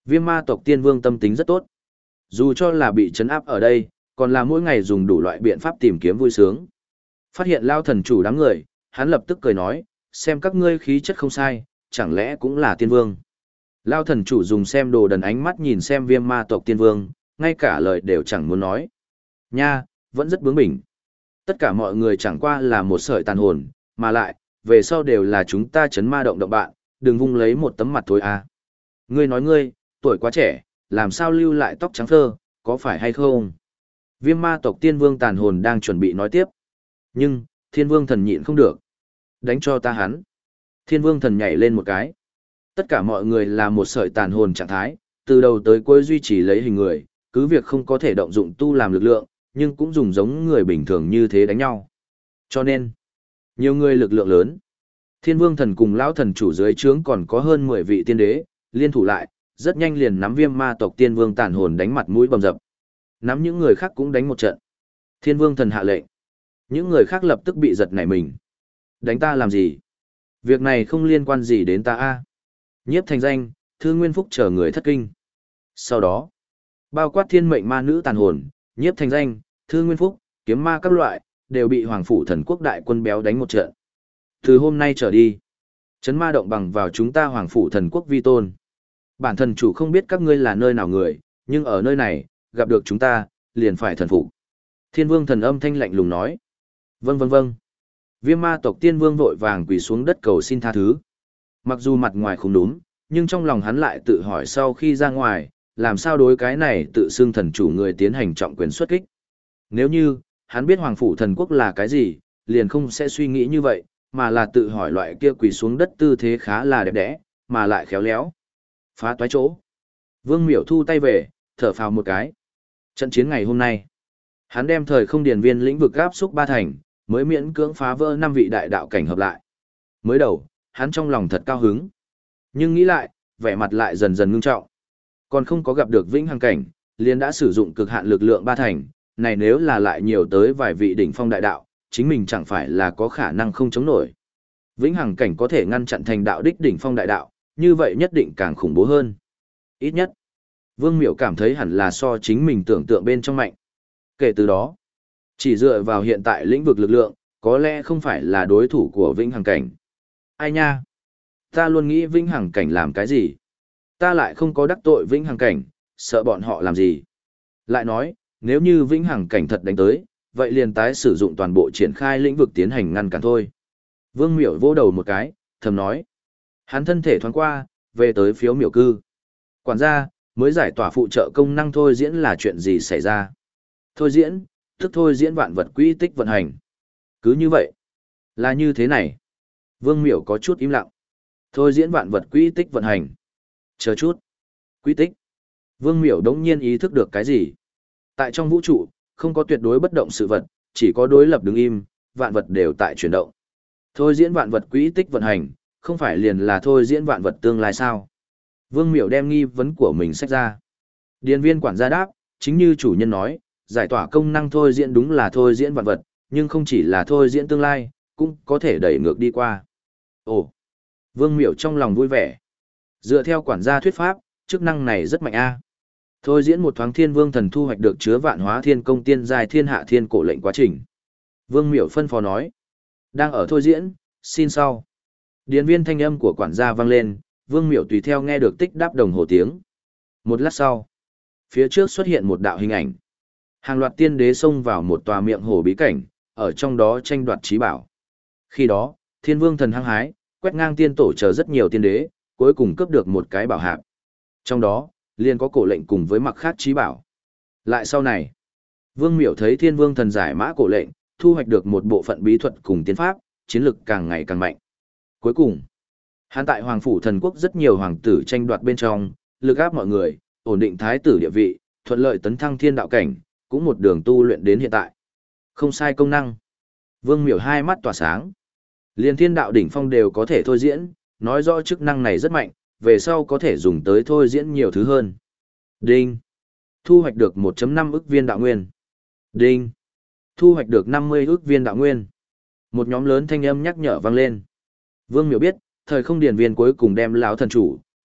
Viêm ma tộc tiên vương tâm tính rất tốt. Dù cho là bị trấn áp ở đây, còn là mỗi ngày dùng đủ loại biện pháp tìm kiếm vui sướng. Phát hiện lao thần chủ đám người, hắn lập tức cười nói, xem các ngươi khí chất không sai, chẳng lẽ cũng là tiên vương. Lao thần chủ dùng xem đồ đần ánh mắt nhìn xem viêm ma tộc tiên vương, ngay cả lời đều chẳng muốn nói. Nha, vẫn rất bướng bỉnh. Tất cả mọi người chẳng qua là một sợi tàn hồn, mà lại, về sau đều là chúng ta chấn ma động bạn, đừng vung lấy một tấm mặt thôi à. Ngươi nói ngươi, tuổi quá trẻ, làm sao lưu lại tóc trắng phơ, có phải hay không? Viêm ma tộc tiên vương tàn hồn đang chuẩn bị nói tiếp. Nhưng, thiên vương thần nhịn không được. Đánh cho ta hắn. Thiên vương thần nhảy lên một cái. Tất cả mọi người là một sợi tàn hồn trạng thái, từ đầu tới cuối duy trì lấy hình người, cứ việc không có thể động dụng tu làm lực lượng, nhưng cũng dùng giống người bình thường như thế đánh nhau. Cho nên, nhiều người lực lượng lớn. Thiên vương thần cùng lão thần chủ dưới trướng còn có hơn 10 vị tiên đế, liên thủ lại, rất nhanh liền nắm viêm ma tộc tiên vương tàn hồn đánh mặt mũi bầm dập. Nắm những người khác cũng đánh một trận. Thiên vương thần hạ lệnh. Những người khác lập tức bị giật nảy mình. Đánh ta làm gì? Việc này không liên quan gì đến ta a. Nhiếp thành danh, Thư Nguyên Phúc chờ người thất kinh. Sau đó, bao quát thiên mệnh ma nữ tàn hồn, Nhiếp thành danh, Thư Nguyên Phúc, kiếm ma các loại, đều bị Hoàng Phủ Thần Quốc đại quân béo đánh một trận. Từ hôm nay trở đi, chấn ma động bằng vào chúng ta Hoàng Phủ Thần Quốc vi tôn. Bản thần chủ không biết các ngươi là nơi nào người, nhưng ở nơi này, gặp được chúng ta, liền phải thần phục. Thiên vương thần âm thanh lạnh lùng nói. Vâng vâng vâng. Viêm ma tộc tiên vương vội vàng quỳ xuống đất cầu xin tha thứ. Mặc dù mặt ngoài không đúng, nhưng trong lòng hắn lại tự hỏi sau khi ra ngoài, làm sao đối cái này tự xưng thần chủ người tiến hành trọng quyền xuất kích. Nếu như, hắn biết Hoàng Phủ Thần Quốc là cái gì, liền không sẽ suy nghĩ như vậy, mà là tự hỏi loại kia quỳ xuống đất tư thế khá là đẹp đẽ, mà lại khéo léo. Phá toái chỗ. Vương Miểu thu tay về, thở phào một cái. Trận chiến ngày hôm nay, hắn đem thời không điền viên lĩnh vực áp xúc 3 thành, mới miễn cưỡng phá vỡ 5 vị đại đạo cảnh hợp lại. Mới đầu, hắn trong lòng thật cao hứng. Nhưng nghĩ lại, vẻ mặt lại dần dần ngưng trọng. Còn không có gặp được vĩnh hằng cảnh, liền đã sử dụng cực hạn lực lượng 3 thành, này nếu là lại nhiều tới vài vị đỉnh phong đại đạo, chính mình chẳng phải là có khả năng không chống nổi. Vĩnh hằng cảnh có thể ngăn chặn thành đạo đích đỉnh phong đại đạo, như vậy nhất định càng khủng bố hơn. Ít nhất, Vương Miểu cảm thấy hẳn là so chính mình tưởng tượng bên trong mạnh. Kể từ đó, chỉ dựa vào hiện tại lĩnh vực lực lượng, có lẽ không phải là đối thủ của vĩnh hằng cảnh. Ai nha? Ta luôn nghĩ vĩnh hằng cảnh làm cái gì? Ta lại không có đắc tội vĩnh hằng cảnh, sợ bọn họ làm gì? Lại nói, nếu như vĩnh hằng cảnh thật đánh tới, vậy liền tái sử dụng toàn bộ triển khai lĩnh vực tiến hành ngăn cản thôi. Vương Miểu vô đầu một cái, thầm nói. Hắn thân thể thoáng qua, về tới phiếu miểu cư. Quản gia, mới giải tỏa phụ trợ công năng thôi diễn là chuyện gì xảy ra? Thôi diễn, tức thôi diễn vạn vật quỹ tích vận hành. Cứ như vậy. Là như thế này. Vương Miểu có chút im lặng. Thôi diễn vạn vật quỹ tích vận hành. Chờ chút. Quỹ tích. Vương Miểu đống nhiên ý thức được cái gì? Tại trong vũ trụ, không có tuyệt đối bất động sự vật, chỉ có đối lập đứng im, vạn vật đều tại chuyển động. Thôi diễn vạn vật quỹ tích vận hành, không phải liền là thôi diễn vạn vật tương lai sao? Vương Miểu đem nghi vấn của mình xách ra. Điền viên quản gia đáp, chính như chủ nhân nói, giải tỏa công năng thôi diễn đúng là thôi diễn vạn vật, nhưng không chỉ là thôi diễn tương lai, cũng có thể đẩy ngược đi qua. Ồ! Vương Miểu trong lòng vui vẻ. Dựa theo quản gia thuyết pháp, chức năng này rất mạnh a. Thôi diễn một thoáng thiên vương thần thu hoạch được chứa vạn hóa thiên công tiên giai thiên hạ thiên cổ lệnh quá trình. Vương Miểu phân phó nói. Đang ở thôi diễn, xin sau. Điền viên thanh âm của quản gia vang lên, Vương Miểu tùy theo nghe được tích đáp đồng hồ tiếng. Một lát sau, phía trước xuất hiện một đạo hình ảnh. Hàng loạt tiên đế xông vào một tòa miệng hồ bí cảnh, ở trong đó tranh đoạt trí bảo. Khi đó, thiên vương thần hăng hái, quét ngang tiên tổ chờ rất nhiều tiên đế, cuối cùng cướp được một cái bảo hạp. Trong đó, liền có cổ lệnh cùng với mặc khác trí bảo. Lại sau này, Vương Miểu thấy thiên vương thần giải mã cổ lệnh, thu hoạch được một bộ phận bí thuật cùng tiên pháp, chiến lực càng ngày càng mạnh. Cuối cùng, hắn tại Hoàng Phủ Thần Quốc rất nhiều hoàng tử tranh đoạt bên trong, lực áp mọi người, ổn định thái tử địa vị, thuận lợi tấn thăng thiên đạo cảnh, cũng một đường tu luyện đến hiện tại. Không sai công năng. Vương Miểu hai mắt tỏa sáng. Liên thiên đạo đỉnh phong đều có thể thôi diễn, nói rõ chức năng này rất mạnh, về sau có thể dùng tới thôi diễn nhiều thứ hơn. Đinh. Thu hoạch được 1.5 ức viên đạo nguyên. Đinh. Thu hoạch được 50 ức viên đạo nguyên. Một nhóm lớn thanh âm nhắc nhở vang lên. Vương Miểu biết, thời không điền viên cuối cùng đem lão thần chủ,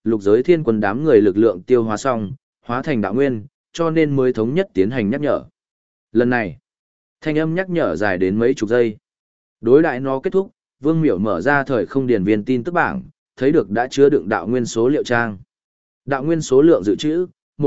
lục giới thiên quân đám người lực lượng tiêu hóa xong, hóa thành đạo nguyên, cho nên mới thống nhất tiến hành nhắc nhở. Lần này, thanh âm nhắc nhở dài đến mấy chục giây. Đối đại nó kết thúc, Vương Miểu mở ra thời không điển viên tin tức bảng, thấy được đã chứa đựng đạo nguyên số liệu trang. Đạo nguyên số lượng dự trữ,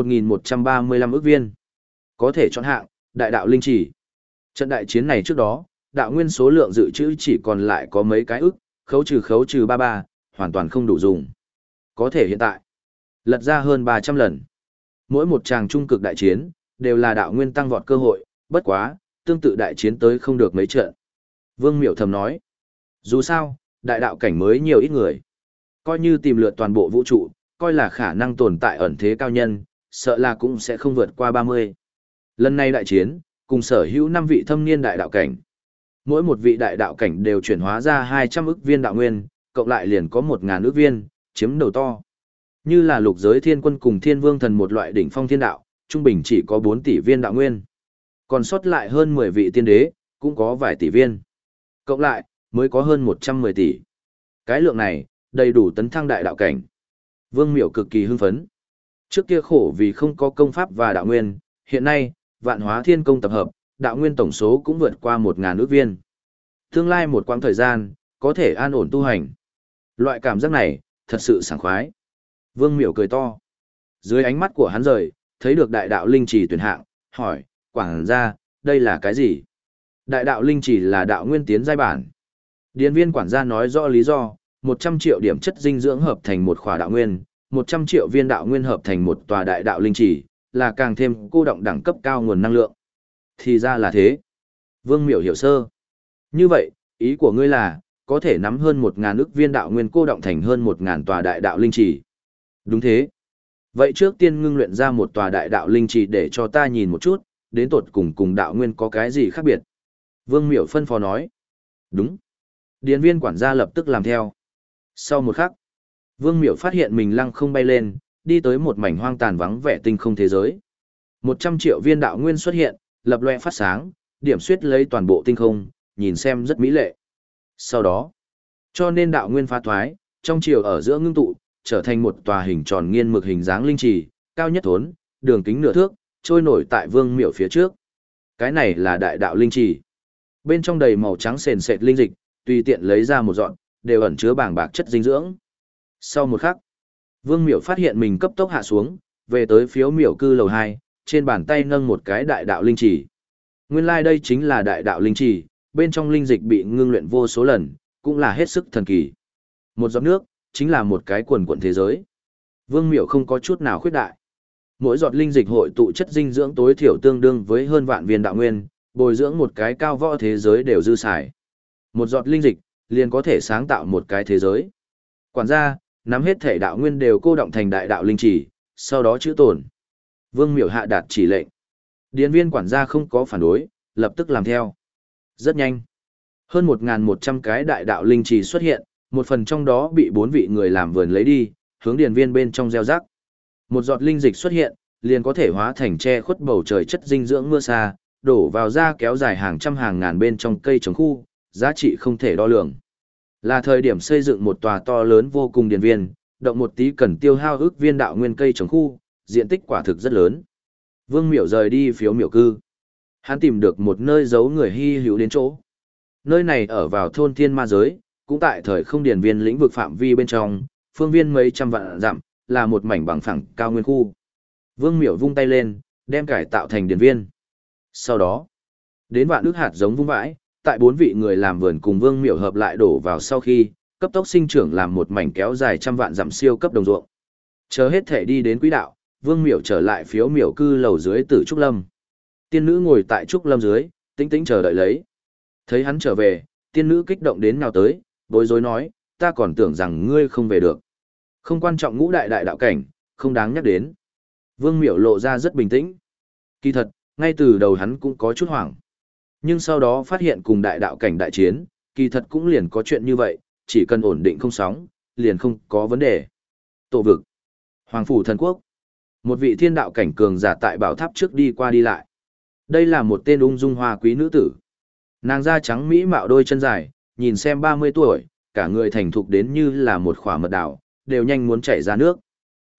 1.135 ức viên. Có thể chọn hạng, đại đạo linh chỉ. Trận đại chiến này trước đó, đạo nguyên số lượng dự trữ chỉ còn lại có mấy cái ức, khấu trừ 33, hoàn toàn không đủ dùng. Có thể hiện tại, lật ra hơn 300 lần. Mỗi một tràng trung cực đại chiến, đều là đạo nguyên tăng vọt cơ hội, bất quá, tương tự đại chiến tới không được mấy trận. Vương Miểu thầm nói, dù sao, đại đạo cảnh mới nhiều ít người. Coi như tìm lượt toàn bộ vũ trụ, coi là khả năng tồn tại ẩn thế cao nhân, sợ là cũng sẽ không vượt qua 30. Lần này đại chiến, cùng sở hữu 5 vị thâm niên đại đạo cảnh. Mỗi một vị đại đạo cảnh đều chuyển hóa ra 200 ức viên đạo nguyên, cộng lại liền có 1.000 ức viên, chiếm đầu to. Như là lục giới thiên quân cùng thiên vương thần một loại đỉnh phong thiên đạo, trung bình chỉ có 4 tỷ viên đạo nguyên. Còn sót lại hơn 10 vị tiên đế, cũng có vài tỷ viên. Cộng lại, mới có hơn 110 tỷ. Cái lượng này, đầy đủ tấn thăng đại đạo cảnh. Vương Miểu cực kỳ hưng phấn. Trước kia khổ vì không có công pháp và đạo nguyên, hiện nay, vạn hóa thiên công tập hợp, đạo nguyên tổng số cũng vượt qua 1.000 ức viên. Tương lai một quãng thời gian, có thể an ổn tu hành. Loại cảm giác này, thật sự sảng khoái. Vương Miểu cười to. Dưới ánh mắt của hắn rời, thấy được đại đạo linh chỉ tuyển hạng, hỏi, quảng gia, đây là cái gì? Đại đạo linh chỉ là đạo nguyên tiến giai bản. Điền viên quản gia nói rõ lý do, 100 triệu điểm chất dinh dưỡng hợp thành một khỏa đạo nguyên, 100 triệu viên đạo nguyên hợp thành một tòa đại đạo linh chỉ, là càng thêm cô động đẳng cấp cao nguồn năng lượng. Thì ra là thế. Vương Miểu hiểu sơ. Như vậy, ý của ngươi là, có thể nắm hơn 1.000 ức viên đạo nguyên cô động thành hơn 1.000 tòa đại đạo linh chỉ. Đúng thế. Vậy trước tiên ngưng luyện ra một tòa đại đạo linh chỉ để cho ta nhìn một chút, đến tột cùng đạo nguyên có cái gì khác biệt. Vương Miểu phân phó nói. Đúng. Điền viên quản gia lập tức làm theo. Sau một khắc, Vương Miểu phát hiện mình lăng không bay lên, đi tới một mảnh hoang tàn vắng vẻ tinh không thế giới. 100 triệu viên đạo nguyên xuất hiện, lập loè phát sáng, điểm xuyết lấy toàn bộ tinh không, nhìn xem rất mỹ lệ. Sau đó, cho nên đạo nguyên phá thoái, trong chiều ở giữa ngưng tụ, trở thành một tòa hình tròn nghiên mực hình dáng linh trì, cao nhất thốn, đường kính nửa thước, trôi nổi tại Vương Miểu phía trước. Cái này là đại đạo linh trì. Bên trong đầy màu trắng sền sệt linh dịch, tùy tiện lấy ra một dọn, đều ẩn chứa bảng bạc chất dinh dưỡng. Sau một khắc, Vương Miểu phát hiện mình cấp tốc hạ xuống, về tới phiếu miểu cư lầu 2, trên bàn tay nâng một cái đại đạo linh chỉ. Nguyên lai đây chính là đại đạo linh chỉ, bên trong linh dịch bị ngưng luyện vô số lần, cũng là hết sức thần kỳ. Một giọt nước, chính là một cái quần quần thế giới. Vương Miểu không có chút nào khuyết đại. Mỗi giọt linh dịch hội tụ chất dinh dưỡng tối thiểu tương đương với hơn vạn viên đạo nguyên, bồi dưỡng một cái cao võ thế giới đều dư xài. Một giọt linh dịch, liền có thể sáng tạo một cái thế giới. Quản gia, nắm hết thể đạo nguyên đều cô động thành đại đạo linh chỉ, sau đó chữ tổn. Vương Miểu hạ đạt chỉ lệnh. Điền viên quản gia không có phản đối, lập tức làm theo. Rất nhanh. Hơn 1.100 cái đại đạo linh chỉ xuất hiện, một phần trong đó bị 4 vị người làm vườn lấy đi, hướng điền viên bên trong gieo rắc. Một giọt linh dịch xuất hiện, liền có thể hóa thành che khuất bầu trời chất dinh dưỡng mưa sa, đổ vào ra kéo dài hàng trăm hàng ngàn bên trong cây trồng khu, giá trị không thể đo lường. Là thời điểm xây dựng một tòa to lớn vô cùng điền viên, động một tí cần tiêu hao ước viên đạo nguyên cây trồng khu, diện tích quả thực rất lớn. Vương Miểu rời đi phiếu miểu cư. Hắn tìm được một nơi giấu người hy hữu đến chỗ. Nơi này ở vào thôn thiên ma giới, cũng tại thời không điền viên lĩnh vực phạm vi bên trong, phương viên mấy trăm vạn dặm, là một mảnh bằng phẳng cao nguyên khu. Vương Miểu vung tay lên, đem cải tạo thành điền viên. Sau đó, đến vạn ước hạt giống vung vãi, tại 4 vị người làm vườn cùng Vương Miểu hợp lại đổ vào sau khi, cấp tốc sinh trưởng làm một mảnh kéo dài trăm vạn dặm siêu cấp đồng ruộng. Chờ hết thể đi đến quỹ đạo, Vương Miểu trở lại phiếu miểu cư lầu dưới Tử Trúc Lâm. Tiên nữ ngồi tại Trúc Lâm dưới, tĩnh tĩnh chờ đợi lấy. Thấy hắn trở về, tiên nữ kích động đến nào tới, bối rối nói, ta còn tưởng rằng ngươi không về được. Không quan trọng ngũ đại đại đạo cảnh, không đáng nhắc đến. Vương Miểu lộ ra rất bình tĩnh. Kỳ thật, ngay từ đầu hắn cũng có chút hoảng. Nhưng sau đó phát hiện cùng đại đạo cảnh đại chiến, kỳ thật cũng liền có chuyện như vậy, chỉ cần ổn định không sóng, liền không có vấn đề. Tổ vực, Hoàng phủ thần quốc, một vị thiên đạo cảnh cường giả tại bảo tháp trước đi qua đi lại. Đây là một tên ung dung hoa quý nữ tử. Nàng da trắng mỹ mạo đôi chân dài, nhìn xem 30 tuổi, cả người thành thục đến như là một khỏa mật đảo, đều nhanh muốn chảy ra nước.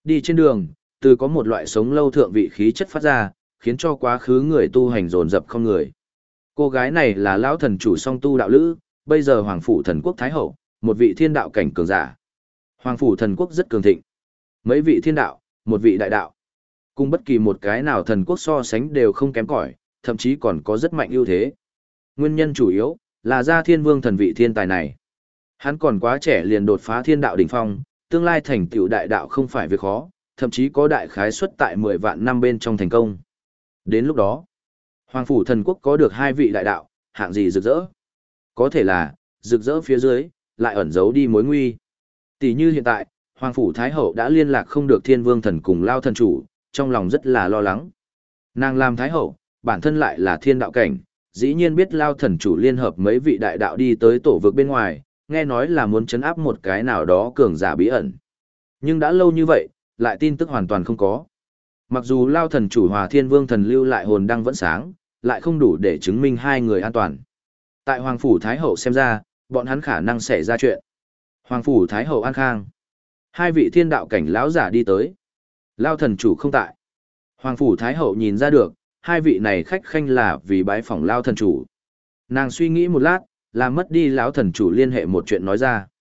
Đi trên đường, từ có một loại sống lâu thượng vị khí chất phát ra, khiến cho quá khứ người tu hành dồn dập không người. Cô gái này là lão thần chủ song tu đạo lữ, bây giờ hoàng phủ thần quốc thái hậu, một vị thiên đạo cảnh cường giả. Hoàng phủ thần quốc rất cường thịnh. Mấy vị thiên đạo, một vị đại đạo. Cùng bất kỳ một cái nào thần quốc so sánh đều không kém cỏi, thậm chí còn có rất mạnh ưu thế. Nguyên nhân chủ yếu là gia thiên vương thần vị thiên tài này. Hắn còn quá trẻ liền đột phá thiên đạo đỉnh phong, tương lai thành tựu đại đạo không phải việc khó, thậm chí có đại khái suất tại 10 vạn năm bên trong thành công. Đến lúc đó, Hoàng phủ thần quốc có được 2 vị đại đạo, hạng gì rực rỡ? Có thể là, rực rỡ phía dưới, lại ẩn giấu đi mối nguy. Tỷ như hiện tại, Hoàng phủ Thái hậu đã liên lạc không được Thiên Vương thần cùng Lao thần chủ, trong lòng rất là lo lắng. Nàng làm Thái hậu, bản thân lại là thiên đạo cảnh, dĩ nhiên biết Lao thần chủ liên hợp mấy vị đại đạo đi tới tổ vực bên ngoài, nghe nói là muốn chấn áp một cái nào đó cường giả bí ẩn. Nhưng đã lâu như vậy, lại tin tức hoàn toàn không có. Mặc dù Lao thần chủ Hòa Thiên Vương thần lưu lại hồn đăng vẫn sáng, lại không đủ để chứng minh hai người an toàn. Tại Hoàng phủ Thái hậu xem ra, bọn hắn khả năng xảy ra chuyện. Hoàng phủ Thái hậu an khang. 2 vị thiên đạo cảnh lão giả đi tới. Lao thần chủ không tại. Hoàng phủ Thái hậu nhìn ra được, 2 vị này khách khanh là vì bái phỏng Lao thần chủ. Nàng suy nghĩ một lát, làm mất đi lão thần chủ liên hệ một chuyện nói ra.